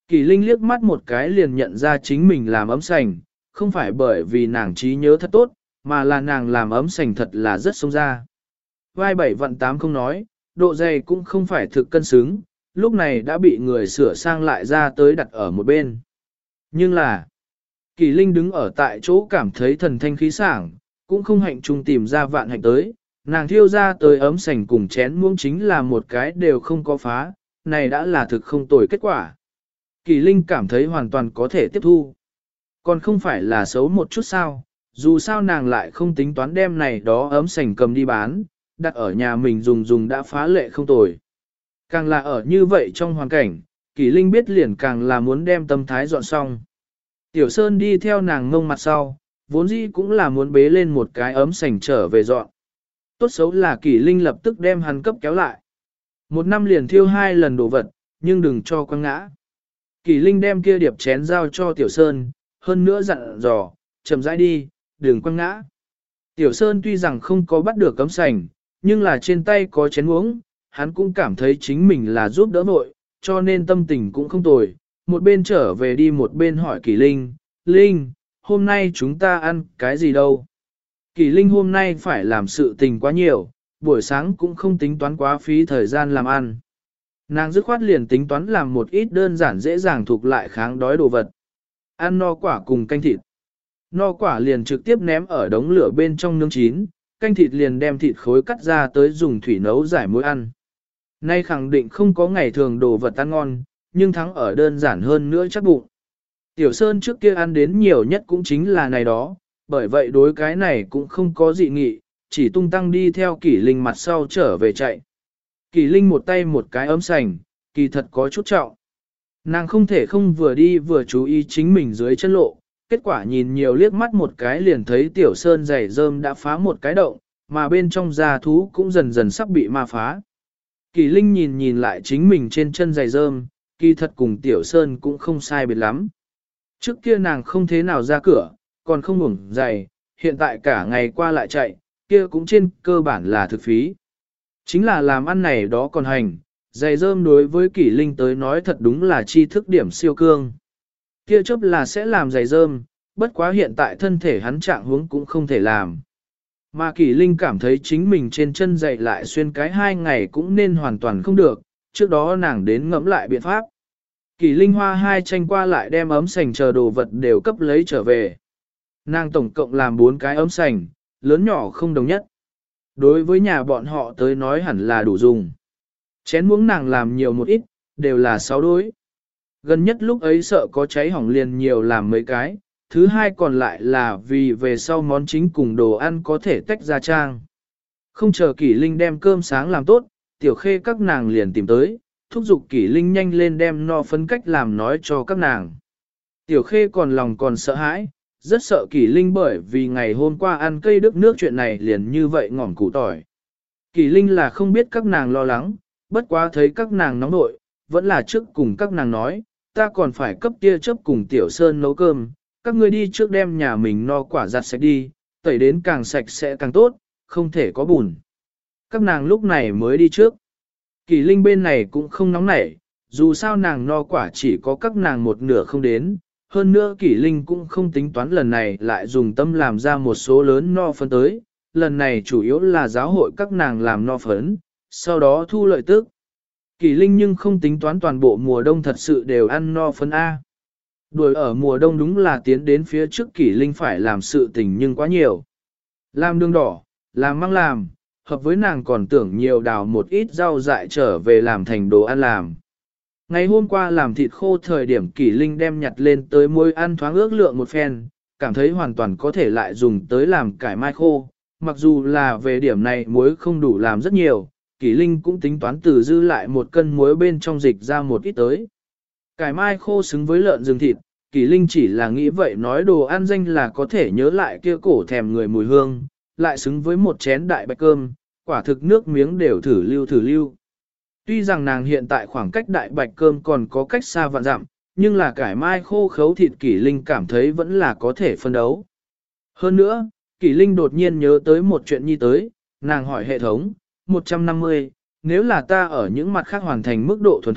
Kỳ Linh liếc mắt một cái liền nhận ra chính mình làm ấm sành, không phải bởi vì nàng trí nhớ thật tốt, mà là nàng làm ấm sành thật là rất sống ra. Vai 7 vặn 8 không nói, độ dày cũng không phải thực cân xứng, lúc này đã bị người sửa sang lại ra tới đặt ở một bên. Nhưng là, Kỳ Linh đứng ở tại chỗ cảm thấy thần thanh khí sảng, cũng không hạnh trung tìm ra vạn hạnh tới, nàng thiêu ra tới ấm sành cùng chén muỗng chính là một cái đều không có phá, này đã là thực không tồi kết quả. Kỳ Linh cảm thấy hoàn toàn có thể tiếp thu. Còn không phải là xấu một chút sao, dù sao nàng lại không tính toán đem này đó ấm sành cầm đi bán, đặt ở nhà mình dùng đã phá lệ không tồi. Càng là ở như vậy trong hoàn cảnh, Kỳ Linh biết liền càng là muốn đem tâm thái dọn xong. Tiểu Sơn đi theo nàng ngông mặt sau, vốn dĩ cũng là muốn bế lên một cái ấm sành trở về dọn. Tốt xấu là Kỳ Linh lập tức đem hắn cấp kéo lại. Một năm liền thiêu 2 lần đồ vật, nhưng đừng cho quăng ngã. Kỳ Linh đem kia điệp chén giao cho Tiểu Sơn, hơn nữa dặn dò, chậm rãi đi, đừng quăng ngã. Tiểu Sơn tuy rằng không có bắt được cấm sành, nhưng là trên tay có chén uống, hắn cũng cảm thấy chính mình là giúp đỡ vội, cho nên tâm tình cũng không tồi. Một bên trở về đi một bên hỏi Kỳ Linh, Linh, hôm nay chúng ta ăn cái gì đâu? Kỳ Linh hôm nay phải làm sự tình quá nhiều, buổi sáng cũng không tính toán quá phí thời gian làm ăn. Nàng dứt khoát liền tính toán làm một ít đơn giản dễ dàng thuộc lại kháng đói đồ vật. Ăn no quả cùng canh thịt. No quả liền trực tiếp ném ở đống lửa bên trong nướng chín, canh thịt liền đem thịt khối cắt ra tới dùng thủy nấu giải muối ăn. Nay khẳng định không có ngày thường đồ vật ăn ngon, nhưng thắng ở đơn giản hơn nữa chắc bụng. Tiểu Sơn trước kia ăn đến nhiều nhất cũng chính là này đó, bởi vậy đối cái này cũng không có dị nghị, chỉ tung tăng đi theo Kỷ Linh mặt sau trở về chạy. Kỷ Linh một tay một cái ấm sành, kỳ thật có chút trọng. Nàng không thể không vừa đi vừa chú ý chính mình dưới chân lộ, kết quả nhìn nhiều liếc mắt một cái liền thấy Tiểu Sơn giày rơm đã phá một cái động, mà bên trong da thú cũng dần dần sắp bị ma phá. Kỳ Linh nhìn lại chính mình trên chân giày rơm, kỳ thật cùng Tiểu Sơn cũng không sai biệt lắm. Trước kia nàng không thế nào ra cửa, còn không ngủng giày, hiện tại cả ngày qua lại chạy, kia cũng trên cơ bản là thực phí. Chính là làm ăn này đó còn hành, giày rơm đối với Kỷ Linh tới nói thật đúng là tri thức điểm siêu cương. Kia chấp là sẽ làm giày rơm, bất quá hiện tại thân thể hắn trạng huống cũng không thể làm. Mà Kỷ Linh cảm thấy chính mình trên chân giày lại xuyên cái 2 ngày cũng nên hoàn toàn không được, trước đó nàng đến ngẫm lại biện pháp. Kỷ Linh hoa 2 tranh qua lại đem ấm sành chờ đồ vật đều cấp lấy trở về. Nàng tổng cộng làm 4 cái ấm sành, lớn nhỏ không đồng nhất. Đối với nhà bọn họ tới nói hẳn là đủ dùng. Chén muỗng nàng làm nhiều một ít, đều là 6 đối. Gần nhất lúc ấy sợ có cháy hỏng liền nhiều làm mấy cái, thứ hai còn lại là vì về sau món chính cùng đồ ăn có thể tách ra trang. Không chờ Kỷ Linh đem cơm sáng làm tốt, Tiểu Khê các nàng liền tìm tới, thúc giục Kỷ Linh nhanh lên đem no phấn cách làm nói cho các nàng. Tiểu Khê còn lòng còn sợ hãi, rất sợ Kỷ Linh bởi vì ngày hôm qua ăn cây đức nước chuyện này liền như vậy ngỏm củ tỏi. Kỷ Linh là không biết các nàng lo lắng, bất quá thấy các nàng nóng nội, vẫn là trước cùng các nàng nói, ta còn phải cấp tia chớp cùng Tiểu Sơn nấu cơm, các ngươi đi trước đem nhà mình no quả giặt sạch đi, tẩy đến càng sạch sẽ càng tốt, không thể có bùn. Các nàng lúc này mới đi trước. Kỷ Linh bên này cũng không nóng nảy, dù sao nàng no quả chỉ có các nàng một nửa không đến, hơn nữa Kỷ Linh cũng không tính toán lần này lại dùng tâm làm ra một số lớn no phấn tới, lần này chủ yếu là giáo hội các nàng làm no phấn, sau đó thu lợi tức. Kỷ Linh nhưng không tính toán toàn bộ mùa đông thật sự đều ăn no phấn A. Đuổi ở mùa đông đúng là tiến đến phía trước Kỷ Linh phải làm sự tình nhưng quá nhiều. Làm đường đỏ, làm măng làm, hợp với nàng còn tưởng nhiều đào một ít rau dại trở về làm thành đồ ăn làm. Ngày hôm qua làm thịt khô thời điểm Kỷ Linh đem nhặt lên tới muối ăn thoáng ước lượng một phen, cảm thấy hoàn toàn có thể lại dùng tới làm cải mai khô, mặc dù là về điểm này muối không đủ làm rất nhiều, Kỷ Linh cũng tính toán từ dư lại 1 cân muối bên trong dịch ra một ít tới. Cải mai khô xứng với lợn rừng thịt, Kỷ Linh chỉ là nghĩ vậy nói đồ ăn danh là có thể nhớ lại kia cổ thèm người mùi hương, lại xứng với một chén đại bạch cơm, quả thực nước miếng đều thử lưu. Tuy rằng nàng hiện tại khoảng cách đại bạch cơm còn có cách xa vạn dặm, nhưng là cải mai khô khấu thịt Kỷ Linh cảm thấy vẫn là có thể phân đấu. Hơn nữa, Kỷ Linh đột nhiên nhớ tới một chuyện nhi tới, nàng hỏi hệ thống, 150, nếu là ta ở những mặt khác hoàn thành mức độ thuần thục,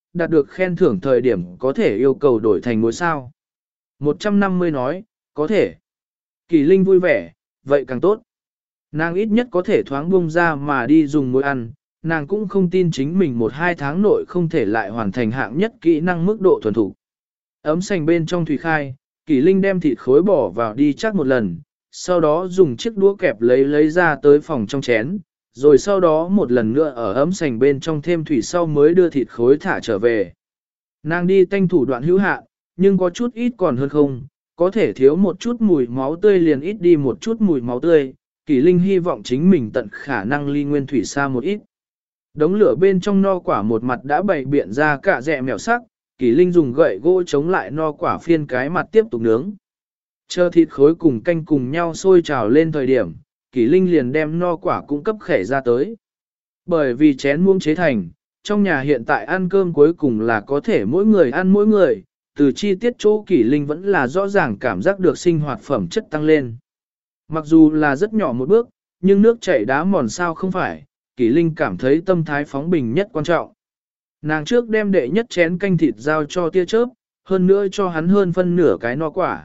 đạt được khen thưởng thời điểm có thể yêu cầu đổi thành muối sao. 150 nói, có thể. Kỳ Linh vui vẻ, vậy càng tốt. Nàng ít nhất có thể thoáng bung ra mà đi dùng muối ăn, nàng cũng không tin chính mình 1-2 tháng nội không thể lại hoàn thành hạng nhất kỹ năng mức độ thuần thủ. Ấm sành bên trong thủy khai, Kỳ Linh đem thịt khối bỏ vào đi chắc một lần, sau đó dùng chiếc đũa kẹp lấy ra tới phòng trong chén, rồi sau đó một lần nữa ở ấm sành bên trong thêm thủy sau mới đưa thịt khối thả trở về. Nàng đi tanh thủ đoạn hữu hạn, nhưng có chút ít còn hơn không, có thể thiếu một chút mùi máu tươi liền ít đi một chút mùi máu tươi, Kỳ Linh hy vọng chính mình tận khả năng ly nguyên thủy xa một ít. Đống lửa bên trong no quả một mặt đã bày biện ra cả rẹ mèo sắc, Kỳ Linh dùng gậy gỗ chống lại no quả phiên cái mặt tiếp tục nướng. Chờ thịt khối cùng canh cùng nhau sôi trào lên thời điểm, Kỳ Linh liền đem no quả cung cấp khẻ ra tới. Bởi vì chén muỗng chế thành, trong nhà hiện tại ăn cơm cuối cùng là có thể mỗi người ăn mỗi người, từ chi tiết chỗ Kỳ Linh vẫn là rõ ràng cảm giác được sinh hoạt phẩm chất tăng lên. Mặc dù là rất nhỏ một bước, nhưng nước chảy đá mòn sao không phải, Kỳ Linh cảm thấy tâm thái phóng bình nhất quan trọng. Nàng trước đem đệ nhất chén canh thịt giao cho tia chớp, hơn nữa cho hắn hơn phân nửa cái no quả.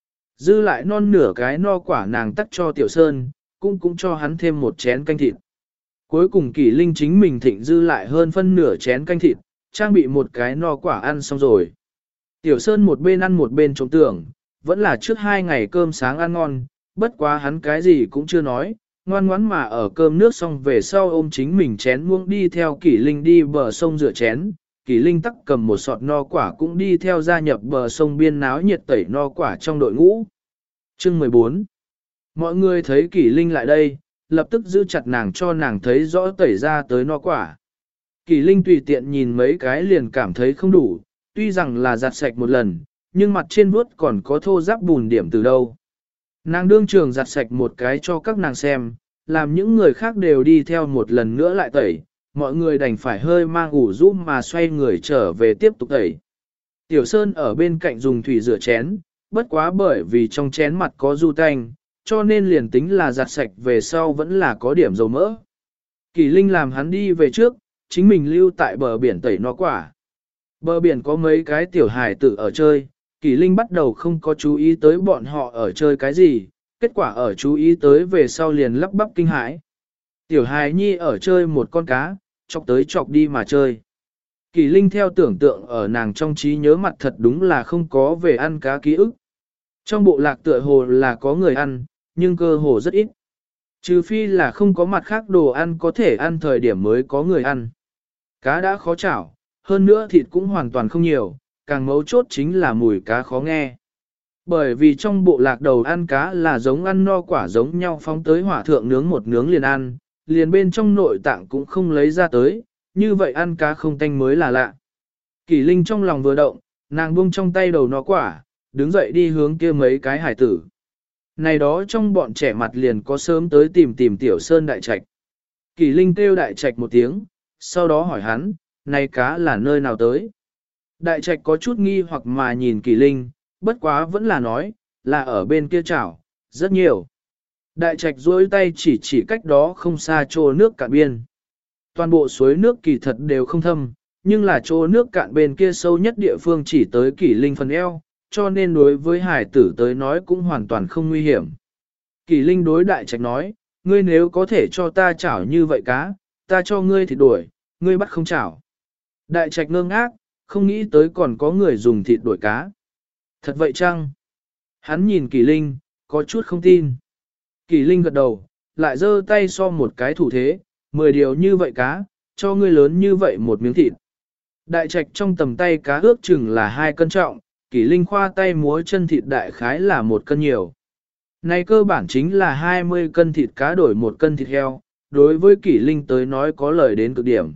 Dư lại non nửa cái no quả nàng tắt cho Tiểu Sơn, cũng cho hắn thêm một chén canh thịt. Cuối cùng Kỳ Linh chính mình thịnh dư lại hơn phân nửa chén canh thịt, trang bị một cái no quả ăn xong rồi. Tiểu Sơn một bên ăn một bên trông tưởng, vẫn là trước 2 ngày cơm sáng ăn ngon, bất quá hắn cái gì cũng chưa nói, ngoan ngoãn mà ở cơm nước xong về sau ôm chính mình chén muỗng đi theo Kỳ Linh đi bờ sông rửa chén, Kỳ Linh tắc cầm một sọt no quả cũng đi theo gia nhập bờ sông biên náo nhiệt tẩy no quả trong đội ngũ. Chương 14. Mọi người thấy Kỳ Linh lại đây, lập tức giữ chặt nàng cho nàng thấy rõ tẩy ra tới no quả. Kỳ Linh tùy tiện nhìn mấy cái liền cảm thấy không đủ, tuy rằng là giặt sạch một lần, nhưng mặt trên vuốt còn có thô ráp bùn điểm từ đâu. Nàng đương trường giặt sạch một cái cho các nàng xem, làm những người khác đều đi theo một lần nữa lại tẩy, mọi người đành phải hơi mang ủ rũ mà xoay người trở về tiếp tục tẩy. Tiểu Sơn ở bên cạnh dùng thủy rửa chén, bất quá bởi vì trong chén mặt có du tanh, cho nên liền tính là giặt sạch về sau vẫn là có điểm dầu mỡ. Kỳ Linh làm hắn đi về trước, chính mình lưu tại bờ biển tẩy no quả. Bờ biển có mấy cái tiểu hài tử ở chơi, Kỳ Linh bắt đầu không có chú ý tới bọn họ ở chơi cái gì, kết quả ở chú ý tới về sau liền lắp bắp kinh hãi. Tiểu hài nhi ở chơi một con cá, chọc tới chọc đi mà chơi. Kỳ Linh theo tưởng tượng ở nàng trong trí nhớ mặt thật đúng là không có về ăn cá ký ức. Trong bộ lạc tựa hồ là có người ăn, nhưng cơ hồ rất ít. Trừ phi là không có mặt khác đồ ăn có thể ăn thời điểm mới có người ăn. Cá đã khó chảo, hơn nữa thịt cũng hoàn toàn không nhiều, càng mấu chốt chính là mùi cá khó nghe. Bởi vì trong bộ lạc đầu ăn cá là giống ăn no quả giống nhau phóng tới hỏa thượng nướng một nướng liền ăn, liền bên trong nội tạng cũng không lấy ra tới, như vậy ăn cá không tanh mới là lạ. Kỳ Linh trong lòng vừa động, nàng buông trong tay đầu no quả, đứng dậy đi hướng kia mấy cái hải tử. Này đó trong bọn trẻ mặt liền có sớm tới tìm Tiểu Sơn Đại Trạch. Kỳ Linh kêu Đại Trạch một tiếng, sau đó hỏi hắn, này cá là nơi nào tới? Đại Trạch có chút nghi hoặc mà nhìn Kỳ Linh, bất quá vẫn là nói, là ở bên kia chảo, rất nhiều. Đại Trạch duỗi tay chỉ cách đó không xa chỗ nước cạn biên. Toàn bộ suối nước kỳ thật đều không thâm, nhưng là chỗ nước cạn bên kia sâu nhất địa phương chỉ tới Kỳ Linh phần eo, cho nên đối với hải tử tới nói cũng hoàn toàn không nguy hiểm. Kỳ Linh đối Đại Trạch nói, ngươi nếu có thể cho ta chảo như vậy cá, ta cho ngươi thịt đuổi, ngươi bắt không chảo. Đại Trạch ngơ ngác, không nghĩ tới còn có người dùng thịt đuổi cá. Thật vậy chăng? Hắn nhìn Kỳ Linh, có chút không tin. Kỳ Linh gật đầu, lại giơ tay so một cái thủ thế, 10 điều như vậy cá, cho ngươi lớn như vậy một miếng thịt. Đại Trạch trong tầm tay cá ước chừng là 2 cân trọng, Kỳ Linh khoa tay múa chân thịt đại khái là 1 cân nhiều. Này cơ bản chính là 20 cân thịt cá đổi 1 cân thịt heo, đối với Kỳ Linh tới nói có lời đến cực điểm.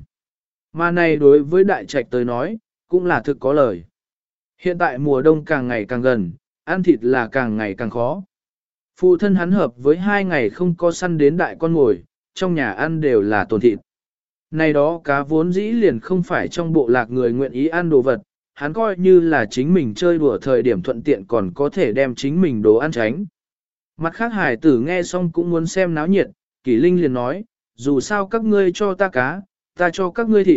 Mà này đối với Đại Trạch tới nói, cũng là thực có lời. Hiện tại mùa đông càng ngày càng gần, ăn thịt là càng ngày càng khó. Phụ thân hắn hợp với 2 ngày không có săn đến đại con mồi, trong nhà ăn đều là tồn thịt. Này đó cá vốn dĩ liền không phải trong bộ lạc người nguyện ý ăn đồ vật, hắn coi như là chính mình chơi đùa thời điểm thuận tiện còn có thể đem chính mình đồ ăn tránh. Mặt khác hải tử nghe xong cũng muốn xem náo nhiệt, Kỳ Linh liền nói, dù sao các ngươi cho ta cá, ta cho các ngươi thịt,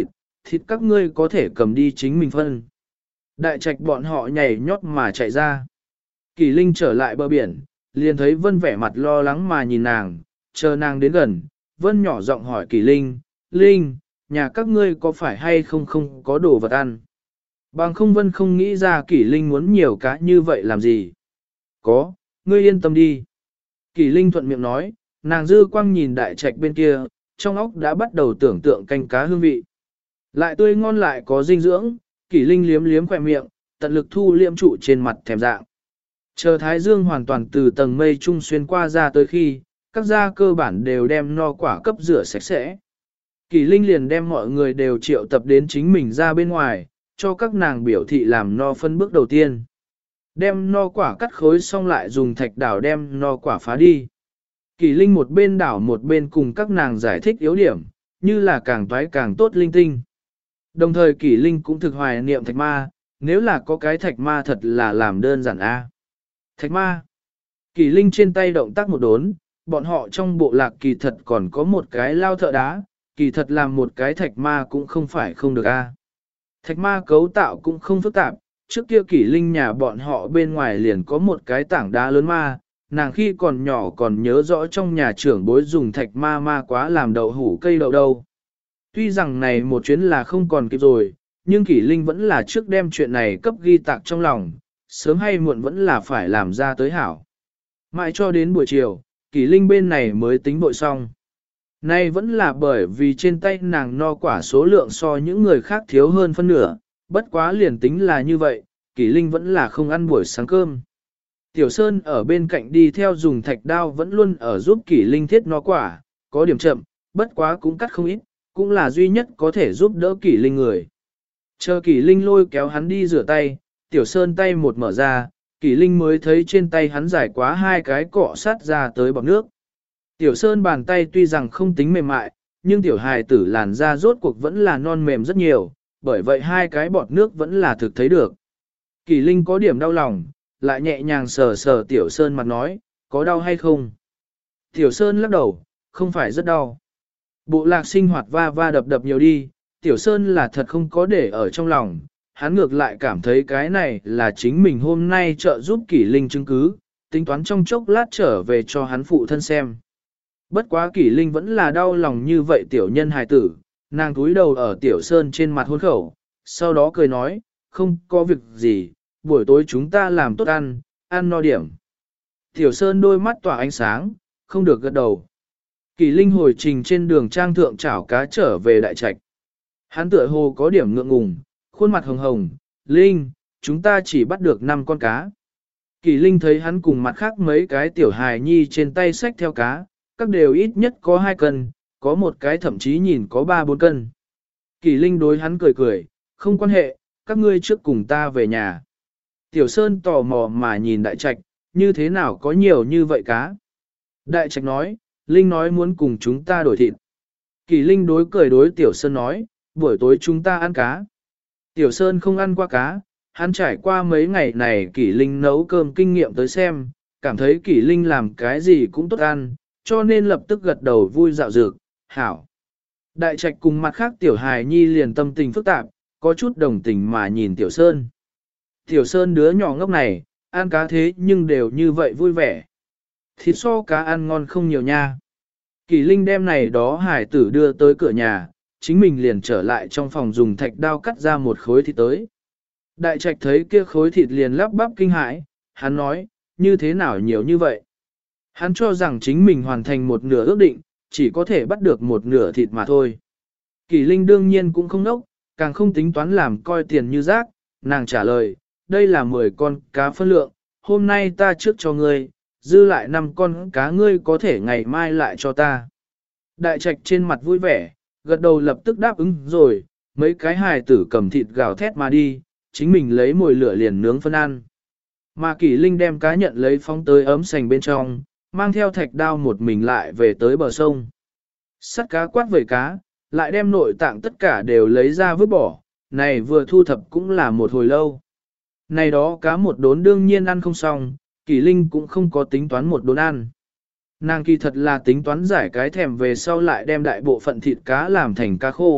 thịt các ngươi có thể cầm đi chính mình phân. Đại trạch bọn họ nhảy nhót mà chạy ra. Kỳ Linh trở lại bờ biển, liền thấy Vân vẻ mặt lo lắng mà nhìn nàng, chờ nàng đến gần, Vân nhỏ giọng hỏi Kỳ Linh, Linh, nhà các ngươi có phải hay không có đồ vật ăn? Bằng không Vân không nghĩ ra Kỳ Linh muốn nhiều cá như vậy làm gì. Có, ngươi yên tâm đi. Kỳ Linh thuận miệng nói, nàng dư quang nhìn đại trạch bên kia, trong óc đã bắt đầu tưởng tượng canh cá hương vị. Lại tươi ngon lại có dinh dưỡng, Kỳ Linh liếm liếm khỏe miệng, tận lực thu liêm trụ trên mặt thèm dạng. Chờ Thái Dương hoàn toàn từ tầng mây trung xuyên qua ra tới khi, các gia cơ bản đều đem no quả cấp rửa sạch sẽ. Kỳ Linh liền đem mọi người đều triệu tập đến chính mình ra bên ngoài, cho các nàng biểu thị làm no phân bước đầu tiên. Đem no quả cắt khối xong lại dùng thạch đảo đem no quả phá đi. Kỳ Linh một bên đảo một bên cùng các nàng giải thích yếu điểm, như là càng toái càng tốt linh tinh. Đồng thời Kỳ Linh cũng thực hoài niệm thạch ma, nếu là có cái thạch ma thật là làm đơn giản a. Thạch ma. Kỳ Linh trên tay động tác một đốn, bọn họ trong bộ lạc kỳ thật còn có một cái lao thợ đá, kỳ thật làm một cái thạch ma cũng không phải không được a. Thạch ma cấu tạo cũng không phức tạp, trước kia Kỳ Linh nhà bọn họ bên ngoài liền có một cái tảng đá lớn ma, nàng khi còn nhỏ còn nhớ rõ trong nhà trưởng bối dùng thạch ma ma quá làm đậu hủ cây đậu đâu. Tuy rằng này một chuyến là không còn kịp rồi, nhưng Kỳ Linh vẫn là trước đem chuyện này cấp ghi tạc trong lòng, sớm hay muộn vẫn là phải làm ra tới hảo. Mãi cho đến buổi chiều, Kỳ Linh bên này mới tính bội xong. Nay vẫn là bởi vì trên tay nàng no quả số lượng so những người khác thiếu hơn phân nửa, bất quá liền tính là như vậy, Kỳ Linh vẫn là không ăn buổi sáng cơm. Tiểu Sơn ở bên cạnh đi theo dùng thạch đao vẫn luôn ở giúp Kỳ Linh thiết no quả, có điểm chậm, bất quá cũng cắt không ít, cũng là duy nhất có thể giúp đỡ Kỳ Linh người. Chờ Kỳ Linh lôi kéo hắn đi rửa tay, Tiểu Sơn tay một mở ra, Kỳ Linh mới thấy trên tay hắn giải quá hai cái cọ sát ra tới bọt nước. Tiểu Sơn bàn tay tuy rằng không tính mềm mại, nhưng tiểu hài tử làn da rốt cuộc vẫn là non mềm rất nhiều, bởi vậy hai cái bọt nước vẫn là thực thấy được. Kỳ Linh có điểm đau lòng, lại nhẹ nhàng sờ sờ Tiểu Sơn mặt nói, có đau hay không? Tiểu Sơn lắc đầu, không phải rất đau. Bộ lạc sinh hoạt va va đập đập nhiều đi, Tiểu Sơn là thật không có để ở trong lòng, hắn ngược lại cảm thấy cái này là chính mình hôm nay trợ giúp Kỳ Linh chứng cứ, tính toán trong chốc lát trở về cho hắn phụ thân xem. Bất quá Kỳ Linh vẫn là đau lòng như vậy tiểu nhân hài tử, nàng túi đầu ở Tiểu Sơn trên mặt hôn khẩu, sau đó cười nói, không có việc gì, buổi tối chúng ta làm tốt ăn, ăn no điểm. Tiểu Sơn đôi mắt tỏa ánh sáng, không được gật đầu. Kỳ Linh hồi trình trên đường trang thượng chảo cá trở về đại trạch. Hắn tựa hồ có điểm ngượng ngùng, khuôn mặt hồng hồng, Linh, chúng ta chỉ bắt được 5 con cá. Kỳ Linh thấy hắn cùng mặt khác mấy cái tiểu hài nhi trên tay xách theo cá, các đều ít nhất có 2 cân, có một cái thậm chí nhìn có 3-4 cân. Kỳ Linh đối hắn cười cười, không quan hệ, các ngươi trước cùng ta về nhà. Tiểu Sơn tò mò mà nhìn đại trạch, như thế nào có nhiều như vậy cá. Đại trạch nói, Linh nói muốn cùng chúng ta đổi thịt. Kỳ Linh đối cười đối Tiểu Sơn nói, buổi tối chúng ta ăn cá. Tiểu Sơn không ăn qua cá, hắn trải qua mấy ngày này Kỳ Linh nấu cơm kinh nghiệm tới xem, cảm thấy Kỳ Linh làm cái gì cũng tốt ăn, cho nên lập tức gật đầu vui dạo dược, hảo. Đại trạch cùng mặt khác Tiểu Hài Nhi liền tâm tình phức tạp, có chút đồng tình mà nhìn Tiểu Sơn. Tiểu Sơn đứa nhỏ ngốc này, ăn cá thế nhưng đều như vậy vui vẻ. Thịt so cá ăn ngon không nhiều nha. Kỳ Linh đem này đó hải tử đưa tới cửa nhà, chính mình liền trở lại trong phòng dùng thạch đao cắt ra một khối thịt tới. Đại trạch thấy kia khối thịt liền lắp bắp kinh hãi, hắn nói, như thế nào nhiều như vậy? Hắn cho rằng chính mình hoàn thành một nửa ước định, chỉ có thể bắt được một nửa thịt mà thôi. Kỳ Linh đương nhiên cũng không nốc, càng không tính toán làm coi tiền như rác, nàng trả lời, đây là 10 con cá phân lượng, hôm nay ta trước cho ngươi, dư lại 5 con cá ngươi có thể ngày mai lại cho ta. Đại trạch trên mặt vui vẻ, gật đầu lập tức đáp ứng rồi, mấy cái hài tử cầm thịt gào thét mà đi, chính mình lấy mồi lửa liền nướng phân ăn. Mà Kỳ Linh đem cá nhận lấy phóng tới ấm sành bên trong, mang theo thạch đao một mình lại về tới bờ sông. Sắt cá quát vẩy cá, lại đem nội tạng tất cả đều lấy ra vứt bỏ, này vừa thu thập cũng là một hồi lâu. Này đó cá một đốn đương nhiên ăn không xong, Kỳ Linh cũng không có tính toán một đốn ăn. Nàng kỳ thật là tính toán giải cái thèm về sau lại đem đại bộ phận thịt cá làm thành cá khô,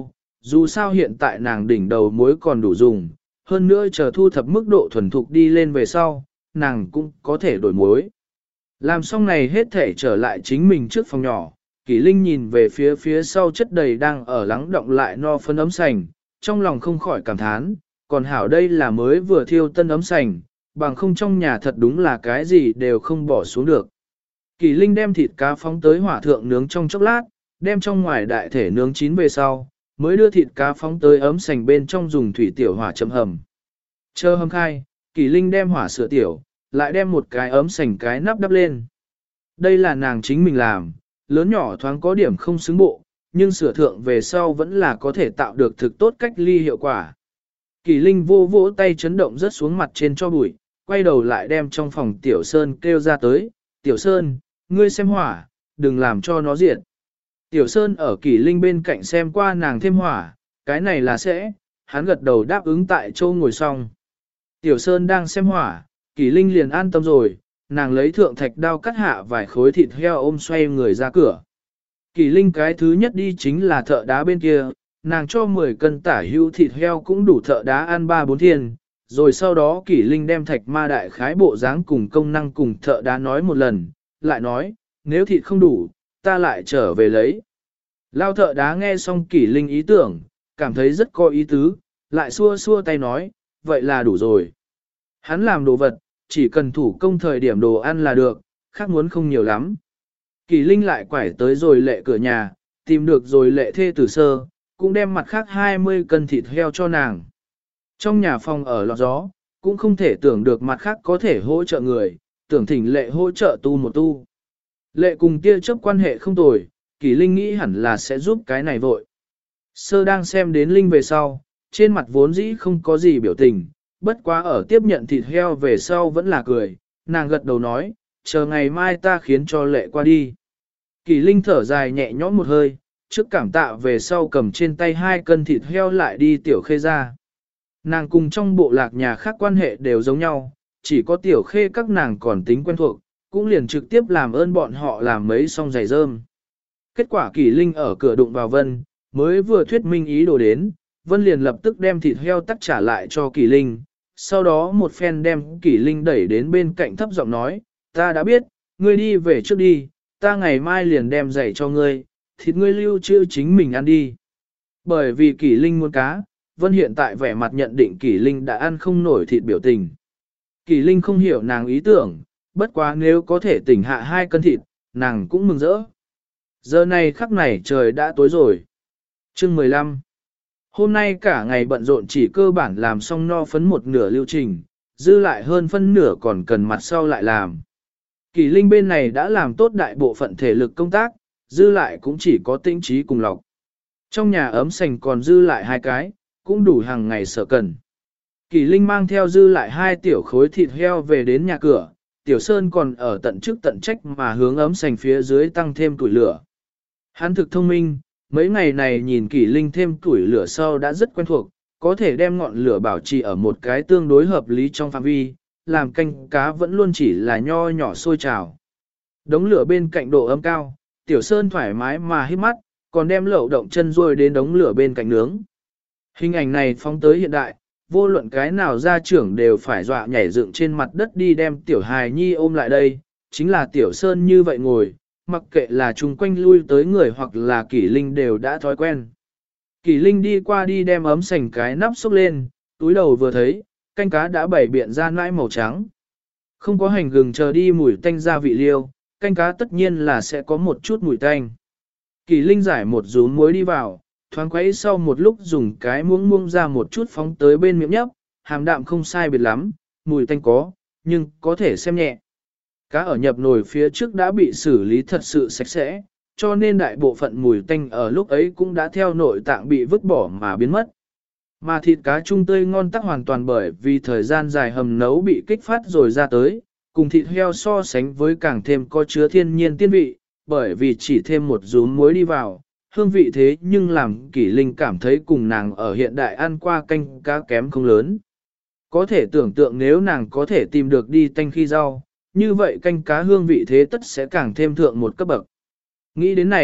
Dù sao hiện tại nàng đỉnh đầu muối còn đủ dùng, hơn nữa chờ thu thập mức độ thuần thục đi lên về sau, nàng cũng có thể đổi muối. Làm xong này hết thể trở lại chính mình trước phòng nhỏ, Kỷ Linh nhìn về phía sau chất đầy đang ở lắng động lại no phân ấm sành, trong lòng không khỏi cảm thán, còn hảo đây là mới vừa thiêu tân ấm sành, bằng không trong nhà thật đúng là cái gì đều không bỏ xuống được. Kỷ Linh đem thịt cá phóng tới hỏa thượng nướng trong chốc lát, đem trong ngoài đại thể nướng chín về sau, mới đưa thịt cá phóng tới ấm sành bên trong dùng thủy tiểu hỏa chậm hầm. Chờ hầm khai, Kỷ Linh đem hỏa sửa tiểu, lại đem một cái ấm sành cái nắp đắp lên. Đây là nàng chính mình làm, lớn nhỏ thoáng có điểm không xứng bộ, nhưng sửa thượng về sau vẫn là có thể tạo được thực tốt cách ly hiệu quả. Kỷ Linh vô vỗ tay chấn động rớt xuống mặt trên cho bụi, quay đầu lại đem trong phòng Tiểu Sơn kêu ra tới, Tiểu Sơn, ngươi xem hỏa, đừng làm cho nó diệt. Tiểu Sơn ở Kỷ Linh bên cạnh xem qua nàng thêm hỏa, cái này là sẽ, hắn gật đầu đáp ứng tại châu ngồi xong. Tiểu Sơn đang xem hỏa, Kỷ Linh liền an tâm rồi, nàng lấy thượng thạch đao cắt hạ vài khối thịt heo ôm xoay người ra cửa. Kỷ Linh cái thứ nhất đi chính là thợ đá bên kia, nàng cho 10 cân tả hữu thịt heo cũng đủ thợ đá ăn 3-4 thiên, rồi sau đó Kỷ Linh đem thạch ma đại khái bộ dáng cùng công năng cùng thợ đá nói một lần, lại nói, nếu thịt không đủ, ta lại trở về lấy. Lao thợ đá nghe xong Kỷ Linh ý tưởng, cảm thấy rất có ý tứ, lại xua xua tay nói, vậy là đủ rồi. Hắn làm đồ vật, chỉ cần thủ công thời điểm đồ ăn là được, khác muốn không nhiều lắm. Kỷ Linh lại quải tới rồi lệ cửa nhà, tìm được rồi lệ thê tử sơ, cũng đem mặt khác 20 cân thịt heo cho nàng. Trong nhà phòng ở lọt gió, cũng không thể tưởng được mặt khác có thể hỗ trợ người, tưởng thỉnh lệ hỗ trợ tu một tu. Lệ cùng tia chấp quan hệ không tồi, Kỷ Linh nghĩ hẳn là sẽ giúp cái này vội. Sơ đang xem đến Linh về sau, trên mặt vốn dĩ không có gì biểu tình, bất quá ở tiếp nhận thịt heo về sau vẫn là cười, nàng gật đầu nói, chờ ngày mai ta khiến cho lệ qua đi. Kỷ Linh thở dài nhẹ nhõm một hơi, trước cảm tạ về sau cầm trên tay 2 cân thịt heo lại đi Tiểu Khê ra. Nàng cùng trong bộ lạc nhà khác quan hệ đều giống nhau, chỉ có Tiểu Khê các nàng còn tính quen thuộc, cũng liền trực tiếp làm ơn bọn họ làm mấy song giày rơm. Kết quả Kỷ Linh ở cửa đụng vào Vân, mới vừa thuyết minh ý đồ đến, Vân liền lập tức đem thịt heo tắc trả lại cho Kỷ Linh, sau đó một phen đem Kỷ Linh đẩy đến bên cạnh thấp giọng nói, ta đã biết, ngươi đi về trước đi, ta ngày mai liền đem giày cho ngươi, thịt ngươi lưu trữ chính mình ăn đi. Bởi vì Kỷ Linh muốn cá, Vân hiện tại vẻ mặt nhận định Kỷ Linh đã ăn không nổi thịt biểu tình. Kỷ Linh không hiểu nàng ý tưởng, bất quá nếu có thể tỉnh hạ 2 cân thịt, nàng cũng mừng rỡ. Giờ này khắc này trời đã tối rồi. Chương 15. Hôm nay cả ngày bận rộn chỉ cơ bản làm xong no phấn một nửa lưu trình, dư lại hơn phân nửa còn cần mặt sau lại làm. Kỷ Linh bên này đã làm tốt đại bộ phận thể lực công tác, dư lại cũng chỉ có tinh trí cùng lọc. Trong nhà ấm sành còn dư lại 2 cái, cũng đủ hàng ngày sở cần. Kỷ Linh mang theo dư lại 2 tiểu khối thịt heo về đến nhà cửa, Tiểu Sơn còn ở tận chức tận trách mà hướng ấm sành phía dưới tăng thêm tuổi lửa. Hắn thực thông minh, mấy ngày này nhìn Kỷ Linh thêm tuổi lửa sau đã rất quen thuộc, có thể đem ngọn lửa bảo trì ở một cái tương đối hợp lý trong phạm vi, làm canh cá vẫn luôn chỉ là nho nhỏ sôi trào. Đống lửa bên cạnh độ ấm cao, Tiểu Sơn thoải mái mà hít mắt, còn đem lẩu động chân ruôi đến đống lửa bên cạnh nướng. Hình ảnh này phóng tới hiện đại, vô luận cái nào gia trưởng đều phải dọa nhảy dựng trên mặt đất đi đem Tiểu Hài Nhi ôm lại đây, chính là Tiểu Sơn như vậy ngồi, mặc kệ là chung quanh lui tới người hoặc là Kỷ Linh đều đã thói quen. Kỷ Linh đi qua đi đem ấm sành cái nắp xúc lên, túi đầu vừa thấy, canh cá đã bảy biện ra nãi màu trắng. Không có hành gừng chờ đi mùi tanh gia vị liêu, canh cá tất nhiên là sẽ có một chút mùi tanh. Kỷ Linh giải một rúm muối đi vào, thoáng quấy sau một lúc dùng cái muỗng muông ra một chút phóng tới bên miệng nhấp, hàm đạm không sai biệt lắm, mùi tanh có, nhưng có thể xem nhẹ. Cá ở nhập nồi phía trước đã bị xử lý thật sự sạch sẽ, cho nên đại bộ phận mùi tanh ở lúc ấy cũng đã theo nội tạng bị vứt bỏ mà biến mất. Mà thịt cá trung tươi ngon tắc hoàn toàn bởi vì thời gian dài hầm nấu bị kích phát rồi ra tới, cùng thịt heo so sánh với càng thêm có chứa thiên nhiên tiên vị, bởi vì chỉ thêm một rúm muối đi vào, hương vị thế nhưng làm Kỷ Linh cảm thấy cùng nàng ở hiện đại ăn qua canh cá kém không lớn. Có thể tưởng tượng nếu nàng có thể tìm được đi tanh khi rau, như vậy canh cá hương vị thế tất sẽ càng thêm thượng một cấp bậc. Nghĩ đến này,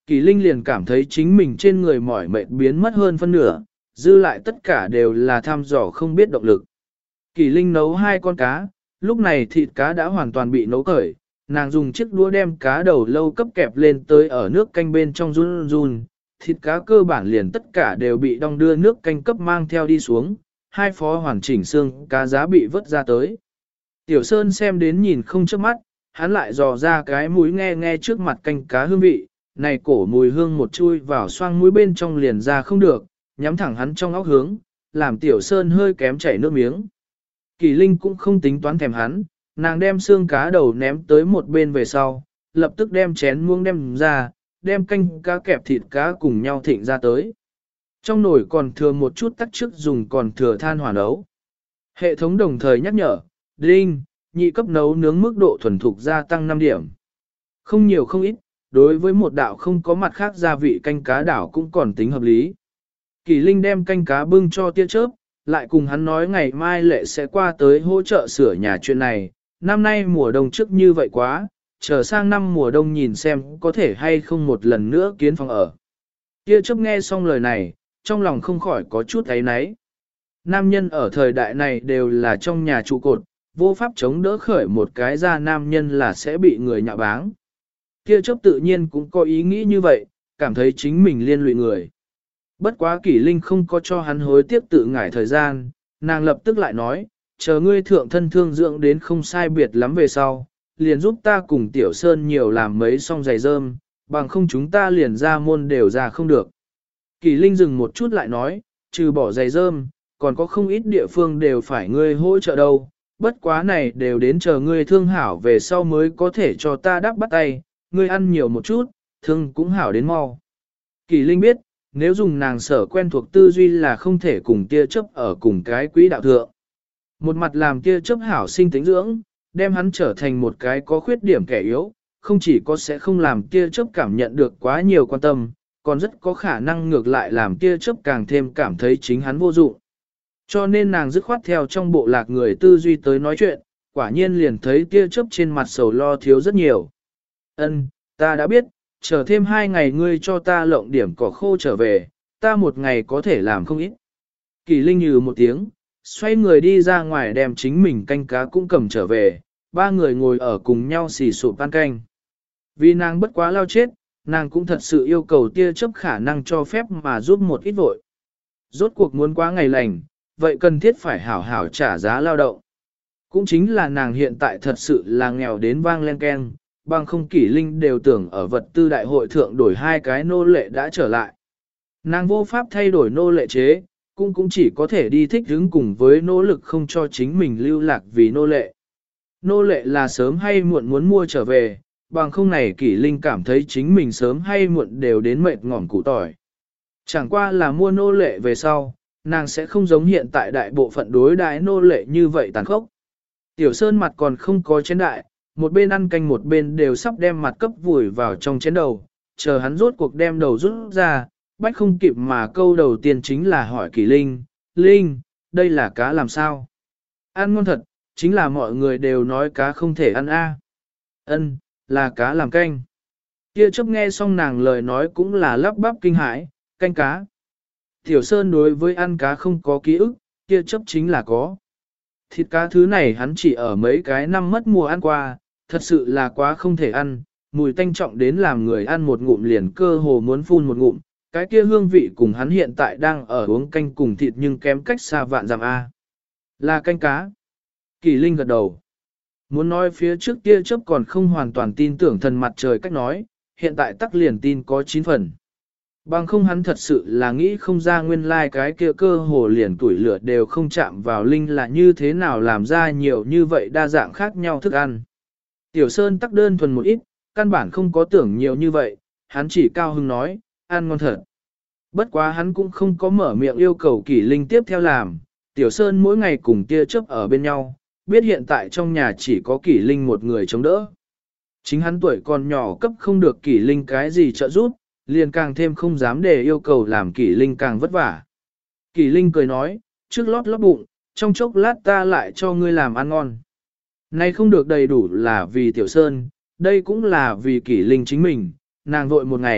Kỳ Linh liền cảm thấy chính mình trên người mỏi mệt biến mất hơn phân nửa, dư lại tất cả đều là tham dò không biết động lực. Kỳ Linh nấu 2 con cá, lúc này thịt cá đã hoàn toàn bị nấu cởi, nàng dùng chiếc đũa đem cá đầu lâu cấp kẹp lên tới ở nước canh bên trong run run, thịt cá cơ bản liền tất cả đều bị đong đưa nước canh cấp mang theo đi xuống, 2 phó hoàn chỉnh xương cá giá bị vớt ra tới. Tiểu Sơn xem đến nhìn không chớp mắt, hắn lại dò ra cái mũi nghe nghe trước mặt canh cá hương vị, này cổ mùi hương một chui vào xoang mũi bên trong liền ra không được, nhắm thẳng hắn trong óc hướng, làm Tiểu Sơn hơi kém chảy nước miếng. Kỳ Linh cũng không tính toán thèm hắn, nàng đem xương cá đầu ném tới một bên về sau, lập tức đem chén muông đem ra, đem canh cá kẹp thịt cá cùng nhau thịnh ra tới. Trong nồi còn thừa một chút tắc trước dùng còn thừa than hỏa nấu. Hệ thống đồng thời nhắc nhở, đinh, nhị cấp nấu nướng mức độ thuần thục gia tăng 5 điểm. Không nhiều không ít, đối với một đạo không có mặt khác gia vị canh cá đảo cũng còn tính hợp lý. Kỳ Linh đem canh cá bưng cho tia chớp, lại cùng hắn nói ngày mai lệ sẽ qua tới hỗ trợ sửa nhà chuyện này, năm nay mùa đông trước như vậy quá, chờ sang năm mùa đông nhìn xem có thể hay không một lần nữa kiến phòng ở. Tia chớp nghe xong lời này, trong lòng không khỏi có chút áy náy. Nam nhân ở thời đại này đều là trong nhà trụ cột, vô pháp chống đỡ khởi một cái ra nam nhân là sẽ bị người nhạo báng. Tia chớp tự nhiên cũng có ý nghĩ như vậy, cảm thấy chính mình liên lụy người. Bất quá Kỷ Linh không có cho hắn hối tiếc tự ngại thời gian, nàng lập tức lại nói, chờ ngươi thượng thân thương dưỡng đến không sai biệt lắm về sau, liền giúp ta cùng Tiểu Sơn nhiều làm mấy song giày rơm, bằng không chúng ta liền ra môn đều ra không được. Kỷ Linh dừng một chút lại nói, trừ bỏ giày rơm, còn có không ít địa phương đều phải ngươi hỗ trợ đâu, bất quá này đều đến chờ ngươi thương hảo về sau mới có thể cho ta đắp bắt tay, ngươi ăn nhiều một chút, thương cũng hảo đến mau. Kỷ Linh biết, nếu dùng nàng sở quen thuộc tư duy là không thể cùng tia chớp ở cùng cái quỹ đạo thượng. Một mặt làm tia chớp hảo sinh tính dưỡng, đem hắn trở thành một cái có khuyết điểm kẻ yếu, không chỉ có sẽ không làm tia chớp cảm nhận được quá nhiều quan tâm, còn rất có khả năng ngược lại làm tia chớp càng thêm cảm thấy chính hắn vô dụng. Cho nên nàng dứt khoát theo trong bộ lạc người tư duy tới nói chuyện, quả nhiên liền thấy tia chớp trên mặt sầu lo thiếu rất nhiều. Ân, ta đã biết, chờ thêm 2 ngày ngươi cho ta lộng điểm cỏ khô trở về, ta một ngày có thể làm không ít. Kỳ Linh nhừ một tiếng, xoay người đi ra ngoài đem chính mình canh cá cũng cầm trở về, 3 người ngồi ở cùng nhau xì sụp ăn canh. Vì nàng bất quá lao chết, nàng cũng thật sự yêu cầu tia chớp khả năng cho phép mà giúp một ít vội. Rốt cuộc muốn quá ngày lành, vậy cần thiết phải hảo hảo trả giá lao động. Cũng chính là nàng hiện tại thật sự là nghèo đến vang len keng, bằng không Kỷ Linh đều tưởng ở vật tư đại hội thượng đổi 2 cái nô lệ đã trở lại. Nàng vô pháp thay đổi nô lệ chế, cũng chỉ có thể đi thích ứng cùng với nỗ lực không cho chính mình lưu lạc vì nô lệ. Nô lệ là sớm hay muộn muốn mua trở về, bằng không này Kỷ Linh cảm thấy chính mình sớm hay muộn đều đến mệt ngỏm củ tỏi. Chẳng qua là mua nô lệ về sau, nàng sẽ không giống hiện tại đại bộ phận đối đãi nô lệ như vậy tàn khốc. Tiểu Sơn mặt còn không có chén đại, một bên ăn canh một bên đều sắp đem mặt cấp vùi vào trong chén đầu, chờ hắn rốt cuộc đem đầu rút ra, bách không kịp mà câu đầu tiên chính là hỏi Kỷ Linh, Linh, đây là cá làm sao? Ăn ngon thật, chính là mọi người đều nói cá không thể ăn a. Ân, là cá làm canh. Kia chớp nghe xong nàng lời nói cũng là lắp bắp kinh hãi, canh cá. Tiểu Sơn đối với ăn cá không có ký ức, kia chớp chính là có. Thịt cá thứ này hắn chỉ ở mấy cái năm mất mùa ăn qua, thật sự là quá không thể ăn, mùi tanh trọng đến làm người ăn một ngụm liền cơ hồ muốn phun một ngụm, cái kia hương vị cùng hắn hiện tại đang ở uống canh cùng thịt nhưng kém cách xa vạn dặm A. Là canh cá. Kỳ Linh gật đầu. Muốn nói phía trước kia chớp còn không hoàn toàn tin tưởng thần mặt trời cách nói, hiện tại tắc liền tin có 9 phần. Bằng không hắn thật sự là nghĩ không ra nguyên lai like cái kia cơ hồ liền tuổi lửa đều không chạm vào Linh là như thế nào làm ra nhiều như vậy đa dạng khác nhau thức ăn. Tiểu Sơn tắc đơn thuần một ít, căn bản không có tưởng nhiều như vậy, hắn chỉ cao hứng nói, ăn ngon thật. Bất quá hắn cũng không có mở miệng yêu cầu Kỷ Linh tiếp theo làm, Tiểu Sơn mỗi ngày cùng tia chớp ở bên nhau, biết hiện tại trong nhà chỉ có Kỷ Linh một người chống đỡ. Chính hắn tuổi còn nhỏ cấp không được Kỷ Linh cái gì trợ giúp, liền càng thêm không dám để yêu cầu làm Kỷ Linh càng vất vả. Kỷ Linh cười nói, trước lót lót bụng, trong chốc lát ta lại cho ngươi làm ăn ngon. Nay không được đầy đủ là vì Tiểu Sơn, đây cũng là vì Kỷ Linh chính mình, nàng vội một ngày,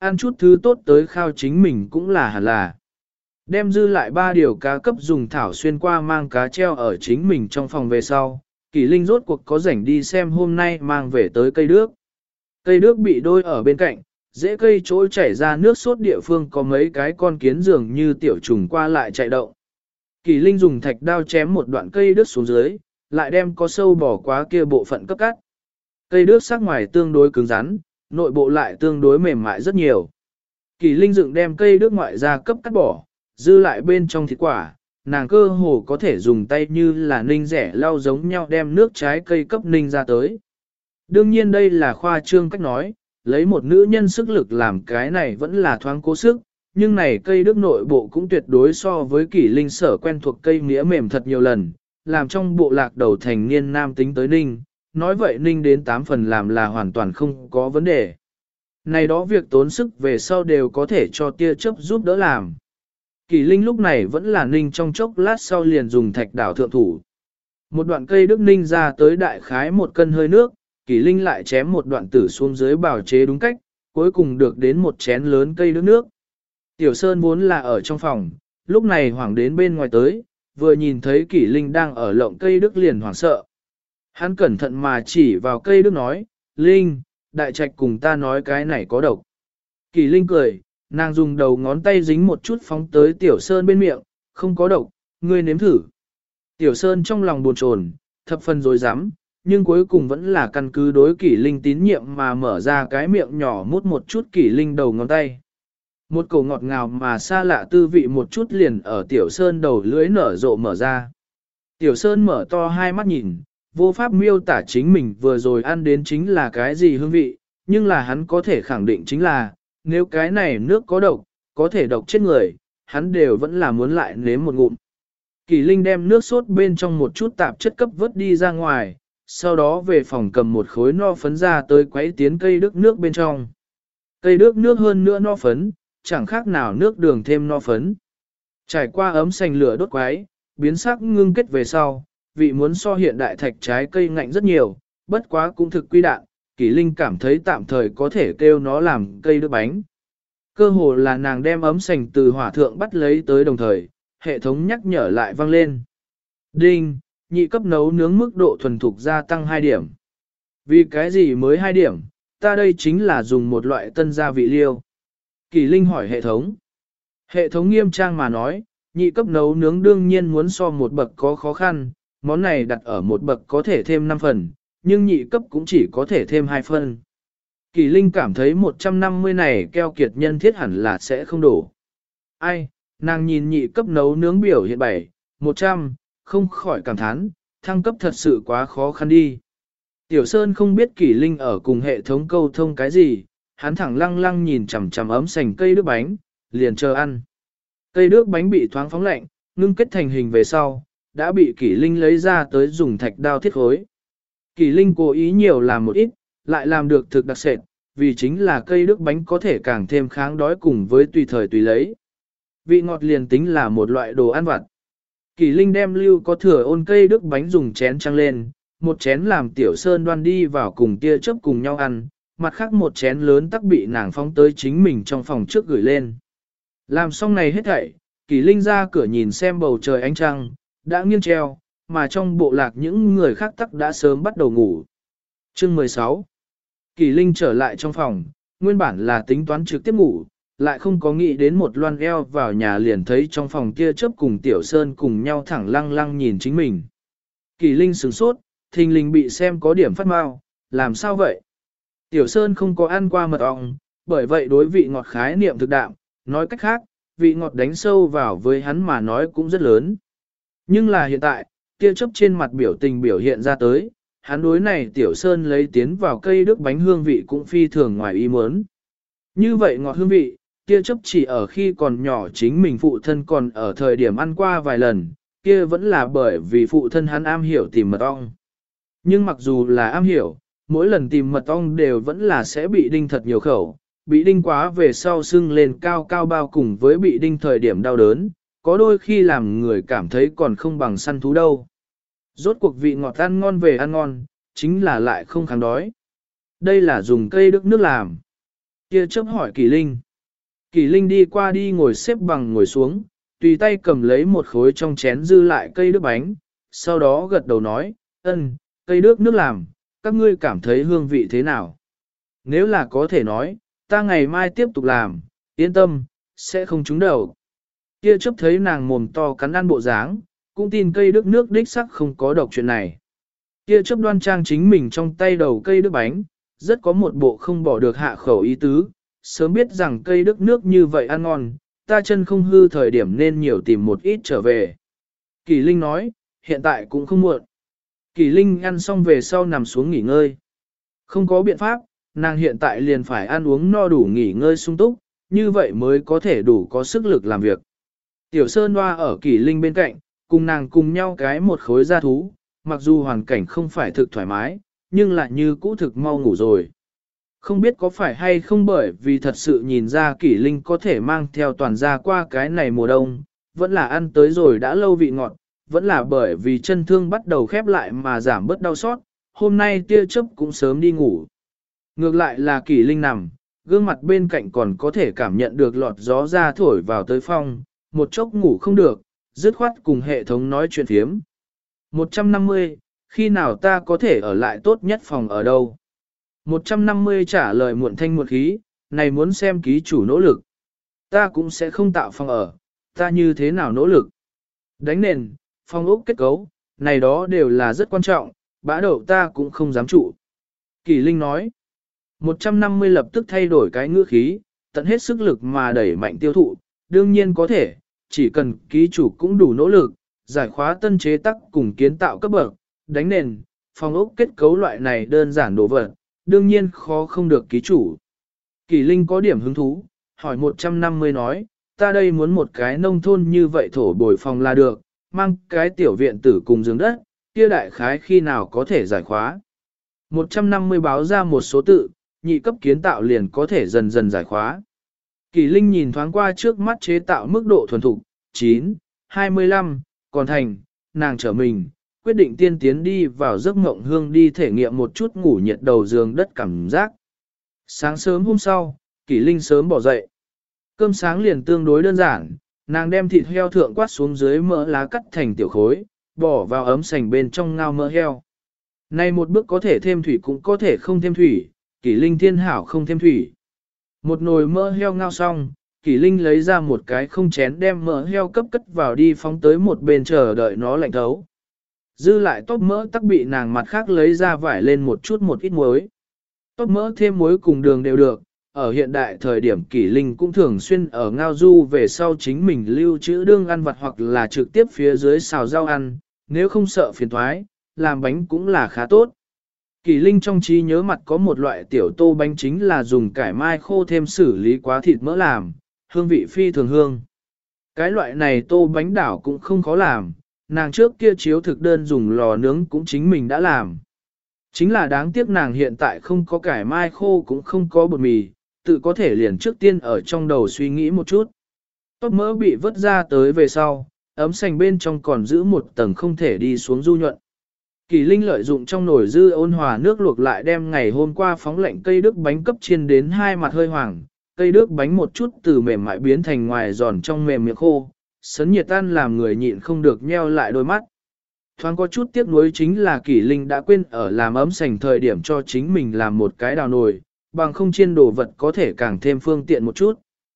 ăn chút thứ tốt tới khao chính mình cũng là hẳn là. Đem dư lại 3 điều cá cấp dùng thảo xuyên qua mang cá treo ở chính mình trong phòng về sau, Kỳ Linh rốt cuộc có rảnh đi xem hôm nay mang về tới cây đước. Cây đước bị đôi ở bên cạnh, dễ cây chỗ chảy ra nước sốt địa phương có mấy cái con kiến dường như tiểu trùng qua lại chạy động. Kỳ Linh dùng thạch đao chém một đoạn cây đước xuống dưới, lại đem có sâu bỏ qua kia bộ phận cấp cắt. Cây đước sắc ngoài tương đối cứng rắn, nội bộ lại tương đối mềm mại rất nhiều. Kỳ Linh dựng đem cây đước ngoại ra cấp cắt bỏ, dư lại bên trong thịt quả, nàng cơ hồ có thể dùng tay như là ninh rẻ lau giống nhau đem nước trái cây cấp ninh ra tới. Đương nhiên đây là khoa trương cách nói, lấy một nữ nhân sức lực làm cái này vẫn là thoáng cố sức, nhưng này cây đước nội bộ cũng tuyệt đối so với Kỳ Linh sở quen thuộc cây mía mềm thật nhiều lần, làm trong bộ lạc đầu thành niên nam tính tới ninh, nói vậy ninh đến 8 phần làm là hoàn toàn không có vấn đề. Này đó việc tốn sức về sau đều có thể cho tia chớp giúp đỡ làm. Kỳ Linh lúc này vẫn là ninh trong chốc lát sau liền dùng thạch đảo thượng thủ. Một đoạn cây đức ninh ra tới đại khái 1 cân hơi nước, Kỳ Linh lại chém một đoạn tử xuống dưới bào chế đúng cách, cuối cùng được đến một chén lớn cây đức nước. Tiểu Sơn vốn là ở trong phòng, lúc này hoảng đến bên ngoài tới, vừa nhìn thấy Kỳ Linh đang ở lộng cây đức liền hoảng sợ. Hắn cẩn thận mà chỉ vào cây đức nói, Linh, đại trạch cùng ta nói cái này có độc. Kỳ Linh cười, nàng dùng đầu ngón tay dính một chút phóng tới Tiểu Sơn bên miệng, không có độc, ngươi nếm thử. Tiểu Sơn trong lòng buồn chồn, thập phần dối rắm nhưng cuối cùng vẫn là căn cứ đối Kỷ Linh tín nhiệm mà mở ra cái miệng nhỏ mút một chút Kỷ Linh đầu ngón tay. Một cổ ngọt ngào mà xa lạ tư vị một chút liền ở Tiểu Sơn đầu lưỡi nở rộ mở ra. Tiểu Sơn mở to hai mắt nhìn, vô pháp miêu tả chính mình vừa rồi ăn đến chính là cái gì hương vị, nhưng là hắn có thể khẳng định chính là, nếu cái này nước có độc, có thể độc chết người, hắn đều vẫn là muốn lại nếm một ngụm. Kỳ Linh đem nước sốt bên trong một chút tạp chất cấp vớt đi ra ngoài, sau đó về phòng cầm một khối no phấn ra tới quấy tiến cây đức nước bên trong. Cây đức nước hơn nữa no phấn, chẳng khác nào nước đường thêm no phấn. Trải qua ấm sành lửa đốt quấy, biến sắc ngưng kết về sau, vị muốn so hiện đại thạch trái cây ngạnh rất nhiều, bất quá cũng thực quy đạn, Kỳ Linh cảm thấy tạm thời có thể kêu nó làm cây đức bánh. Cơ hồ là nàng đem ấm sành từ hỏa thượng bắt lấy tới đồng thời, hệ thống nhắc nhở lại vang lên. Đinh, nhị cấp nấu nướng mức độ thuần thục gia tăng 2 điểm. Vì cái gì mới 2 điểm, ta đây chính là dùng một loại tân gia vị liêu. Kỳ Linh hỏi hệ thống. Hệ thống nghiêm trang mà nói, nhị cấp nấu nướng đương nhiên muốn so một bậc có khó khăn, món này đặt ở một bậc có thể thêm 5 phần, nhưng nhị cấp cũng chỉ có thể thêm 2 phần. Kỳ Linh cảm thấy 150 này keo kiệt nhân thiết hẳn là sẽ không đủ. Ai, nàng nhìn nhị cấp nấu nướng biểu hiện 7, 100, không khỏi cảm thán, thăng cấp thật sự quá khó khăn đi. Tiểu Sơn không biết Kỳ Linh ở cùng hệ thống câu thông cái gì, hắn thẳng lăng lăng nhìn chằm chằm ấm sành cây đước bánh, liền chờ ăn. Cây đước bánh bị thoáng phóng lạnh, ngưng kết thành hình về sau, đã bị Kỳ Linh lấy ra tới dùng thạch đao thiết khối. Kỳ Linh cố ý nhiều làm một ít, lại làm được thực đặc sệt, vì chính là cây đước bánh có thể càng thêm kháng đói cùng với tùy thời tùy lấy. Vị ngọt liền tính là một loại đồ ăn vặt. Kỳ Linh đem lưu có thừa ôn cây đước bánh dùng chén trăng lên, một chén làm Tiểu Sơn đoan đi vào cùng tia chớp cùng nhau ăn, mặt khác một chén lớn tắc bị nàng phóng tới chính mình trong phòng trước gửi lên. Làm xong này hết thảy, Kỳ Linh ra cửa nhìn xem bầu trời ánh trăng, đã nghiêng treo, mà trong bộ lạc những người khác tắc đã sớm bắt đầu ngủ. Chương 16. Kỳ Linh trở lại trong phòng, nguyên bản là tính toán trực tiếp ngủ, lại không có nghĩ đến một loan eo vào nhà liền thấy trong phòng kia chớp cùng Tiểu Sơn cùng nhau thẳng lăng lăng nhìn chính mình. Kỳ Linh sửng sốt, thình lình bị xem có điểm phát mau, làm sao vậy? Tiểu Sơn không có ăn qua mật ong, bởi vậy đối vị ngọt khái niệm thực đạm, nói cách khác, vị ngọt đánh sâu vào với hắn mà nói cũng rất lớn. Nhưng là hiện tại, kia chớp trên mặt biểu tình biểu hiện ra tới, hắn đối này Tiểu Sơn lấy tiến vào cây đức bánh hương vị cũng phi thường ngoài ý muốn. Như vậy ngọt hương vị, kia chấp chỉ ở khi còn nhỏ chính mình phụ thân còn ở thời điểm ăn qua vài lần, kia vẫn là bởi vì phụ thân hắn am hiểu tìm mật ong. Nhưng mặc dù là am hiểu, mỗi lần tìm mật ong đều vẫn là sẽ bị đinh thật nhiều khẩu, bị đinh quá về sau sưng lên cao cao bao cùng với bị đinh thời điểm đau đớn, có đôi khi làm người cảm thấy còn không bằng săn thú đâu. Rốt cuộc vị ngọt ăn ngon về ăn ngon, chính là lại không kháng đói. Đây là dùng cây đức nước làm. Tia chớp hỏi Kỳ Linh. Kỳ Linh đi qua đi ngồi xếp bằng ngồi xuống, tùy tay cầm lấy một khối trong chén dư lại cây nước bánh, sau đó gật đầu nói, cây nước nước làm, các ngươi cảm thấy hương vị thế nào? Nếu là có thể nói, ta ngày mai tiếp tục làm, yên tâm, sẽ không trúng đầu. Kia chấp thấy nàng mồm to cắn ăn bộ dáng, cũng tin cây đức nước đích sắc không có độc chuyện này. Kia chấp đoan trang chính mình trong tay đầu cây đức bánh, rất có một bộ không bỏ được hạ khẩu ý tứ, sớm biết rằng cây đức nước như vậy ăn ngon, ta chân không hư thời điểm nên nhiều tìm một ít trở về. Kỳ Linh nói, hiện tại cũng không muộn. Kỳ Linh ăn xong về sau nằm xuống nghỉ ngơi. Không có biện pháp, nàng hiện tại liền phải ăn uống no đủ nghỉ ngơi sung túc, như vậy mới có thể đủ có sức lực làm việc. Tiểu Sơn Hoa ở Kỳ Linh bên cạnh, cùng nàng cùng nhau cái một khối gia thú, mặc dù hoàn cảnh không phải thực thoải mái, nhưng lại như cũ thực mau ngủ rồi. Không biết có phải hay không bởi vì thật sự nhìn ra Kỳ Linh có thể mang theo toàn gia qua cái này mùa đông, vẫn là ăn tới rồi đã lâu vị ngọt, vẫn là bởi vì chân thương bắt đầu khép lại mà giảm bớt đau xót, hôm nay tia chớp cũng sớm đi ngủ. Ngược lại là Kỳ Linh nằm, gương mặt bên cạnh còn có thể cảm nhận được lọt gió ra thổi vào tới phong, một chốc ngủ không được, dứt khoát cùng hệ thống nói chuyện phiếm. 150, khi nào ta có thể ở lại tốt nhất phòng ở đâu? 150 trả lời muộn thanh muộn khí, này muốn xem ký chủ nỗ lực. Ta cũng sẽ không tạo phòng ở, ta như thế nào nỗ lực? Đánh nền, phong ốc kết cấu, này đó đều là rất quan trọng, bã đậu ta cũng không dám trụ. Kỳ Linh nói, 150 lập tức thay đổi cái ngữ khí, tận hết sức lực mà đẩy mạnh tiêu thụ, đương nhiên có thể, chỉ cần ký chủ cũng đủ nỗ lực, giải khóa tân chế tắc cùng kiến tạo cấp bậc, đánh nền, phong ốc kết cấu loại này đơn giản đồ vật, đương nhiên khó không được ký chủ. Kỳ Linh có điểm hứng thú, hỏi 150 nói, ta đây muốn một cái nông thôn như vậy thổ bồi phòng là được, mang cái tiểu viện tử cùng giường đất, kia đại khái khi nào có thể giải khóa. 150 báo ra một số tự, nhị cấp kiến tạo liền có thể dần dần giải khóa. Kỳ Linh nhìn thoáng qua trước mắt chế tạo mức độ thuần thục, 9, 25, còn thành, nàng trở mình, quyết định tiên tiến đi vào giấc mộng hương đi thể nghiệm một chút ngủ nhiệt đầu giường đất cảm giác. Sáng sớm hôm sau, Kỳ Linh sớm bỏ dậy. Cơm sáng liền tương đối đơn giản, nàng đem thịt heo thượng quát xuống dưới mỡ lá cắt thành tiểu khối, bỏ vào ấm sành bên trong ngao mỡ heo. Này một bước có thể thêm thủy cũng có thể không thêm thủy, Kỳ Linh thiên hảo không thêm thủy. Một nồi mỡ heo ngao xong, Kỳ Linh lấy ra một cái không chén đem mỡ heo cấp cất vào đi phóng tới một bên chờ đợi nó lạnh thấu. Dư lại tóc mỡ tắc bị nàng mặt khác lấy ra vải lên một ít muối. Tóc mỡ thêm muối cùng đường đều được, ở hiện đại thời điểm Kỳ Linh cũng thường xuyên ở ngao du về sau chính mình lưu trữ đương ăn vặt hoặc là trực tiếp phía dưới xào rau ăn, nếu không sợ phiền thoái, làm bánh cũng là khá tốt. Kỳ Linh trong trí nhớ mặt có một loại tiểu tô bánh chính là dùng cải mai khô thêm xử lý quá thịt mỡ làm, hương vị phi thường hương. Cái loại này tô bánh đảo cũng không khó làm, nàng trước kia chiếu thực đơn dùng lò nướng cũng chính mình đã làm. Chính là đáng tiếc nàng hiện tại không có cải mai khô cũng không có bột mì, tự có thể liền trước tiên ở trong đầu suy nghĩ một chút. Tóc mỡ bị vớt ra tới về sau, ấm sành bên trong còn giữ một tầng không thể đi xuống du nhuận. Kỳ Linh lợi dụng trong nồi dư ôn hòa nước luộc lại đem ngày hôm qua phóng lạnh cây đức bánh cấp chiên đến hai mặt hơi hoàng, cây đức bánh một chút từ mềm mại biến thành ngoài giòn trong mềm miệng khô, sấn nhiệt tan làm người nhịn không được nheo lại đôi mắt. Thoáng có chút tiếc nuối chính là Kỳ Linh đã quên ở làm ấm sành thời điểm cho chính mình làm một cái đào nồi, bằng không chiên đồ vật có thể càng thêm phương tiện một chút.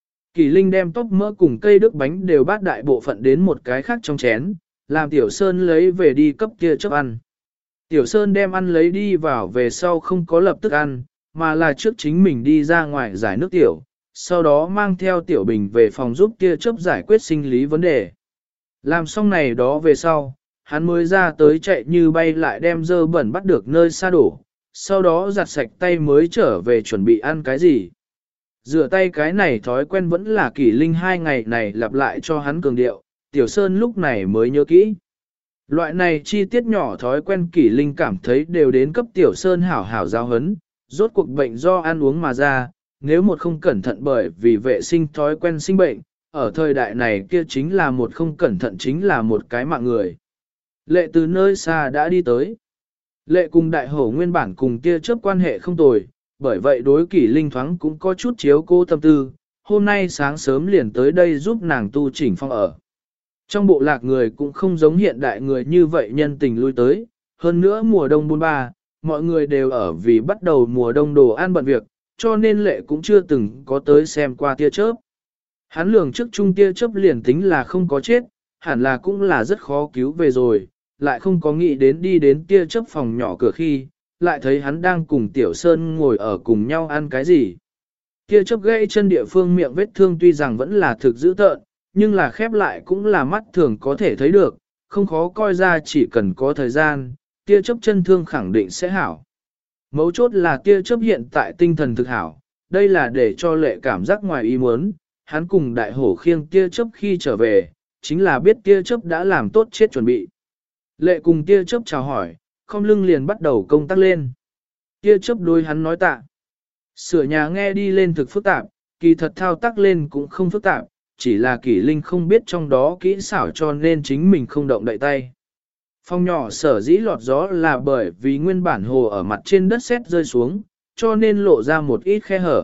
Kỳ Linh đem tóc mỡ cùng cây đức bánh đều bát đại bộ phận đến một cái khác trong chén, làm Tiểu Sơn lấy về đi cấp kia chấp ăn. Tiểu Sơn đem ăn lấy đi vào về sau không có lập tức ăn, mà là trước chính mình đi ra ngoài giải nước tiểu, sau đó mang theo Tiểu Bình về phòng giúp kia chấp giải quyết sinh lý vấn đề. Làm xong này đó về sau, hắn mới ra tới chạy như bay lại đem dơ bẩn bắt được nơi xa đổ, sau đó giặt sạch tay mới trở về chuẩn bị ăn cái gì. Rửa tay cái này thói quen vẫn là Kỳ Linh 2 ngày này lặp lại cho hắn cường điệu, Tiểu Sơn lúc này mới nhớ kỹ. Loại này chi tiết nhỏ thói quen Kỳ Linh cảm thấy đều đến cấp Tiểu Sơn hảo hảo giáo hấn, rốt cuộc bệnh do ăn uống mà ra, nếu một không cẩn thận bởi vì vệ sinh thói quen sinh bệnh, ở thời đại này kia chính là một không cẩn thận chính là một cái mạng người. Lệ từ nơi xa đã đi tới. Lệ cùng đại hổ nguyên bản cùng kia chớp quan hệ không tồi, bởi vậy đối Kỷ Linh thoáng cũng có chút chiếu cô tâm tư, hôm nay sáng sớm liền tới đây giúp nàng tu chỉnh phong ở. Trong bộ lạc người cũng không giống hiện đại người như vậy nhân tình lui tới, hơn nữa mùa đông buôn ba, mọi người đều ở vì bắt đầu mùa đông đồ ăn bận việc, cho nên Lệ cũng chưa từng có tới xem qua tia chớp. Hắn lường trước chung tia chớp liền tính là không có chết, hẳn là cũng là rất khó cứu về rồi, lại không có nghĩ đến đi đến tia chớp phòng nhỏ cửa khi, lại thấy hắn đang cùng Tiểu Sơn ngồi ở cùng nhau ăn cái gì. Tia chớp gãy chân địa phương miệng vết thương tuy rằng vẫn là thực dữ tợn, nhưng là khép lại cũng là mắt thường có thể thấy được, không khó coi ra chỉ cần có thời gian, tia chớp chân thương khẳng định sẽ hảo. Mấu chốt là tia chớp hiện tại tinh thần thực hảo, đây là để cho Lệ cảm giác ngoài ý muốn, hắn cùng đại hổ khiêng tia chớp khi trở về, chính là biết tia chớp đã làm tốt chết chuẩn bị. Lệ cùng tia chớp chào hỏi, không lưng liền bắt đầu công tác lên. Tia chớp đối hắn nói tạ. Sửa nhà nghe đi lên thực phức tạp, kỳ thật thao tác lên cũng không phức tạp, chỉ là Kỷ Linh không biết trong đó kỹ xảo cho nên chính mình không động đậy tay. Phòng nhỏ sở dĩ lọt gió là bởi vì nguyên bản hồ ở mặt trên đất sét rơi xuống, cho nên lộ ra một ít khe hở.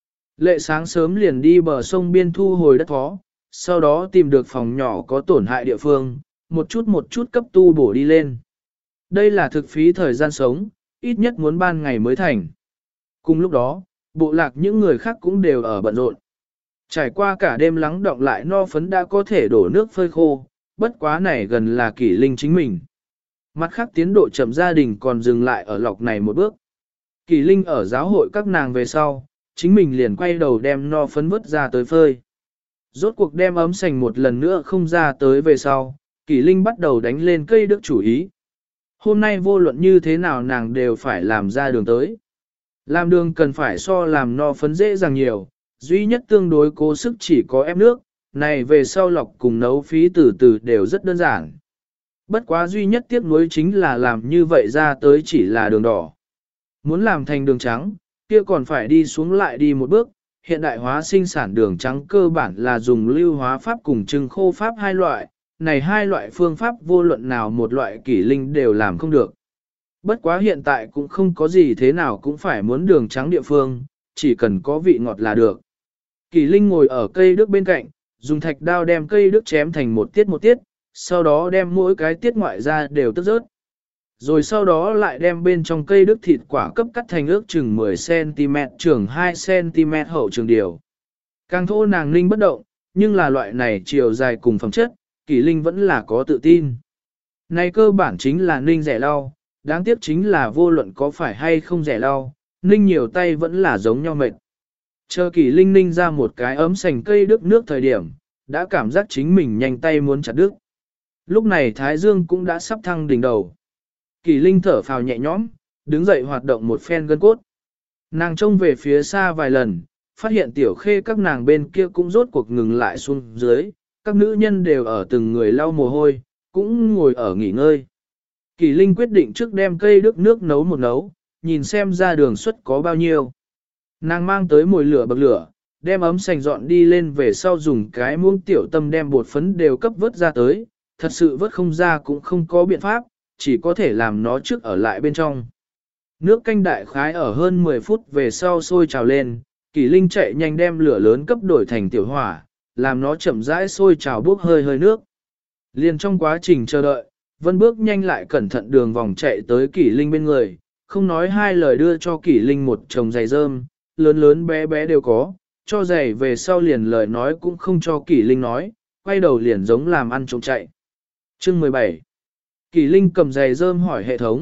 Lệ sáng sớm liền đi bờ sông biên thu hồi đất phó, sau đó tìm được phòng nhỏ có tổn hại địa phương, một chút cấp tu bổ đi lên. Đây là thực phí thời gian sống, ít nhất muốn ban ngày mới thành. Cùng lúc đó, bộ lạc những người khác cũng đều ở bận rộn. Trải qua cả đêm lắng đọng lại no phấn đã có thể đổ nước phơi khô, bất quá này gần là Kỷ Linh chính mình. Mặt khác tiến độ chậm gia đình còn dừng lại ở lọc này một bước. Kỷ Linh ở giáo hội các nàng về sau, chính mình liền quay đầu đem no phấn vứt ra tới phơi. Rốt cuộc đem ấm sành một lần nữa không ra tới về sau, Kỷ Linh bắt đầu đánh lên cây đức chủ ý. Hôm nay vô luận như thế nào nàng đều phải làm ra đường tới. Làm đường cần phải so làm no phấn dễ dàng nhiều, duy nhất tương đối cố sức chỉ có ép nước, này về sau lọc cùng nấu phí từ từ đều rất đơn giản. Bất quá duy nhất tiếc nuối chính là làm như vậy ra tới chỉ là đường đỏ. Muốn làm thành đường trắng, kia còn phải đi xuống lại đi một bước, hiện đại hóa sinh sản đường trắng cơ bản là dùng lưu hóa pháp cùng trưng khô pháp hai loại, này hai loại phương pháp vô luận nào một loại Kỷ Linh đều làm không được. Bất quá hiện tại cũng không có gì thế nào cũng phải muốn đường trắng địa phương, chỉ cần có vị ngọt là được. Kỷ Linh ngồi ở cây đức bên cạnh, dùng thạch đao đem cây đức chém thành một tiết, sau đó đem mỗi cái tiết ngoại ra đều tước rớt. Rồi sau đó lại đem bên trong cây đức thịt quả cấp cắt thành ước chừng 10cm trường 2cm hậu trường điều. Càng thô nàng ninh bất động, nhưng là loại này chiều dài cùng phẩm chất, Kỷ Linh vẫn là có tự tin. Này cơ bản chính là ninh rẻ lau, đáng tiếc chính là vô luận có phải hay không rẻ lau, ninh nhiều tay vẫn là giống nhau mệt. Chờ Kỷ Linh ninh ra một cái ấm sành cây đức nước thời điểm, đã cảm giác chính mình nhanh tay muốn chặt đứt. Lúc này Thái Dương cũng đã sắp thăng đỉnh đầu. Kỷ Linh thở phào nhẹ nhõm, đứng dậy hoạt động một phen gân cốt. Nàng trông về phía xa vài lần, phát hiện Tiểu Khê các nàng bên kia cũng rốt cuộc ngừng lại xuống dưới, các nữ nhân đều ở từng người lau mồ hôi, cũng ngồi ở nghỉ ngơi. Kỷ Linh quyết định trước đem cây đức nước nấu một nấu, nhìn xem ra đường suất có bao nhiêu. Nàng mang tới mồi lửa bậc lửa, đem ấm sành dọn đi lên về sau dùng cái muỗng tiểu tâm đem bột phấn đều cấp vớt ra tới, thật sự vớt không ra cũng không có biện pháp, chỉ có thể làm nó trước ở lại bên trong. Nước canh đại khái ở hơn 10 phút về sau sôi trào lên, Kỷ Linh chạy nhanh đem lửa lớn cấp đổi thành tiểu hỏa, làm nó chậm rãi sôi trào bốc hơi hơi nước. Liền trong quá trình chờ đợi, Vân bước nhanh lại cẩn thận đường vòng chạy tới Kỷ Linh bên người, không nói hai lời đưa cho Kỷ Linh một chồng giày rơm, lớn lớn bé bé đều có, cho giày về sau liền lời nói cũng không cho Kỷ Linh nói, quay đầu liền giống làm ăn trộm chạy. Chương 17. Kỷ Linh cầm giày rơm hỏi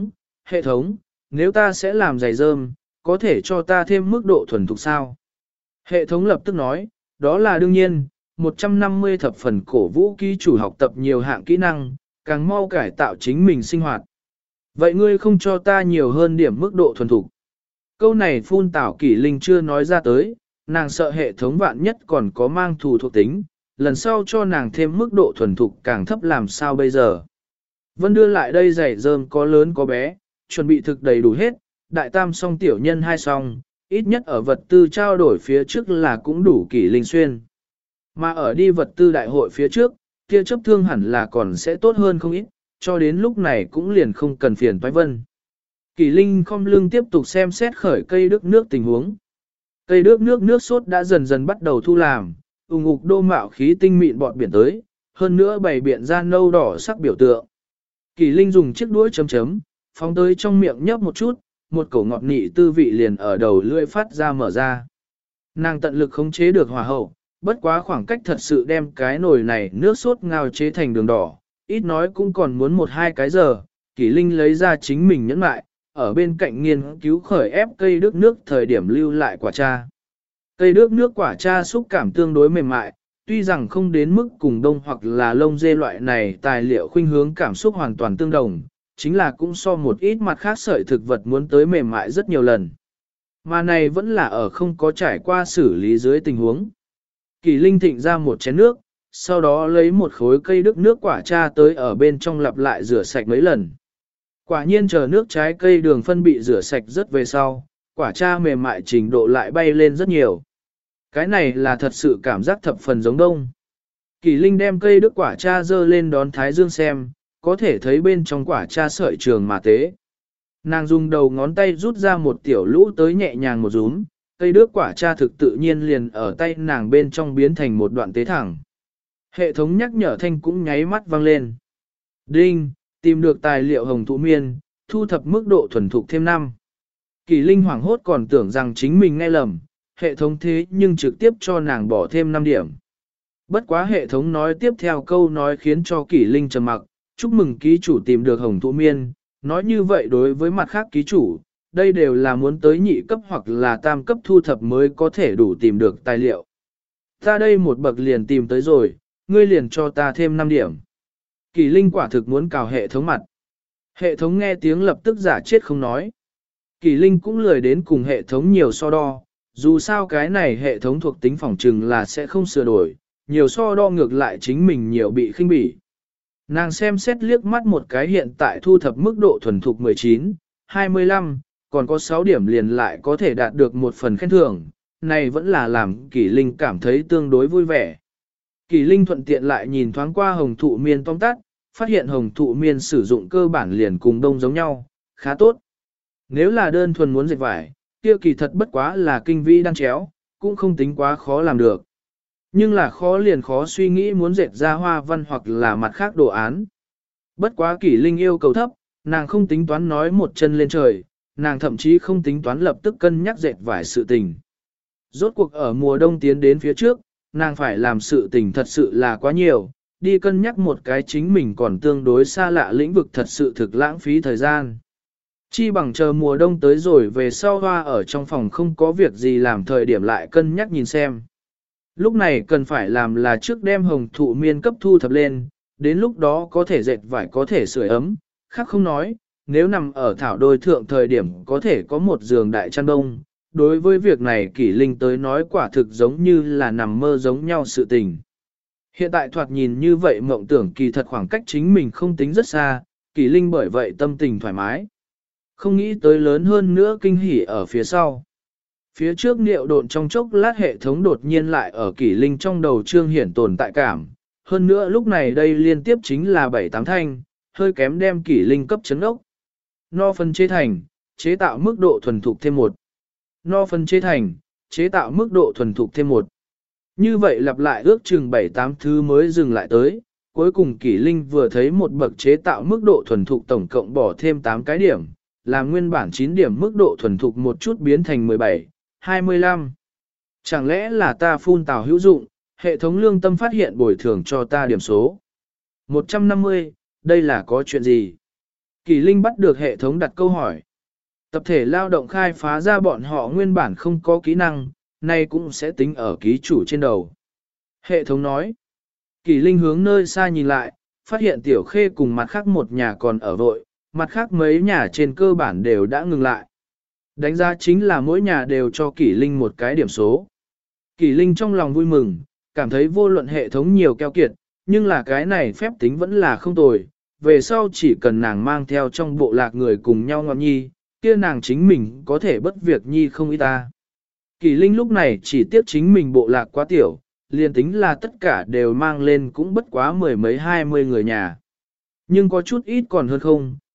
hệ thống, nếu ta sẽ làm giày rơm, có thể cho ta thêm mức độ thuần thục sao? Hệ thống lập tức nói, đó là đương nhiên, 150 thập phần cổ vũ ký chủ học tập nhiều hạng kỹ năng, càng mau cải tạo chính mình sinh hoạt. Vậy ngươi không cho ta nhiều hơn điểm mức độ thuần thục. Câu này phun tảo Kỷ Linh chưa nói ra tới, nàng sợ hệ thống vạn nhất còn có mang thù thuộc tính, lần sau cho nàng thêm mức độ thuần thục càng thấp làm sao bây giờ. Vân đưa lại đây giày rơm có lớn có bé, chuẩn bị thực đầy đủ hết, đại tam song tiểu nhân hai song, ít nhất ở vật tư trao đổi phía trước là cũng đủ Kỷ Linh xuyên. Mà ở đi vật tư đại hội phía trước, kia chấp thương hẳn là còn sẽ tốt hơn không ít, cho đến lúc này cũng liền không cần phiền toái Vân. Kỷ Linh khom lưng tiếp tục xem xét khởi cây đức nước tình huống. Cây đức nước sốt đã dần dần bắt đầu thu làm, ùng ục đô mạo khí tinh mịn bọt biển tới, hơn nữa bày biện ra nâu đỏ sắc biểu tượng. Kỷ Linh dùng chiếc đũa chấm chấm, phóng tới trong miệng nhấp một chút, một cổ ngọt nị tư vị liền ở đầu lưỡi phát ra mở ra. Nàng tận lực khống chế được hỏa hậu, bất quá khoảng cách thật sự đem cái nồi này nước sốt ngao chế thành đường đỏ, ít nói cũng còn muốn 1-2 cái giờ. Kỷ Linh lấy ra chính mình nhẫn lại, ở bên cạnh nghiên cứu khởi ép cây đức nước thời điểm lưu lại quả cha. Cây đức nước quả cha xúc cảm tương đối mềm mại, tuy rằng không đến mức cùng đông hoặc là lông dê loại này tài liệu khuynh hướng cảm xúc hoàn toàn tương đồng, chính là cũng so một ít mặt khác sợi thực vật muốn tới mềm mại rất nhiều lần. Mà này vẫn là ở không có trải qua xử lý dưới tình huống. Kỳ Linh thịnh ra một chén nước, sau đó lấy một khối cây đức nước quả cha tới ở bên trong lặp lại rửa sạch mấy lần. Quả nhiên chờ nước trái cây đường phân bị rửa sạch rất về sau, quả cha mềm mại trình độ lại bay lên rất nhiều. Cái này là thật sự cảm giác thập phần giống đông. Kỳ Linh đem cây đức quả cha dơ lên đón Thái Dương xem, có thể thấy bên trong quả cha sợi trường mà tế. Nàng dùng đầu ngón tay rút ra một tiểu lũ tới nhẹ nhàng một rúm, cây đức quả cha thực tự nhiên liền ở tay nàng bên trong biến thành một đoạn tế thẳng. Hệ thống nhắc nhở thanh cũng nháy mắt vang lên. Đinh, tìm được tài liệu hồng thụ miên, thu thập mức độ thuần thục thêm 5. Kỳ Linh hoảng hốt còn tưởng rằng chính mình nghe lầm, hệ thống thế nhưng trực tiếp cho nàng bỏ thêm 5 điểm. Bất quá hệ thống nói tiếp theo câu nói khiến cho Kỳ Linh trầm mặc, chúc mừng ký chủ tìm được hồng thụ miên, nói như vậy đối với mặt khác ký chủ, đây đều là muốn tới nhị cấp hoặc là tam cấp thu thập mới có thể đủ tìm được tài liệu. Ta đây một bậc liền tìm tới rồi, ngươi liền cho ta thêm 5 điểm. Kỳ Linh quả thực muốn cào hệ thống mặt. Hệ thống nghe tiếng lập tức giả chết không nói. Kỳ Linh cũng lười đến cùng hệ thống nhiều so đo, dù sao cái này hệ thống thuộc tính phỏng trừng là sẽ không sửa đổi, nhiều so đo ngược lại chính mình nhiều bị khinh bỉ. Nàng xem xét liếc mắt một cái hiện tại thu thập mức độ thuần thục 19, 25, còn có 6 điểm liền lại có thể đạt được một phần khen thưởng, này vẫn là làm Kỳ Linh cảm thấy tương đối vui vẻ. Kỳ Linh thuận tiện lại nhìn thoáng qua hồng thụ miên tóm tắt, phát hiện hồng thụ miên sử dụng cơ bản liền cùng đông giống nhau, khá tốt. Nếu là đơn thuần muốn dệt vải, kia kỳ thật bất quá là kinh vĩ đan chéo, cũng không tính quá khó làm được. Nhưng là khó liền khó suy nghĩ muốn dệt ra hoa văn hoặc là mặt khác đồ án. Bất quá Kỳ Linh yêu cầu thấp, nàng không tính toán nói một chân lên trời, nàng thậm chí không tính toán lập tức cân nhắc dệt vải sự tình. Rốt cuộc ở mùa đông tiến đến phía trước, nàng phải làm sự tình thật sự là quá nhiều, đi cân nhắc một cái chính mình còn tương đối xa lạ lĩnh vực thật sự thực lãng phí thời gian. Chi bằng chờ mùa đông tới rồi về sau hoa ở trong phòng không có việc gì làm thời điểm lại cân nhắc nhìn xem. Lúc này cần phải làm là trước đem hồng thụ miên cấp thu thập lên, đến lúc đó có thể dệt vải có thể sưởi ấm, khác không nói, nếu nằm ở thảo đôi thượng thời điểm có thể có một giường đại chăn đông. Đối với việc này Kỷ Linh tới nói quả thực giống như là nằm mơ giống nhau sự tình. Hiện tại thoạt nhìn như vậy mộng tưởng kỳ thật khoảng cách chính mình không tính rất xa, Kỷ Linh bởi vậy tâm tình thoải mái. Không nghĩ tới lớn hơn nữa kinh hỉ ở phía sau. Phía trước niệu độn trong chốc lát hệ thống đột nhiên lại ở Kỷ Linh trong đầu trương hiển tồn tại cảm. Hơn nữa lúc này đây liên tiếp chính là 7-8 thanh, hơi kém đem Kỷ Linh cấp chấn ốc. No phân chế thành, chế tạo mức độ thuần thục thêm 1. No phân chế thành, chế tạo mức độ thuần thục thêm 1. Như vậy lặp lại ước chừng 7-8 thứ mới dừng lại tới, cuối cùng Kỷ Linh vừa thấy một bậc chế tạo mức độ thuần thục tổng cộng bỏ thêm 8 cái điểm, làm nguyên bản 9 điểm mức độ thuần thục một chút biến thành 17, 25. Chẳng lẽ là ta phun tào hữu dụng, hệ thống lương tâm phát hiện bồi thường cho ta điểm số. 150, đây là có chuyện gì? Kỷ Linh bắt được hệ thống đặt câu hỏi. Tập thể lao động khai phá ra bọn họ nguyên bản không có kỹ năng, nay cũng sẽ tính ở ký chủ trên đầu. Hệ thống nói. Kỷ Linh hướng nơi xa nhìn lại, phát hiện Tiểu Khê cùng mặt khác một nhà còn ở vội, mặt khác mấy nhà trên cơ bản đều đã ngừng lại. Đánh giá chính là mỗi nhà đều cho Kỷ Linh một cái điểm số. Kỷ Linh trong lòng vui mừng, cảm thấy vô luận hệ thống nhiều keo kiệt, nhưng là cái này phép tính vẫn là không tồi. Về sau chỉ cần nàng mang theo trong bộ lạc người cùng nhau ngọn nhi, kia nàng chính mình có thể bất việc nhi không ít ta. Kỷ Linh lúc này chỉ tiếc chính mình bộ lạc quá tiểu, liền tính là tất cả đều mang lên cũng bất quá 10 mấy 20 người nhà. Nhưng có chút ít còn hơn không,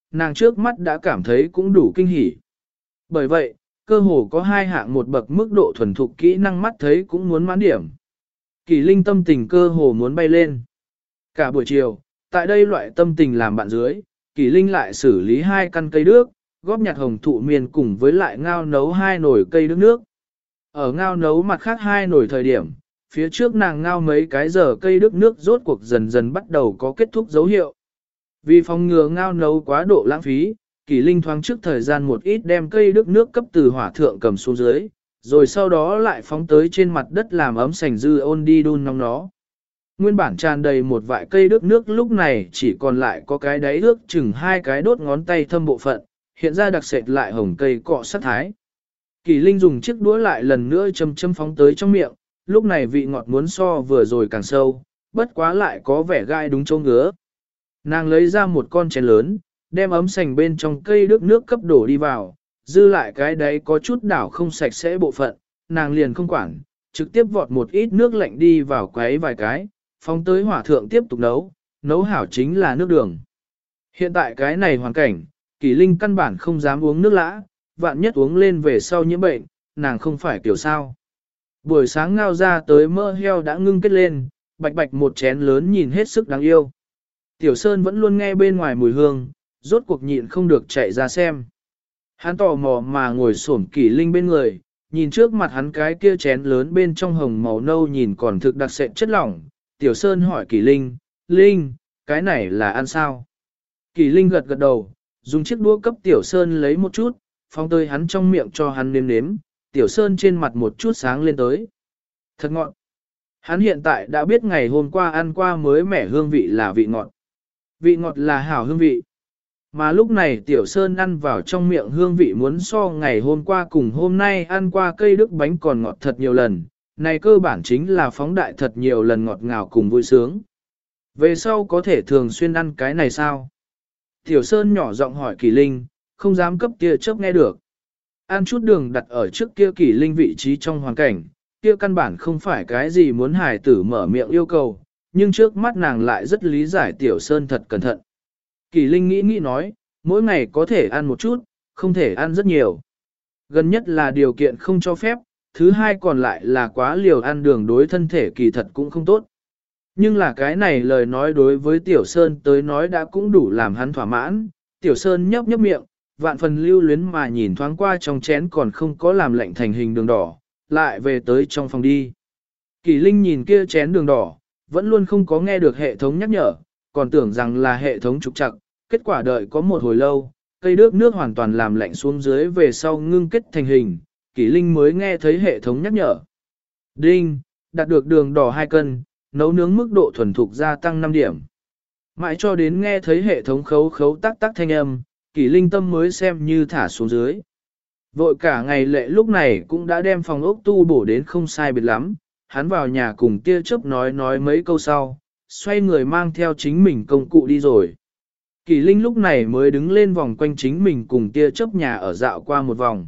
nàng trước mắt đã cảm thấy cũng đủ kinh hỉ. Bởi vậy, cơ hồ có hai hạng một bậc mức độ thuần thục kỹ năng mắt thấy cũng muốn mãn điểm. Kỳ Linh tâm tình cơ hồ muốn bay lên. Cả buổi chiều, tại đây loại tâm tình làm bạn dưới, Kỳ Linh lại xử lý 2 căn cây đước, góp nhặt hồng thụ miên cùng với lại ngao nấu 2 nồi cây đước nước. Ở ngao nấu mặt khác 2 nồi thời điểm, phía trước nàng ngao mấy cái giờ cây đước nước rốt cuộc dần dần bắt đầu có kết thúc dấu hiệu. Vì phòng ngừa ngao nấu quá độ lãng phí, Kỳ Linh thoáng trước thời gian một ít đem cây đước nước cấp từ hỏa thượng cầm xuống dưới, rồi sau đó lại phóng tới trên mặt đất làm ấm sành dư ôn đi đun nóng nó. Nguyên bản tràn đầy một vại cây đước nước lúc này chỉ còn lại có cái đáy ước chừng 2 cái đốt ngón tay thâm bộ phận, hiện ra đặc sệt lại hồng cây cọ sát thái. Kỳ Linh dùng chiếc đũa lại lần nữa châm phóng tới trong miệng, lúc này vị ngọt muốn so vừa rồi càng sâu, bất quá lại có vẻ gai đúng chỗ ngứa. Nàng lấy ra một con chén lớn, đem ấm sành bên trong cây đước nước cấp đổ đi vào, dư lại cái đấy có chút đảo không sạch sẽ bộ phận, nàng liền không quản, trực tiếp vọt một ít nước lạnh đi vào quấy vài cái, phóng tới hỏa thượng tiếp tục nấu, nấu hảo chính là nước đường. Hiện tại cái này hoàn cảnh, Kỳ Linh căn bản không dám uống nước lã, vạn nhất uống lên về sau nhiễm bệnh, nàng không phải kiểu sao. Buổi sáng ngao ra tới mỡ heo đã ngưng kết lên, bạch bạch một chén lớn nhìn hết sức đáng yêu. Tiểu Sơn vẫn luôn nghe bên ngoài mùi hương, rốt cuộc nhịn không được chạy ra xem. Hắn tò mò mà ngồi xổm Kỳ Linh bên người, nhìn trước mặt hắn cái kia chén lớn bên trong hồng màu nâu nhìn còn thực đặc sệt chất lỏng. Tiểu Sơn hỏi Kỳ Linh, Linh, cái này là ăn sao? Kỳ Linh gật gật đầu, dùng chiếc đũa cấp Tiểu Sơn lấy một chút, phóng tới hắn trong miệng cho hắn nếm nếm. Tiểu Sơn trên mặt một chút sáng lên tới. Thật ngọt. Hắn hiện tại đã biết ngày hôm qua ăn qua mới mẻ hương vị là vị ngọt. Vị ngọt là hảo hương vị. Mà lúc này Tiểu Sơn ăn vào trong miệng hương vị muốn so ngày hôm qua cùng hôm nay ăn qua cây đức bánh còn ngọt thật nhiều lần. Này cơ bản chính là phóng đại thật nhiều lần ngọt ngào cùng vui sướng. Về sau có thể thường xuyên ăn cái này sao? Tiểu Sơn nhỏ giọng hỏi Kỳ Linh, không dám cấp tia chớp nghe được. Ăn chút đường đặt ở trước kia Kỳ Linh vị trí trong hoàn cảnh, kia căn bản không phải cái gì muốn hài tử mở miệng yêu cầu, nhưng trước mắt nàng lại rất lý giải Tiểu Sơn thật cẩn thận. Kỳ Linh nghĩ nói, mỗi ngày có thể ăn một chút, không thể ăn rất nhiều. Gần nhất là điều kiện không cho phép, thứ hai còn lại là quá liều ăn đường đối thân thể kỳ thật cũng không tốt. Nhưng là cái này lời nói đối với Tiểu Sơn tới nói đã cũng đủ làm hắn thỏa mãn. Tiểu Sơn nhấp miệng, vạn phần lưu luyến mà nhìn thoáng qua trong chén còn không có làm lạnh thành hình đường đỏ, lại về tới trong phòng đi. Kỳ Linh nhìn kia chén đường đỏ, vẫn luôn không có nghe được hệ thống nhắc nhở, còn tưởng rằng là hệ thống trục trặc, kết quả đợi có một hồi lâu, cây nước hoàn toàn làm lạnh xuống dưới về sau ngưng kết thành hình, Kỳ Linh mới nghe thấy hệ thống nhắc nhở. Đinh, đạt được đường đỏ 2 cân, nấu nướng mức độ thuần thục gia tăng 5 điểm. Mãi cho đến nghe thấy hệ thống khấu khấu tắc tắc thanh âm, Kỳ Linh tâm mới xem như thả xuống dưới. Vội cả ngày lệ lúc này cũng đã đem phòng ốc tu bổ đến không sai biệt lắm, hắn vào nhà cùng tia chớp nói mấy câu sau, xoay người mang theo chính mình công cụ đi rồi. Kỳ Linh lúc này mới đứng lên vòng quanh chính mình cùng tia chớp nhà ở dạo qua một vòng.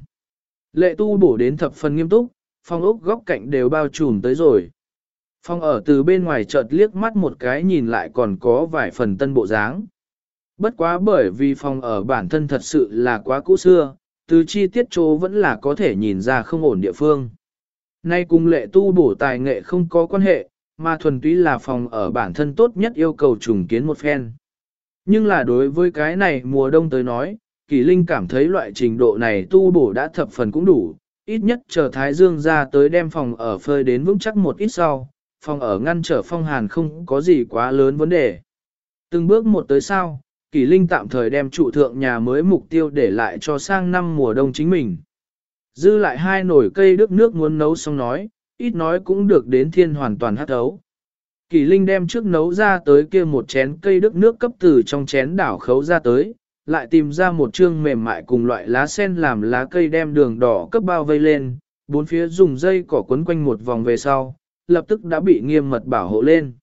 Lệ tu bổ đến thập phần nghiêm túc, phòng ốc góc cạnh đều bao trùm tới rồi. Phòng ở từ bên ngoài chợt liếc mắt một cái nhìn lại còn có vài phần tân bộ dáng. Bất quá bởi vì phòng ở bản thân thật sự là quá cũ xưa, từ chi tiết chỗ vẫn là có thể nhìn ra không ổn địa phương. Nay cùng lệ tu bổ tài nghệ không có quan hệ, mà thuần túy là phòng ở bản thân tốt nhất yêu cầu trùng kiến một phen. Nhưng là đối với cái này mùa đông tới nói, Kỳ Linh cảm thấy loại trình độ này tu bổ đã thập phần cũng đủ, ít nhất chờ Thái Dương ra tới đem phòng ở phơi đến vững chắc một ít sau, phòng ở ngăn trở phong hàn không có gì quá lớn vấn đề. Từng bước một tới sau, Kỳ Linh tạm thời đem trụ thượng nhà mới mục tiêu để lại cho sang năm mùa đông chính mình. Dư lại 2 nồi cây nước muốn nấu xong nói, ít nói cũng được đến thiên hoàn toàn hắt thấu. Kỳ Linh đem trước nấu ra tới kia một chén cây nước cấp từ trong chén đảo khấu ra tới, lại tìm ra một chương mềm mại cùng loại lá sen làm lá cây đem đường đỏ cấp bao vây lên, bốn phía dùng dây cỏ quấn quanh một vòng về sau, lập tức đã bị nghiêm mật bảo hộ lên.